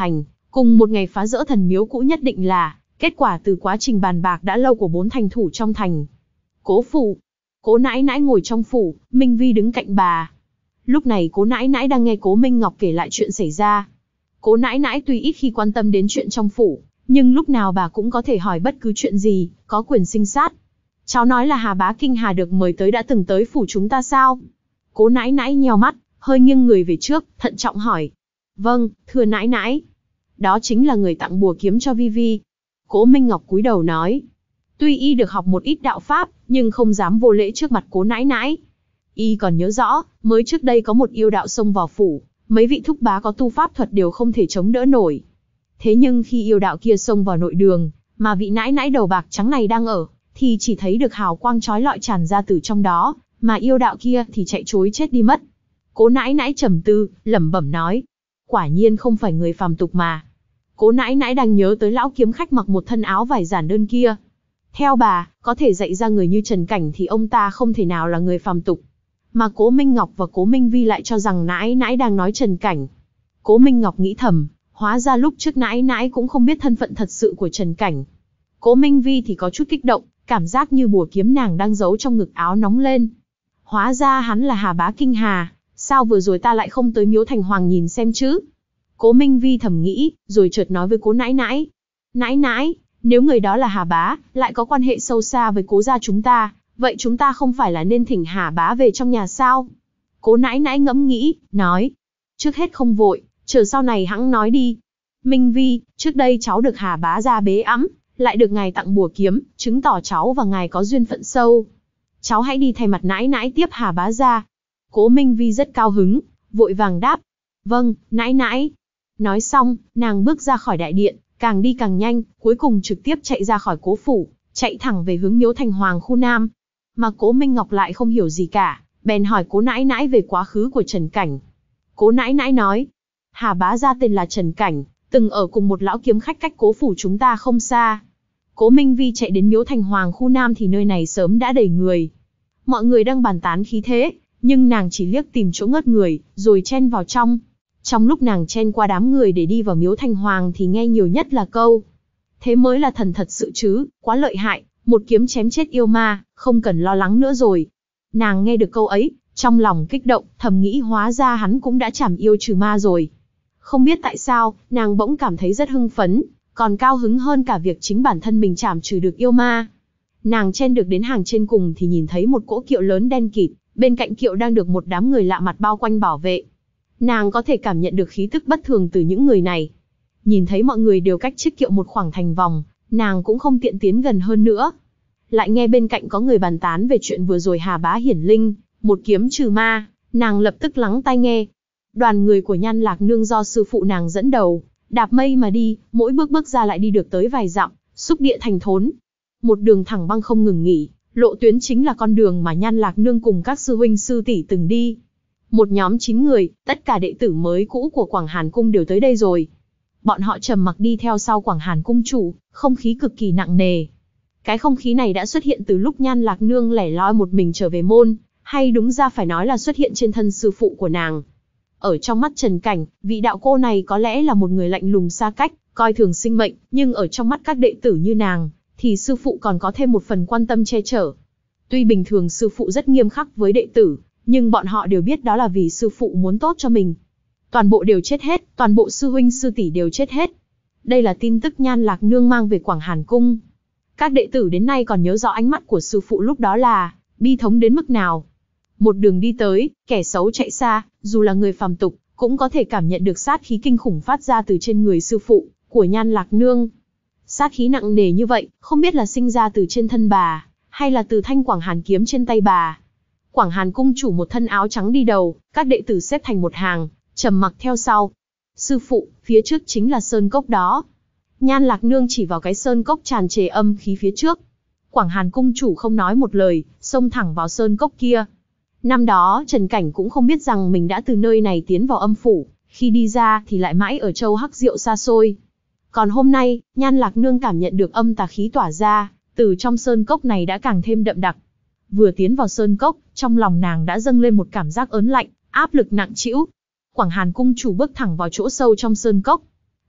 Cùng một ngày phá rỡ thần miếu cũ nhất định là kết quả từ quá trình bàn bạc đã lâu của bốn thành thủ trong thành. Cố phủ. Cố nãi nãi ngồi trong phủ, Minh Vi đứng cạnh bà. Lúc này cố nãi nãi đang nghe cố Minh Ngọc kể lại chuyện xảy ra. Cố nãi nãi tuy ít khi quan tâm đến chuyện trong phủ, nhưng lúc nào bà cũng có thể hỏi bất cứ chuyện gì, có quyền sinh sát. Cháu nói là Hà Bá Kinh Hà được mời tới đã từng tới phủ chúng ta sao? Cố nãi nãi nheo mắt, hơi nghiêng người về trước, thận trọng hỏi. Vâng, thưa nãi nãi. Đó chính là người tặng bùa kiếm cho Vi Vi. Cố Minh Ngọc cúi đầu nói. Tuy y được học một ít đạo pháp, nhưng không dám vô lễ trước mặt cố nãi nãi. Y còn nhớ rõ, mới trước đây có một yêu đạo xông vào phủ, mấy vị thúc bá có tu pháp thuật đều không thể chống đỡ nổi. Thế nhưng khi yêu đạo kia xông vào nội đường, mà vị nãi nãi đầu bạc trắng này đang ở, thì chỉ thấy được hào quang chói lọi tràn ra từ trong đó, mà yêu đạo kia thì chạy trối chết đi mất. Cố nãi nãi trầm tư, lẩm bẩm nói. Quả nhiên không phải người phàm tục mà. Cố nãi nãi đang nhớ tới lão kiếm khách mặc một thân áo vải giản đơn kia. Theo bà, có thể dạy ra người như Trần Cảnh thì ông ta không thể nào là người phàm tục. Mà cố Minh Ngọc và cố Minh Vi lại cho rằng nãi nãi đang nói Trần Cảnh. Cố Minh Ngọc nghĩ thầm, hóa ra lúc trước nãi nãi cũng không biết thân phận thật sự của Trần Cảnh. Cố Minh Vi thì có chút kích động, cảm giác như bùa kiếm nàng đang giấu trong ngực áo nóng lên. Hóa ra hắn là Hà Bá Kinh Hà, sao vừa rồi ta lại không tới Miếu Thành Hoàng nhìn xem chứ? Cố Minh Vi thầm nghĩ, rồi chợt nói với cố nãi nãi. Nãi nãi, nếu người đó là Hà Bá, lại có quan hệ sâu xa với cố gia chúng ta, vậy chúng ta không phải là nên thỉnh Hà Bá về trong nhà sao? Cố nãi nãi ngẫm nghĩ, nói. Trước hết không vội, chờ sau này hẵng nói đi. Minh Vi, trước đây cháu được Hà Bá gia bế ẵm, lại được ngài tặng bùa kiếm, chứng tỏ cháu và ngài có duyên phận sâu. Cháu hãy đi thay mặt nãi nãi tiếp Hà Bá gia. Cố Minh Vi rất cao hứng, vội vàng đáp. Vâng, nãi nãi. Nói xong, nàng bước ra khỏi đại điện, càng đi càng nhanh, cuối cùng trực tiếp chạy ra khỏi cố phủ, chạy thẳng về hướng Miếu Thành Hoàng khu Nam. Mà cố Minh Ngọc lại không hiểu gì cả, bèn hỏi cố nãi nãi về quá khứ của Trần Cảnh. Cố nãi nãi nói, Hà Bá gia tên là Trần Cảnh, từng ở cùng một lão kiếm khách cách cố phủ chúng ta không xa. Cố Minh Vi chạy đến Miếu Thành Hoàng khu Nam thì nơi này sớm đã đầy người. Mọi người đang bàn tán khí thế, nhưng nàng chỉ liếc tìm chỗ ngớt người, rồi chen vào trong. Trong lúc nàng chen qua đám người để đi vào Miếu Thành Hoàng thì nghe nhiều nhất là câu. Thế mới là thần thật sự chứ, quá lợi hại, một kiếm chém chết yêu ma, không cần lo lắng nữa rồi. Nàng nghe được câu ấy, trong lòng kích động, thầm nghĩ hóa ra hắn cũng đã trảm yêu trừ ma rồi. Không biết tại sao, nàng bỗng cảm thấy rất hưng phấn, còn cao hứng hơn cả việc chính bản thân mình trảm trừ được yêu ma. Nàng chen được đến hàng trên cùng thì nhìn thấy một cỗ kiệu lớn đen kịt, bên cạnh kiệu đang được một đám người lạ mặt bao quanh bảo vệ. Nàng có thể cảm nhận được khí tức bất thường từ những người này. Nhìn thấy mọi người đều cách chiếc kiệu một khoảng thành vòng, nàng cũng không tiện tiến gần hơn nữa. Lại nghe bên cạnh có người bàn tán về chuyện vừa rồi Hà Bá hiển linh, một kiếm trừ ma, nàng lập tức lắng tai nghe. Đoàn người của Nhan Lạc Nương do sư phụ nàng dẫn đầu, đạp mây mà đi, mỗi bước bước ra lại đi được tới vài dặm, xúc địa thành thốn. Một đường thẳng băng không ngừng nghỉ, lộ tuyến chính là con đường mà Nhan Lạc Nương cùng các sư huynh sư tỷ từng đi. Một nhóm chín người, tất cả đệ tử mới cũ của Quảng Hàn Cung đều tới đây rồi. Bọn họ trầm mặc đi theo sau Quảng Hàn Cung chủ, không khí cực kỳ nặng nề. Cái không khí này đã xuất hiện từ lúc Nhan Lạc Nương lẻ loi một mình trở về môn, hay đúng ra phải nói là xuất hiện trên thân sư phụ của nàng. Ở trong mắt Trần Cảnh, vị đạo cô này có lẽ là một người lạnh lùng xa cách, coi thường sinh mệnh, nhưng ở trong mắt các đệ tử như nàng, thì sư phụ còn có thêm một phần quan tâm che chở. Tuy bình thường sư phụ rất nghiêm khắc với đệ tử, nhưng bọn họ đều biết đó là vì sư phụ muốn tốt cho mình. Toàn bộ đều chết hết, toàn bộ sư huynh sư tỷ đều chết hết. Đây là tin tức Nhan Lạc Nương mang về Quảng Hàn Cung. Các đệ tử đến nay còn nhớ rõ ánh mắt của sư phụ lúc đó là bi thống đến mức nào. Một đường đi tới, kẻ xấu chạy xa, dù là người phàm tục, cũng có thể cảm nhận được sát khí kinh khủng phát ra từ trên người sư phụ của Nhan Lạc Nương. Sát khí nặng nề như vậy, không biết là sinh ra từ trên thân bà, hay là từ thanh Quảng Hàn kiếm trên tay bà. Quảng Hàn Cung chủ một thân áo trắng đi đầu, các đệ tử xếp thành một hàng, trầm mặc theo sau. Sư phụ, phía trước chính là sơn cốc đó. Nhan Lạc Nương chỉ vào cái sơn cốc tràn trề âm khí phía trước. Quảng Hàn Cung chủ không nói một lời, xông thẳng vào sơn cốc kia. Năm đó Trần Cảnh cũng không biết rằng mình đã từ nơi này tiến vào âm phủ, khi đi ra thì lại mãi ở châu Hắc Diệu xa xôi. Còn hôm nay, Nhan Lạc Nương cảm nhận được âm tà khí tỏa ra, từ trong sơn cốc này đã càng thêm đậm đặc. Vừa tiến vào sơn cốc, trong lòng nàng đã dâng lên một cảm giác ớn lạnh, áp lực nặng trĩu. Quảng Hàn Cung chủ bước thẳng vào chỗ sâu trong sơn cốc.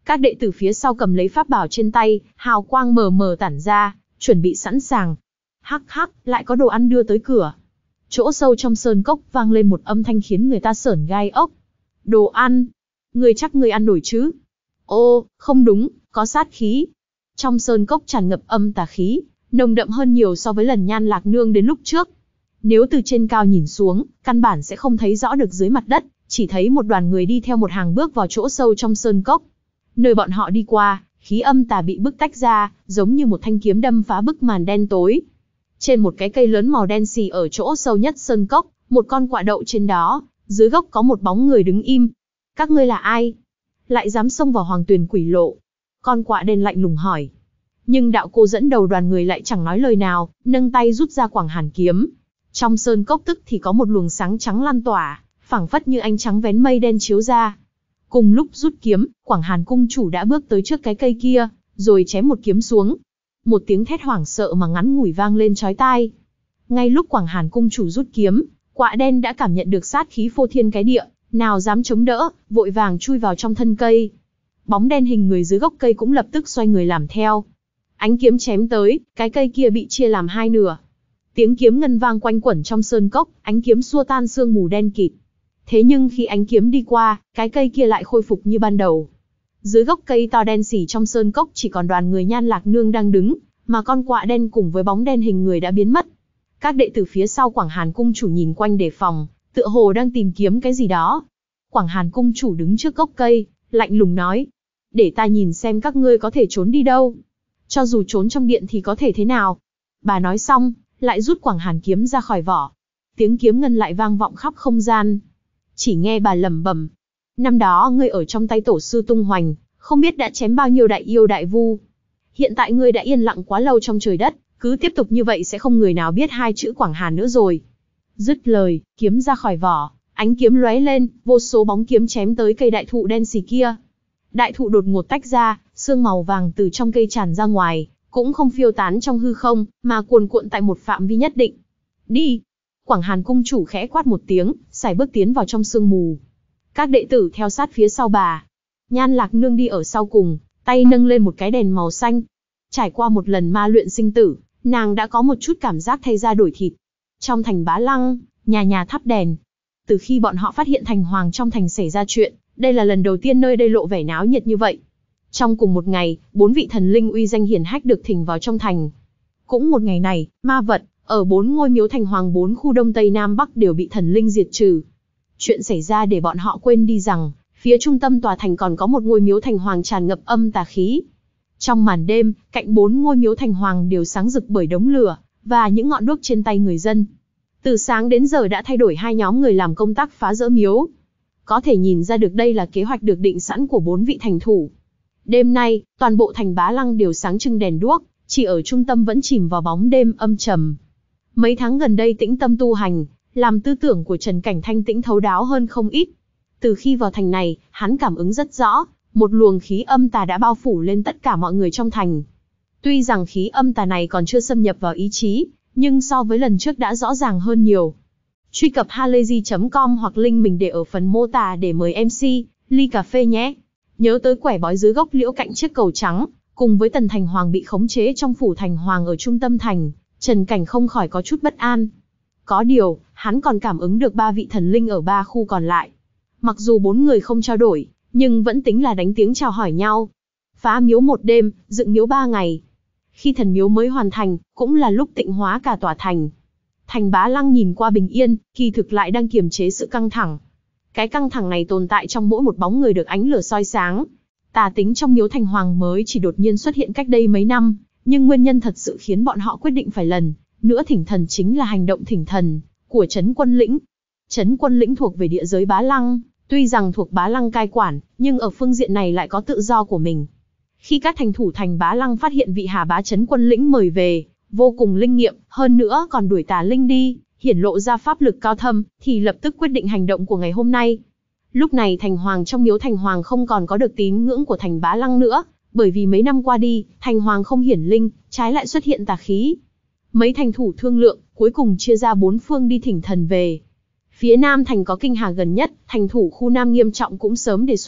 Các đệ tử phía sau cầm lấy pháp bảo trên tay, hào quang mờ mờ tản ra, chuẩn bị sẵn sàng. Hắc hắc, lại có đồ ăn đưa tới cửa. Chỗ sâu trong sơn cốc vang lên một âm thanh khiến người ta sởn gai ốc. Đồ ăn? Ngươi chắc ngươi ăn nổi chứ? Ô, không đúng, có sát khí. Trong sơn cốc tràn ngập âm tà khí, nồng đậm hơn nhiều so với lần Nhan Lạc Nương đến lúc trước. Nếu từ trên cao nhìn xuống, căn bản sẽ không thấy rõ được dưới mặt đất, chỉ thấy một đoàn người đi theo một hàng bước vào chỗ sâu trong sơn cốc. Nơi bọn họ đi qua, khí âm tà bị bức tách ra, giống như một thanh kiếm đâm phá bức màn đen tối. Trên một cái cây lớn màu đen xì ở chỗ sâu nhất sơn cốc, một con quạ đậu trên đó, dưới gốc có một bóng người đứng im. Các ngươi là ai? Lại dám xông vào Hoàng Tuyền Quỷ Lộ? Con quạ đen lạnh lùng hỏi. Nhưng đạo cô dẫn đầu đoàn người lại chẳng nói lời nào, nâng tay rút ra Quảng Hàn kiếm. Trong sơn cốc tức thì có một luồng sáng trắng lan tỏa, phảng phất như ánh trắng vén mây đen chiếu ra. Cùng lúc rút kiếm, Quảng Hàn cung chủ đã bước tới trước cái cây kia, rồi chém một kiếm xuống. Một tiếng thét hoảng sợ mà ngắn ngủi vang lên chói tai. Ngay lúc Quảng Hàn cung chủ rút kiếm, quạ đen đã cảm nhận được sát khí phô thiên cái địa, nào dám chống đỡ, vội vàng chui vào trong thân cây. Bóng đen hình người dưới gốc cây cũng lập tức xoay người làm theo. Ánh kiếm chém tới, cái cây kia bị chia làm hai nửa. Tiếng kiếm ngân vang quanh quẩn trong sơn cốc, ánh kiếm xua tan sương mù đen kịt. Thế nhưng khi ánh kiếm đi qua, cái cây kia lại khôi phục như ban đầu. Dưới gốc cây to đen xỉ trong sơn cốc chỉ còn đoàn người Nhan Lạc Nương đang đứng, mà con quạ đen cùng với bóng đen hình người đã biến mất. Các đệ tử phía sau Quảng Hàn cung chủ nhìn quanh đề phòng, tựa hồ đang tìm kiếm cái gì đó. Quảng Hàn cung chủ đứng trước gốc cây, lạnh lùng nói: để ta nhìn xem các ngươi có thể trốn đi đâu. Cho dù trốn trong điện thì có thể thế nào? Bà nói xong, lại rút Quảng Hàn kiếm ra khỏi vỏ. Tiếng kiếm ngân lại vang vọng khắp không gian. Chỉ nghe bà lẩm bẩm: năm đó ngươi ở trong tay tổ sư tung hoành, không biết đã chém bao nhiêu đại yêu đại vu. Hiện tại ngươi đã yên lặng quá lâu trong trời đất, cứ tiếp tục như vậy sẽ không người nào biết hai chữ Quảng Hàn nữa rồi. Dứt lời, kiếm ra khỏi vỏ, ánh kiếm lóe lên, vô số bóng kiếm chém tới cây đại thụ đen xì kia. Đại thụ đột ngột tách ra, sương màu vàng từ trong cây tràn ra ngoài, cũng không phiêu tán trong hư không, mà cuồn cuộn tại một phạm vi nhất định. Đi! Quảng Hàn cung chủ khẽ quát một tiếng, sải bước tiến vào trong sương mù. Các đệ tử theo sát phía sau bà. Nhan Lạc Nương đi ở sau cùng, tay nâng lên một cái đèn màu xanh. Trải qua một lần ma luyện sinh tử, nàng đã có một chút cảm giác thay da đổi thịt. Trong thành Bá Lăng, nhà nhà thắp đèn. Từ khi bọn họ phát hiện thành hoàng trong thành xảy ra chuyện, đây là lần đầu tiên nơi đây lộ vẻ náo nhiệt như vậy. Trong cùng một ngày, bốn vị thần linh uy danh hiển hách được thỉnh vào trong thành. Cũng một ngày này, ma vật ở bốn ngôi miếu thành hoàng bốn khu đông tây nam bắc đều bị thần linh diệt trừ. Chuyện xảy ra để bọn họ quên đi rằng, phía trung tâm tòa thành còn có một ngôi miếu thành hoàng tràn ngập âm tà khí. Trong màn đêm, cạnh bốn ngôi miếu thành hoàng đều sáng rực bởi đống lửa và những ngọn đuốc trên tay người dân. Từ sáng đến giờ đã thay đổi hai nhóm người làm công tác phá rỡ miếu. Có thể nhìn ra được đây là kế hoạch được định sẵn của bốn vị thành thủ. Đêm nay, toàn bộ thành Bá Lăng đều sáng trưng đèn đuốc, chỉ ở trung tâm vẫn chìm vào bóng đêm âm trầm. Mấy tháng gần đây tĩnh tâm tu hành, làm tư tưởng của Trần Cảnh thanh tĩnh thấu đáo hơn không ít. Từ khi vào thành này, hắn cảm ứng rất rõ, một luồng khí âm tà đã bao phủ lên tất cả mọi người trong thành. Tuy rằng khí âm tà này còn chưa xâm nhập vào ý chí, nhưng so với lần trước đã rõ ràng hơn nhiều. Truy cập halayzi chấm com hoặc link mình để ở phần mô tả để mời em xê, ly cà phê nhé. Nhớ tới quẻ bói dưới gốc liễu cạnh chiếc cầu trắng, cùng với Tần Thành Hoàng bị khống chế trong phủ thành hoàng ở trung tâm thành, Trần Cảnh không khỏi có chút bất an. Có điều, hắn còn cảm ứng được ba vị thần linh ở ba khu còn lại. Mặc dù bốn người không trao đổi, nhưng vẫn tính là đánh tiếng chào hỏi nhau. Phá miếu một đêm, dựng miếu ba ngày. Khi thần miếu mới hoàn thành, cũng là lúc tịnh hóa cả tòa thành. Thành Bá Lăng nhìn qua bình yên, kỳ thực lại đang kiềm chế sự căng thẳng. Cái căng thẳng này tồn tại trong mỗi một bóng người được ánh lửa soi sáng. Tà tính trong miếu thành hoàng mới chỉ đột nhiên xuất hiện cách đây mấy năm, nhưng nguyên nhân thật sự khiến bọn họ quyết định phải lần nữa thỉnh thần chính là hành động thỉnh thần của Trấn Quân Lĩnh. Trấn Quân Lĩnh thuộc về địa giới Bá Lăng, tuy rằng thuộc Bá Lăng cai quản, nhưng ở phương diện này lại có tự do của mình. Khi các thành thủ thành Bá Lăng phát hiện vị Hà Bá Trấn Quân Lĩnh mời về, vô cùng linh nghiệm, hơn nữa còn đuổi tà linh đi, hiển lộ ra pháp lực cao thâm, thì lập tức quyết định hành động của ngày hôm nay. Lúc này thành hoàng trong miếu thành hoàng không còn có được tín ngưỡng của thành Bá Lăng nữa, bởi vì mấy năm qua đi, thành hoàng không hiển linh, trái lại xuất hiện tà khí. Mấy thành thủ thương lượng, cuối cùng chia ra bốn phương đi thỉnh thần về. Phía Nam thành có Kinh Hà gần nhất, thành thủ khu Nam Nghiêm Trọng cũng sớm đề xuất,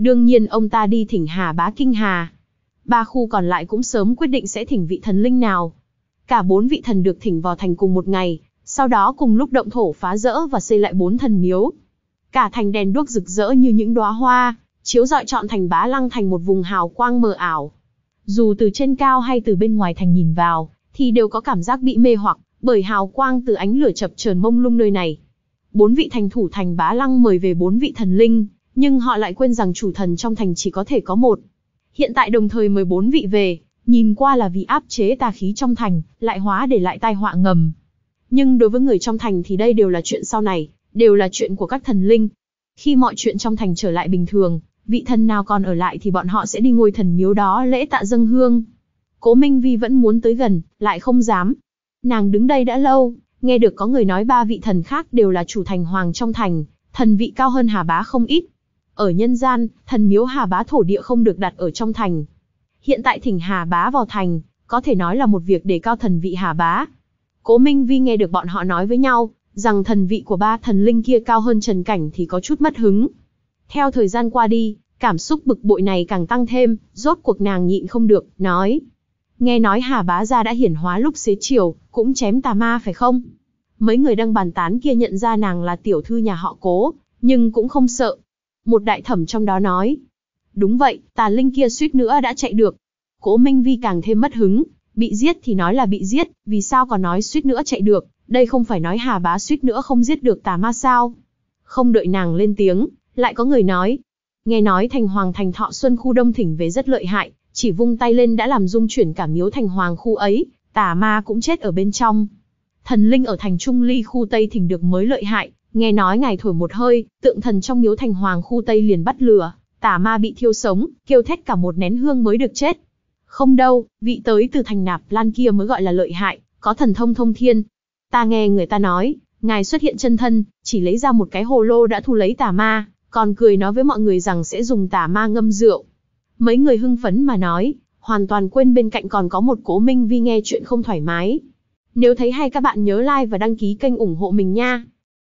Đương nhiên ông ta đi thỉnh Hà Bá kinh Hà. Ba khu còn lại cũng sớm quyết định sẽ thỉnh vị thần linh nào. Cả bốn vị thần được thỉnh vào thành cùng một ngày, sau đó cùng lúc động thổ phá dỡ và xây lại bốn thần miếu. Cả thành đèn đuốc rực rỡ như những đóa hoa, chiếu rọi trọn thành Bá Lăng thành một vùng hào quang mờ ảo. Dù từ trên cao hay từ bên ngoài thành nhìn vào, thì đều có cảm giác bị mê hoặc bởi hào quang từ ánh lửa chập chờn mông lung nơi này. Bốn vị thành thủ thành Bá Lăng mời về bốn vị thần linh, nhưng họ lại quên rằng chủ thần trong thành chỉ có thể có một. Hiện tại đồng thời mời bốn vị về, nhìn qua là vì áp chế tà khí trong thành, lại hóa để lại tai họa ngầm. Nhưng đối với người trong thành thì đây đều là chuyện sau này, đều là chuyện của các thần linh. Khi mọi chuyện trong thành trở lại bình thường, vị thần nào còn ở lại thì bọn họ sẽ đi ngôi thần miếu đó lễ tạ dâng hương. Cố Minh Vi vẫn muốn tới gần, lại không dám. Nàng đứng đây đã lâu, nghe được có người nói ba vị thần khác đều là chủ thành hoàng trong thành, thần vị cao hơn Hà Bá không ít. Ở nhân gian, thần miếu Hà Bá thổ địa không được đặt ở trong thành. Hiện tại thỉnh Hà Bá vào thành, có thể nói là một việc đề cao thần vị Hà Bá. Cố Minh Vi nghe được bọn họ nói với nhau, rằng thần vị của ba thần linh kia cao hơn Trần Cảnh thì có chút mất hứng. Theo thời gian qua đi, cảm xúc bực bội này càng tăng thêm, rốt cuộc nàng nhịn không được, nói. Nghe nói Hà Bá gia đã hiển hóa lúc xế chiều, cũng chém tà ma phải không? Mấy người đang bàn tán kia nhận ra nàng là tiểu thư nhà họ Cố, nhưng cũng không sợ. Một đại thẩm trong đó nói. Đúng vậy, tà linh kia suýt nữa đã chạy được. Cố Minh Vi càng thêm mất hứng, bị giết thì nói là bị giết, vì sao còn nói suýt nữa chạy được, đây không phải nói Hà Bá suýt nữa không giết được tà ma sao? Không đợi nàng lên tiếng, lại có người nói. Nghe nói thành hoàng thành Thọ Xuân khu Đông thỉnh về rất lợi hại, chỉ vung tay lên đã làm rung chuyển cả miếu thành hoàng khu ấy, tà ma cũng chết ở bên trong. Thần linh ở thành Trung Ly khu Tây thỉnh được mới lợi hại, nghe nói ngài thổi một hơi, tượng thần trong miếu thành hoàng khu Tây liền bắt lửa, tà ma bị thiêu sống, kêu thét cả một nén hương mới được chết. Không đâu, vị tới từ thành Nạp Lan kia mới gọi là lợi hại, có thần thông thông thiên. Ta nghe người ta nói, ngài xuất hiện chân thân, chỉ lấy ra một cái hồ lô đã thu lấy tà ma, còn cười nói với mọi người rằng sẽ dùng tà ma ngâm rượu. Mấy người hưng phấn mà nói, hoàn toàn quên bên cạnh còn có một Cố Minh Vi nghe chuyện không thoải mái. Nếu thấy hay các bạn nhớ like và đăng ký kênh ủng hộ mình nha.